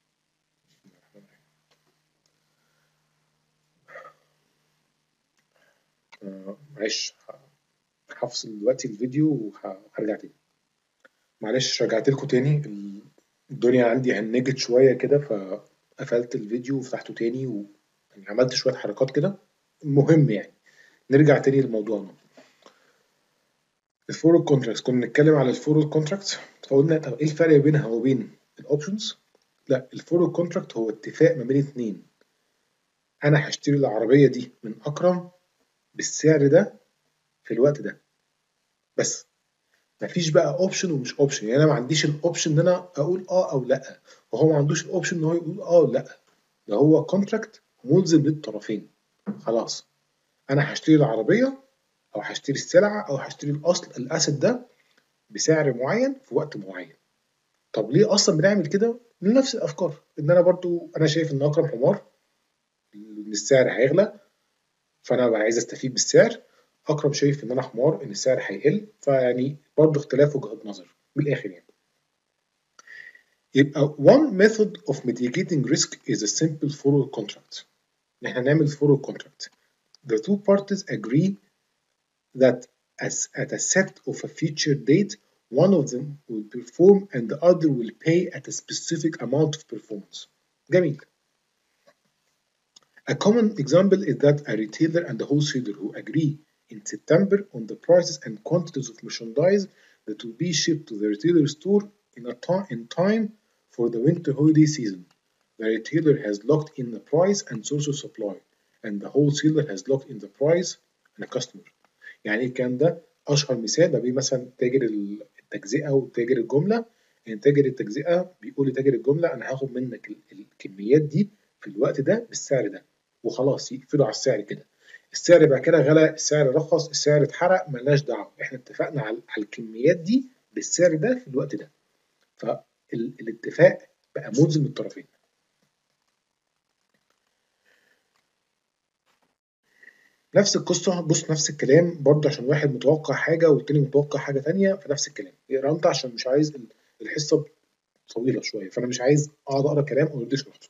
آه، معلش هفصل دلوقتي الفيديو وهرجع تاني. معلش رجعت لكم تاني، الدنيا عندي هنجت شوية كده فقفلت الفيديو وفتحته تاني و... يعني عملت شوية حركات كده. المهم يعني نرجع تاني لموضوعنا. الفورورد كونتراكت، كنا بنتكلم على الفورورد كونتراكت فقلنا طب ايه الفرق بينها وبين الاوبشنز؟ لا، الفورورد كونتراكت هو اتفاق ما بين اتنين، انا هشتري العربية دي من اكرم بالسعر ده في الوقت ده بس. مفيش بقى اوبشن ومش اوبشن، يعني انا ما عنديش الاوبشن ان انا اقول اه او لا، وهو ما عندوش الاوبشن ان هو يقول اه او لا. ده هو كونتراكت ملزم للطرفين. خلاص، انا هشتري العربيه او هشتري السلعه او هشتري الاصل الاسد ده بسعر معين في وقت معين. طب ليه اصلا بنعمل كده؟ من نفس الافكار، ان انا برضو انا شايف ان اكرم حمار، ان السعر هيغلى فانا بقى عايز استفيد بالسعر. اكرم شايف ان انا حمار ان السعر هيقل، فيعني برضو اختلاف وجهات نظر من الاخر يعني. يبقى one method of mitigating risk is a simple forward contract. ان احنا نعمل forward contract. The two parties agree that as at a set of a future date, one of them will perform and the other will pay at a specific amount of performance. جميل. A common example is that a retailer and a wholesaler who agree in September on the prices and quantities of merchandise that will be shipped to the retailer store in, a time, in time for the winter holiday season. The retailer has locked in the price and source of supply, and the wholesaler has locked in the price and a customer. يعني ايه الكلام ده؟ اشهر مثال ما بين مثلا تاجر التجزئه وتاجر الجمله. يعني تاجر التجزئه بيقول لتاجر الجمله انا هاخد منك الكميات دي في الوقت ده بالسعر ده، وخلاص يقفلوا على السعر كده. السعر بعد كده غلى، السعر رخص، السعر اتحرق، ملناش دعوه، احنا اتفقنا على الكميات دي بالسعر ده في الوقت ده. فالاتفاق بقى ملزم للطرفين. نفس القصة، بص نفس الكلام برضه، عشان واحد متوقع حاجة والتاني متوقع حاجة تانية، فنفس الكلام اقرا انت عشان مش عايز الحصة طويلة شوية، فأنا مش عايز أقعد أقرا كلام أو أدي شرح.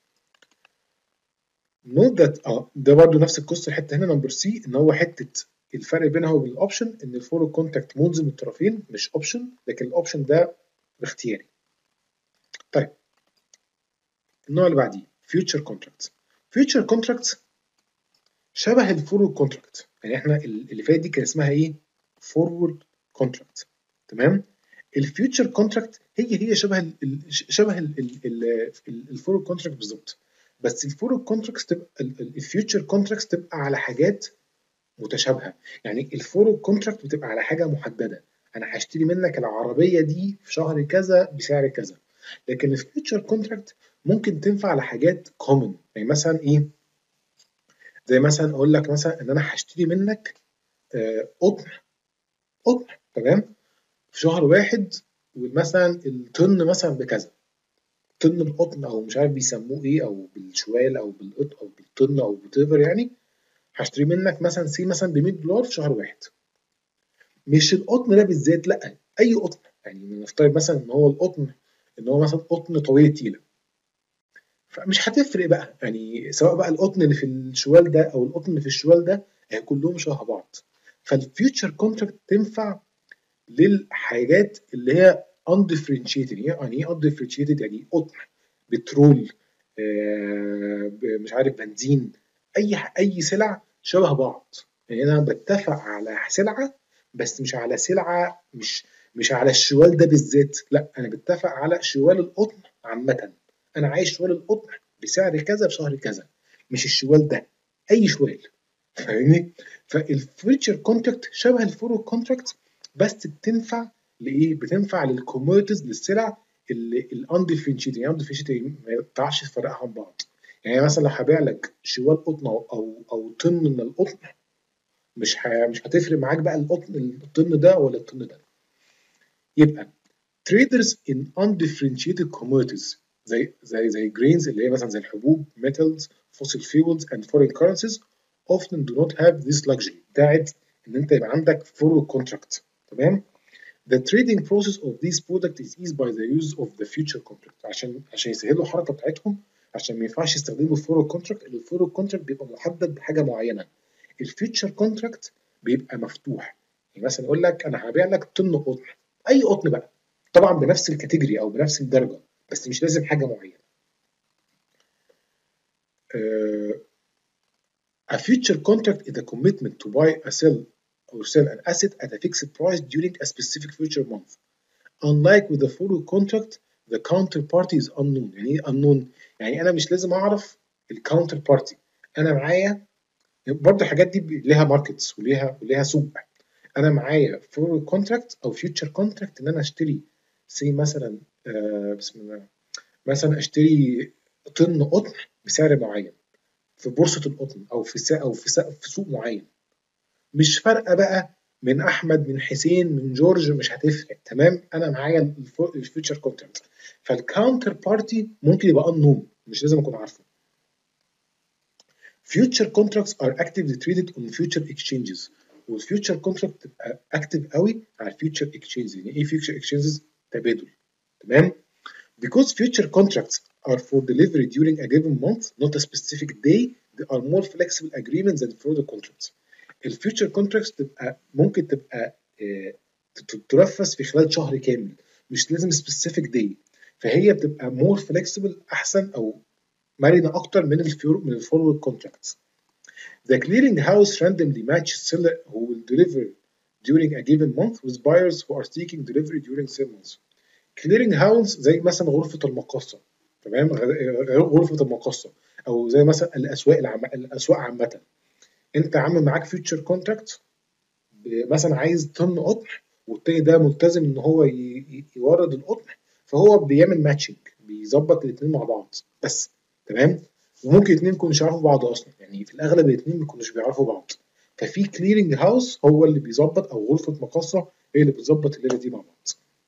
نوت ذات اه ده برضه نفس القصة. الحتة هنا نمبر سي ان هو حتة الفرق بينها وبين الاوبشن ان الفورورد كونتاكت ملزم الطرفين مش اوبشن، لكن الاوبشن ده باختياري. طيب النوع اللي بعديه فيوتشر كونتراكتس. فيوتشر كونتراكتس شبه الفورورد كونتراكت، يعني احنا اللي فاتت دي كان اسمها ايه؟ فورورد كونتراكت. تمام. الفيوتشر كونتراكت هي هي شبه ال شبه الفورورد كونتراكت بالظبط، بس الفورورد كونتراكت تبقى الفيوتشر كونتراكت تبقى على حاجات متشابهه. يعني الفورورد كونتراكت بتبقى على حاجه محدده، انا هشتري منك العربيه دي في شهر كذا بسعر كذا. لكن الفيوتشر كونتراكت ممكن تنفع على حاجات كومن، يعني مثلا ايه؟ زي مثلا اقول لك مثلا ان انا هشتري منك آه، قطن قطن تمام في شهر واحد، ومثلا الطن مثلا بكذا، طن القطن او مش عارف بيسموه ايه، او بالشوال او بالقط او بالطن او بتيفر يعني، هشتري منك مثلا سي مثلا ب مية دولار في شهر واحد. مش القطن ده بالذات، لا اي قطن، يعني نفترض مثلا ان هو القطن ان هو مثلا قطن طويل التيله، فمش هتفرق بقى، يعني سواء بقى القطن اللي في الشوال ده او القطن اللي في الشوال ده، يعني كلهم شبه بعض. فالفيوتشر كونتراكت تنفع للحاجات اللي هي undifferentiated. يعني ايه undifferentiated؟ يعني قطن، بترول، آه مش عارف بنزين، اي اي سلع شبه بعض. يعني انا بتفق على سلعه، بس مش على سلعه، مش مش على الشوال ده بالذات، لا انا بتفق على شوال القطن عامه. انا عايز شوال القطن بسعر كذا بشهر كذا، مش الشوال ده، اي شوال. فاهمني؟ فالفيوتشر كونتراكت شبه الفورورد كونتراكت، بس بتنفع لايه؟ بتنفع للكوموديتيز، للسلع اللي الاندفرنشيتد. يعني اندفرنشيتد ما تعرفش تفرقها عن بعض. يعني مثلا لو هبيع لك شوال قطن او او, أو طن من القطن، مش ه... مش هتفرق معاك بقى القطن الطن ده ولا الطن ده. يبقى traders in undifferentiated commodities زي زي زي grains اللي هي مثلا زي الحبوب، metals, fossil fuels and foreign currencies often do not have this luxury بتاعت ان انت يبقى عندك forward contract. تمام؟ The trading process of these products is eased by the use of the future contract. عشان عشان يسهلوا الحركه بتاعتهم، عشان ما ينفعش يستخدموا الفورورد كونتراكت. الفورورد كونتراكت بيبقى محدد بحاجه معينه، الفيوتشر كونتراكت بيبقى مفتوح. يعني مثلا يقول لك انا هبيع لك طن قطن، اي قطن بقى، طبعا بنفس الكاتيجوري او بنفس الدرجه، بس مش لازم حاجه معينه. Uh, a future contract is a commitment to buy a sell or sell an asset at a fixed price during a specific future month. Unlike with the forward contract, the counterparty is unknown. يعني ايه unknown؟ يعني انا مش لازم اعرف الكاونتر بارتي. انا معايا برضه الحاجات دي ليها ماركتس وليها وليها سوق. انا معايا فورورد كونتراكت او فيوتشر كونتراكت ان انا اشتري سي مثلا، آه بسم الله، مثلا اشتري طن قطن بسعر معين في بورصه القطن او في سا او في, سا في سوق معين. مش فارقه بقى من احمد، من حسين، من جورج، مش هتفرق. تمام؟ انا معايا الفيوتشر كونتراكت، فالكاونتر بارتي ممكن يبقى unknown، مش لازم اكون عارفه. Future contracts are actively traded on future exchanges. والفيوتشر كونتراكت تبقى اكتف قوي على الفيوتشر اكسشينجز. يعني ايه فيوتشر اكسشينجز؟ تبادل. تمام؟ Because future contracts are for delivery during a given month, not a specific day, they are more flexible agreements than forward contracts. الفيوتشر كونتراكتس تبقى ممكن تبقى آه، تنفذ في خلال شهر كامل، مش لازم سبيسيفيك داي. فهي بتبقى مور فليكسبل، احسن او مرنه اكتر من الفيور من الفورورد كونتراكتس. The clearing house randomly matches seller who will deliver during a given month with buyers who are seeking delivery during same months. Clearing house زي مثلا غرفة المقاصة. تمام؟ غرفة المقاصة، أو زي مثلا الأسواق العامة، الأسواق عامة. أنت عامل معاك فيوتشر كونتراكت مثلا عايز طن قطن، والتاني ده ملتزم ان هو يورد القطن، فهو بيعمل ماتشنج، بيظبط الاثنين مع بعض بس. تمام؟ وممكن الاثنين ما يكونوش يعرفوا بعض اصلا، يعني في الاغلب الاثنين ما يكونوش بيعرفوا بعض. ففي كليرنج هاوس هو اللي بيظبط، او غرفه مقاصه هي اللي بتظبط الليله دي مع بعض.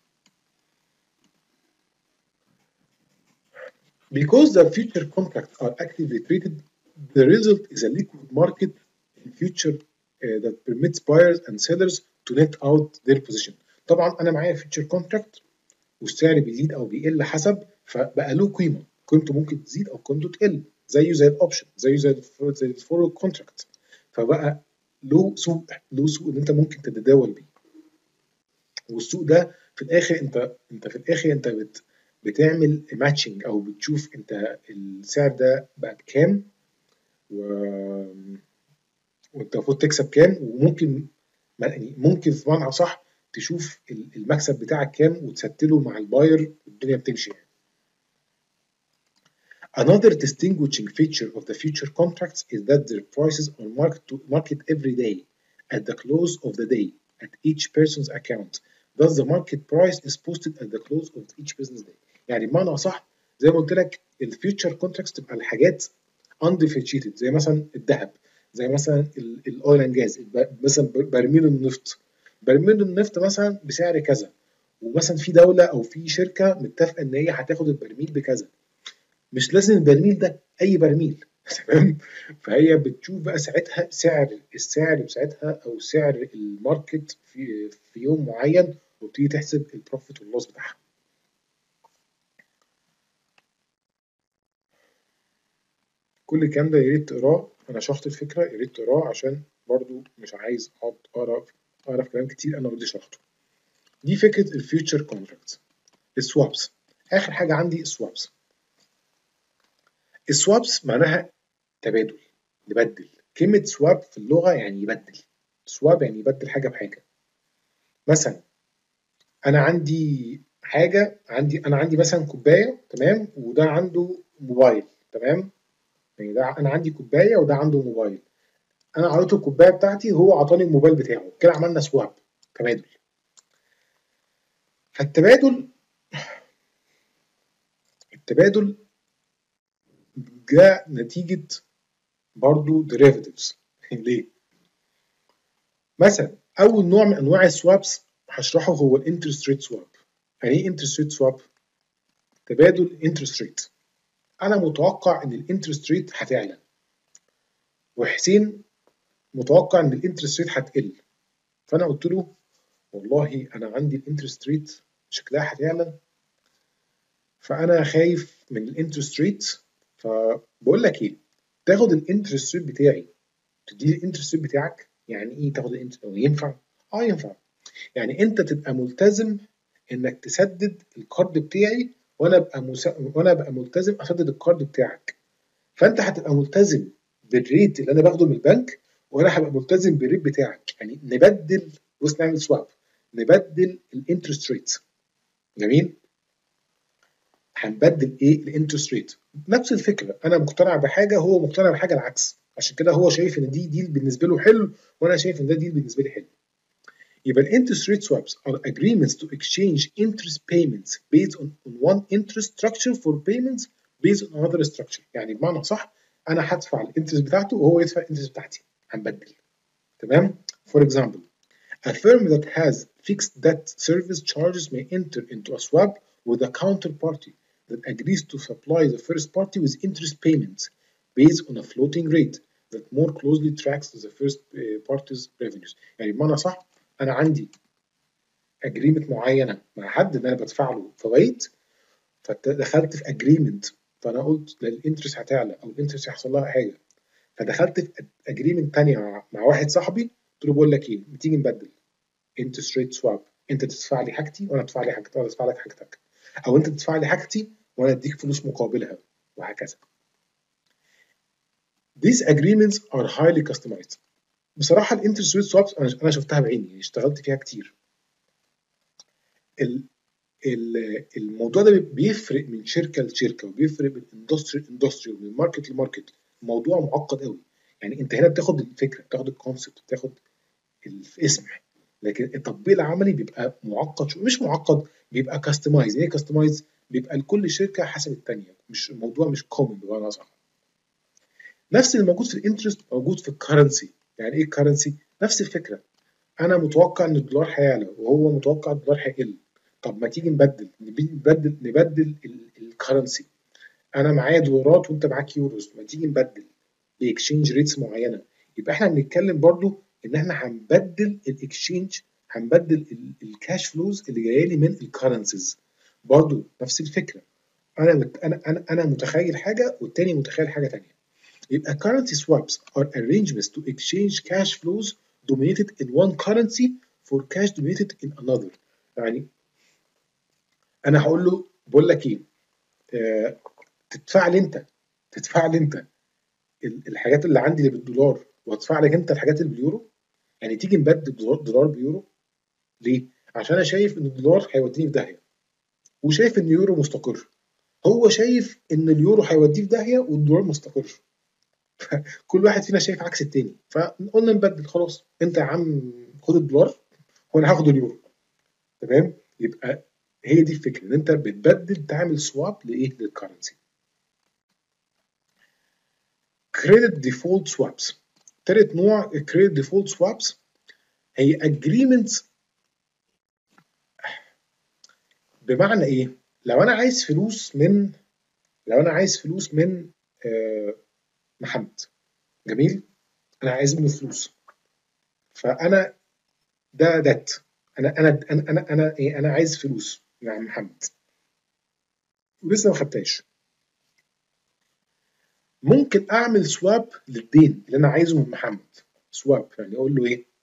Because the future contracts are actively traded, the result is a liquid market in future uh, that permits buyers and sellers to net out their position. طبعا انا معايا فيوتشر كونتراكت والسعر بيزيد او بيقل حسب، فبقى له قيمه، قيمته ممكن تزيد او قيمته تقل، زيه زي الاوبشن، زيه زي زي الفورورد كونتراكت. فبقى له سوق، له سوق ان انت ممكن تتداول بيه. والسوق ده في الاخر انت انت في الاخر انت بت بتعمل ماتشنج، او بتشوف انت السعر ده بقى بكام، و... وانت المفروض تكسب كام، وممكن يعني ممكن في معنى صح تشوف المكسب بتاعك كام وتستله مع الباير، والدنيا بتمشي يعني. Another distinguishing feature of the future contracts is that their prices are market to market every day at the close of the day at each person's account. Thus the market price is posted at the close of each business day. يعني بمعنى صح زي ما قلت لك الفيوتشر كونتراكتس تبقى الحاجات undifferentiated، زي مثلا الذهب، زي مثلا الاويل اند جاز، مثلا برميل النفط. برميل النفط مثلا بسعر كذا، ومثلا في دوله او في شركه متفقه ان هي هتاخد البرميل بكذا. مش لازم البرميل ده اي برميل، تمام. فهي بتشوف بقى ساعتها سعر السعر بساعتها او سعر الماركت في في يوم معين، وتبتدي تحسب البروفيت واللوس بتاعها. كل الكلام ده يا ريت تقراه، انا شرحت الفكره، يا ريت تقراه عشان برضو مش عايز اقعد اقرا اقرا في كلام كتير انا اوريدي شرحته. دي فكره الفيوتشر كونتراكت. السوابس، اخر حاجه عندي السوابس. السوابس معناها تبادل، نبدل. كلمه سواب في اللغه يعني يبدل. سواب يعني يبدل حاجه بحاجه. مثلا انا عندي حاجه، عندي انا عندي مثلا كوبايه، تمام، وده عنده موبايل، تمام. يعني ده انا عندي كوبايه وده عنده موبايل، انا عطيته الكوبايه بتاعتي وهو عطاني الموبايل بتاعه، كده عملنا سواب، تبادل. فالتبادل التبادل جاء نتيجه برضو ديريفاتيفز. ليه؟ مثلا اول نوع من انواع السوابس هشرحه هو الانترست ريت سواب. يعني ايه انترست ريت سواب؟ تبادل انترست ريت. انا متوقع ان الانترست ريت هتعلى، وحسين متوقع ان الانترست ريت هتقل. فانا قلت له والله انا عندي الانترست ريت شكلها هتعلى، فانا خايف من الانترست ريت، فبقول لك ايه، تاخد الانترست ريت بتاعي تديني الانترست ريت بتاعك. يعني ايه تاخد الانترست؟ ينفع؟ اه ينفع. يعني انت تبقى ملتزم انك تسدد الكارد بتاعي، وانا ابقى مس... وانا ابقى ملتزم اسدد الكارد بتاعك. فانت هتبقى ملتزم بالريت اللي انا باخده من البنك، وانا هبقى ملتزم بالريت بتاعك. يعني نبدل، بص نعمل سواب، نبدل الانترست ريت. جميل. هنبدل ايه؟ الانترست ريت. نفس الفكره، انا مقتنع بحاجه هو مقتنع بحاجه العكس، عشان كده هو شايف ان دي ديل بالنسبه له حلو، وانا شايف ان ده ديل بالنسبه لي حلو. يبقى الانترست ريت swaps are agreements to exchange interest payments based on, on one interest structure for payments based on another structure. يعني بمعنى صح، انا هدفع الانترست بتاعته وهو يدفع الانترست بتاعتي، هنبدل. تمام. For example, a firm that has fixed debt service charges may enter into a swap with a counterparty that agrees to supply the first party with interest payments based on a floating rate that more closely tracks the first party's revenues. يعني بمعنى صح، انا عندي اجريمنت معينه مع حد ان انا بدفع له فوائد، فدخلت في اجريمنت، فانا قلت لا الانترست هتعلى او الانترست هيحصل لها حاجه، فدخلت في اجريمنت ثانيه مع, مع واحد صاحبي، قلت له بقول لك ايه، ما تيجي نبدل انترست ريت سواب. انت تدفع لي حاجتي وانا ادفع لي حاجتك، وانا ادفع لك حاجتك، او انت تدفع لي حاجتي وانا اديك فلوس مقابلها، وهكذا. These agreements are highly customized. بصراحه الانترست ريت سوابس انا انا شفتها بعيني، يعني اشتغلت فيها كتير. ال الموضوع ده بيفرق من شركه لشركه، وبيفرق من اندستري لاندستري، ومن ماركت لماركت. الموضوع معقد قوي. يعني انت هنا بتاخد الفكره، بتاخد الكونسبت، بتاخد الاسم، لكن التطبيق العملي بيبقى معقد شويه. مش معقد، بيبقى كاستمايز. ايه كاستمايز؟ بيبقى لكل شركه حسب الثانيه، مش الموضوع مش كومن بمعنى اصح. نفس اللي موجود في الانترست موجود في الكرنسي. يعني ايه الكرنسي؟ نفس الفكره. انا متوقع ان الدولار هيعلى وهو متوقع الدولار هيقل، طب ما تيجي نبدل نبدل نبدل الكرنسي. انا معايا دولارات وانت معاك يوروز، ما تيجي نبدل باكسشينج ريتس معينه. يبقى احنا بنتكلم برضو ان احنا هنبدل الاكسشينج، هنبدل الكاش فلوز اللي جايه لي من الكرنسيز. برضو نفس الفكره، انا مت انا انا انا متخيل حاجه والتاني متخيل حاجه ثانيه. يبقى currency swaps are arrangements to exchange cash flows dominated in one currency for cash dominated in another. يعني انا هقول له بقول لك ايه، آه تدفع لي انت تدفع لي انت الحاجات اللي عندي اللي بالدولار، وادفع لك انت الحاجات اللي باليورو. يعني تيجي نبدل دولار, دولار بيورو. ليه؟ عشان انا شايف ان الدولار هيوديني في داهيه، وشايف ان اليورو مستقر. هو شايف ان اليورو هيوديه في داهيه والدولار مستقر. كل واحد فينا شايف عكس التاني، فقلنا نبدل خلاص. انت يا عم خد الدولار وانا هاخد اليورو. تمام. يبقى هي دي الفكره، ان انت بتبدل، تعمل سواب لايه؟ للكرنسي. كريدت ديفولت سوابس. تالت نوع الكريدت ديفولت سوابس هي اجريمنتس. بمعنى ايه؟ لو انا عايز فلوس من لو انا عايز فلوس من آه محمد. جميل؟ انا عايز منه فلوس، فانا ده دات، انا انا انا انا انا ايه، انا عايز فلوس مع محمد ولسه ما خدتهاش. ممكن اعمل سواب للدين اللي انا عايزه من محمد. سواب يعني اقول له ايه،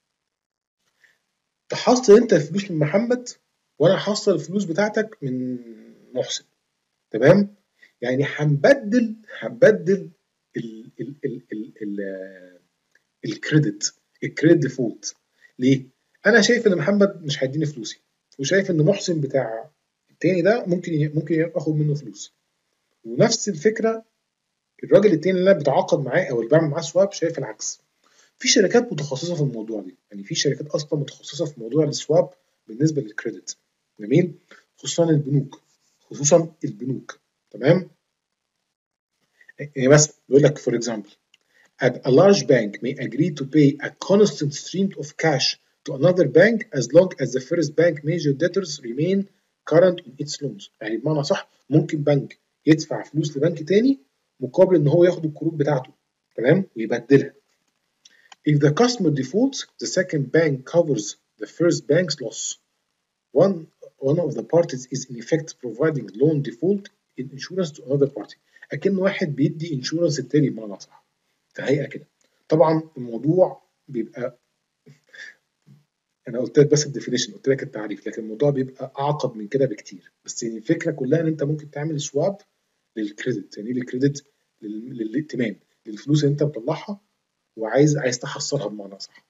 تحصل انت الفلوس من محمد وانا هحصل الفلوس بتاعتك من محسن. تمام؟ يعني هنبدل هنبدل ال ال ال ال ال الكريدت الكريدت ديفولت. ليه؟ انا شايف ان محمد مش هيديني فلوسي، وشايف ان محسن بتاع التاني ده ممكن ممكن اخد منه فلوس. ونفس الفكره الراجل التاني اللي انا بتعاقد معاه او اللي بعمل معاه سواب شايف العكس. في شركات متخصصه في الموضوع ده، يعني في شركات اصلا متخصصه في موضوع السواب بالنسبه للكريدت. جميل؟ خصوصا البنوك، خصوصا البنوك. تمام؟ يعني مثلا بيقول لك for example a large bank may agree to pay a constant stream of cash to another bank as long as the first bank major debtors remain current on its loans. يعني بمعنى صح ممكن بنك يدفع فلوس لبنك تاني مقابل ان هو ياخد القروض بتاعته، تمام، ويبدلها. If the customer defaults, the second bank covers the first bank's loss. One one of the parties is in effect providing loan default insurance to another party. أكن واحد بيدي انشورنس التاني بمعنى صح. فهيئة كده. طبعا الموضوع بيبقى، انا قلت لك بس الديفينيشن، قلت لك التعريف، لكن الموضوع بيبقى اعقد من كده بكتير. بس يعني الفكره كلها ان انت ممكن تعمل سواب للكريدت. يعني للكريدت للائتمان، للفلوس اللي انت مطلعها وعايز عايز تحصلها بمعنى صح.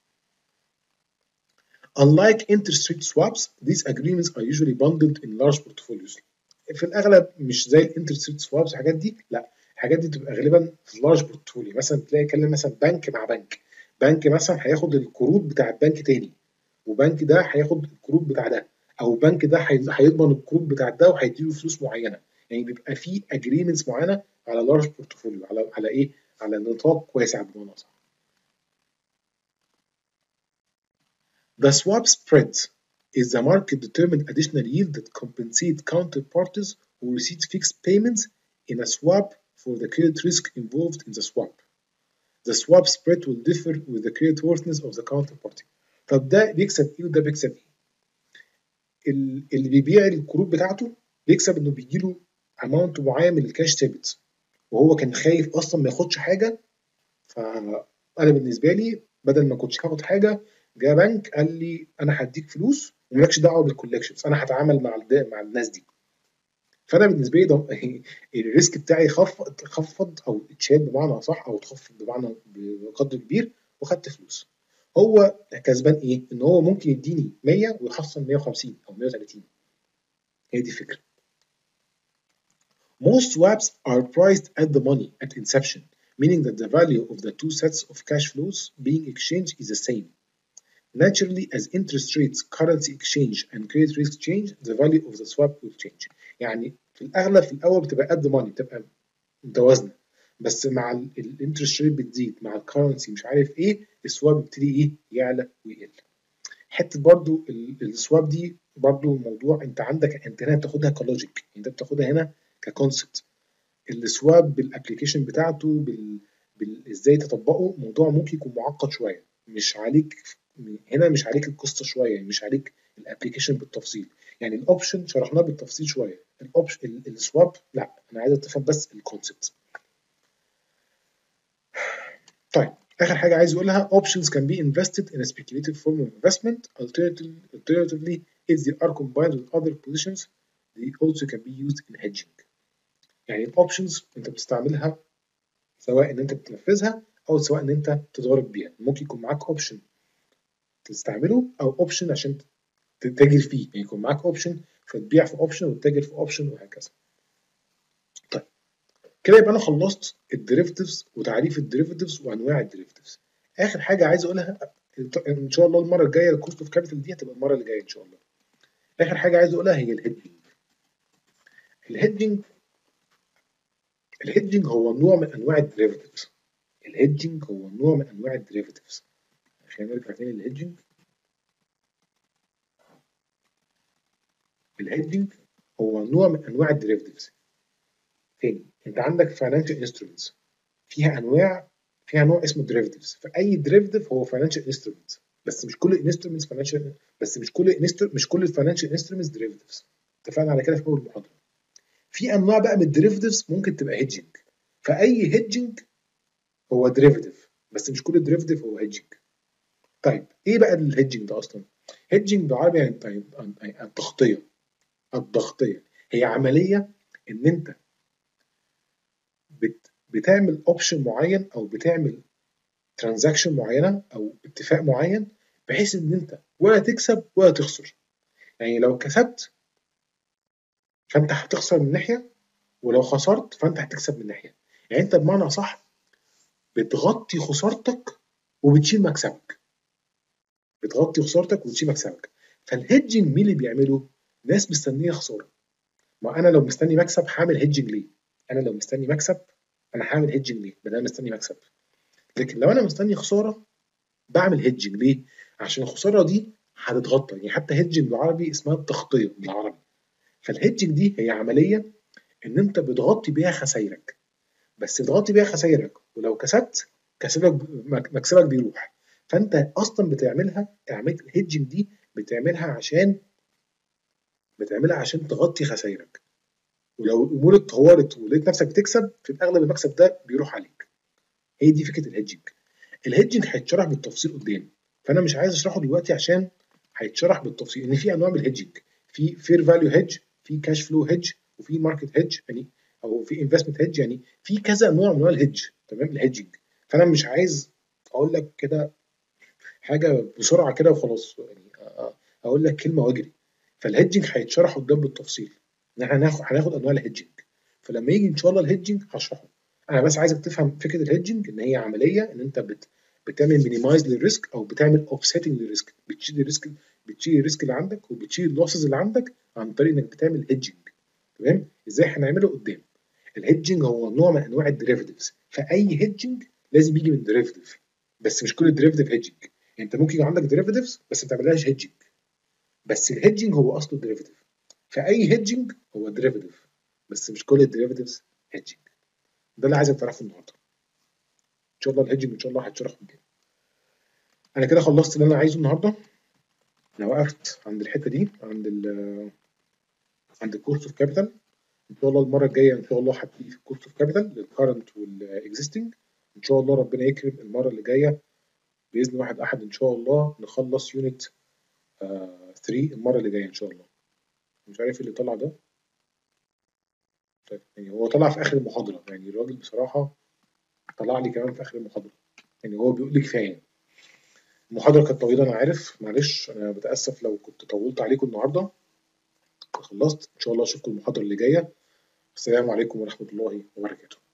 Unlike interest rate swaps, these agreements are usually bundled in large portfolios. في الاغلب مش زي الانترست ريت سوابس الحاجات دي، لا الحاجات دي بتبقى غالبا في لارج بورتفوليو. مثلا تلاقي كلم مثلا بنك مع بنك، بنك مثلا هياخد القروض بتاع بنك تاني، وبنك ده هياخد القروض بتاع ده، او بنك ده هيضمن القروض بتاع ده وهيديله فلوس معينه. يعني بيبقى في اجريمنتس معينه على لارج بورتفوليو، على على ايه، على نطاق واسع بمعنى صح. The swap spread is the market-determined additional yield that compensates counterparties who receive fixed payments in a swap for the credit risk involved in the swap. The swap spread will differ with the creditworthiness of the counterparty. طب ده بيكسب ايه وده بيكسب ايه؟ اللي بيبيع القروض بتاعته بيكسب انه بيجيله اماونت معين من الكاش ثابت، وهو كان خايف اصلا ما ياخدش حاجه. فانا بالنسبه لي بدل ما كنتش هاخد حاجه، جه بنك قال لي انا هديك فلوس ومالكش دعوه بالكولكشنز، انا هتعامل مع مع الناس دي. فانا بالنسبه لي ده الريسك بتاعي خفض خفض او اتشال بمعنى اصح، او اتخفض بمعنى بقدر كبير، وخدت فلوس. هو كسبان ايه؟ ان هو ممكن يديني مية ويحصل مية وخمسين او مية وتلاتين. هي دي الفكره. Most swaps are priced at the money at inception, meaning that the value of the two sets of cash flows being exchanged is the same. Naturally, as interest rates, currency exchange, and credit risk change, the value of the swap will change. يعني في الأغلب في الأول بتبقى قد money، بتبقى متوازنة، بس مع الانترست ريت بتزيد، مع الكرنسي مش عارف ايه، السواب بيبتدي ايه، يعلى ويقل. حته برضو السواب دي برضو موضوع انت عندك، انت هنا بتاخدها كلوجيك، انت بتاخدها هنا ككونسبت. السواب بالابلكيشن بتاعته بال... بال... ازاي تطبقه، موضوع ممكن يكون معقد شويه، مش عليك هنا، مش عليك القصه شويه، مش عليك الابلكيشن بالتفصيل. يعني الاوبشن شرحناه بالتفصيل شويه، الاوبشن السواب لا، انا عايز تفهم بس الكونسبت. طيب اخر حاجه عايز اقولها options can be invested in a speculative form of investment. Alternatively, alternatively if they are combined with other positions they also can be used in hedging. يعني الاوبشنز انت بتستعملها سواء ان انت بتنفذها او سواء ان انت تضارب بيها. ممكن يكون معاك اوبشن تستعمله او اوبشن عشان تتاجر فيه، يعني يكون معاك اوبشن فتبيع في اوبشن وتتاجر في اوبشن وهكذا. طيب كده يبقى انا خلصت الديريفاتيفز وتعريف الديريفاتيفز وانواع الديريفاتيفز. اخر حاجه عايز اقولها ان شاء الله المره الجايه الكوست اوف كابيتال دي هتبقى المره اللي جايه ان شاء الله. اخر حاجه عايز اقولها هي الهيدجنج. الهيدجنج الهيدجنج هو نوع من انواع الديريفاتيفز. الهيدجنج هو نوع من انواع الديريفاتيفز. خلينا نرجع تاني للهيدجنج. الهيدجنج هو نوع من انواع الديريفاتيفز. تاني، انت عندك فاينانشال انسترومنتس، فيها انواع فيها نوع اسمه derivatives. فاي derivative هو financial instrument، بس مش كل instruments financial بس مش كل instru- مش كل financial instruments derivatives. اتفقنا على كده في اول المحاضره. في انواع بقى من الديريفيتيفز ممكن تبقى hedging. فاي hedging هو derivative، بس مش كل derivative هو hedging. طيب ايه بقى الهيدجنج ده اصلا؟ هيدجنج بالعربي يعني يعني التغطيه. التغطيه هي عمليه ان انت بت بتعمل اوبشن معين او بتعمل ترانزاكشن معينه او اتفاق معين بحيث ان انت ولا تكسب ولا تخسر. يعني لو كسبت فانت هتخسر من ناحيه، ولو خسرت فانت هتكسب من ناحيه. يعني انت بمعنى صح بتغطي خسارتك وبتشيل مكسبك. بتغطي خسارتك وبتشيل مكسبك. فالهيدجنج مين اللي بيعمله؟ ناس مستنيه خساره. ما انا لو مستني مكسب هعمل هيدجنج ليه؟ انا لو مستني مكسب انا هعمل هيدجنج ليه؟ بدل انا مستني مكسب. لكن لو انا مستني خساره بعمل هيدجنج ليه؟ عشان الخساره دي هتتغطى. يعني حتى هيدجنج بالعربي اسمها التغطيه بالعربي. فالهيدجنج دي هي عمليه ان انت بتغطي بيها خسائرك، بس بتغطي بيها خسائرك ولو كسبت كسبك مكسبك بيروح. فانت اصلا بتعملها عمليه الهيدجنج دي بتعملها عشان بتعملها عشان تغطي خسائرك. ولو الامور اتطورت ولقيت نفسك بتكسب في الاغلب المكسب ده بيروح عليك. هي دي فكره الهيدجنج. الهيدجنج هيتشرح بالتفصيل قدام، فانا مش عايز اشرحه دلوقتي عشان هيتشرح بالتفصيل ان في انواع من الهيدجنج. في فير فاليو هيدج، في كاش فلو هيدج، وفي ماركت هيدج يعني او في انفستمنت هيدج. يعني في كذا نوع من انواع الهيدج. تمام الهيدجنج. فانا مش عايز اقول لك كده حاجه بسرعه كده وخلاص، يعني اقول لك كلمه واجري. فالهيدجنج هيتشرح قدام بالتفصيل. ان احنا هناخد هناخد انواع الهيدجنج. فلما يجي ان شاء الله الهيدجنج هشرحه. انا بس عايزك تفهم فكره الهيدجنج ان هي عمليه ان انت بت بتعمل مينيمايز للريسك او بتعمل اوفسيتنج للريسك. بتشيل الريسك بتشيل الريسك اللي عندك وبتشيل اللوسز اللي عندك عن طريق انك بتعمل هيدجنج. تمام. ازاي هنعمله قدام. الهيدجنج هو نوع من انواع الديريفيتيفز. فاي هيدجنج لازم يجي من ديريفيتيف، بس مش كل الديريفيتيف هيدجنج. يعني انت ممكن يبقى عندك ديريفيتيفز بس ما تعملهاش هيدجنج، بس الهيدجنج هو اصله الديريفيتيف. فاي هيدجنج هو ديريفيتيف، بس مش كل الديريفيتيفز هيدجنج. ده اللي عايزك تعرفه النهارده. ان شاء الله الهيدجنج ان شاء الله هيتشرح قدام. انا كده خلصت اللي انا عايزه النهارده. انا وقفت عند الحته دي، عند ال عند الكورس اوف كابيتال. ان شاء الله المره الجايه ان شاء الله هبتدي في الكورس اوف كابيتال للكرنت والاكزيستنج. ان شاء الله ربنا يكرم المره اللي جايه باذن واحد احد ان شاء الله نخلص يونت ثلاثة المره اللي جايه ان شاء الله. مش عارف اللي طلع ده. طيب يعني هو طلع في اخر المحاضره، يعني الراجل بصراحه طلع لي كمان في اخر المحاضره. يعني هو بيقول لي كفايه. المحاضره كانت طويله انا عارف، معلش انا بتاسف لو كنت طولت عليكم النهارده. خلصت. ان شاء الله اشوفكم المحاضره اللي جايه. السلام عليكم ورحمه الله وبركاته.